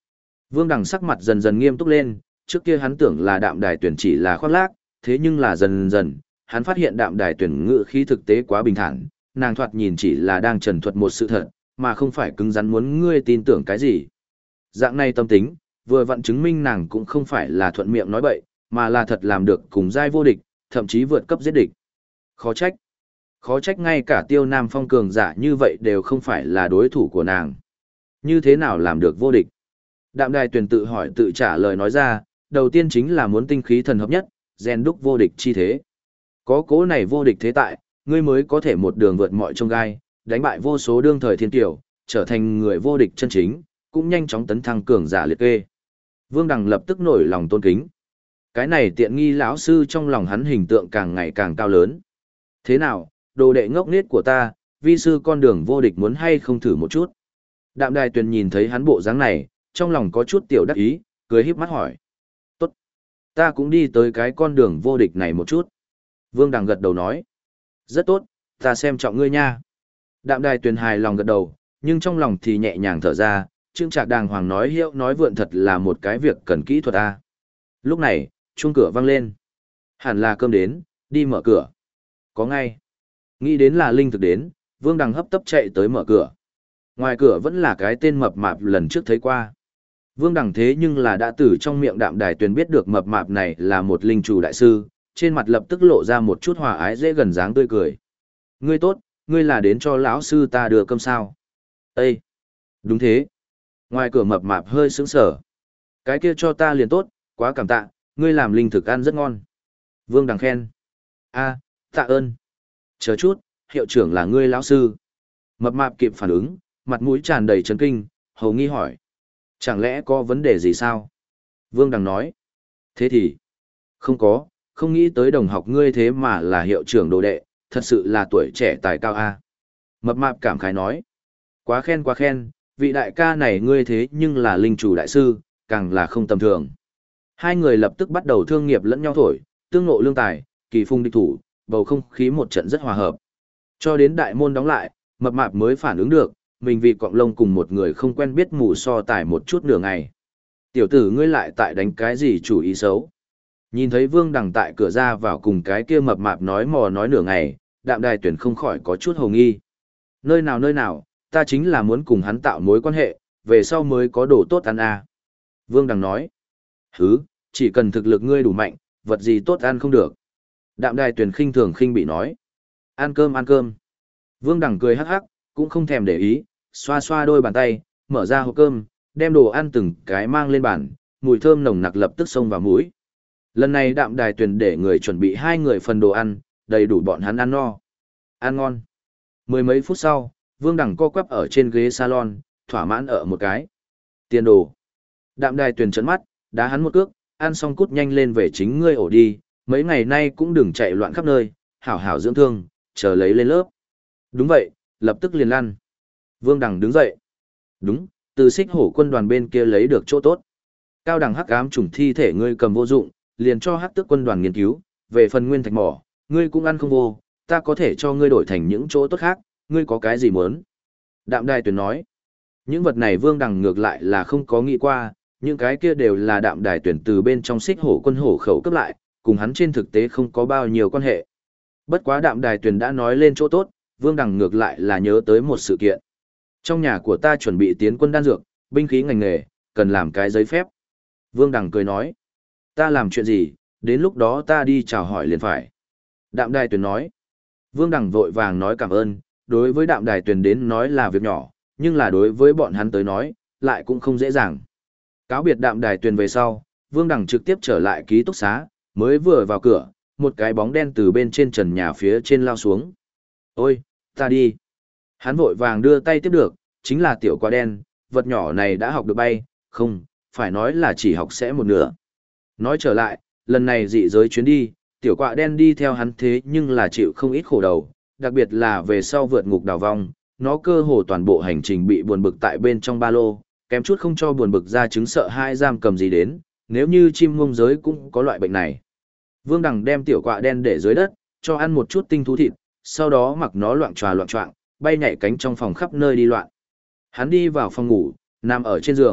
Vương Đằng sắc mặt dần dần nghiêm túc lên, trước kia hắn tưởng là Đạm Đài Tuyển chỉ là khoác lác, thế nhưng là dần dần, hắn phát hiện Đạm Đài Tuyển ngữ khí thực tế quá bình thản, nàng thoạt nhìn chỉ là đang trần thuật một sự thật, mà không phải cứng rắn muốn ngươi tin tưởng cái gì. Dạng này tâm tính, vừa vặn chứng minh nàng cũng không phải là thuận miệng nói bậy, mà là thật làm được cùng giai vô địch, thậm chí vượt cấp giết địch. Khó trách. Khó trách ngay cả Tiêu Nam Phong cường giả như vậy đều không phải là đối thủ của nàng. Như thế nào làm được vô địch? Đạm Đài Tuyền tự hỏi tự trả lời nói ra, đầu tiên chính là muốn tinh khí thần hợp nhất, rèn đúc vô địch chi thế. Có cố này vô địch thế tại, ngươi mới có thể một đường vượt mọi chông gai, đánh bại vô số đương thời thiên tiểu, trở thành người vô địch chân chính, cũng nhanh chóng tấn thăng cường giả liệt kê. Vương Đằng lập tức nổi lòng tôn kính. Cái này tiện nghi lão sư trong lòng hắn hình tượng càng ngày càng cao lớn. Thế nào, đồ đệ ngốc nghếch của ta, vi sư con đường vô địch muốn hay không thử một chút? Đạm Đài Tuyền nhìn thấy hắn bộ dáng này, trong lòng có chút tiểu đắc ý, cười híp mắt hỏi. Tốt, ta cũng đi tới cái con đường vô địch này một chút. Vương Đằng gật đầu nói. Rất tốt, ta xem trọng ngươi nha. Đạm Đài Tuyền hài lòng gật đầu, nhưng trong lòng thì nhẹ nhàng thở ra, Trương Trạc đàng hoàng nói hiệu nói vượn thật là một cái việc cần kỹ thuật a. Lúc này, chuông cửa vang lên. Hẳn là cơm đến, đi mở cửa. Có ngay. Nghĩ đến là Linh Thực đến, Vương Đằng hấp tấp chạy tới mở cửa. Ngoài cửa vẫn là cái tên mập mạp lần trước thấy qua. Vương Đằng thế nhưng là đã từ trong miệng Đạm Đài Tuyền biết được mập mạp này là một linh chủ đại sư, trên mặt lập tức lộ ra một chút hòa ái dễ gần dáng tươi cười. Ngươi tốt, ngươi là đến cho lão sư ta đưa cơm sao? Ê! Đúng thế. Ngoài cửa mập mạp hơi sững sờ. Cái kia cho ta liền tốt, quá cảm tạ, ngươi làm linh thực ăn rất ngon. Vương Đằng khen. A, tạ ơn. Chờ chút, hiệu trưởng là ngươi lão sư. Mập mạp kịp phản ứng, mặt mũi tràn đầy chấn kinh, hầu nghi hỏi. Chẳng lẽ có vấn đề gì sao? Vương Đằng nói. Thế thì, không có, không nghĩ tới đồng học ngươi thế mà là hiệu trưởng đồ đệ, thật sự là tuổi trẻ tài cao a. Mập mạp cảm khái nói. Quá khen, vị đại ca này ngươi thế nhưng là linh chủ đại sư, càng là không tầm thường. Hai người lập tức bắt đầu thương nghiệp lẫn nhau thổi, tương ngộ lương tài, kỳ phung địch thủ, bầu không khí một trận rất hòa hợp. Cho đến đại môn đóng lại, mập mạp mới phản ứng được, mình vì cọng lông cùng một người không quen biết mù so tài một chút nửa ngày. Tiểu tử ngươi lại tại đánh cái gì chủ ý xấu? Nhìn thấy Vương Đằng tại cửa ra vào cùng cái kia mập mạp nói mò nói nửa ngày, Đạm Đài Tuyển không khỏi có chút hồ nghi. Nơi nào, ta chính là muốn cùng hắn tạo mối quan hệ, về sau mới có đồ tốt ăn à. Vương Đằng nói. Hứ, chỉ cần thực lực ngươi đủ mạnh, vật gì tốt ăn không được. Đạm Đài Tuyển khinh thường khinh bị nói. Ăn cơm. Vương Đằng cười hắc hắc, cũng không thèm để ý, xoa xoa đôi bàn tay, mở ra hộp cơm, đem đồ ăn từng cái mang lên bàn, mùi thơm nồng nặc lập tức xông vào mũi. Lần này Đạm Đài Tuyền để người chuẩn bị 2 người phần đồ ăn, đầy đủ bọn hắn ăn no. Ăn ngon. Mười mấy phút sau, Vương Đằng co quắp ở trên ghế salon, thỏa mãn ở một cái. Tiền đồ. Đạm Đài Tuyền trấn mắt, đá hắn một cước, ăn xong cút nhanh lên về chính ngươi ổ đi, mấy ngày nay cũng đừng chạy loạn khắp nơi, hảo hảo dưỡng thương, chờ lấy lên lớp. Đúng vậy, lập tức liền lăn. Vương Đằng đứng dậy. Đúng, từ Xích Hổ quân đoàn bên kia lấy được chỗ tốt. Cao đẳng hắc ám trùng thi thể ngươi cầm vô dụng, liền cho hắc tước quân đoàn nghiên cứu, về phần nguyên thạch mỏ, ngươi cũng ăn không vô, ta có thể cho ngươi đổi thành những chỗ tốt khác, ngươi có cái gì muốn? Đạm Đài Tuyền nói. Những vật này Vương Đằng ngược lại là không có nghĩ qua, những cái kia đều là Đạm Đài Tuyền từ bên trong Xích Hổ quân hổ khẩu cấp lại, cùng hắn trên thực tế không có bao nhiêu quan hệ. Bất quá Đạm Đài Tuyền đã nói lên chỗ tốt, Vương Đằng ngược lại là nhớ tới một sự kiện. Trong nhà của ta chuẩn bị tiến quân đan dược, binh khí ngành nghề, cần làm cái giấy phép. Vương Đằng cười nói. Ta làm chuyện gì, đến lúc đó ta đi chào hỏi liền phải. Đạm Đài Tuyền nói. Vương Đằng vội vàng nói cảm ơn, đối với Đạm Đài Tuyền đến nói là việc nhỏ, nhưng là đối với bọn hắn tới nói, lại cũng không dễ dàng. Cáo biệt Đạm Đài Tuyền về sau, Vương Đằng trực tiếp trở lại ký túc xá, mới vừa vào cửa, một cái bóng đen từ bên trên trần nhà phía trên lao xuống. Ôi, ta đi. Hắn vội vàng đưa tay tiếp được, chính là tiểu quả đen, vật nhỏ này đã học được bay, không, phải nói là chỉ học sẽ một nửa. Nói trở lại, lần này dị giới chuyến đi, tiểu quạ đen đi theo hắn thế nhưng là chịu không ít khổ đầu, đặc biệt là về sau vượt ngục đào vong, nó cơ hồ toàn bộ hành trình bị buồn bực tại bên trong ba lô, kém chút không cho buồn bực ra chứng sợ hai giam cầm gì đến, nếu như chim ngông giới cũng có loại bệnh này. Vương Đằng đem tiểu quạ đen để dưới đất, cho ăn một chút tinh thú thịt, sau đó mặc nó loạn choạng, bay nhảy cánh trong phòng khắp nơi đi loạn. Hắn đi vào phòng ngủ, nằm ở trên giường,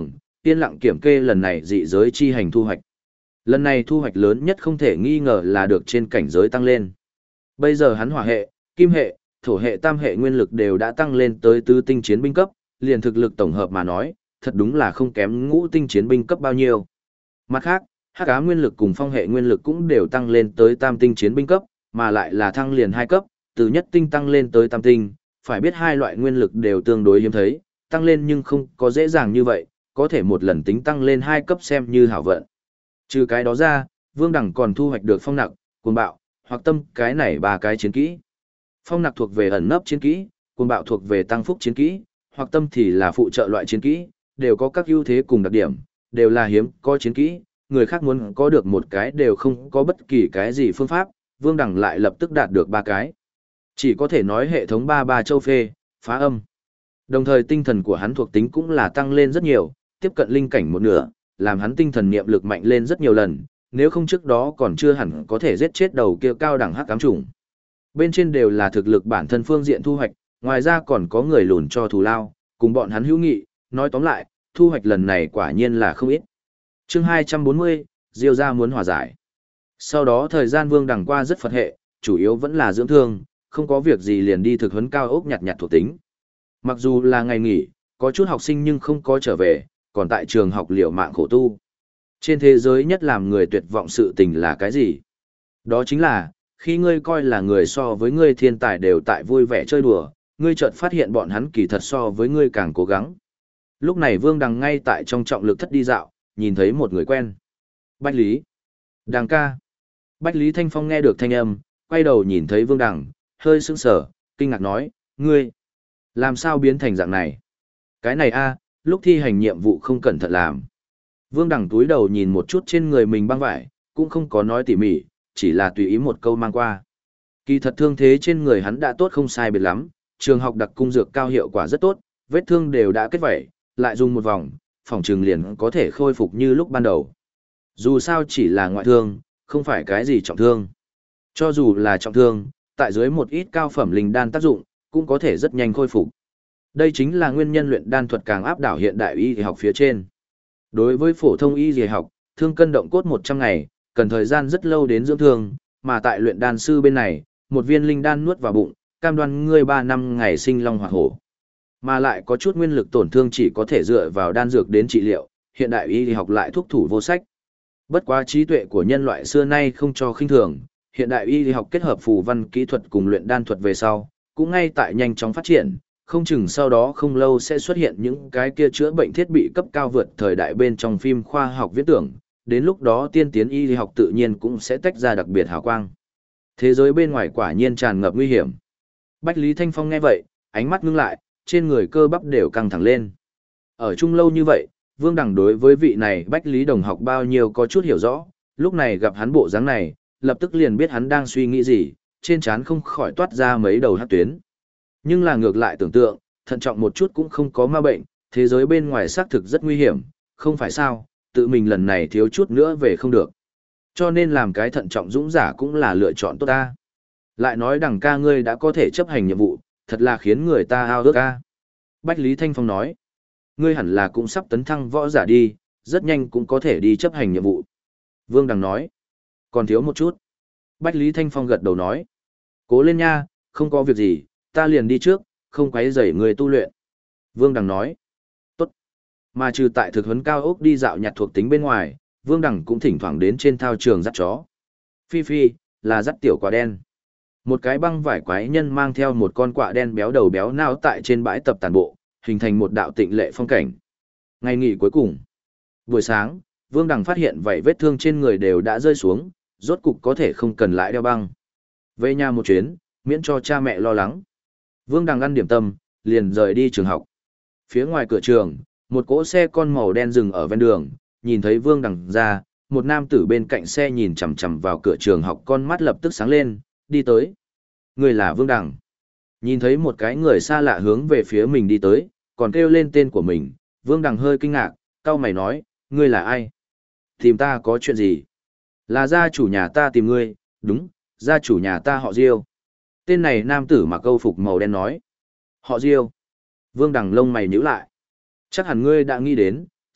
yên lặng kiểm kê lần này dị giới chi hành thu hoạch. Lần này thu hoạch lớn nhất không thể nghi ngờ là được trên cảnh giới tăng lên. Bây giờ hắn hỏa hệ, kim hệ, thổ hệ tam hệ nguyên lực đều đã tăng lên tới tứ tinh chiến binh cấp, liền thực lực tổng hợp mà nói, thật đúng là không kém ngũ tinh chiến binh cấp bao nhiêu. Mặt khác, hắc ám nguyên lực cùng phong hệ nguyên lực cũng đều tăng lên tới tam tinh chiến binh cấp, mà lại là thăng liền 2 cấp, từ nhất tinh tăng lên tới tam tinh, phải biết hai loại nguyên lực đều tương đối hiếm thấy, tăng lên nhưng không có dễ dàng như vậy, có thể một lần tính tăng lên 2 cấp xem như hảo vận. Trừ cái đó ra, Vương Đẳng còn thu hoạch được phong nặc, cuồng bạo, hoặc tâm cái này 3 cái chiến kỹ. Phong nặc thuộc về ẩn nấp chiến kỹ, cuồng bạo thuộc về tăng phúc chiến kỹ, hoặc tâm thì là phụ trợ loại chiến kỹ, đều có các ưu thế cùng đặc điểm, đều là hiếm có chiến kỹ, người khác muốn có được một cái đều không có bất kỳ cái gì phương pháp, Vương Đẳng lại lập tức đạt được 3 cái. Chỉ có thể nói hệ thống 33 châu phê, phá âm. Đồng thời tinh thần của hắn thuộc tính cũng là tăng lên rất nhiều, tiếp cận linh cảnh một nửa, làm hắn tinh thần niệm lực mạnh lên rất nhiều lần, nếu không trước đó còn chưa hẳn có thể giết chết đầu kia cao đẳng hắc ám trùng. Bên trên đều là thực lực bản thân phương diện thu hoạch, ngoài ra còn có người lùn cho thù lao, cùng bọn hắn hữu nghị, nói tóm lại, thu hoạch lần này quả nhiên là không ít. Chương 240, Diêu gia muốn hòa giải. Sau đó thời gian Vương Đẳng qua rất phật hệ, chủ yếu vẫn là dưỡng thương, không có việc gì liền đi thực huấn cao ốc nhặt thuộc tính. Mặc dù là ngày nghỉ, có chút học sinh nhưng không có trở về, còn tại trường học liều mạng khổ tu. Trên thế giới nhất làm người tuyệt vọng sự tình là cái gì? Đó chính là, khi ngươi coi là người so với ngươi thiên tài đều tại vui vẻ chơi đùa, ngươi chợt phát hiện bọn hắn kỳ thật so với ngươi càng cố gắng. Lúc này Vương Đằng ngay tại trong trọng lực thất đi dạo, nhìn thấy một người quen. Bách Lý. Đằng ca. Bách Lý Thanh Phong nghe được thanh âm, quay đầu nhìn thấy Vương Đằng, hơi sững sờ, kinh ngạc nói, ngươi, làm sao biến thành dạng này? Cái này a, lúc thi hành nhiệm vụ không cẩn thận làm. Vương Đằng túi đầu nhìn một chút trên người mình băng vải, cũng không có nói tỉ mỉ, chỉ là tùy ý một câu mang qua. Kỳ thật thương thế trên người hắn đã tốt không sai biệt lắm, trường học đặc cung dược cao hiệu quả rất tốt, vết thương đều đã kết vảy, lại dùng một vòng, phòng trường liền có thể khôi phục như lúc ban đầu. Dù sao chỉ là ngoại thương, không phải cái gì trọng thương. Cho dù là trọng thương, tại dưới một ít cao phẩm linh đan tác dụng, cũng có thể rất nhanh khôi phục. Đây chính là nguyên nhân luyện đan thuật càng áp đảo hiện đại y học phía trên. Đối với phổ thông y học, thương cân động cốt 100 ngày, cần thời gian rất lâu đến dưỡng thương, mà tại luyện đan sư bên này, một viên linh đan nuốt vào bụng, cam đoan ngươi 3 năm ngày sinh long hoạt hổ. Mà lại có chút nguyên lực tổn thương chỉ có thể dựa vào đan dược đến trị liệu, hiện đại y học lại thuốc thủ vô sách. Bất quá trí tuệ của nhân loại xưa nay không cho khinh thường, hiện đại y học kết hợp phù văn kỹ thuật cùng luyện đan thuật về sau, cũng ngay tại nhanh chóng phát triển, không chừng sau đó không lâu sẽ xuất hiện những cái kia chữa bệnh thiết bị cấp cao vượt thời đại bên trong phim khoa học viễn tưởng, đến lúc đó tiên tiến y học tự nhiên cũng sẽ tách ra đặc biệt hào quang. Thế giới bên ngoài quả nhiên tràn ngập nguy hiểm. Bách Lý Thanh Phong nghe vậy, ánh mắt ngưng lại, trên người cơ bắp đều căng thẳng lên. Ở chung lâu như vậy, Vương Đằng đối với vị này Bách Lý đồng học bao nhiêu có chút hiểu rõ, lúc này gặp hắn bộ dáng này, lập tức liền biết hắn đang suy nghĩ gì, trên trán không khỏi toát ra mấy đầu hắc tuyến. Nhưng là ngược lại tưởng tượng, thận trọng một chút cũng không có ma bệnh, thế giới bên ngoài xác thực rất nguy hiểm, không phải sao, tự mình lần này thiếu chút nữa về không được. Cho nên làm cái thận trọng dũng giả cũng là lựa chọn tốt ta. Lại nói Đằng ca ngươi đã có thể chấp hành nhiệm vụ, thật là khiến người ta ao ước ca. Bách Lý Thanh Phong nói, ngươi hẳn là cũng sắp tấn thăng võ giả đi, rất nhanh cũng có thể đi chấp hành nhiệm vụ. Vương Đằng nói, còn thiếu một chút. Bách Lý Thanh Phong gật đầu nói, cố lên nha, không có việc gì, ta liền đi trước, không quấy rầy người tu luyện. Vương Đằng nói, tốt. Mà trừ tại thực huấn cao ốc đi dạo nhặt thuộc tính bên ngoài, Vương Đằng cũng thỉnh thoảng đến trên thao trường dắt chó. Phi Phi, là dắt tiểu quả đen. Một cái băng vải quái nhân mang theo một con quạ đen béo đầu béo nao tại trên bãi tập tàn bộ, hình thành một đạo tịnh lệ phong cảnh. Ngày nghỉ cuối cùng. Buổi sáng, Vương Đằng phát hiện vảy vết thương trên người đều đã rơi xuống, rốt cục có thể không cần lại đeo băng. Về nhà một chuyến, miễn cho cha mẹ lo lắng. Vương Đằng ăn điểm tâm, liền rời đi trường học. Phía ngoài cửa trường, một cỗ xe con màu đen dừng ở ven đường, nhìn thấy Vương Đằng ra, một nam tử bên cạnh xe nhìn chằm chằm vào cửa trường học, con mắt lập tức sáng lên, đi tới. Người là Vương Đằng. Nhìn thấy một cái người xa lạ hướng về phía mình đi tới, còn kêu lên tên của mình, Vương Đằng hơi kinh ngạc, cau mày nói, ngươi là ai? Tìm ta có chuyện gì? Là gia chủ nhà ta tìm ngươi, đúng, gia chủ nhà ta họ Diêu. Tên này nam tử mặc câu phục màu đen nói. Họ Diêu. Vương Đằng lông mày nhíu lại. Chắc hẳn ngươi đã nghĩ đến,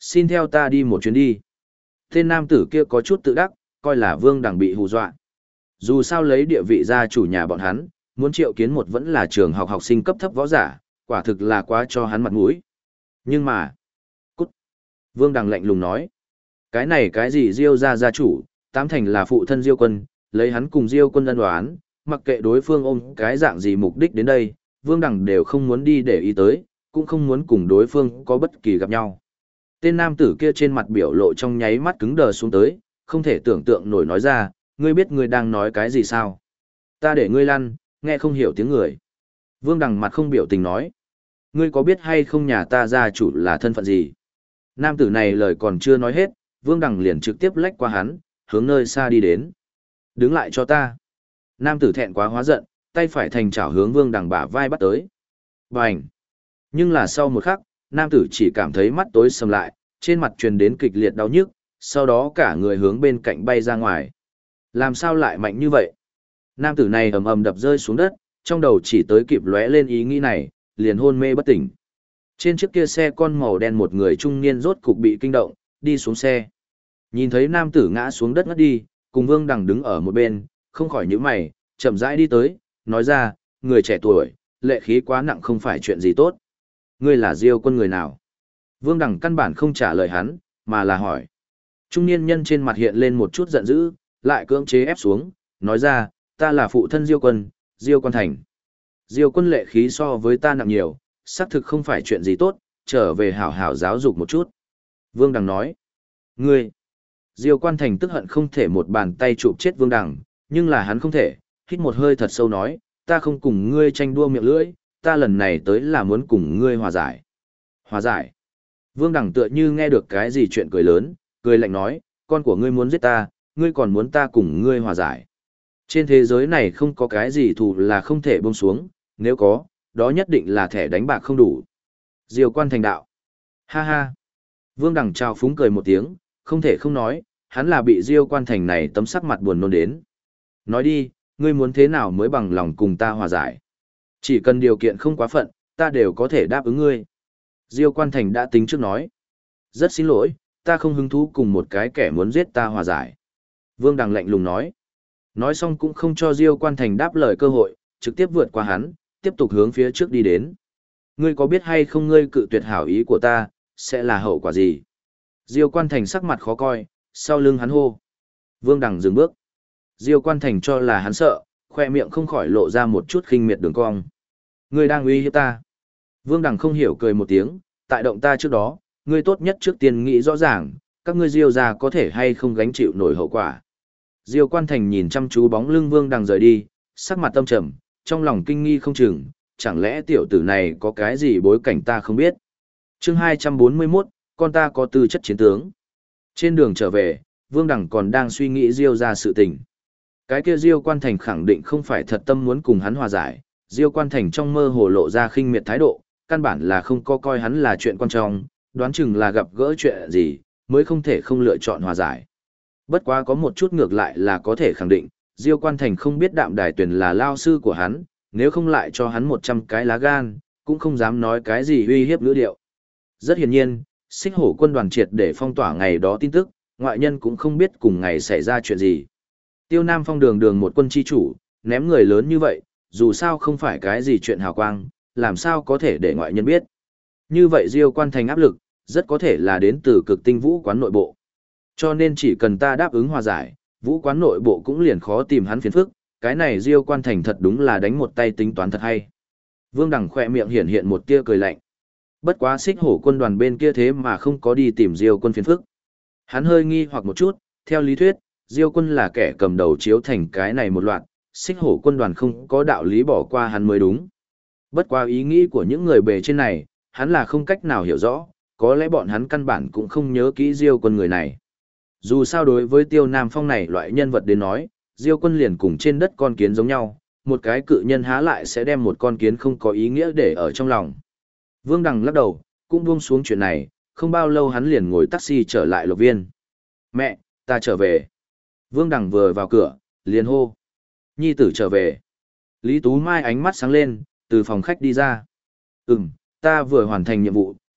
Xin theo ta đi một chuyến đi. Tên nam tử kia có chút tự đắc, coi là Vương Đằng bị hù dọa. Dù sao lấy địa vị gia chủ nhà bọn hắn, muốn triệu kiến một vẫn là trường học học sinh cấp thấp võ giả, quả thực là quá cho hắn mặt mũi. Nhưng mà, cút. Vương Đằng lạnh lùng nói, cái này cái gì Diêu gia chủ, tám thành là phụ thân Diêu Quân, lấy hắn cùng Diêu Quân ân oán, mặc kệ đối phương ôm cái dạng gì mục đích đến đây, Vương Đằng đều không muốn đi để ý tới, cũng không muốn cùng đối phương có bất kỳ gặp nhau. Tên nam tử kia trên mặt biểu lộ trong nháy mắt cứng đờ xuống tới, không thể tưởng tượng nổi nói ra, ngươi biết ngươi đang nói cái gì sao? Ta để ngươi lăn, nghe không hiểu tiếng người. Vương Đằng mặt không biểu tình nói, ngươi có biết hay không nhà ta gia chủ là thân phận gì? Nam tử này lời còn chưa nói hết, Vương Đằng liền trực tiếp lách qua hắn, hướng nơi xa đi đến. Đứng lại cho ta. Nam tử thẹn quá hóa giận, tay phải thành chảo hướng Vương Đằng bả vai bắt tới. Bành! Nhưng là sau một khắc, nam tử chỉ cảm thấy mắt tối sầm lại, trên mặt truyền đến kịch liệt đau nhức, sau đó cả người hướng bên cạnh bay ra ngoài. Làm sao lại mạnh như vậy? Nam tử này ầm ầm đập rơi xuống đất, trong đầu chỉ tới kịp lóe lên ý nghĩ này, liền hôn mê bất tỉnh. Trên chiếc kia xe con màu đen một người trung niên rốt cục bị kinh động, đi xuống xe. Nhìn thấy nam tử ngã xuống đất ngất đi, cùng Vương Đằng đứng ở một bên, không khỏi nhíu mày, chậm rãi đi tới, nói ra, người trẻ tuổi, lệ khí quá nặng không phải chuyện gì tốt. Ngươi là Diêu Quân người nào? Vương Đằng căn bản không trả lời hắn, mà là hỏi. Trung niên nhân trên mặt hiện lên một chút giận dữ, lại cưỡng chế ép xuống, nói ra, ta là phụ thân Diêu Quân, Diêu Quan Thành. Diêu Quân lệ khí so với ta nặng nhiều, xác thực không phải chuyện gì tốt, trở về hảo hảo giáo dục một chút. Vương Đằng nói, ngươi, Diêu Quan Thành tức hận không thể một bàn tay chụp chết Vương Đằng, nhưng là hắn không thể, hít một hơi thật sâu nói, ta không cùng ngươi tranh đua miệng lưỡi, ta lần này tới là muốn cùng ngươi hòa giải. Hòa giải. Vương Đằng tựa như nghe được cái gì chuyện cười lớn, cười lạnh nói, con của ngươi muốn giết ta, ngươi còn muốn ta cùng ngươi hòa giải. Trên thế giới này không có cái gì thù là không thể buông xuống, nếu có, đó nhất định là thẻ đánh bạc không đủ. Diêu Quan Thành đạo. Ha ha. Vương Đằng trao phúng cười một tiếng, không thể không nói, hắn là bị Diêu Quan Thành này tấm sắc mặt buồn nôn đến. Nói đi, ngươi muốn thế nào mới bằng lòng cùng ta hòa giải? Chỉ cần điều kiện không quá phận, ta đều có thể đáp ứng ngươi. Diêu Quan Thành đã tính trước nói. Rất xin lỗi, ta không hứng thú cùng một cái kẻ muốn giết ta hòa giải. Vương Đằng lạnh lùng nói. Nói xong cũng không cho Diêu Quan Thành đáp lời cơ hội, trực tiếp vượt qua hắn, tiếp tục hướng phía trước đi đến. Ngươi có biết hay không ngươi cự tuyệt hảo ý của ta, sẽ là hậu quả gì? Diêu Quan Thành sắc mặt khó coi, sau lưng hắn hô. Vương Đằng dừng bước. Diêu Quan Thành cho là hắn sợ, khoe miệng không khỏi lộ ra một chút khinh miệt đường cong. Ngươi đang uy hiếp ta. Vương Đằng không hiểu cười một tiếng, tại động ta trước đó, ngươi tốt nhất trước tiên nghĩ rõ ràng, các ngươi Diêu gia có thể hay không gánh chịu nổi hậu quả. Diêu Quan Thành nhìn chăm chú bóng lưng Vương Đằng rời đi, sắc mặt tâm trầm, trong lòng kinh nghi không chừng, chẳng lẽ tiểu tử này có cái gì bối cảnh ta không biết. Chương 241, con ta có tư chất chiến tướng. Trên đường trở về, Vương Đằng còn đang suy nghĩ Diêu gia sự tình. Cái kia Diêu Quan Thành khẳng định không phải thật tâm muốn cùng hắn hòa giải, Diêu Quan Thành trong mơ hồ lộ ra khinh miệt thái độ, căn bản là không có coi hắn là chuyện quan trọng, đoán chừng là gặp gỡ chuyện gì, mới không thể không lựa chọn hòa giải. Bất quá có một chút ngược lại là có thể khẳng định, Diêu Quan Thành không biết Đạm Đài Tuyền là lao sư của hắn, nếu không lại cho hắn 100 cái lá gan, cũng không dám nói cái gì uy hiếp ngữ điệu. Rất hiển nhiên, Xích Hổ quân đoàn triệt để phong tỏa ngày đó tin tức, ngoại nhân cũng không biết cùng ngày xảy ra chuyện gì. Tiêu Nam Phong đường đường một quân chi chủ, ném người lớn như vậy, dù sao không phải cái gì chuyện hào quang, làm sao có thể để ngoại nhân biết. Như vậy Diêu Quan Thành áp lực, rất có thể là đến từ cực tinh vũ quán nội bộ. Cho nên chỉ cần ta đáp ứng hòa giải, vũ quán nội bộ cũng liền khó tìm hắn phiền phức, cái này Diêu Quan Thành thật đúng là đánh một tay tính toán thật hay. Vương Đằng khỏe miệng hiện một tia cười lạnh. Bất quá Xích Hổ quân đoàn bên kia thế mà không có đi tìm Diêu quân phiền phức. Hắn hơi nghi hoặc một chút, theo lý thuyết, Diêu quân là kẻ cầm đầu chiếu thành cái này một loạt, Xích Hổ quân đoàn không có đạo lý bỏ qua hắn mới đúng. Bất qua ý nghĩ của những người bề trên này, hắn là không cách nào hiểu rõ, có lẽ bọn hắn căn bản cũng không nhớ kỹ Diêu quân người này. Dù sao đối với Tiêu Nam Phong này loại nhân vật đến nói, Diêu quân liền cùng trên đất con kiến giống nhau, một cái cự nhân há lại sẽ đem một con kiến không có ý nghĩa để ở trong lòng. Vương Đằng lắc đầu, cũng buông xuống chuyện này, không bao lâu hắn liền ngồi taxi trở lại Lộc Viên. Mẹ, ta trở về. Vương Đằng vừa vào cửa, liền hô. Nhi tử trở về. Lý Tú Mai ánh mắt sáng lên, từ phòng khách đi ra. Ta vừa hoàn thành nhiệm vụ,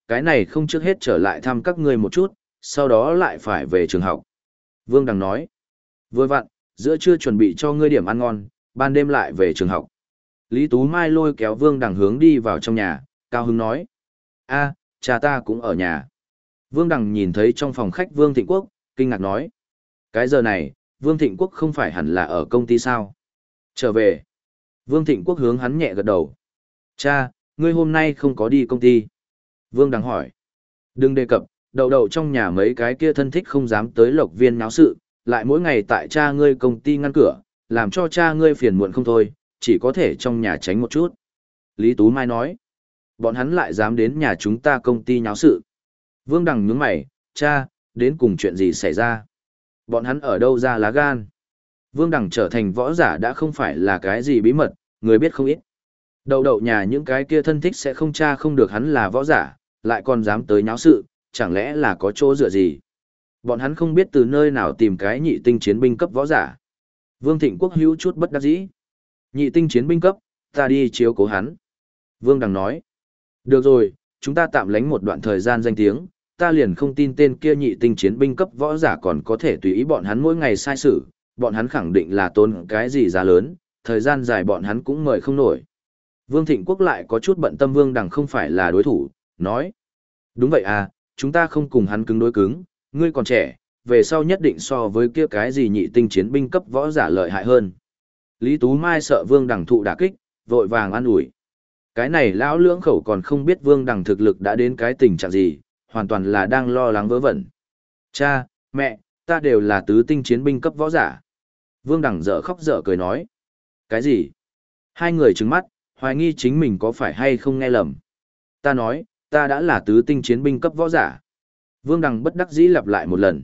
cái này không trước hết trở lại thăm các ngươi một chút, sau đó lại phải về trường học. Vương Đằng nói, vừa vặn, giữa trưa chuẩn bị cho ngươi điểm ăn ngon, ban đêm lại về trường học. Lý Tú Mai lôi kéo Vương Đằng hướng đi vào trong nhà, cao hứng nói, a, cha ta cũng ở nhà. Vương Đằng nhìn thấy trong phòng khách Vương Thịnh Quốc, kinh ngạc nói, cái giờ này, Vương Thịnh Quốc không phải hẳn là ở công ty sao? Trở về. Vương Thịnh Quốc hướng hắn nhẹ gật đầu. Cha, ngươi hôm nay không có đi công ty. Vương Đằng hỏi. Đừng đề cập, đậu đậu trong nhà mấy cái kia thân thích không dám tới Lộc Viên náo sự, lại mỗi ngày tại cha ngươi công ty ngăn cửa, làm cho cha ngươi phiền muộn không thôi, chỉ có thể trong nhà tránh một chút. Lý Tú Mai nói. Bọn hắn lại dám đến nhà chúng ta công ty nháo sự. Vương Đằng nhướng mày, cha, đến cùng chuyện gì xảy ra? Bọn hắn ở đâu ra lá gan? Vương Đằng trở thành võ giả đã không phải là cái gì bí mật, người biết không ít. Đậu đậu nhà những cái kia thân thích sẽ không tra không được hắn là võ giả, lại còn dám tới nháo sự, chẳng lẽ là có chỗ dựa gì? Bọn hắn không biết từ nơi nào tìm cái nhị tinh chiến binh cấp võ giả. Vương Thịnh Quốc hữu chút bất đắc dĩ. Nhị tinh chiến binh cấp, ta đi chiếu cố hắn. Vương Đằng nói. Được rồi, chúng ta tạm lánh một đoạn thời gian danh tiếng, ta liền không tin tên kia nhị tinh chiến binh cấp võ giả còn có thể tùy ý bọn hắn mỗi ngày sai sự, bọn hắn khẳng định là tốn cái gì giá lớn, thời gian dài bọn hắn cũng mời không nổi. Vương Thịnh Quốc lại có chút bận tâm Vương Đằng không phải là đối thủ, nói. Đúng vậy à, chúng ta không cùng hắn cứng đối cứng, ngươi còn trẻ, về sau nhất định so với kia cái gì nhị tinh chiến binh cấp võ giả lợi hại hơn. Lý Tú Mai sợ Vương Đằng thụ đả kích, vội vàng an ủi. Cái này lão lưỡng khẩu còn không biết Vương Đằng thực lực đã đến cái tình trạng gì, hoàn toàn là đang lo lắng vớ vẩn. Cha, mẹ, ta đều là tứ tinh chiến binh cấp võ giả. Vương Đằng dở khóc dở cười nói. Cái gì? Hai người trừng mắt, hoài nghi chính mình có phải hay không nghe lầm. Ta nói, ta đã là tứ tinh chiến binh cấp võ giả. Vương Đằng bất đắc dĩ lặp lại một lần.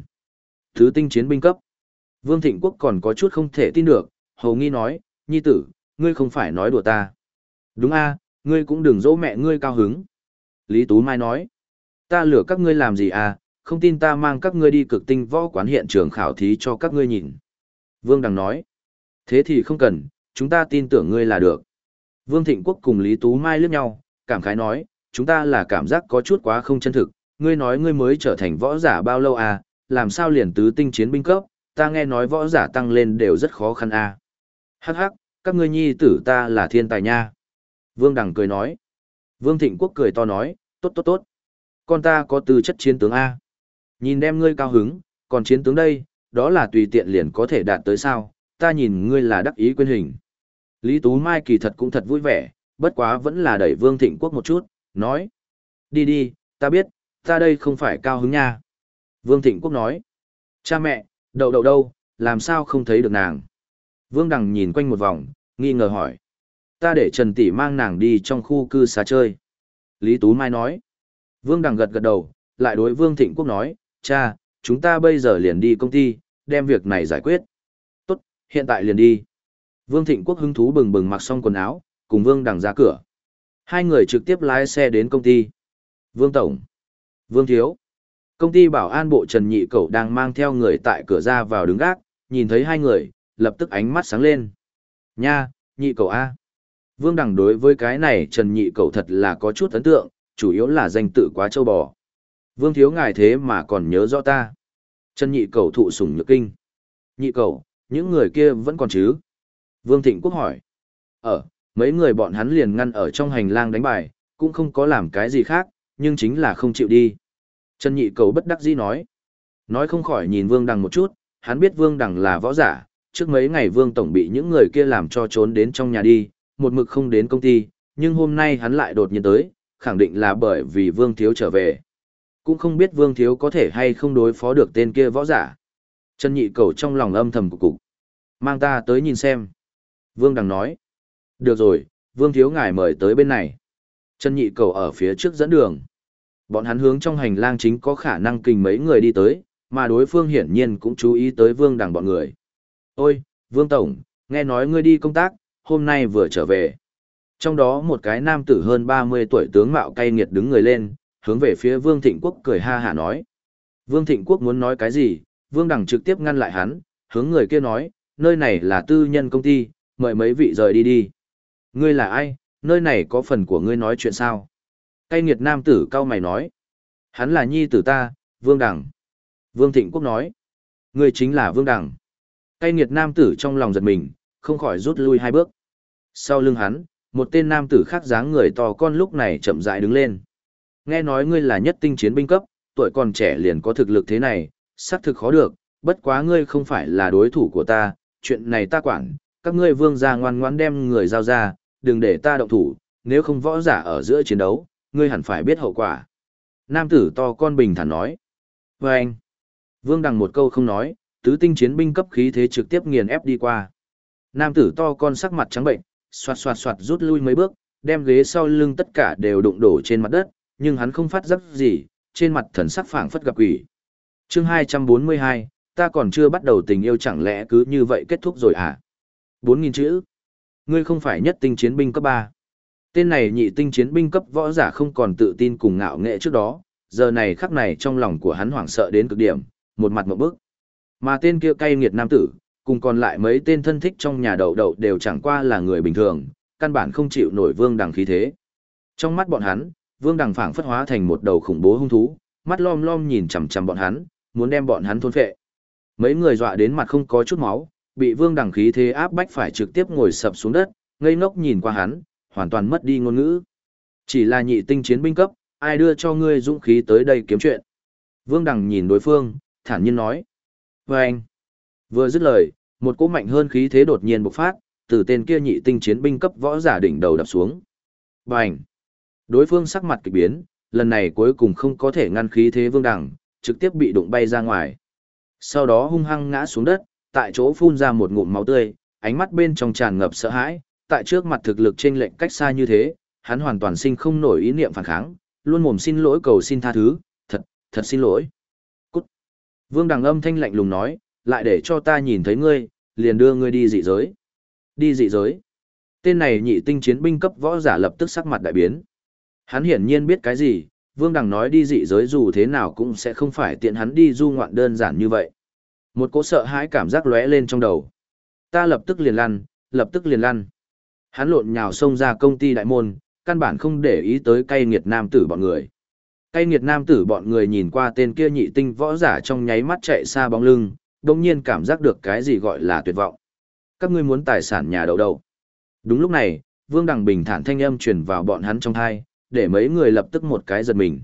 Tứ tinh chiến binh cấp. Vương Thịnh Quốc còn có chút không thể tin được, hầu nghi nói, nhi tử, ngươi không phải nói đùa ta. Đúng a, ngươi cũng đừng dỗ mẹ ngươi cao hứng. Lý Tú Mai nói, ta lừa các ngươi làm gì à, không tin ta mang các ngươi đi cực tinh võ quán hiện trường khảo thí cho các ngươi nhìn. Vương Đằng nói, thế thì không cần, chúng ta tin tưởng ngươi là được. Vương Thịnh Quốc cùng Lý Tú Mai liếc nhau, cảm khái nói, chúng ta là cảm giác có chút quá không chân thực, ngươi nói ngươi mới trở thành võ giả bao lâu à, làm sao liền tứ tinh chiến binh cấp, ta nghe nói võ giả tăng lên đều rất khó khăn à. Hắc hắc, các ngươi nhi tử ta là thiên tài nha. Vương Đằng cười nói. Vương Thịnh Quốc cười to nói, tốt tốt tốt. Con ta có tư chất chiến tướng A. Nhìn đem ngươi cao hứng, còn chiến tướng đây, đó là tùy tiện liền có thể đạt tới sao, ta nhìn ngươi là đắc ý quên hình. Lý Tú Mai kỳ thật cũng thật vui vẻ, bất quá vẫn là đẩy Vương Thịnh Quốc một chút, nói. Đi đi, ta biết, ta đây không phải cao hứng nha. Vương Thịnh Quốc nói. Cha mẹ, đậu đậu đâu, làm sao không thấy được nàng. Vương Đằng nhìn quanh một vòng, nghi ngờ hỏi. Ta để Trần Tỷ mang nàng đi trong khu cư xá chơi. Lý Tú Mai nói. Vương Đằng gật gật đầu, lại đối Vương Thịnh Quốc nói, cha, chúng ta bây giờ liền đi công ty, đem việc này giải quyết. Tốt, hiện tại liền đi. Vương Thịnh Quốc hứng thú bừng bừng mặc xong quần áo, cùng Vương Đằng ra cửa. Hai người trực tiếp lái xe đến công ty. Vương Tổng, Vương Thiếu. Công ty bảo an bộ Trần Nhị Cẩu đang mang theo người tại cửa ra vào đứng gác, nhìn thấy hai người, lập tức ánh mắt sáng lên. Nha, Nhị Cẩu A. Vương Đằng đối với cái này Trần Nhị Cẩu thật là có chút ấn tượng, chủ yếu là danh tự quá trâu bò. Vương Thiếu ngài thế mà còn nhớ rõ ta. Trần Nhị Cẩu thụ sủng nhược kinh. Nhị Cẩu, những người kia vẫn còn chứ? Vương Thịnh Quốc hỏi. Mấy người bọn hắn liền ngăn ở trong hành lang đánh bài, cũng không có làm cái gì khác, nhưng chính là không chịu đi. Trần Nhị Cẩu bất đắc dĩ nói. Nói không khỏi nhìn Vương Đằng một chút, hắn biết Vương Đằng là võ giả, trước mấy ngày Vương Tổng bị những người kia làm cho trốn đến trong nhà đi, một mực không đến công ty, nhưng hôm nay hắn lại đột nhiên tới, khẳng định là bởi vì Vương Thiếu trở về. Cũng không biết Vương Thiếu có thể hay không đối phó được tên kia võ giả. Trần Nhị Cẩu trong lòng âm thầm cục. Mang ta tới nhìn xem. Vương Đằng nói. Được rồi, Vương Thiếu ngài mời tới bên này. Trần Nhị Cẩu ở phía trước dẫn đường. Bọn hắn hướng trong hành lang chính có khả năng kình mấy người đi tới, mà đối phương hiển nhiên cũng chú ý tới Vương Đằng bọn người. Ôi, Vương Tổng, nghe nói ngươi đi công tác, hôm nay vừa trở về. Trong đó một cái nam tử hơn 30 tuổi tướng mạo cay nghiệt đứng người lên, hướng về phía Vương Thịnh Quốc cười ha hả nói. Vương Thịnh Quốc muốn nói cái gì, Vương Đằng trực tiếp ngăn lại hắn, hướng người kia nói, nơi này là tư nhân công ty, mời mấy vị rời đi đi. Ngươi là ai, nơi này có phần của ngươi nói chuyện sao? Cay nghiệt nam tử cau mày nói. Hắn là nhi tử ta, Vương Đằng. Vương Thịnh Quốc nói. Ngươi chính là Vương Đằng. Cay nghiệt nam tử trong lòng giật mình, không khỏi rút lui 2 bước. Sau lưng hắn, một tên nam tử khác dáng người to con lúc này chậm rãi đứng lên. Nghe nói ngươi là nhất tinh chiến binh cấp, tuổi còn trẻ liền có thực lực thế này, xác thực khó được, bất quá ngươi không phải là đối thủ của ta, chuyện này ta quản, các ngươi vương gia ngoan ngoãn đem người giao ra, đừng để ta động thủ, nếu không võ giả ở giữa chiến đấu, ngươi hẳn phải biết hậu quả. Nam tử to con bình thản nói. Và anh, Vương Đằng một câu không nói, tứ tinh chiến binh cấp khí thế trực tiếp nghiền ép đi qua. Nam tử to con sắc mặt trắng bệnh, xoạt xoạt xoạt rút lui mấy bước, đem ghế sau lưng tất cả đều đụng đổ trên mặt đất, nhưng hắn không phát giác gì, trên mặt thần sắc phảng phất gặp quỷ. Chương 242, ta còn chưa bắt đầu tình yêu chẳng lẽ cứ như vậy kết thúc rồi à? 4.000 chữ. Ngươi không phải nhất tinh chiến binh cấp 3. Tên này nhị tinh chiến binh cấp võ giả không còn tự tin cùng ngạo nghệ trước đó, giờ này khắc này trong lòng của hắn hoảng sợ đến cực điểm, một mặt ngộp bức. Mà tên kia cay nghiệt nam tử, cùng còn lại mấy tên thân thích trong nhà đậu đậu đều chẳng qua là người bình thường, căn bản không chịu nổi Vương Đằng khí thế. Trong mắt bọn hắn, Vương Đằng phảng phất hóa thành một đầu khủng bố hung thú, mắt lom lom nhìn chằm chằm bọn hắn, muốn đem bọn hắn thôn phệ. Mấy người dọa đến mặt không có chút máu, bị Vương Đằng khí thế áp bách phải trực tiếp ngồi sập xuống đất, ngây ngốc nhìn qua hắn, hoàn toàn mất đi ngôn ngữ. Chỉ là nhị tinh chiến binh cấp, ai đưa cho ngươi dũng khí tới đây kiếm chuyện? Vương Đằng nhìn đối phương, thản nhiên nói. Và anh, vừa dứt lời, một cỗ mạnh hơn khí thế đột nhiên bộc phát, từ tên kia nhị tinh chiến binh cấp võ giả đỉnh đầu đập xuống. Bành! Đối phương sắc mặt kỳ biến, lần này cuối cùng không có thể ngăn khí thế Vương Đằng, trực tiếp bị đụng bay ra ngoài. Sau đó hung hăng ngã xuống đất, tại chỗ phun ra một ngụm máu tươi, ánh mắt bên trong tràn ngập sợ hãi, tại trước mặt thực lực trên lệnh cách xa như thế, hắn hoàn toàn sinh không nổi ý niệm phản kháng, luôn mồm xin lỗi cầu xin tha thứ, thật xin lỗi. Cút! Vương Đằng âm thanh lạnh lùng nói, lại để cho ta nhìn thấy ngươi, liền đưa ngươi đi dị giới. Đi dị giới. Tên này nhị tinh chiến binh cấp võ giả lập tức sắc mặt đại biến. Hắn hiển nhiên biết cái gì, Vương Đằng nói đi dị giới dù thế nào cũng sẽ không phải tiện hắn đi du ngoạn đơn giản như vậy. Một cỗ sợ hãi cảm giác lóe lên trong đầu. Ta lập tức liền lăn, lập tức liền lăn. Hắn lộn nhào xông ra công ty đại môn, căn bản không để ý tới cay nghiệt nam tử bọn người. Cay nghiệt nam tử bọn người nhìn qua tên kia nhị tinh võ giả trong nháy mắt chạy xa bóng lưng, đồng nhiên cảm giác được cái gì gọi là tuyệt vọng. Các ngươi muốn tài sản nhà đậu đậu. Đúng lúc này, Vương Đằng bình thản thanh âm truyền vào bọn hắn trong thai, để mấy người lập tức một cái giật mình.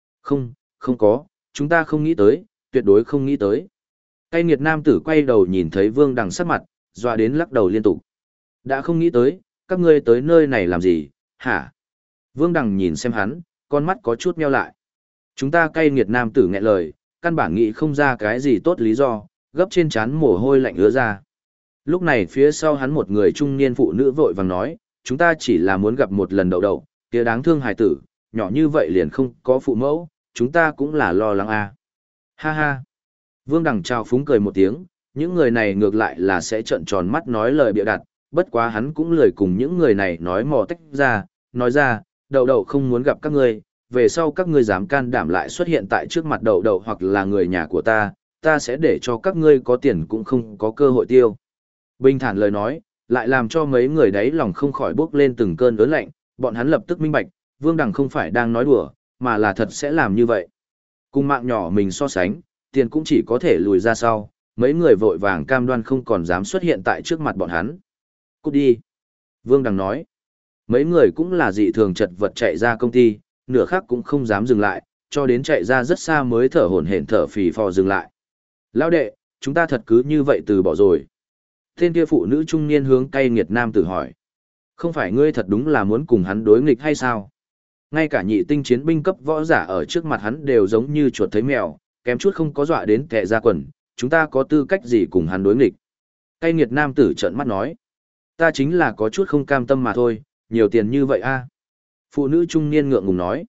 Không có, chúng ta không nghĩ tới, tuyệt đối không nghĩ tới. Cay nghiệt nam tử quay đầu nhìn thấy Vương Đằng sắc mặt, dọa đến lắc đầu liên tục. Đã không nghĩ tới, các ngươi tới nơi này làm gì, hả? Vương Đằng nhìn xem hắn, con mắt có chút meo lại. Chúng ta cay nghiệt nam tử nghẹn lời, căn bản nghĩ không ra cái gì tốt lý do, gấp trên trán mồ hôi lạnh ứa ra. Lúc này phía sau hắn một người trung niên phụ nữ vội vàng nói, chúng ta chỉ là muốn gặp một lần đậu đậu, kia đáng thương hài tử, nhỏ như vậy liền không có phụ mẫu, chúng ta cũng là lo lắng à. Ha ha. Vương Đằng trao phúng cười một tiếng, những người này ngược lại là sẽ trợn tròn mắt nói lời bịa đặt, bất quá hắn cũng lười cùng những người này nói mò tách ra, nói ra, đậu đậu không muốn gặp các ngươi, về sau các ngươi dám can đảm lại xuất hiện tại trước mặt đậu đậu hoặc là người nhà của ta sẽ để cho các ngươi có tiền cũng không có cơ hội tiêu. Bình thản lời nói, lại làm cho mấy người đấy lòng không khỏi bốc lên từng cơn ớn lạnh, bọn hắn lập tức minh bạch, Vương Đằng không phải đang nói đùa, mà là thật sẽ làm như vậy. Cùng mạng nhỏ mình so sánh, tiền cũng chỉ có thể lùi ra sau, mấy người vội vàng cam đoan không còn dám xuất hiện tại trước mặt bọn hắn. Cút đi. Vương Đằng nói. Mấy người cũng là dị thường chật vật chạy ra công ty, nửa khắc cũng không dám dừng lại, cho đến chạy ra rất xa mới thở hổn hển thở phì phò dừng lại. Lão đệ, chúng ta thật cứ như vậy từ bỏ rồi. Tên kia phụ nữ trung niên hướng cay nghiệt nam tử hỏi. Không phải ngươi thật đúng là muốn cùng hắn đối nghịch hay sao? Ngay cả nhị tinh chiến binh cấp võ giả ở trước mặt hắn đều giống như chuột thấy mèo, kém chút không có dọa đến tè ra quần, chúng ta có tư cách gì cùng hắn đối nghịch? Cay nghiệt nam tử trợn mắt nói. Ta chính là có chút không cam tâm mà thôi, nhiều tiền như vậy a. Phụ nữ trung niên ngượng ngùng nói.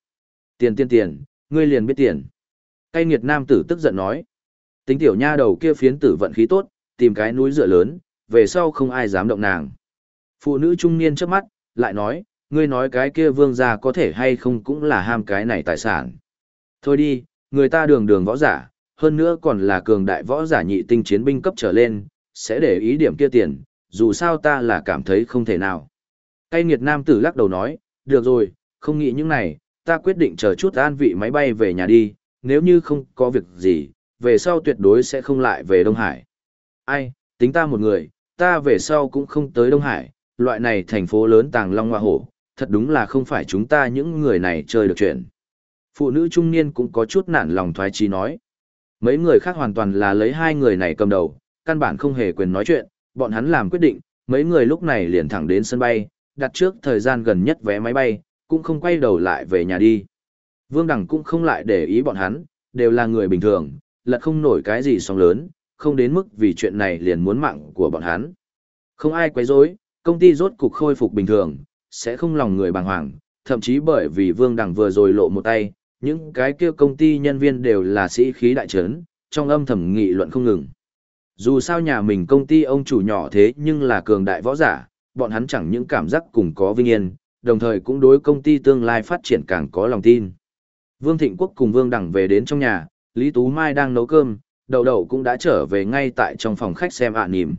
Tiền, ngươi liền biết tiền. Cay nghiệt nam tử tức giận nói. Tính tiểu nha đầu kia phiến tử vận khí tốt, tìm cái núi dựa lớn, về sau không ai dám động nàng. Phụ nữ trung niên trước mắt, lại nói, ngươi nói cái kia vương gia có thể hay không cũng là ham cái này tài sản. Thôi đi, người ta đường đường võ giả, hơn nữa còn là cường đại võ giả nhị tinh chiến binh cấp trở lên, sẽ để ý điểm kia tiền, dù sao ta là cảm thấy không thể nào. Cay nghiệt nam tử lắc đầu nói, được rồi, không nghĩ những này, ta quyết định chờ chút an vị máy bay về nhà đi, nếu như không có việc gì, về sau tuyệt đối sẽ không lại về Đông Hải. Ai, tính ta một người, ta về sau cũng không tới Đông Hải, loại này thành phố lớn tàng long hoa hổ, thật đúng là không phải chúng ta những người này chơi được chuyện. Phụ nữ trung niên cũng có chút nản lòng thoái chí nói. Mấy người khác hoàn toàn là lấy hai người này cầm đầu, căn bản không hề quyền nói chuyện, bọn hắn làm quyết định, mấy người lúc này liền thẳng đến sân bay, đặt trước thời gian gần nhất vé máy bay, cũng không quay đầu lại về nhà đi. Vương Đằng cũng không lại để ý bọn hắn, đều là người bình thường, lật không nổi cái gì sóng lớn, không đến mức vì chuyện này liền muốn mạng của bọn hắn. Không ai quấy rối, công ty rốt cục khôi phục bình thường, sẽ không lòng người bàng hoàng, thậm chí bởi vì Vương Đằng vừa rồi lộ một tay, những cái kia công ty nhân viên đều là sĩ khí đại trấn, trong âm thầm nghị luận không ngừng. Dù sao nhà mình công ty ông chủ nhỏ thế nhưng là cường đại võ giả, bọn hắn chẳng những cảm giác cùng có vinh yên, đồng thời cũng đối công ty tương lai phát triển càng có lòng tin. Vương Thịnh Quốc cùng Vương Đằng về đến trong nhà, Lý Tú Mai đang nấu cơm, Đậu Đậu cũng đã trở về ngay tại trong phòng khách xem ạ nỉm.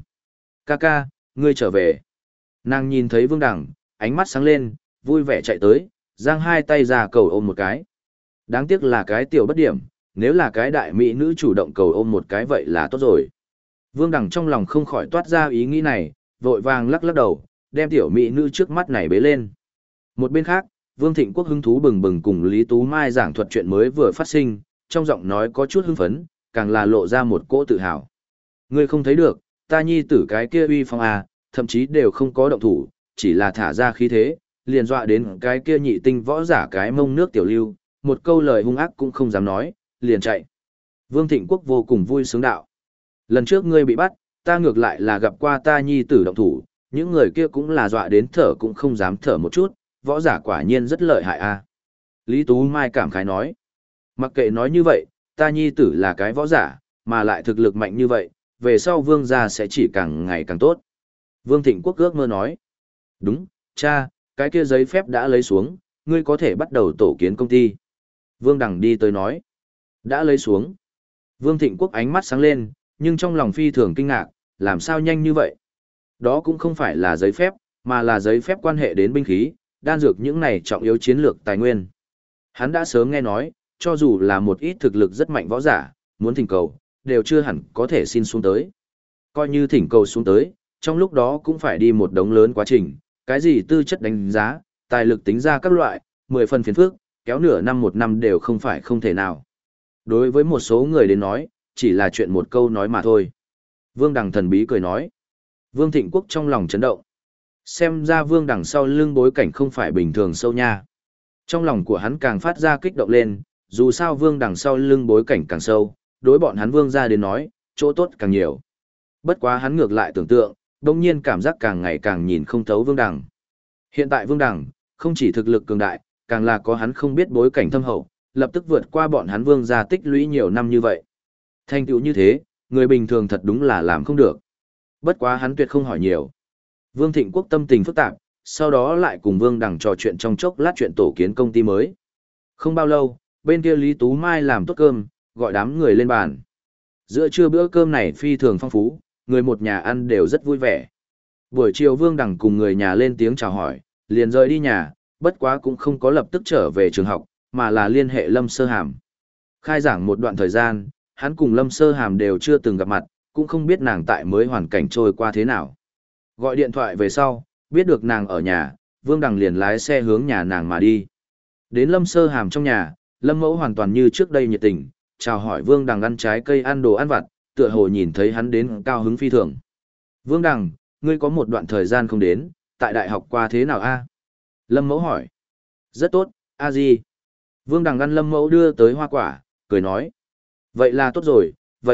Ca, ngươi trở về. Nàng nhìn thấy Vương Đằng, ánh mắt sáng lên, vui vẻ chạy tới, giang hai tay ra cầu ôm một cái. Đáng tiếc là cái tiểu bất điểm, nếu là cái đại mỹ nữ chủ động cầu ôm một cái vậy là tốt rồi. Vương Đằng trong lòng không khỏi toát ra ý nghĩ này, vội vàng lắc lắc đầu, đem tiểu mỹ nữ trước mắt này bế lên. Một bên khác, Vương Thịnh Quốc hứng thú bừng bừng cùng Lý Tú Mai giảng thuật chuyện mới vừa phát sinh, trong giọng nói có chút hưng phấn, càng là lộ ra một cỗ tự hào. Ngươi không thấy được, ta nhi tử cái kia uy phong à, thậm chí đều không có động thủ, chỉ là thả ra khí thế, liền dọa đến cái kia nhị tinh võ giả cái mông nước tiểu lưu, một câu lời hung ác cũng không dám nói, liền chạy. Vương Thịnh Quốc vô cùng vui sướng đạo. Lần trước ngươi bị bắt, ta ngược lại là gặp qua ta nhi tử động thủ, những người kia cũng là dọa đến thở cũng không dám thở một chút, võ giả quả nhiên rất lợi hại a. Lý Tú Mai cảm khái nói. Mặc kệ nói như vậy, ta nhi tử là cái võ giả, mà lại thực lực mạnh như vậy, về sau vương gia sẽ chỉ càng ngày càng tốt. Vương Thịnh Quốc ước mơ nói. Đúng, cha, cái kia giấy phép đã lấy xuống, ngươi có thể bắt đầu tổ kiến công ty. Vương Đằng đi tới nói. Đã lấy xuống. Vương Thịnh Quốc ánh mắt sáng lên, nhưng trong lòng phi thường kinh ngạc, làm sao nhanh như vậy? Đó cũng không phải là giấy phép, mà là giấy phép quan hệ đến binh khí, đan dược những này trọng yếu chiến lược tài nguyên. Hắn đã sớm nghe nói, cho dù là một ít thực lực rất mạnh võ giả, muốn thỉnh cầu, đều chưa hẳn có thể xin xuống tới. Coi như thỉnh cầu xuống tới, trong lúc đó cũng phải đi một đống lớn quá trình, cái gì tư chất đánh giá, tài lực tính ra các loại, 10 phần phiền phức, kéo nửa năm một năm đều không phải không thể nào. Đối với một số người đến nói, chỉ là chuyện một câu nói mà thôi. Vương Đằng thần bí cười nói. Vương Thịnh Quốc trong lòng chấn động. Xem ra Vương Đằng sau lưng bối cảnh không phải bình thường sâu nha. Trong lòng của hắn càng phát ra kích động lên, dù sao Vương Đằng sau lưng bối cảnh càng sâu, đối bọn hắn Vương ra đến nói, chỗ tốt càng nhiều. Bất quá hắn ngược lại tưởng tượng, đồng nhiên cảm giác càng ngày càng nhìn không thấu Vương Đằng. Hiện tại Vương Đằng, không chỉ thực lực cường đại, càng là có hắn không biết bối cảnh thâm hậu, lập tức vượt qua bọn hắn Vương ra tích lũy nhiều năm như vậy. Thành tựu như thế, người bình thường thật đúng là làm không được. Bất quá hắn tuyệt không hỏi nhiều. Vương Thịnh Quốc tâm tình phức tạp, sau đó lại cùng Vương Đằng trò chuyện trong chốc lát chuyện tổ kiến công ty mới. Không bao lâu, bên kia Lý Tú Mai làm tốt cơm, gọi đám người lên bàn. Giữa trưa bữa cơm này phi thường phong phú, người một nhà ăn đều rất vui vẻ. Buổi chiều Vương Đằng cùng người nhà lên tiếng chào hỏi, liền rời đi nhà, bất quá cũng không có lập tức trở về trường học, mà là liên hệ Lâm Sơ Hàm. Khai giảng một đoạn thời gian, hắn cùng Lâm Sơ Hàm đều chưa từng gặp mặt, cũng không biết nàng tại mới hoàn cảnh trôi qua thế nào. Gọi điện thoại về sau, biết được nàng ở nhà, Vương Đằng liền lái xe hướng nhà nàng mà đi. Đến Lâm Sơ Hàm trong nhà, Lâm Mẫu hoàn toàn như trước đây nhiệt tình, chào hỏi Vương Đằng ăn trái cây ăn đồ ăn vặt, tựa hồ nhìn thấy hắn đến cao hứng phi thường. Vương Đằng, ngươi có một đoạn thời gian không đến, tại đại học qua thế nào a? Lâm Mẫu hỏi. Rất tốt, a gì? Vương Đằng ăn Lâm Mẫu đưa tới hoa quả, cười nói. Vậy là tốt rồi,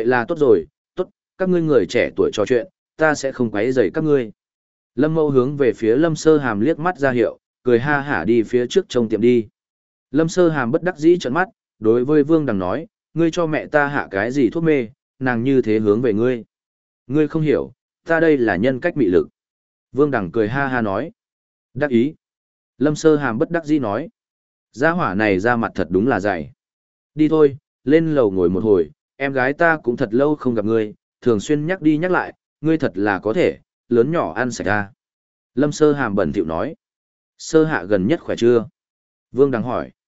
tốt, các ngươi người trẻ tuổi trò chuyện, ta sẽ không quấy rầy các ngươi. Lâm Mẫu hướng về phía Lâm Sơ Hàm liếc mắt ra hiệu, cười ha hả đi phía trước trong tiệm đi. Lâm Sơ Hàm bất đắc dĩ trợn mắt, đối với Vương Đằng nói, ngươi cho mẹ ta hạ cái gì thuốc mê, nàng như thế hướng về ngươi. Ngươi không hiểu, ta đây là nhân cách mị lực. Vương Đằng cười ha ha nói. Đắc ý. Lâm Sơ Hàm bất đắc dĩ nói. Gia hỏa này ra mặt thật đúng là dày. Đi thôi, lên lầu ngồi một hồi, em gái ta cũng thật lâu không gặp ngươi, thường xuyên nhắc đi nhắc lại, ngươi thật là có thể, lớn nhỏ ăn sạch ra. Lâm Sơ Hàm bẩn thỉu nói. Sơ Hạ gần nhất khỏe chưa? Vương Đằng hỏi.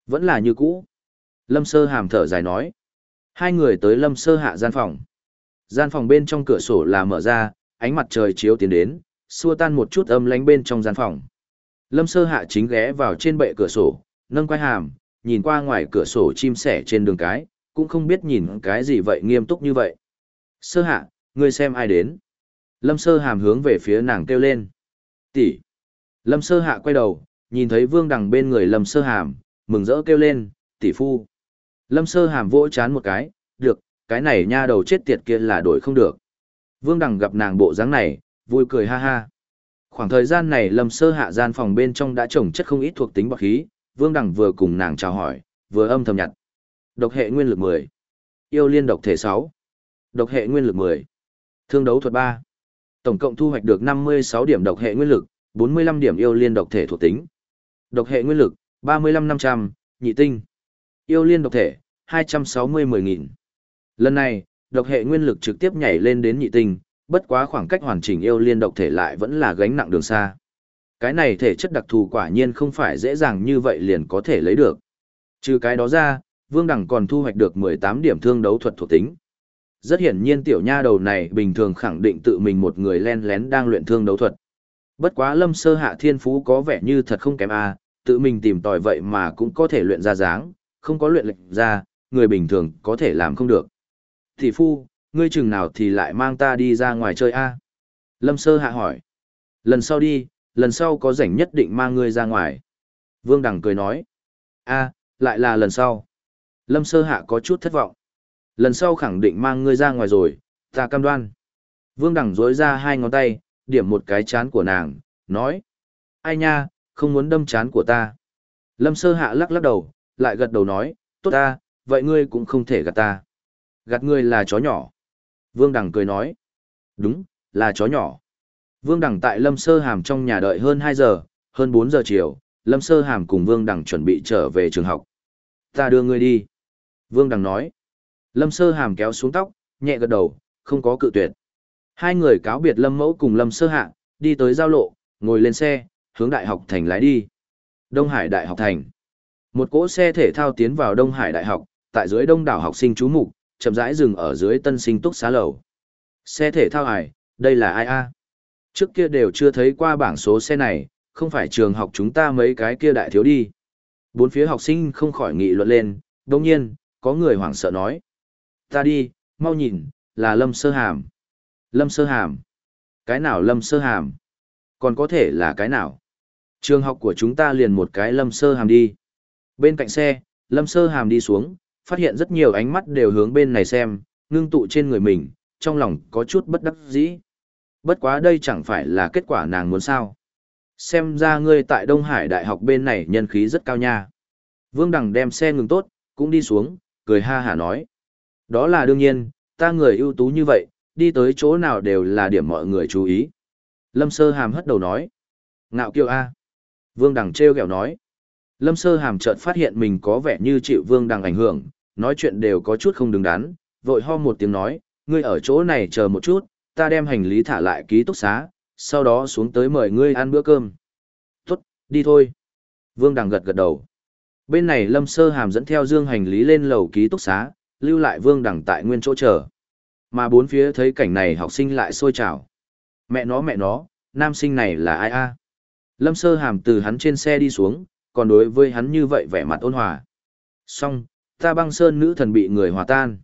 Vẫn là như cũ. Lâm Sơ Hàm thở dài nói. Hai người tới Lâm Sơ Hạ gian phòng. Gian phòng bên trong cửa sổ là mở ra, ánh mặt trời chiếu tiến đến, xua tan một chút âm lánh bên trong gian phòng. Lâm Sơ Hạ chính ghé vào trên bệ cửa sổ, nâng quai hàm, nhìn qua ngoài cửa sổ chim sẻ trên đường cái, cũng không biết nhìn cái gì vậy nghiêm túc như vậy. Sơ Hạ, ngươi xem ai đến? Lâm Sơ Hàm hướng về phía nàng kêu lên. Tỷ. Lâm Sơ Hạ quay đầu, nhìn thấy Vương Đằng bên người Lâm Sơ Hàm, mừng rỡ kêu lên, tỷ phu. Lâm Sơ Hàm vỗ chán một cái, được, cái này nha đầu chết tiệt kia là đổi không được. Vương Đằng gặp nàng bộ dáng này, vui cười ha ha. Khoảng thời gian này Lâm Sơ Hạ gian phòng bên trong đã trồng chất không ít thuộc tính bạc khí, Vương Đằng vừa cùng nàng chào hỏi, vừa âm thầm nhặt. Độc hệ nguyên lực 10. Yêu liên độc thể 6. Độc hệ nguyên lực 10. Thương đấu thuật 3. Tổng cộng thu hoạch được 56 điểm độc hệ nguyên lực, 45 điểm yêu liên độc thể thuộc tính. Độc hệ nguyên lực, 35.500, nhị tinh. Yêu liên độc thể, 260-10.000. Lần này, độc hệ nguyên lực trực tiếp nhảy lên đến nhị tinh, bất quá khoảng cách hoàn chỉnh yêu liên độc thể lại vẫn là gánh nặng đường xa. Cái này thể chất đặc thù quả nhiên không phải dễ dàng như vậy liền có thể lấy được. Trừ cái đó ra, Vương Đằng còn thu hoạch được 18 điểm thương đấu thuật thuộc tính. Rất hiển nhiên tiểu nha đầu này bình thường khẳng định tự mình một người len lén đang luyện thương đấu thuật. Bất quá Lâm Sơ Hạ thiên phú có vẻ như thật không kém a, tự mình tìm tòi vậy mà cũng có thể luyện ra dáng, không có luyện lệnh ra, người bình thường có thể làm không được. Thị phu, ngươi chừng nào thì lại mang ta đi ra ngoài chơi a? Lâm Sơ Hạ hỏi. Lần sau đi, lần sau có rảnh nhất định mang ngươi ra ngoài. Vương Đằng cười nói. A, lại là lần sau. Lâm Sơ Hạ có chút thất vọng. Lần sau khẳng định mang ngươi ra ngoài rồi, ta cam đoan. Vương Đằng dối ra hai ngón tay, điểm một cái chán của nàng, nói. Ai nha, không muốn đâm chán của ta. Lâm Sơ Hạ lắc lắc đầu, lại gật đầu nói, tốt ta, vậy ngươi cũng không thể gạt ta. Gạt ngươi là chó nhỏ. Vương Đằng cười nói. Đúng, là chó nhỏ. Vương Đằng tại Lâm Sơ Hàm trong nhà đợi hơn 2 giờ, hơn 4 giờ chiều, Lâm Sơ Hàm cùng Vương Đằng chuẩn bị trở về trường học. Ta đưa ngươi đi. Vương Đằng nói. Lâm Sơ Hàm kéo xuống tóc, nhẹ gật đầu, không có cự tuyệt. Hai người cáo biệt Lâm Mẫu cùng Lâm Sơ Hạ, đi tới giao lộ, ngồi lên xe, hướng Đại học Thành lái đi. Đông Hải Đại học Thành. Một cỗ xe thể thao tiến vào Đông Hải Đại học, tại dưới đông đảo học sinh trú mục, chậm rãi dừng ở dưới tân sinh túc xá lầu. Xe thể thao hải, đây là ai a? Trước kia đều chưa thấy qua bảng số xe này, không phải trường học chúng ta mấy cái kia đại thiếu đi. Bốn phía học sinh không khỏi nghị luận lên, đồng nhiên, có người hoảng sợ nói. Ta đi, mau nhìn, là Lâm Sơ Hàm. Lâm Sơ Hàm? Cái nào Lâm Sơ Hàm? Còn có thể là cái nào? Trường học của chúng ta liền một cái Lâm Sơ Hàm đi. Bên cạnh xe, Lâm Sơ Hàm đi xuống, phát hiện rất nhiều ánh mắt đều hướng bên này xem, ngưng tụ trên người mình, trong lòng có chút bất đắc dĩ. Bất quá đây chẳng phải là kết quả nàng muốn sao. Xem ra ngươi tại Đông Hải Đại học bên này nhân khí rất cao nha. Vương Đằng đem xe ngừng tốt, cũng đi xuống, cười ha hả nói. Đó là đương nhiên, ta người ưu tú như vậy, đi tới chỗ nào đều là điểm mọi người chú ý. Lâm Sơ Hàm hất đầu nói. Ngạo kiêu a. Vương Đằng trêu ghẹo nói. Lâm Sơ Hàm chợt phát hiện mình có vẻ như chịu Vương Đằng ảnh hưởng, nói chuyện đều có chút không đứng đắn, vội ho một tiếng nói, ngươi ở chỗ này chờ một chút, ta đem hành lý thả lại ký túc xá, sau đó xuống tới mời ngươi ăn bữa cơm. Tốt, đi thôi. Vương Đằng gật gật đầu. Bên này Lâm Sơ Hàm dẫn theo dương hành lý lên lầu ký túc xá, lưu lại Vương Đằng tại nguyên chỗ chờ. Mà bốn phía thấy cảnh này học sinh lại sôi trào. Mẹ nó, nam sinh này là ai a? Lâm Sơ Hàm từ hắn trên xe đi xuống, còn đối với hắn như vậy vẻ mặt ôn hòa. Xong, ta băng sơn nữ thần bị người hòa tan.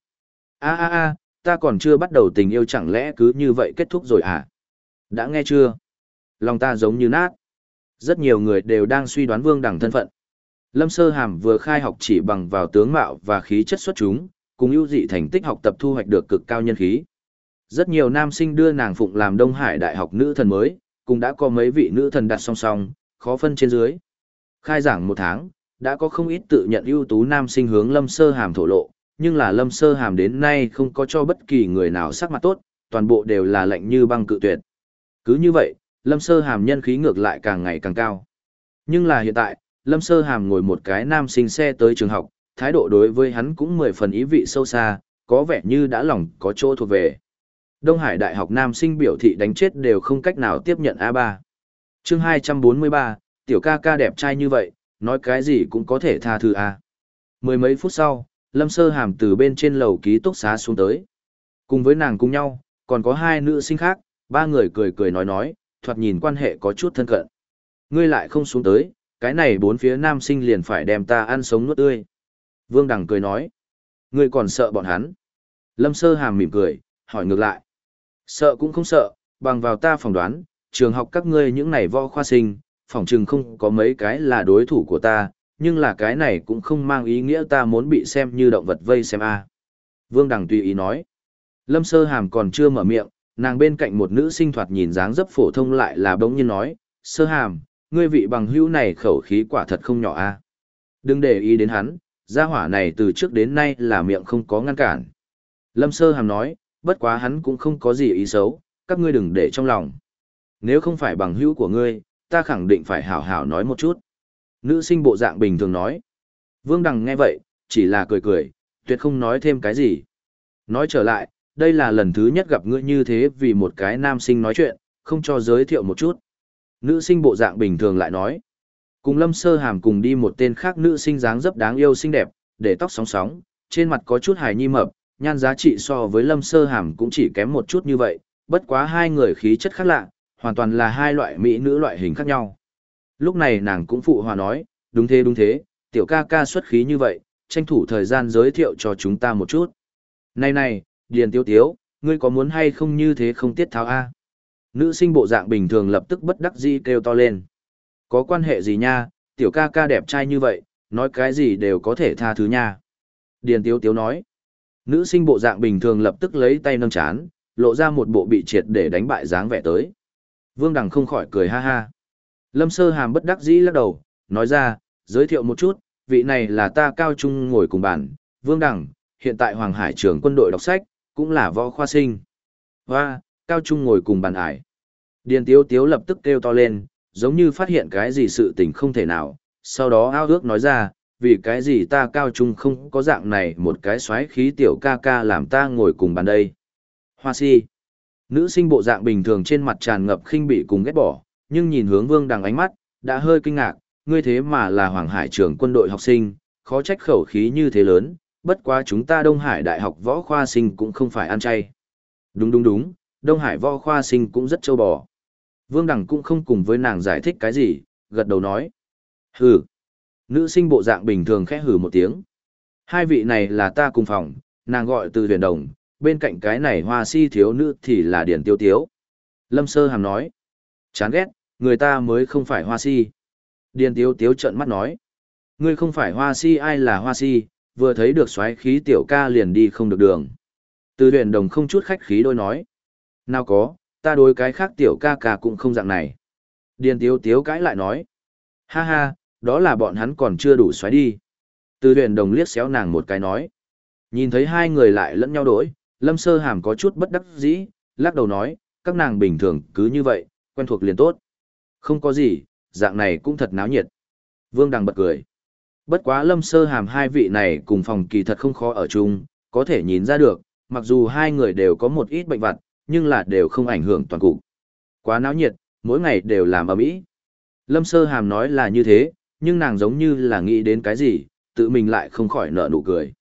Ta còn chưa bắt đầu tình yêu chẳng lẽ cứ như vậy kết thúc rồi à? Đã nghe chưa? Lòng ta giống như nát. Rất nhiều người đều đang suy đoán Vương Đằng thân phận. Lâm Sơ Hàm vừa khai học chỉ bằng vào tướng mạo và khí chất xuất chúng, cùng ưu dị thành tích học tập thu hoạch được cực cao nhân khí. Rất nhiều nam sinh đưa nàng phụng làm Đông Hải Đại học nữ thần mới, cũng đã có mấy vị nữ thần đặt song song, khó phân trên dưới. Khai giảng 1 tháng, đã có không ít tự nhận ưu tú nam sinh hướng Lâm Sơ Hàm thổ lộ, nhưng là Lâm Sơ Hàm đến nay không có cho bất kỳ người nào sắc mặt tốt, toàn bộ đều là lạnh như băng cự tuyệt. Cứ như vậy, Lâm Sơ Hàm nhân khí ngược lại càng ngày càng cao. Nhưng là hiện tại, Lâm Sơ Hàm ngồi một cái nam sinh xe tới trường học, thái độ đối với hắn cũng 10 phần ý vị sâu xa, có vẻ như đã lòng có chỗ thuộc về. Đông Hải Đại học nam sinh biểu thị đánh chết đều không cách nào tiếp nhận A3. Chương 243, tiểu ca ca đẹp trai như vậy, nói cái gì cũng có thể tha thứ à. Mười mấy phút sau, Lâm Sơ Hàm từ bên trên lầu ký túc xá xuống tới. Cùng với nàng cùng nhau, còn có hai nữ sinh khác, ba người cười cười nói, thoạt nhìn quan hệ có chút thân cận. Ngươi lại không xuống tới, cái này bốn phía nam sinh liền phải đem ta ăn sống nuốt tươi. Vương Đằng cười nói, ngươi còn sợ bọn hắn. Lâm Sơ Hàm mỉm cười, hỏi ngược lại. Sợ cũng không sợ, bằng vào ta phỏng đoán, trường học các ngươi những này võ khoa sinh, phỏng chừng không có mấy cái là đối thủ của ta, nhưng là cái này cũng không mang ý nghĩa ta muốn bị xem như động vật vây xem a. Vương Đằng tùy ý nói. Lâm Sơ Hàm còn chưa mở miệng, nàng bên cạnh một nữ sinh thoạt nhìn dáng dấp phổ thông lại là bỗng nhiên nói, Sơ Hàm, ngươi vị bằng hữu này khẩu khí quả thật không nhỏ a. Đừng để ý đến hắn, gia hỏa này từ trước đến nay là miệng không có ngăn cản. Lâm Sơ Hàm nói, bất quá hắn cũng không có gì ý xấu, các ngươi đừng để trong lòng. Nếu không phải bằng hữu của ngươi, ta khẳng định phải hảo hảo nói một chút. Nữ sinh bộ dạng bình thường nói. Vương Đằng nghe vậy, chỉ là cười cười, tuyệt không nói thêm cái gì. Nói trở lại, đây là lần thứ nhất gặp ngươi như thế vì một cái nam sinh nói chuyện, không cho giới thiệu một chút. Nữ sinh bộ dạng bình thường lại nói. Cùng Lâm Sơ Hàm cùng đi một tên khác nữ sinh dáng dấp đáng yêu xinh đẹp, để tóc sóng sóng, trên mặt có chút hài nhi mập, nhan giá trị so với Lâm Sơ Hàm cũng chỉ kém một chút như vậy, bất quá hai người khí chất khác lạ, hoàn toàn là hai loại mỹ nữ loại hình khác nhau. Lúc này nàng cũng phụ hòa nói, đúng thế, tiểu ca ca xuất khí như vậy, tranh thủ thời gian giới thiệu cho chúng ta một chút. Này, Điền Tiếu Tiếu, ngươi có muốn hay không như thế không tiết tháo a? Nữ sinh bộ dạng bình thường lập tức bất đắc dĩ kêu to lên. Có quan hệ gì nha, tiểu ca ca đẹp trai như vậy, nói cái gì đều có thể tha thứ nha. Điền Tiếu Tiếu nói. Nữ sinh bộ dạng bình thường lập tức lấy tay nâng chán, lộ ra một bộ bị triệt để đánh bại dáng vẻ tới. Vương Đằng không khỏi cười ha ha. Lâm Sơ Hàm bất đắc dĩ lắc đầu, nói ra, giới thiệu một chút, vị này là ta cao trung ngồi cùng bàn, Vương Đằng, hiện tại Hoàng Hải trường quân đội đọc sách, cũng là võ khoa sinh. Và, cao trung ngồi cùng bàn ải. Điền Tiếu Tiếu lập tức kêu to lên, giống như phát hiện cái gì sự tình không thể nào, sau đó ao ước nói ra, vì cái gì ta cao trung không có dạng này một cái xoáy khí tiểu ca ca làm ta ngồi cùng bàn đây. Hoa si. Nữ sinh bộ dạng bình thường trên mặt tràn ngập khinh bỉ cùng ghét bỏ, nhưng nhìn hướng Vương Đằng ánh mắt, đã hơi kinh ngạc, ngươi thế mà là Hoàng Hải trường quân đội học sinh, khó trách khẩu khí như thế lớn, bất quá chúng ta Đông Hải Đại học võ khoa sinh cũng không phải ăn chay. Đúng, Đông Hải võ khoa sinh cũng rất châu bò. Vương Đằng cũng không cùng với nàng giải thích cái gì, gật đầu nói. Hừ. Nữ sinh bộ dạng bình thường khẽ hừ một tiếng. Hai vị này là ta cùng phòng, nàng gọi từ huyền đồng, bên cạnh cái này hoa si thiếu nữ thì là Điền Tiêu Tiếu. Lâm Sơ Hàm nói. Chán ghét, người ta mới không phải hoa si. Điền Tiếu Tiếu trợn mắt nói. Ngươi không phải hoa si ai là hoa si, vừa thấy được xoáy khí tiểu ca liền đi không được đường. Từ huyền đồng không chút khách khí đôi nói. Nào có, ta đối cái khác tiểu ca ca cũng không dạng này. Điền Tiếu Tiếu cãi lại nói. Ha ha, đó là bọn hắn còn chưa đủ xoáy đi. Từ huyền đồng liếc xéo nàng một cái nói. Nhìn thấy hai người lại lẫn nhau đổi, Lâm Sơ Hàm có chút bất đắc dĩ, lắc đầu nói, các nàng bình thường cứ như vậy, quen thuộc liền tốt. Không có gì, dạng này cũng thật náo nhiệt. Vương Đằng bật cười. Bất quá Lâm Sơ Hàm hai vị này cùng phòng kỳ thật không khó ở chung, có thể nhìn ra được, mặc dù hai người đều có một ít bệnh vặt, nhưng là đều không ảnh hưởng toàn cục. Quá náo nhiệt, mỗi ngày đều làm ầm ĩ. Lâm Sơ Hàm nói là như thế, nhưng nàng giống như là nghĩ đến cái gì, tự mình lại không khỏi nở nụ cười.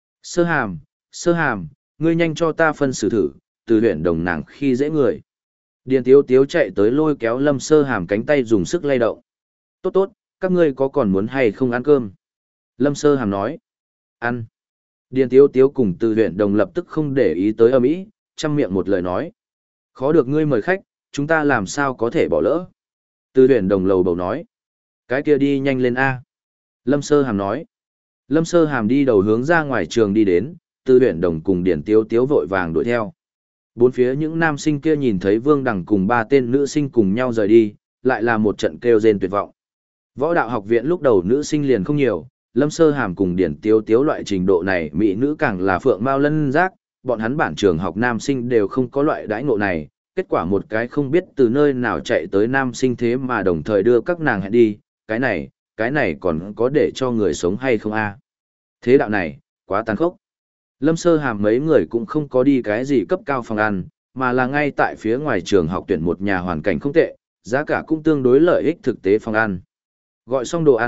Sơ Hàm, ngươi nhanh cho ta phân xử thử, từ huyện đồng nàng khi dễ người. Điền Tiếu Tiếu chạy tới lôi kéo Lâm Sơ Hàm cánh tay dùng sức lay động. Tốt, các ngươi có còn muốn hay không ăn cơm? Lâm Sơ Hàm nói. Ăn. Điền Tiếu Tiếu cùng từ huyện đồng lập tức không để ý tới ầm ĩ, chăm miệng một lời nói. Khó được ngươi mời khách, chúng ta làm sao có thể bỏ lỡ? Từ huyện đồng lầu bầu nói. Cái kia đi nhanh lên A. Lâm Sơ Hàm nói. Lâm Sơ Hàm đi đầu hướng ra ngoài trường đi đến, từ huyện đồng cùng Điền Tiếu Tiếu vội vàng đuổi theo. Bốn phía những nam sinh kia nhìn thấy Vương Đằng cùng ba tên nữ sinh cùng nhau rời đi, lại là một trận kêu rên tuyệt vọng. Võ đạo học viện lúc đầu nữ sinh liền không nhiều, Lâm Sơ Hàm cùng Điển Tiếu Tiếu loại trình độ này mỹ nữ càng là phượng mao lân giác, bọn hắn bản trường học nam sinh đều không có loại đãi ngộ này, kết quả một cái không biết từ nơi nào chạy tới nam sinh thế mà đồng thời đưa các nàng hẹn đi, cái này còn có để cho người sống hay không a? Thế đạo này, quá tàn khốc. Lâm Sơ Hàm mấy người cũng không có đi cái gì cấp cao phòng ăn, mà là ngay tại phía ngoài trường học tuyển một nhà hoàn cảnh không tệ, giá cả cũng tương đối lợi ích thực tế phòng ăn. Gọi xong đồ ăn,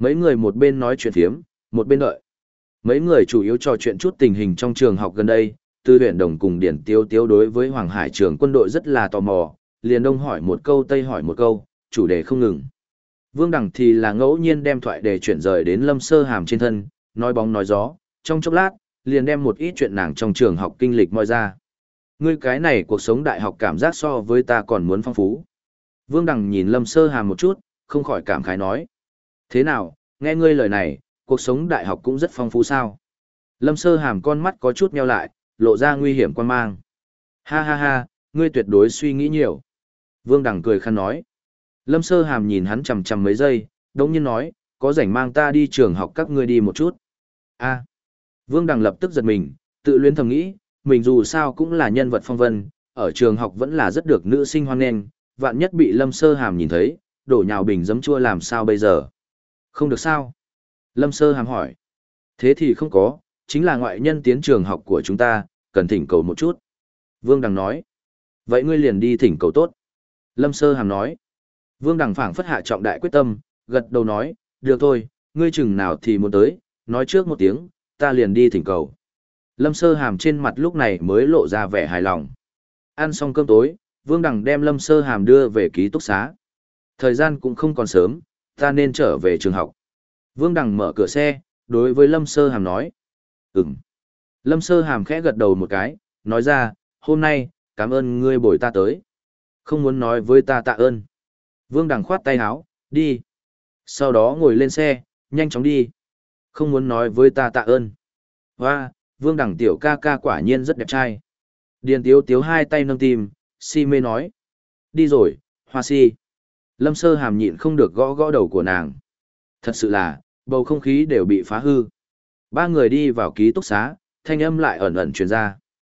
Mấy người một bên nói chuyện phiếm, một bên đợi. Mấy người chủ yếu trò chuyện chút tình hình trong trường học gần đây, Tư Huyền Đồng cùng Điển Tiếu Tiếu đối với Hoàng Hải trường quân đội rất là tò mò, liền đông hỏi một câu tây hỏi một câu, chủ đề không ngừng. Vương Đằng thì là ngẫu nhiên đem thoại để chuyển rời đến Lâm Sơ Hàm trên thân, nói bóng nói gió, trong chốc lát, liền đem một ít chuyện nàng trong trường học kinh lịch moi ra. Ngươi cái này cuộc sống đại học cảm giác so với ta còn muốn phong phú. Vương Đằng nhìn Lâm Sơ Hàm một chút, không khỏi cảm khái nói. Thế nào, nghe ngươi lời này, cuộc sống đại học cũng rất phong phú sao? Lâm Sơ Hàm con mắt có chút nheo lại, lộ ra nguy hiểm quan mang. Ha ha ha, ngươi tuyệt đối suy nghĩ nhiều. Vương Đằng cười khăn nói. Lâm Sơ Hàm nhìn hắn chằm chằm mấy giây, đống nhiên nói, có rảnh mang ta đi trường học các ngươi đi một chút. A. Vương Đằng lập tức giật mình, tự luyến thầm nghĩ, mình dù sao cũng là nhân vật phong vân, ở trường học vẫn là rất được nữ sinh hoan nghênh, vạn nhất bị Lâm Sơ Hàm nhìn thấy, đổ nhào bình giấm chua làm sao bây giờ? Không được sao? Lâm Sơ Hàm hỏi. Thế thì không có, chính là ngoại nhân tiến trường học của chúng ta, cần thỉnh cầu một chút. Vương Đằng nói. Vậy ngươi liền đi thỉnh cầu tốt. Lâm Sơ Hàm nói. Vương Đằng phảng phất hạ trọng đại quyết tâm, gật đầu nói, được thôi, ngươi chừng nào thì muốn tới, nói trước một tiếng, ta liền đi thỉnh cầu. Lâm Sơ Hàm trên mặt lúc này mới lộ ra vẻ hài lòng. Ăn xong cơm tối, Vương Đằng đem Lâm Sơ Hàm đưa về ký túc xá. Thời gian cũng không còn sớm, ta nên trở về trường học. Vương Đằng mở cửa xe, đối với Lâm Sơ Hàm nói. Ừm. Lâm Sơ Hàm khẽ gật đầu một cái, nói ra, hôm nay, cảm ơn ngươi bồi ta tới. Không muốn nói với ta tạ ơn. Vương Đằng khoát tay áo, đi. Sau đó ngồi lên xe, nhanh chóng đi. Không muốn nói với ta tạ ơn. Hoa, Vương Đằng tiểu ca ca quả nhiên rất đẹp trai. Điền Tiếu Tiếu hai tay nâng tim, si mê nói. Đi rồi, Hoa si. Lâm Sơ Hàm nhịn không được gõ gõ đầu của nàng. Thật sự là, bầu không khí đều bị phá hư. Ba người đi vào ký túc xá, thanh âm lại ẩn ẩn truyền ra.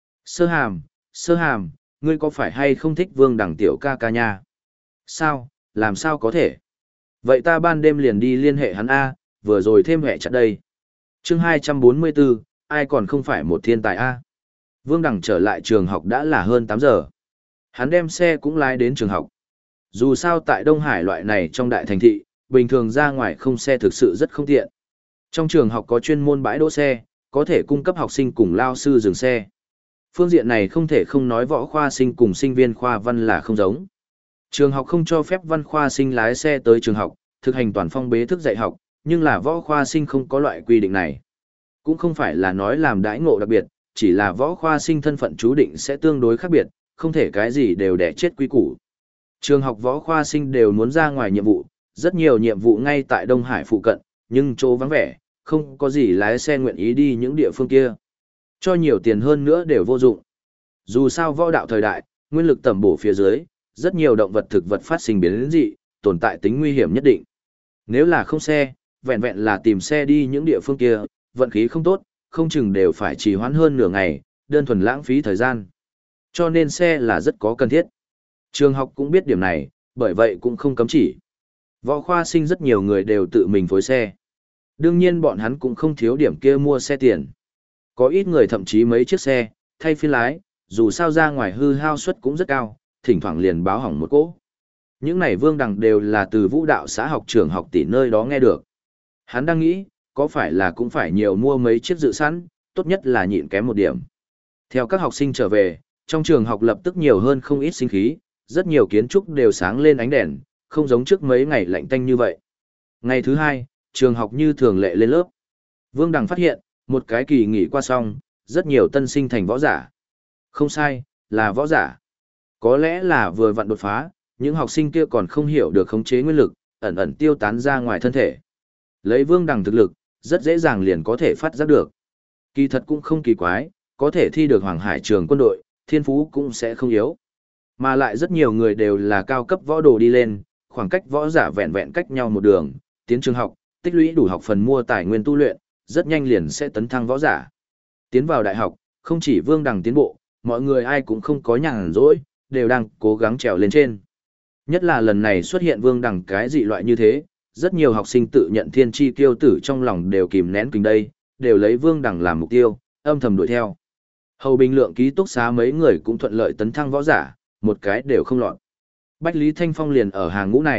Sơ Hàm, ngươi có phải hay không thích Vương Đằng tiểu ca ca nha? Sao, làm sao có thể? Vậy ta ban đêm liền đi liên hệ hắn A, vừa rồi thêm hệ chặt đây. Chương 244, ai còn không phải một thiên tài A? Vương Đằng trở lại trường học đã là hơn 8 giờ. Hắn đem xe cũng lái đến trường học. Dù sao tại Đông Hải loại này trong đại thành thị, bình thường ra ngoài không xe thực sự rất không tiện. Trong trường học có chuyên môn bãi đỗ xe, có thể cung cấp học sinh cùng lao sư dừng xe. Phương diện này không thể không nói võ khoa sinh cùng sinh viên khoa văn là không giống. Trường học không cho phép văn khoa sinh lái xe tới trường học, thực hành toàn phong bế thức dạy học, nhưng là võ khoa sinh không có loại quy định này. Cũng không phải là nói làm đãi ngộ đặc biệt, chỉ là võ khoa sinh thân phận chú định sẽ tương đối khác biệt, không thể cái gì đều đẻ chết quy củ. Trường học võ khoa sinh đều muốn ra ngoài nhiệm vụ, rất nhiều nhiệm vụ ngay tại Đông Hải phụ cận, nhưng chỗ vắng vẻ, không có gì lái xe nguyện ý đi những địa phương kia. Cho nhiều tiền hơn nữa đều vô dụng. Dù sao võ đạo thời đại, nguyên lực tầm bổ phía dưới, rất nhiều động vật thực vật phát sinh biến dị, tồn tại tính nguy hiểm nhất định. Nếu là không xe, vẹn vẹn là tìm xe đi những địa phương kia, vận khí không tốt, không chừng đều phải trì hoãn hơn nửa ngày, đơn thuần lãng phí thời gian. Cho nên xe là rất có cần thiết. Trường học cũng biết điểm này, bởi vậy cũng không cấm chỉ. Võ khoa sinh rất nhiều người đều tự mình phối xe. Đương nhiên bọn hắn cũng không thiếu điểm kia mua xe tiền. Có ít người thậm chí mấy chiếc xe, thay phiên lái, dù sao ra ngoài hư hao suất cũng rất cao, thỉnh thoảng liền báo hỏng một cỗ. Những này Vương Đằng đều là từ vũ đạo xã học trường học tỷ nơi đó nghe được. Hắn đang nghĩ, có phải là cũng phải nhiều mua mấy chiếc dự sẵn, tốt nhất là nhịn kém một điểm. Theo các học sinh trở về, trong trường học lập tức nhiều hơn không ít sinh khí, rất nhiều kiến trúc đều sáng lên ánh đèn, không giống trước mấy ngày lạnh tanh như vậy. Ngày thứ hai, trường học như thường lệ lên lớp. Vương Đằng phát hiện, một cái kỳ nghỉ qua xong, rất nhiều tân sinh thành võ giả. Không sai, là võ giả. Có lẽ là vừa vặn đột phá, những học sinh kia còn không hiểu được khống chế nguyên lực, ẩn ẩn tiêu tán ra ngoài thân thể. Lấy Vương Đằng thực lực, rất dễ dàng liền có thể phát giác được. Kỳ thật cũng không kỳ quái, có thể thi được Hoàng Hải trường quân đội, thiên phú cũng sẽ không yếu. Mà lại rất nhiều người đều là cao cấp võ đồ đi lên, khoảng cách võ giả vẹn vẹn cách nhau một đường, tiến trường học, tích lũy đủ học phần mua tài nguyên tu luyện, rất nhanh liền sẽ tấn thăng võ giả. Tiến vào đại học, không chỉ Vương Đằng tiến bộ, mọi người ai cũng không có nhàn rỗi, đều đang cố gắng trèo lên trên. Nhất là lần này xuất hiện Vương Đằng cái dị loại như thế, rất nhiều học sinh tự nhận thiên chi kiêu tử trong lòng đều kìm nén kính đây, đều lấy Vương Đằng làm mục tiêu, âm thầm đuổi theo. Hầu Bình Lượng ký túc xá mấy người cũng thuận lợi tấn thăng võ giả, một cái đều không lọt. Bách Lý Thanh Phong liền ở hàng ngũ này,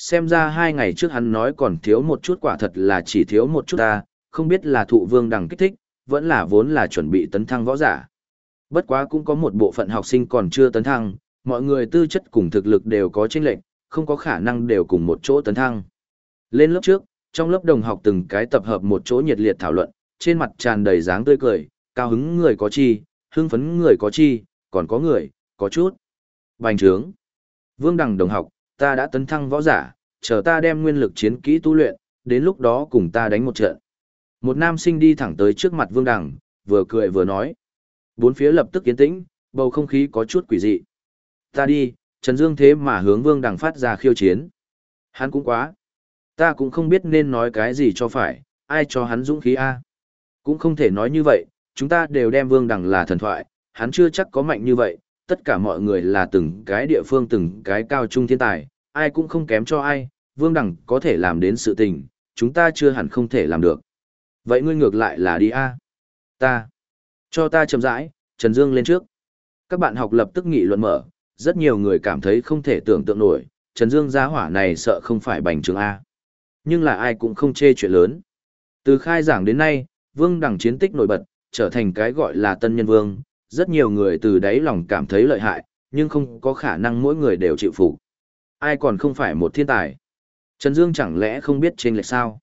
xem ra 2 ngày trước hắn nói còn thiếu một chút, quả thật là chỉ thiếu một chút ta, không biết là thụ Vương Đằng kích thích, vẫn là vốn là chuẩn bị tấn thăng võ giả. Bất quá cũng có một bộ phận học sinh còn chưa tấn thăng, mọi người tư chất cùng thực lực đều có chênh lệch, không có khả năng đều cùng một chỗ tấn thăng. Lên lớp trước, trong lớp đồng học từng cái tập hợp một chỗ nhiệt liệt thảo luận, trên mặt tràn đầy dáng tươi cười, cao hứng người có chi, hưng phấn người có chi, còn có người, có chút. Bành trướng. Vương Đằng đồng học, ta đã tấn thăng võ giả, chờ ta đem nguyên lực chiến kỹ tu luyện, đến lúc đó cùng ta đánh một trận. Một nam sinh đi thẳng tới trước mặt Vương Đằng, vừa cười vừa nói. Bốn phía lập tức yên tĩnh, bầu không khí có chút quỷ dị. Ta đi, Trần Dương thế mà hướng Vương Đằng phát ra khiêu chiến. Hắn cũng quá. Ta cũng không biết nên nói cái gì cho phải, ai cho hắn dũng khí a? Cũng không thể nói như vậy, chúng ta đều đem Vương Đằng là thần thoại, hắn chưa chắc có mạnh như vậy, tất cả mọi người là từng cái địa phương từng cái cao trung thiên tài, ai cũng không kém cho ai, Vương Đằng có thể làm đến sự tình, chúng ta chưa hẳn không thể làm được. Vậy ngươi ngược lại là đi a? Ta. Cho ta chậm rãi, Trần Dương lên trước. Các bạn học lập tức nghị luận mở, rất nhiều người cảm thấy không thể tưởng tượng nổi, Trần Dương gia hỏa này sợ không phải bành trướng A. Nhưng là ai cũng không chê chuyện lớn. Từ khai giảng đến nay, Vương Đằng chiến tích nổi bật, trở thành cái gọi là tân nhân vương, rất nhiều người từ đáy lòng cảm thấy lợi hại, nhưng không có khả năng mỗi người đều chịu phục. Ai còn không phải một thiên tài. Trần Dương chẳng lẽ không biết chênh lệch sao?